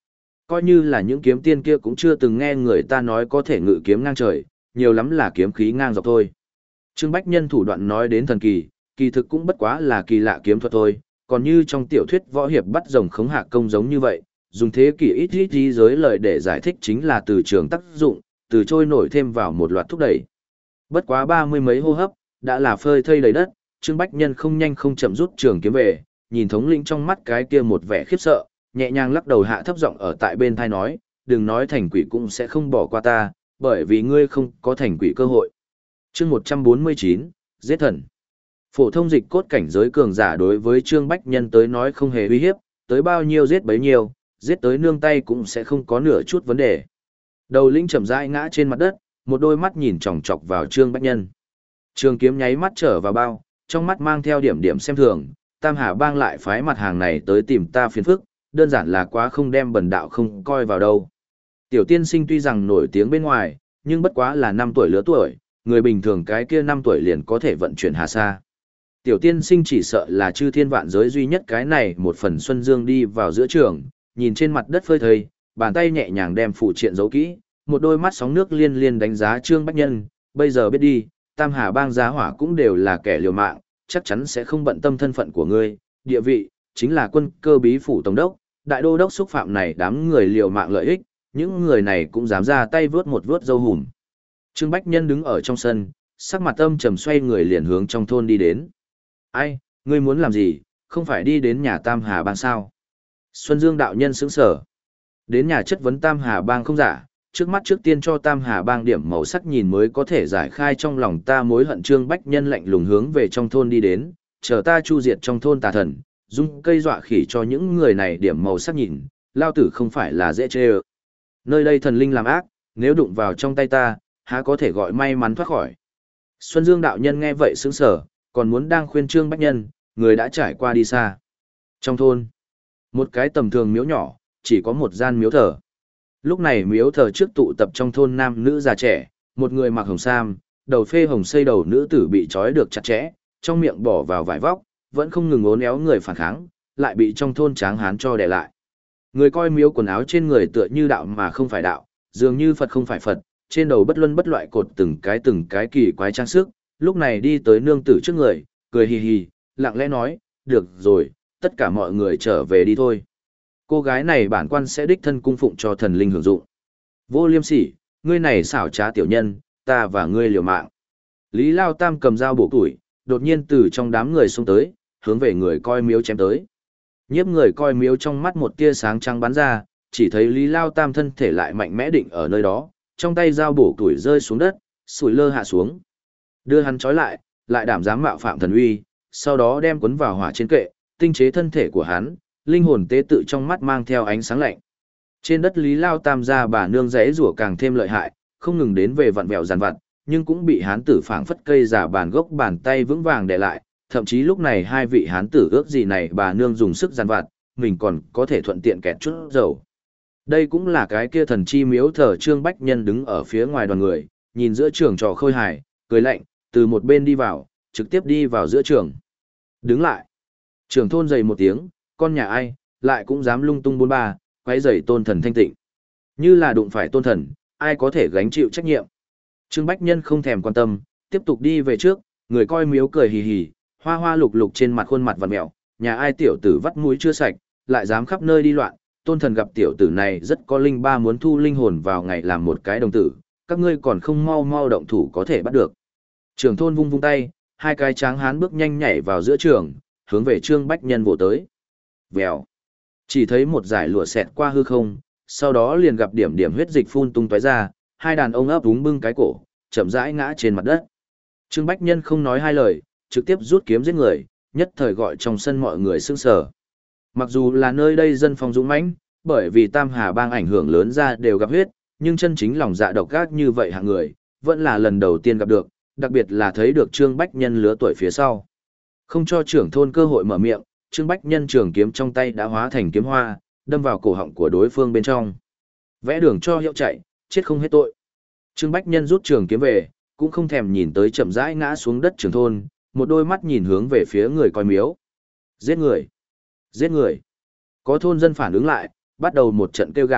Coi như là những kiếm tiên kia cũng chưa từng nghe người ta nói có thể ngự kiếm ngang trời, nhiều lắm là kiếm khí ngang dọc thôi. Trương Bách Nhân thủ đoạn nói đến thần kỳ, kỳ thực cũng bất quá là kỳ lạ kiếm thuật thôi, còn như trong tiểu thuyết võ hiệp bắt rồng khống hạ công giống như vậy, dùng thế kỷ ít ít ý giới lời để giải thích chính là từ trường tác dụng, từ trôi nổi thêm vào một loạt thúc đẩy. Bất quá ba mươi mấy hô hấp, đã là phơi thây đầy đất, Trương Bách Nhân không nhanh không chậm rút trường kiếm về, nhìn thống lĩnh trong mắt cái kia một vẻ khiếp sợ, nhẹ nhàng lắc đầu hạ thấp giọng ở tại bên thai nói, đừng nói thành quỷ cũng sẽ không bỏ qua ta, bởi vì ngươi không có thành quỷ cơ hội. Chương một trăm bốn mươi chín, Giết thần. Phổ thông dịch cốt cảnh giới cường giả đối với Trương Bách Nhân tới nói không hề uy hiếp, tới bao nhiêu giết bấy nhiêu, giết tới nương tay cũng sẽ không có nửa chút vấn đề. Đầu lĩnh chậm rãi ngã trên mặt đất, một đôi mắt nhìn chòng chọc vào Trương Bách Nhân. Trường kiếm nháy mắt trở vào bao, trong mắt mang theo điểm điểm xem thường, Tam Hà Bang lại phái mặt hàng này tới tìm ta phiền phức, đơn giản là quá không đem bần đạo không coi vào đâu. Tiểu tiên sinh tuy rằng nổi tiếng bên ngoài, nhưng bất quá là năm tuổi lứa tuổi, người bình thường cái kia năm tuổi liền có thể vận chuyển hà sa. Tiểu tiên sinh chỉ sợ là chư thiên vạn giới duy nhất cái này một phần xuân dương đi vào giữa trường, nhìn trên mặt đất phơi thây, bàn tay nhẹ nhàng đem phụ triện giấu kỹ, một đôi mắt sóng nước liên liên đánh giá Trương Bách Nhân, bây giờ biết đi, Tam Hà Bang giá hỏa cũng đều là kẻ liều mạng, chắc chắn sẽ không bận tâm thân phận của ngươi, địa vị, chính là quân cơ bí phủ tổng đốc, đại đô đốc xúc phạm này đám người liều mạng lợi ích, những người này cũng dám ra tay vớt một vớt dâu hùm. Trương Bách Nhân đứng ở trong sân, sắc mặt âm trầm xoay người liền hướng trong thôn đi đến. Ai, ngươi muốn làm gì, không phải đi đến nhà Tam Hà Bang sao? Xuân Dương đạo nhân sững sở. Đến nhà chất vấn Tam Hà Bang không giả, trước mắt trước tiên cho Tam Hà Bang điểm màu sắc nhìn mới có thể giải khai trong lòng ta mối hận. Trương Bách Nhân lạnh lùng hướng về trong thôn đi đến, chờ ta chu diệt trong thôn tà thần, dung cây dọa khỉ cho những người này điểm màu sắc nhìn, lao tử không phải là dễ chê ơ. Nơi đây thần linh làm ác, nếu đụng vào trong tay ta, há có thể gọi may mắn thoát khỏi. Xuân Dương đạo nhân nghe vậy sững sờ, còn muốn đang khuyên Trương Bách Nhân, người đã trải qua đi xa. Trong thôn, một cái tầm thường miếu nhỏ, chỉ có một gian miếu thờ. Lúc này miếu thờ trước tụ tập trong thôn nam nữ già trẻ, một người mặc hồng sam, đầu phê hồng xây đầu nữ tử bị trói được chặt chẽ, trong miệng bỏ vào vải vóc, vẫn không ngừng ốn éo người phản kháng, lại bị trong thôn tráng hán cho đè lại. Người coi miếu quần áo trên người tựa như đạo mà không phải đạo, dường như Phật không phải Phật, trên đầu bất luân bất loại cột từng cái từng cái kỳ quái trang sức, lúc này đi tới nương tử trước người, cười hì hì, lặng lẽ nói, được rồi, tất cả mọi người trở về đi thôi. Cô gái này bản quan sẽ đích thân cung phụng cho thần linh hưởng dụng. Vô Liêm Sỉ, ngươi này xảo trá tiểu nhân, ta và ngươi liều mạng. Lý Lao Tam cầm dao bổ tuổi, đột nhiên từ trong đám người xông tới, hướng về người coi miếu chém tới. Nhiếp người coi miếu trong mắt một tia sáng trắng bắn ra, chỉ thấy Lý Lao Tam thân thể lại mạnh mẽ định ở nơi đó, trong tay dao bổ tuổi rơi xuống đất, sủi lơ hạ xuống. Đưa hắn trói lại, lại đảm dám mạo phạm thần uy, sau đó đem cuốn vào hỏa trên kệ, tinh chế thân thể của hắn, linh hồn tế tự trong mắt mang theo ánh sáng lạnh. Trên đất Lý Lao Tam gia bà nương rẽ rủa càng thêm lợi hại, không ngừng đến về vặn vẹo giàn vặt, nhưng cũng bị hán tử phảng phất cây giả bàn gốc bàn tay vững vàng để lại, thậm chí lúc này hai vị hán tử ước gì này bà nương dùng sức giàn vặt, mình còn có thể thuận tiện kẹt chút dầu. Đây cũng là cái kia thần chi miếu thờ. Trương Bách Nhân đứng ở phía ngoài đoàn người, nhìn giữa trường trò khôi hài, cười lạnh, từ một bên đi vào, trực tiếp đi vào giữa trường. Đứng lại. Trưởng thôn dày một tiếng, con nhà ai, lại cũng dám lung tung bôn ba, quấy rầy tôn thần thanh tịnh. Như là đụng phải tôn thần, ai có thể gánh chịu trách nhiệm. Trương Bách Nhân không thèm quan tâm, tiếp tục đi về trước, người coi miếu cười hì hì, hoa hoa lục lục trên mặt khuôn mặt vặn mẹo, nhà ai tiểu tử vắt mũi chưa sạch, lại dám khắp nơi đi loạn, tôn thần gặp tiểu tử này rất có linh ba muốn thu linh hồn vào ngày làm một cái đồng tử, các ngươi còn không mau mau động thủ có thể bắt được. Trưởng thôn vung vung tay, hai cái tráng hán bước nhanh nhảy vào giữa trường, hướng về Trương Bách Nhân vỗ tới. Vèo. Chỉ thấy một dải lụa xẹt qua hư không, sau đó liền gặp điểm điểm huyết dịch phun tung tóe ra, hai đàn ông ấp úng bưng cái cổ, chậm rãi ngã trên mặt đất. Trương Bách Nhân không nói hai lời, trực tiếp rút kiếm giết người, nhất thời gọi trong sân mọi người sững sờ. Mặc dù là nơi đây dân phong dũng mãnh, bởi vì Tam Hà Bang ảnh hưởng lớn ra đều gặp huyết, nhưng chân chính lòng dạ độc ác như vậy hạng người, vẫn là lần đầu tiên gặp được, đặc biệt là thấy được Trương Bách Nhân lứa tuổi phía sau. Không cho trưởng thôn cơ hội mở miệng, Trương Bách Nhân trường kiếm trong tay đã hóa thành kiếm hoa, đâm vào cổ họng của đối phương bên trong. Vẽ đường cho hiệu chạy, chết không hết tội. Trương Bách Nhân rút trường kiếm về, cũng không thèm nhìn tới chậm rãi ngã xuống đất trưởng thôn, một đôi mắt nhìn hướng về phía người coi miếu. Giết người! Giết người! Có thôn dân phản ứng lại, bắt đầu một trận kêu gào,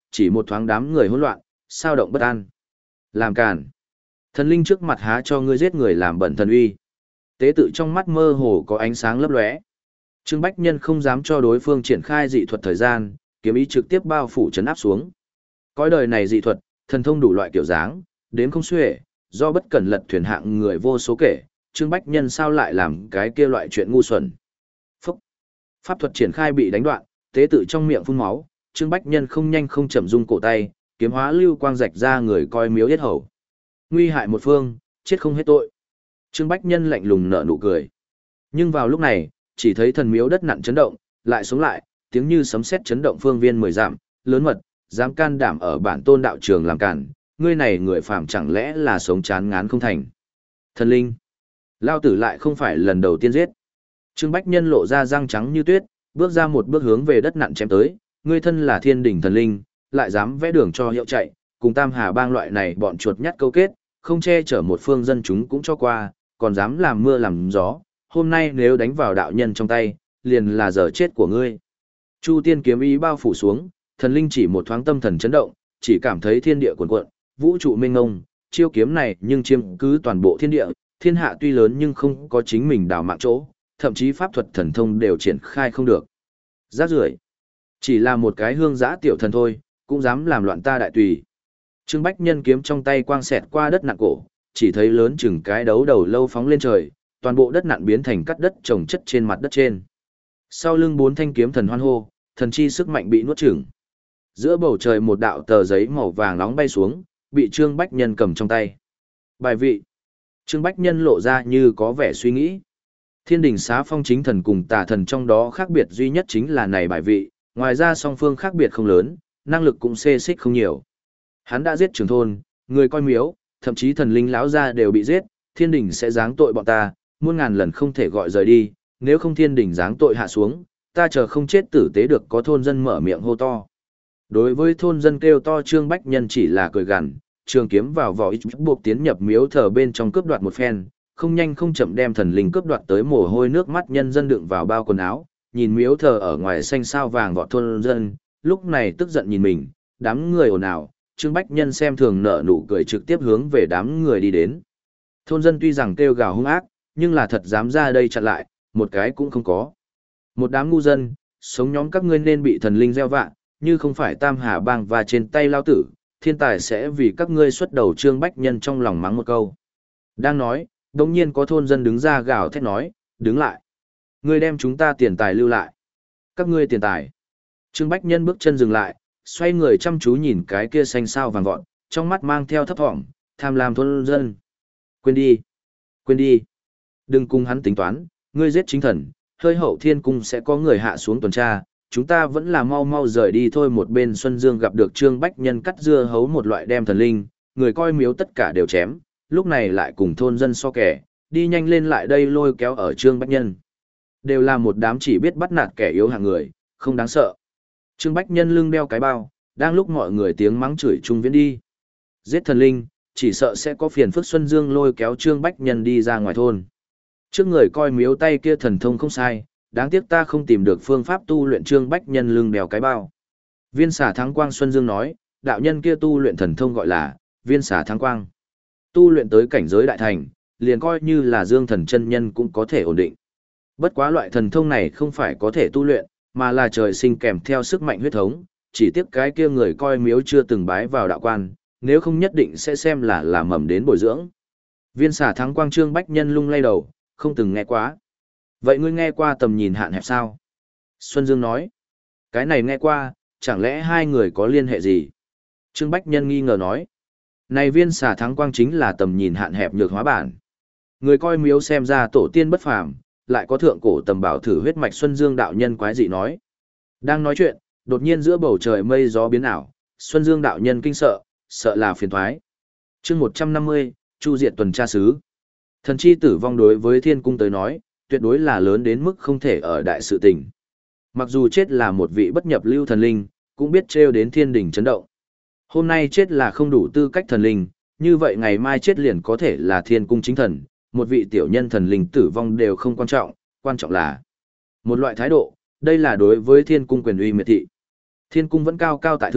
chỉ một thoáng đám người hỗn loạn, sao động bất an. Làm cản. Thần linh trước mặt há cho ngươi giết người làm bẩn thần uy. Tế tự trong mắt mơ hồ có ánh sáng lấp lóe. Trương Bách Nhân không dám cho đối phương triển khai dị thuật thời gian, kiếm ý trực tiếp bao phủ trấn áp xuống. Cõi đời này dị thuật, thần thông đủ loại kiểu dáng, đến không xuể, do bất cẩn lật thuyền hạng người vô số kể, Trương Bách Nhân sao lại làm cái kia loại chuyện ngu xuẩn. Phúc! Pháp thuật triển khai bị đánh đoạn, tế tự trong miệng phun máu, Trương Bách Nhân không nhanh không chậm rung cổ tay, kiếm hóa lưu quang rạch ra người coi miếu yết hầu. Nguy hại một phương, chết không hết tội. Trương Bách Nhân lạnh lùng nở nụ cười. Nhưng vào lúc này, chỉ thấy thần miếu đất nặn chấn động, lại sống lại, tiếng như sấm sét chấn động phương viên mười dặm, lớn mật, dám can đảm ở bản tôn đạo trường làm cản, ngươi này người phàm chẳng lẽ là sống chán ngán không thành. Thần linh, lao tử lại không phải lần đầu tiên giết. Trương Bách Nhân lộ ra răng trắng như tuyết, bước ra một bước hướng về đất nặn chém tới, ngươi thân là thiên đỉnh thần linh, lại dám vẽ đường cho hiệu chạy, cùng Tam Hà bang loại này bọn chuột nhắt câu kết, không che chở một phương dân chúng cũng cho qua, còn dám làm mưa làm gió, hôm nay nếu đánh vào đạo nhân trong tay, liền là giờ chết của ngươi. Chu tiên kiếm ý bao phủ xuống, thần linh chỉ một thoáng tâm thần chấn động, chỉ cảm thấy thiên địa cuồn cuộn, vũ trụ mênh mông, chiêu kiếm này nhưng chiếm cứ toàn bộ thiên địa, thiên hạ tuy lớn nhưng không có chính mình đào mạng chỗ, thậm chí pháp thuật thần thông đều triển khai không được. Rác rưởi, chỉ là một cái hương giã tiểu thần thôi, cũng dám làm loạn ta đại tùy. Trương Bách Nhân kiếm trong tay quang xẹt qua đất nặng cổ, chỉ thấy lớn chừng cái đấu đầu lâu phóng lên trời, toàn bộ đất nặng biến thành cắt đất trồng chất trên mặt đất trên. Sau lưng bốn thanh kiếm thần hoan hô, thần chi sức mạnh bị nuốt chửng. Giữa bầu trời một đạo tờ giấy màu vàng nóng bay xuống, bị Trương Bách Nhân cầm trong tay. Bài vị. Trương Bách Nhân lộ ra như có vẻ suy nghĩ. Thiên đình xá phong chính thần cùng tà thần trong đó khác biệt duy nhất chính là này bài vị, ngoài ra song phương khác biệt không lớn, năng lực cũng xê xích không nhiều. Hắn đã giết trưởng thôn, người coi miếu, thậm chí thần linh lão gia đều bị giết, thiên đình sẽ giáng tội bọn ta, muôn ngàn lần không thể gọi rời đi, nếu không thiên đình giáng tội hạ xuống, ta chờ không chết tử tế được có thôn dân mở miệng hô to. Đối với thôn dân kêu to Trương Bách Nhân chỉ là cười gằn, trường kiếm vào vỏ ít buộc tiến nhập miếu thờ bên trong cướp đoạt một phen, không nhanh không chậm đem thần linh cướp đoạt tới mồ hôi nước mắt nhân dân đựng vào bao quần áo, nhìn miếu thờ ở ngoài xanh sao vàng vọt thôn dân, lúc này tức giận nhìn mình, đám người ồn ào, Trương Bách Nhân xem thường nở nụ cười trực tiếp hướng về đám người đi đến. Thôn dân tuy rằng kêu gào hung ác, nhưng là thật dám ra đây chặn lại, một cái cũng không có. Một đám ngu dân, sống nhóm các ngươi nên bị thần linh gieo vạ, như không phải Tam Hà bang và trên tay lao tử, thiên tài sẽ vì các ngươi xuất đầu. Trương Bách Nhân trong lòng mắng một câu. Đang nói, đồng nhiên có thôn dân đứng ra gào thét nói, đứng lại. Ngươi đem chúng ta tiền tài lưu lại. Các ngươi tiền tài. Trương Bách Nhân bước chân dừng lại, xoay người chăm chú nhìn cái kia xanh sao vàng vọt, trong mắt mang theo thấp thỏm, tham lam thôn dân. Quên đi. Quên đi. Đừng cùng hắn tính toán, ngươi giết chính thần, hơi hậu thiên cung sẽ có người hạ xuống tuần tra, chúng ta vẫn là mau mau rời đi thôi. Một bên Xuân Dương gặp được Trương Bách Nhân cắt dưa hấu một loại đem thần linh, người coi miếu tất cả đều chém, lúc này lại cùng thôn dân so kẻ, đi nhanh lên lại đây lôi kéo ở Trương Bách Nhân. Đều là một đám chỉ biết bắt nạt kẻ yếu hạng người, không đáng sợ. Trương Bách Nhân lưng đeo cái bao, đang lúc mọi người tiếng mắng chửi chung viễn đi. Giết thần linh, chỉ sợ sẽ có phiền phức. Xuân Dương lôi kéo Trương Bách Nhân đi ra ngoài thôn. Trước người coi miếu tay kia thần thông không sai, đáng tiếc ta không tìm được phương pháp tu luyện. Trương Bách Nhân lưng đeo cái bao. Viên xả thắng quang. Xuân Dương nói, đạo nhân kia tu luyện thần thông gọi là viên xả thắng quang. Tu luyện tới cảnh giới đại thành, liền coi như là Dương thần chân nhân cũng có thể ổn định. Bất quá loại thần thông này không phải có thể tu luyện, mà là trời sinh kèm theo sức mạnh huyết thống, chỉ tiếc cái kia người coi miếu chưa từng bái vào đạo quan, nếu không nhất định sẽ xem là là mầm đến bồi dưỡng. Viên xả thắng quang. Trương Bách Nhân lung lay đầu, không từng nghe quá. Vậy ngươi nghe qua tầm nhìn hạn hẹp sao? Xuân Dương nói, cái này nghe qua, chẳng lẽ hai người có liên hệ gì? Trương Bách Nhân nghi ngờ nói, này viên xả thắng quang chính là tầm nhìn hạn hẹp nhược hóa bản. Người coi miếu xem ra tổ tiên bất phàm, lại có thượng cổ tầm bảo thử huyết mạch. Xuân Dương đạo nhân quái dị nói. Đang nói chuyện, đột nhiên giữa bầu trời mây gió biến ảo, Xuân Dương đạo nhân kinh sợ, sợ là phiền thoái. Chương một trăm năm mươi, Chu Diệt tuần tra sứ. Thần chi tử vong đối với thiên cung tới nói, tuyệt đối là lớn đến mức không thể ở đại sự tình. Mặc dù chết là một vị bất nhập lưu thần linh, cũng biết trêu đến thiên đình chấn động. Hôm nay chết là không đủ tư cách thần linh, như vậy ngày mai chết liền có thể là thiên cung chính thần, một vị tiểu nhân thần linh tử vong đều không quan trọng, quan trọng là một loại thái độ, đây là đối với thiên cung quyền uy miệt thị. Thiên cung vẫn cao cao tại thượng,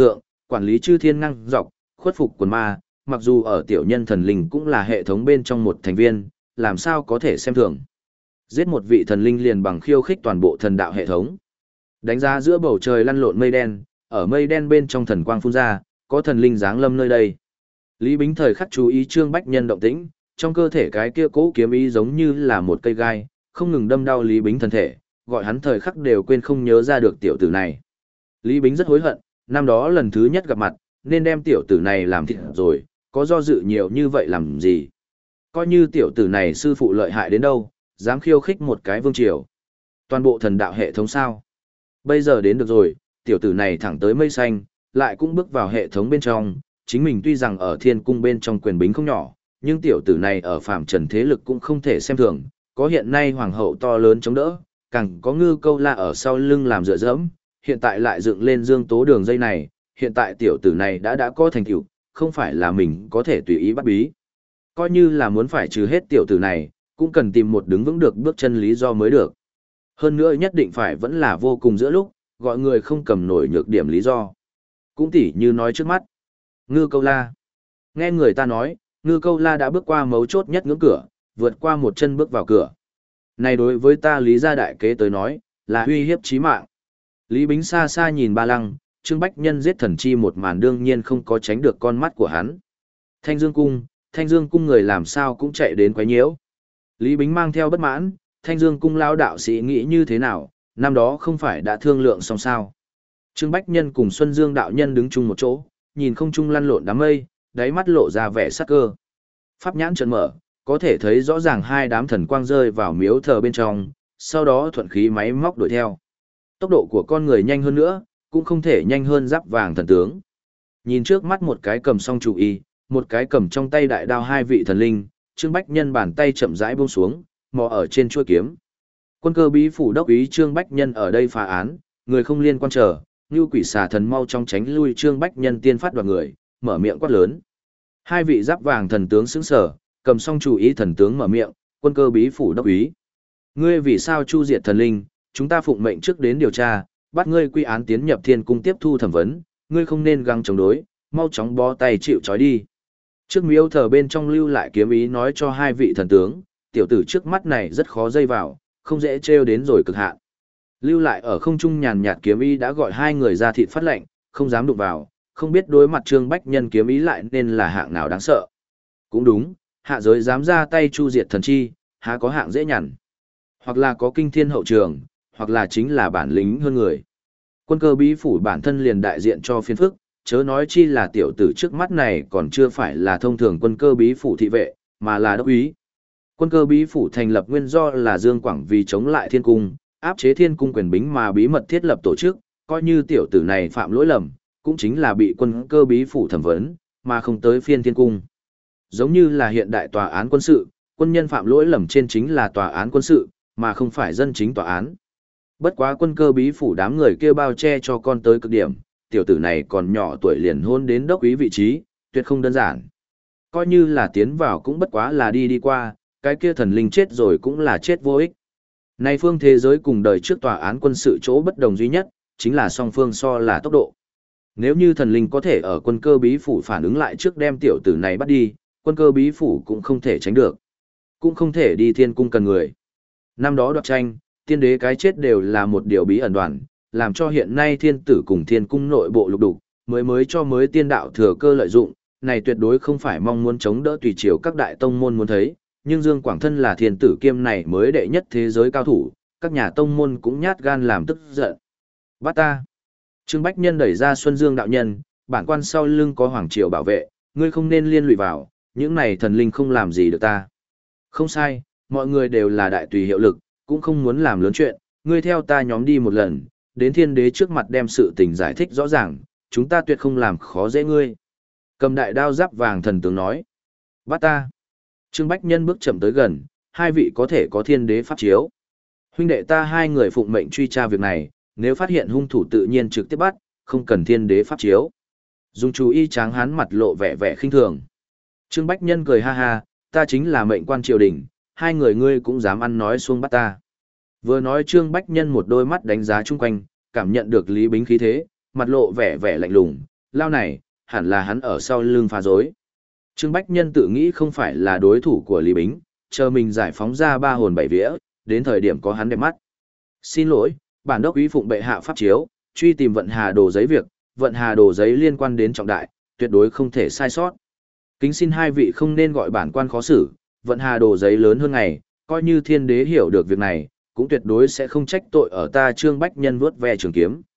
quản lý chư thiên ngang dọc, khuất phục quần ma, mặc dù ở tiểu nhân thần linh cũng là hệ thống bên trong một thành viên, làm sao có thể xem thường. Giết một vị thần linh liền bằng khiêu khích toàn bộ thần đạo hệ thống. Đánh giá giữa bầu trời lăn lộn mây đen, ở mây đen bên trong thần quang phun ra, có thần linh giáng lâm nơi đây. Lý Bính thời khắc chú ý Trương Bách Nhân động tĩnh, trong cơ thể cái kia cố kiếm ý giống như là một cây gai, không ngừng đâm đau Lý Bính thân thể, gọi hắn thời khắc đều quên không nhớ ra được tiểu tử này. Lý Bính rất hối hận, năm đó lần thứ nhất gặp mặt, nên đem tiểu tử này làm thịt rồi, có do dự nhiều như vậy làm gì. Coi như tiểu tử này sư phụ lợi hại đến đâu, dám khiêu khích một cái vương triều. Toàn bộ thần đạo hệ thống sao. Bây giờ đến được rồi, tiểu tử này thẳng tới mây xanh, lại cũng bước vào hệ thống bên trong, chính mình tuy rằng ở thiên cung bên trong quyền bính không nhỏ, nhưng tiểu tử này ở phạm trần thế lực cũng không thể xem thường, có hiện nay hoàng hậu to lớn chống đỡ, càng có Ngư Câu La ở sau lưng làm dựa dẫm, hiện tại lại dựng lên Dương Tố đường dây này, hiện tại tiểu tử này đã đã có thành tựu, không phải là mình có thể tùy ý bắt bí. Coi như là muốn phải trừ hết tiểu tử này, cũng cần tìm một đứng vững được bước chân lý do mới được. Hơn nữa nhất định phải vẫn là vô cùng giữa lúc, gọi người không cầm nổi nhược điểm lý do. Cũng tỉ như nói trước mắt. Ngư Câu La. Nghe người ta nói, Ngư Câu La đã bước qua mấu chốt nhất ngưỡng cửa, vượt qua một chân bước vào cửa. Này đối với ta Lý gia đại kế tới nói, là uy hiếp chí mạng. Lý Bính xa xa nhìn Ba Lăng, Trương Bách Nhân giết thần chi một màn đương nhiên không có tránh được con mắt của hắn. Thanh Dương Cung, Thanh Dương Cung người làm sao cũng chạy đến quấy nhiễu. Lý Bính mang theo bất mãn, Thanh Dương Cung lão đạo sĩ nghĩ như thế nào, năm đó không phải đã thương lượng xong sao. Trương Bách Nhân cùng Xuân Dương đạo nhân đứng chung một chỗ, nhìn không trung lăn lộn đám mây, đáy mắt lộ ra vẻ sắc cơ. Pháp nhãn trợn mở, có thể thấy rõ ràng hai đám thần quang rơi vào miếu thờ bên trong, sau đó thuận khí máy móc đuổi theo. Tốc độ của con người nhanh hơn nữa, cũng không thể nhanh hơn giáp vàng thần tướng. Nhìn trước mắt một cái cầm song chủ y, một cái cầm trong tay đại đao hai vị thần linh, Trương Bách Nhân bàn tay chậm rãi buông xuống, mò ở trên chuôi kiếm. Quân cơ bí phủ đốc ý Trương Bách Nhân ở đây phá án, người không liên quan trở, như quỷ xà thần mau trong tránh lui Trương Bách Nhân tiên phát đoạt người, mở miệng quát lớn. Hai vị giáp vàng thần tướng sững sờ, cầm song chủ ý thần tướng mở miệng, quân cơ bí phủ đốc ý. Ngươi vì sao chu diệt thần linh, chúng ta phụng mệnh trước đến điều tra, bắt ngươi quy án tiến nhập thiên cung tiếp thu thẩm vấn, ngươi không nên găng chống đối, mau chóng bó tay chịu trói đi. Trước miếu thờ bên trong lưu lại kiếm ý nói cho hai vị thần tướng, tiểu tử trước mắt này rất khó dây vào, không dễ trêu đến rồi cực hạn. Lưu lại ở không trung nhàn nhạt kiếm ý đã gọi hai người ra thịt phát lệnh, không dám đụng vào, không biết đối mặt Trương Bách Nhân kiếm ý lại nên là hạng nào đáng sợ. Cũng đúng, hạ giới dám ra tay chu diệt thần chi, há có hạng dễ nhằn. Hoặc là có kinh thiên hậu trường, hoặc là chính là bản lĩnh hơn người. Quân cơ bí phủ bản thân liền đại diện cho phiên phức, chớ nói chi là tiểu tử trước mắt này còn chưa phải là thông thường quân cơ bí phủ thị vệ, mà là đốc úy. Quân cơ bí phủ thành lập nguyên do là Dương Quảng vì chống lại thiên cung, áp chế thiên cung quyền bính mà bí mật thiết lập tổ chức, coi như tiểu tử này phạm lỗi lầm, cũng chính là bị quân cơ bí phủ thẩm vấn, mà không tới phiên thiên cung. Giống như là hiện đại tòa án quân sự, quân nhân phạm lỗi lầm trên chính là tòa án quân sự, mà không phải dân chính tòa án. Bất quá quân cơ bí phủ đám người kia bao che cho con tới cực điểm, tiểu tử này còn nhỏ tuổi liền hôn đến đốc úy vị trí, tuyệt không đơn giản. Coi như là tiến vào cũng bất quá là đi đi qua, cái kia thần linh chết rồi cũng là chết vô ích. Này phương thế giới cùng đời trước tòa án quân sự chỗ bất đồng duy nhất, chính là song phương so là tốc độ. Nếu như thần linh có thể ở quân cơ bí phủ phản ứng lại trước đem tiểu tử này bắt đi, quân cơ bí phủ cũng không thể tránh được. Cũng không thể đi thiên cung cần người. Năm đó đoạt tranh, tiên đế cái chết đều là một điều bí ẩn đoàn, làm cho hiện nay thiên tử cùng thiên cung nội bộ lục đục, mới mới cho mới tiên đạo thừa cơ lợi dụng, này tuyệt đối không phải mong muốn chống đỡ tùy chiều các đại tông môn muốn thấy, nhưng Dương Quảng thân là thiên tử kiêm này mới đệ nhất thế giới cao thủ, các nhà tông môn cũng nhát gan làm tức giận. Bắt ta! Trương Bách Nhân đẩy ra Xuân Dương đạo nhân, bản quan sau lưng có hoàng triều bảo vệ, ngươi không nên liên lụy vào, những này thần linh không làm gì được ta. Không sai, mọi người đều là đại tùy hiệu lực, cũng không muốn làm lớn chuyện, ngươi theo ta nhóm đi một lần, đến thiên đế trước mặt đem sự tình giải thích rõ ràng, chúng ta tuyệt không làm khó dễ ngươi. Cầm đại đao giáp vàng thần tướng nói. Bắt ta! Trương Bách Nhân bước chậm tới gần, hai vị có thể có thiên đế pháp chiếu. Huynh đệ ta hai người phụng mệnh truy tra việc này, nếu phát hiện hung thủ tự nhiên trực tiếp bắt, không cần thiên đế pháp chiếu. Dung chú y tráng hán mặt lộ vẻ vẻ khinh thường. Trương Bách Nhân cười ha ha, ta chính là mệnh quan triều đình, hai người ngươi cũng dám ăn nói xuông bắt ta. Vừa nói Trương Bách Nhân một đôi mắt đánh giá chung quanh, cảm nhận được Lý Bính khí thế, mặt lộ vẻ vẻ lạnh lùng, lao này, hẳn là hắn ở sau lưng phá rối. Trương Bách Nhân tự nghĩ không phải là đối thủ của Lý Bính, chờ mình giải phóng ra ba hồn bảy vía, đến thời điểm có hắn đẹp mắt. Xin lỗi, bản đốc úy phụng bệ hạ pháp chiếu, truy tìm vận hà đồ giấy việc, vận hà đồ giấy liên quan đến trọng đại, tuyệt đối không thể sai sót. Kính xin hai vị không nên gọi bản quan khó xử, vận hà đồ giấy lớn hơn ngày, coi như thiên đế hiểu được việc này, cũng tuyệt đối sẽ không trách tội ở ta Trương Bách Nhân vuốt ve trường kiếm.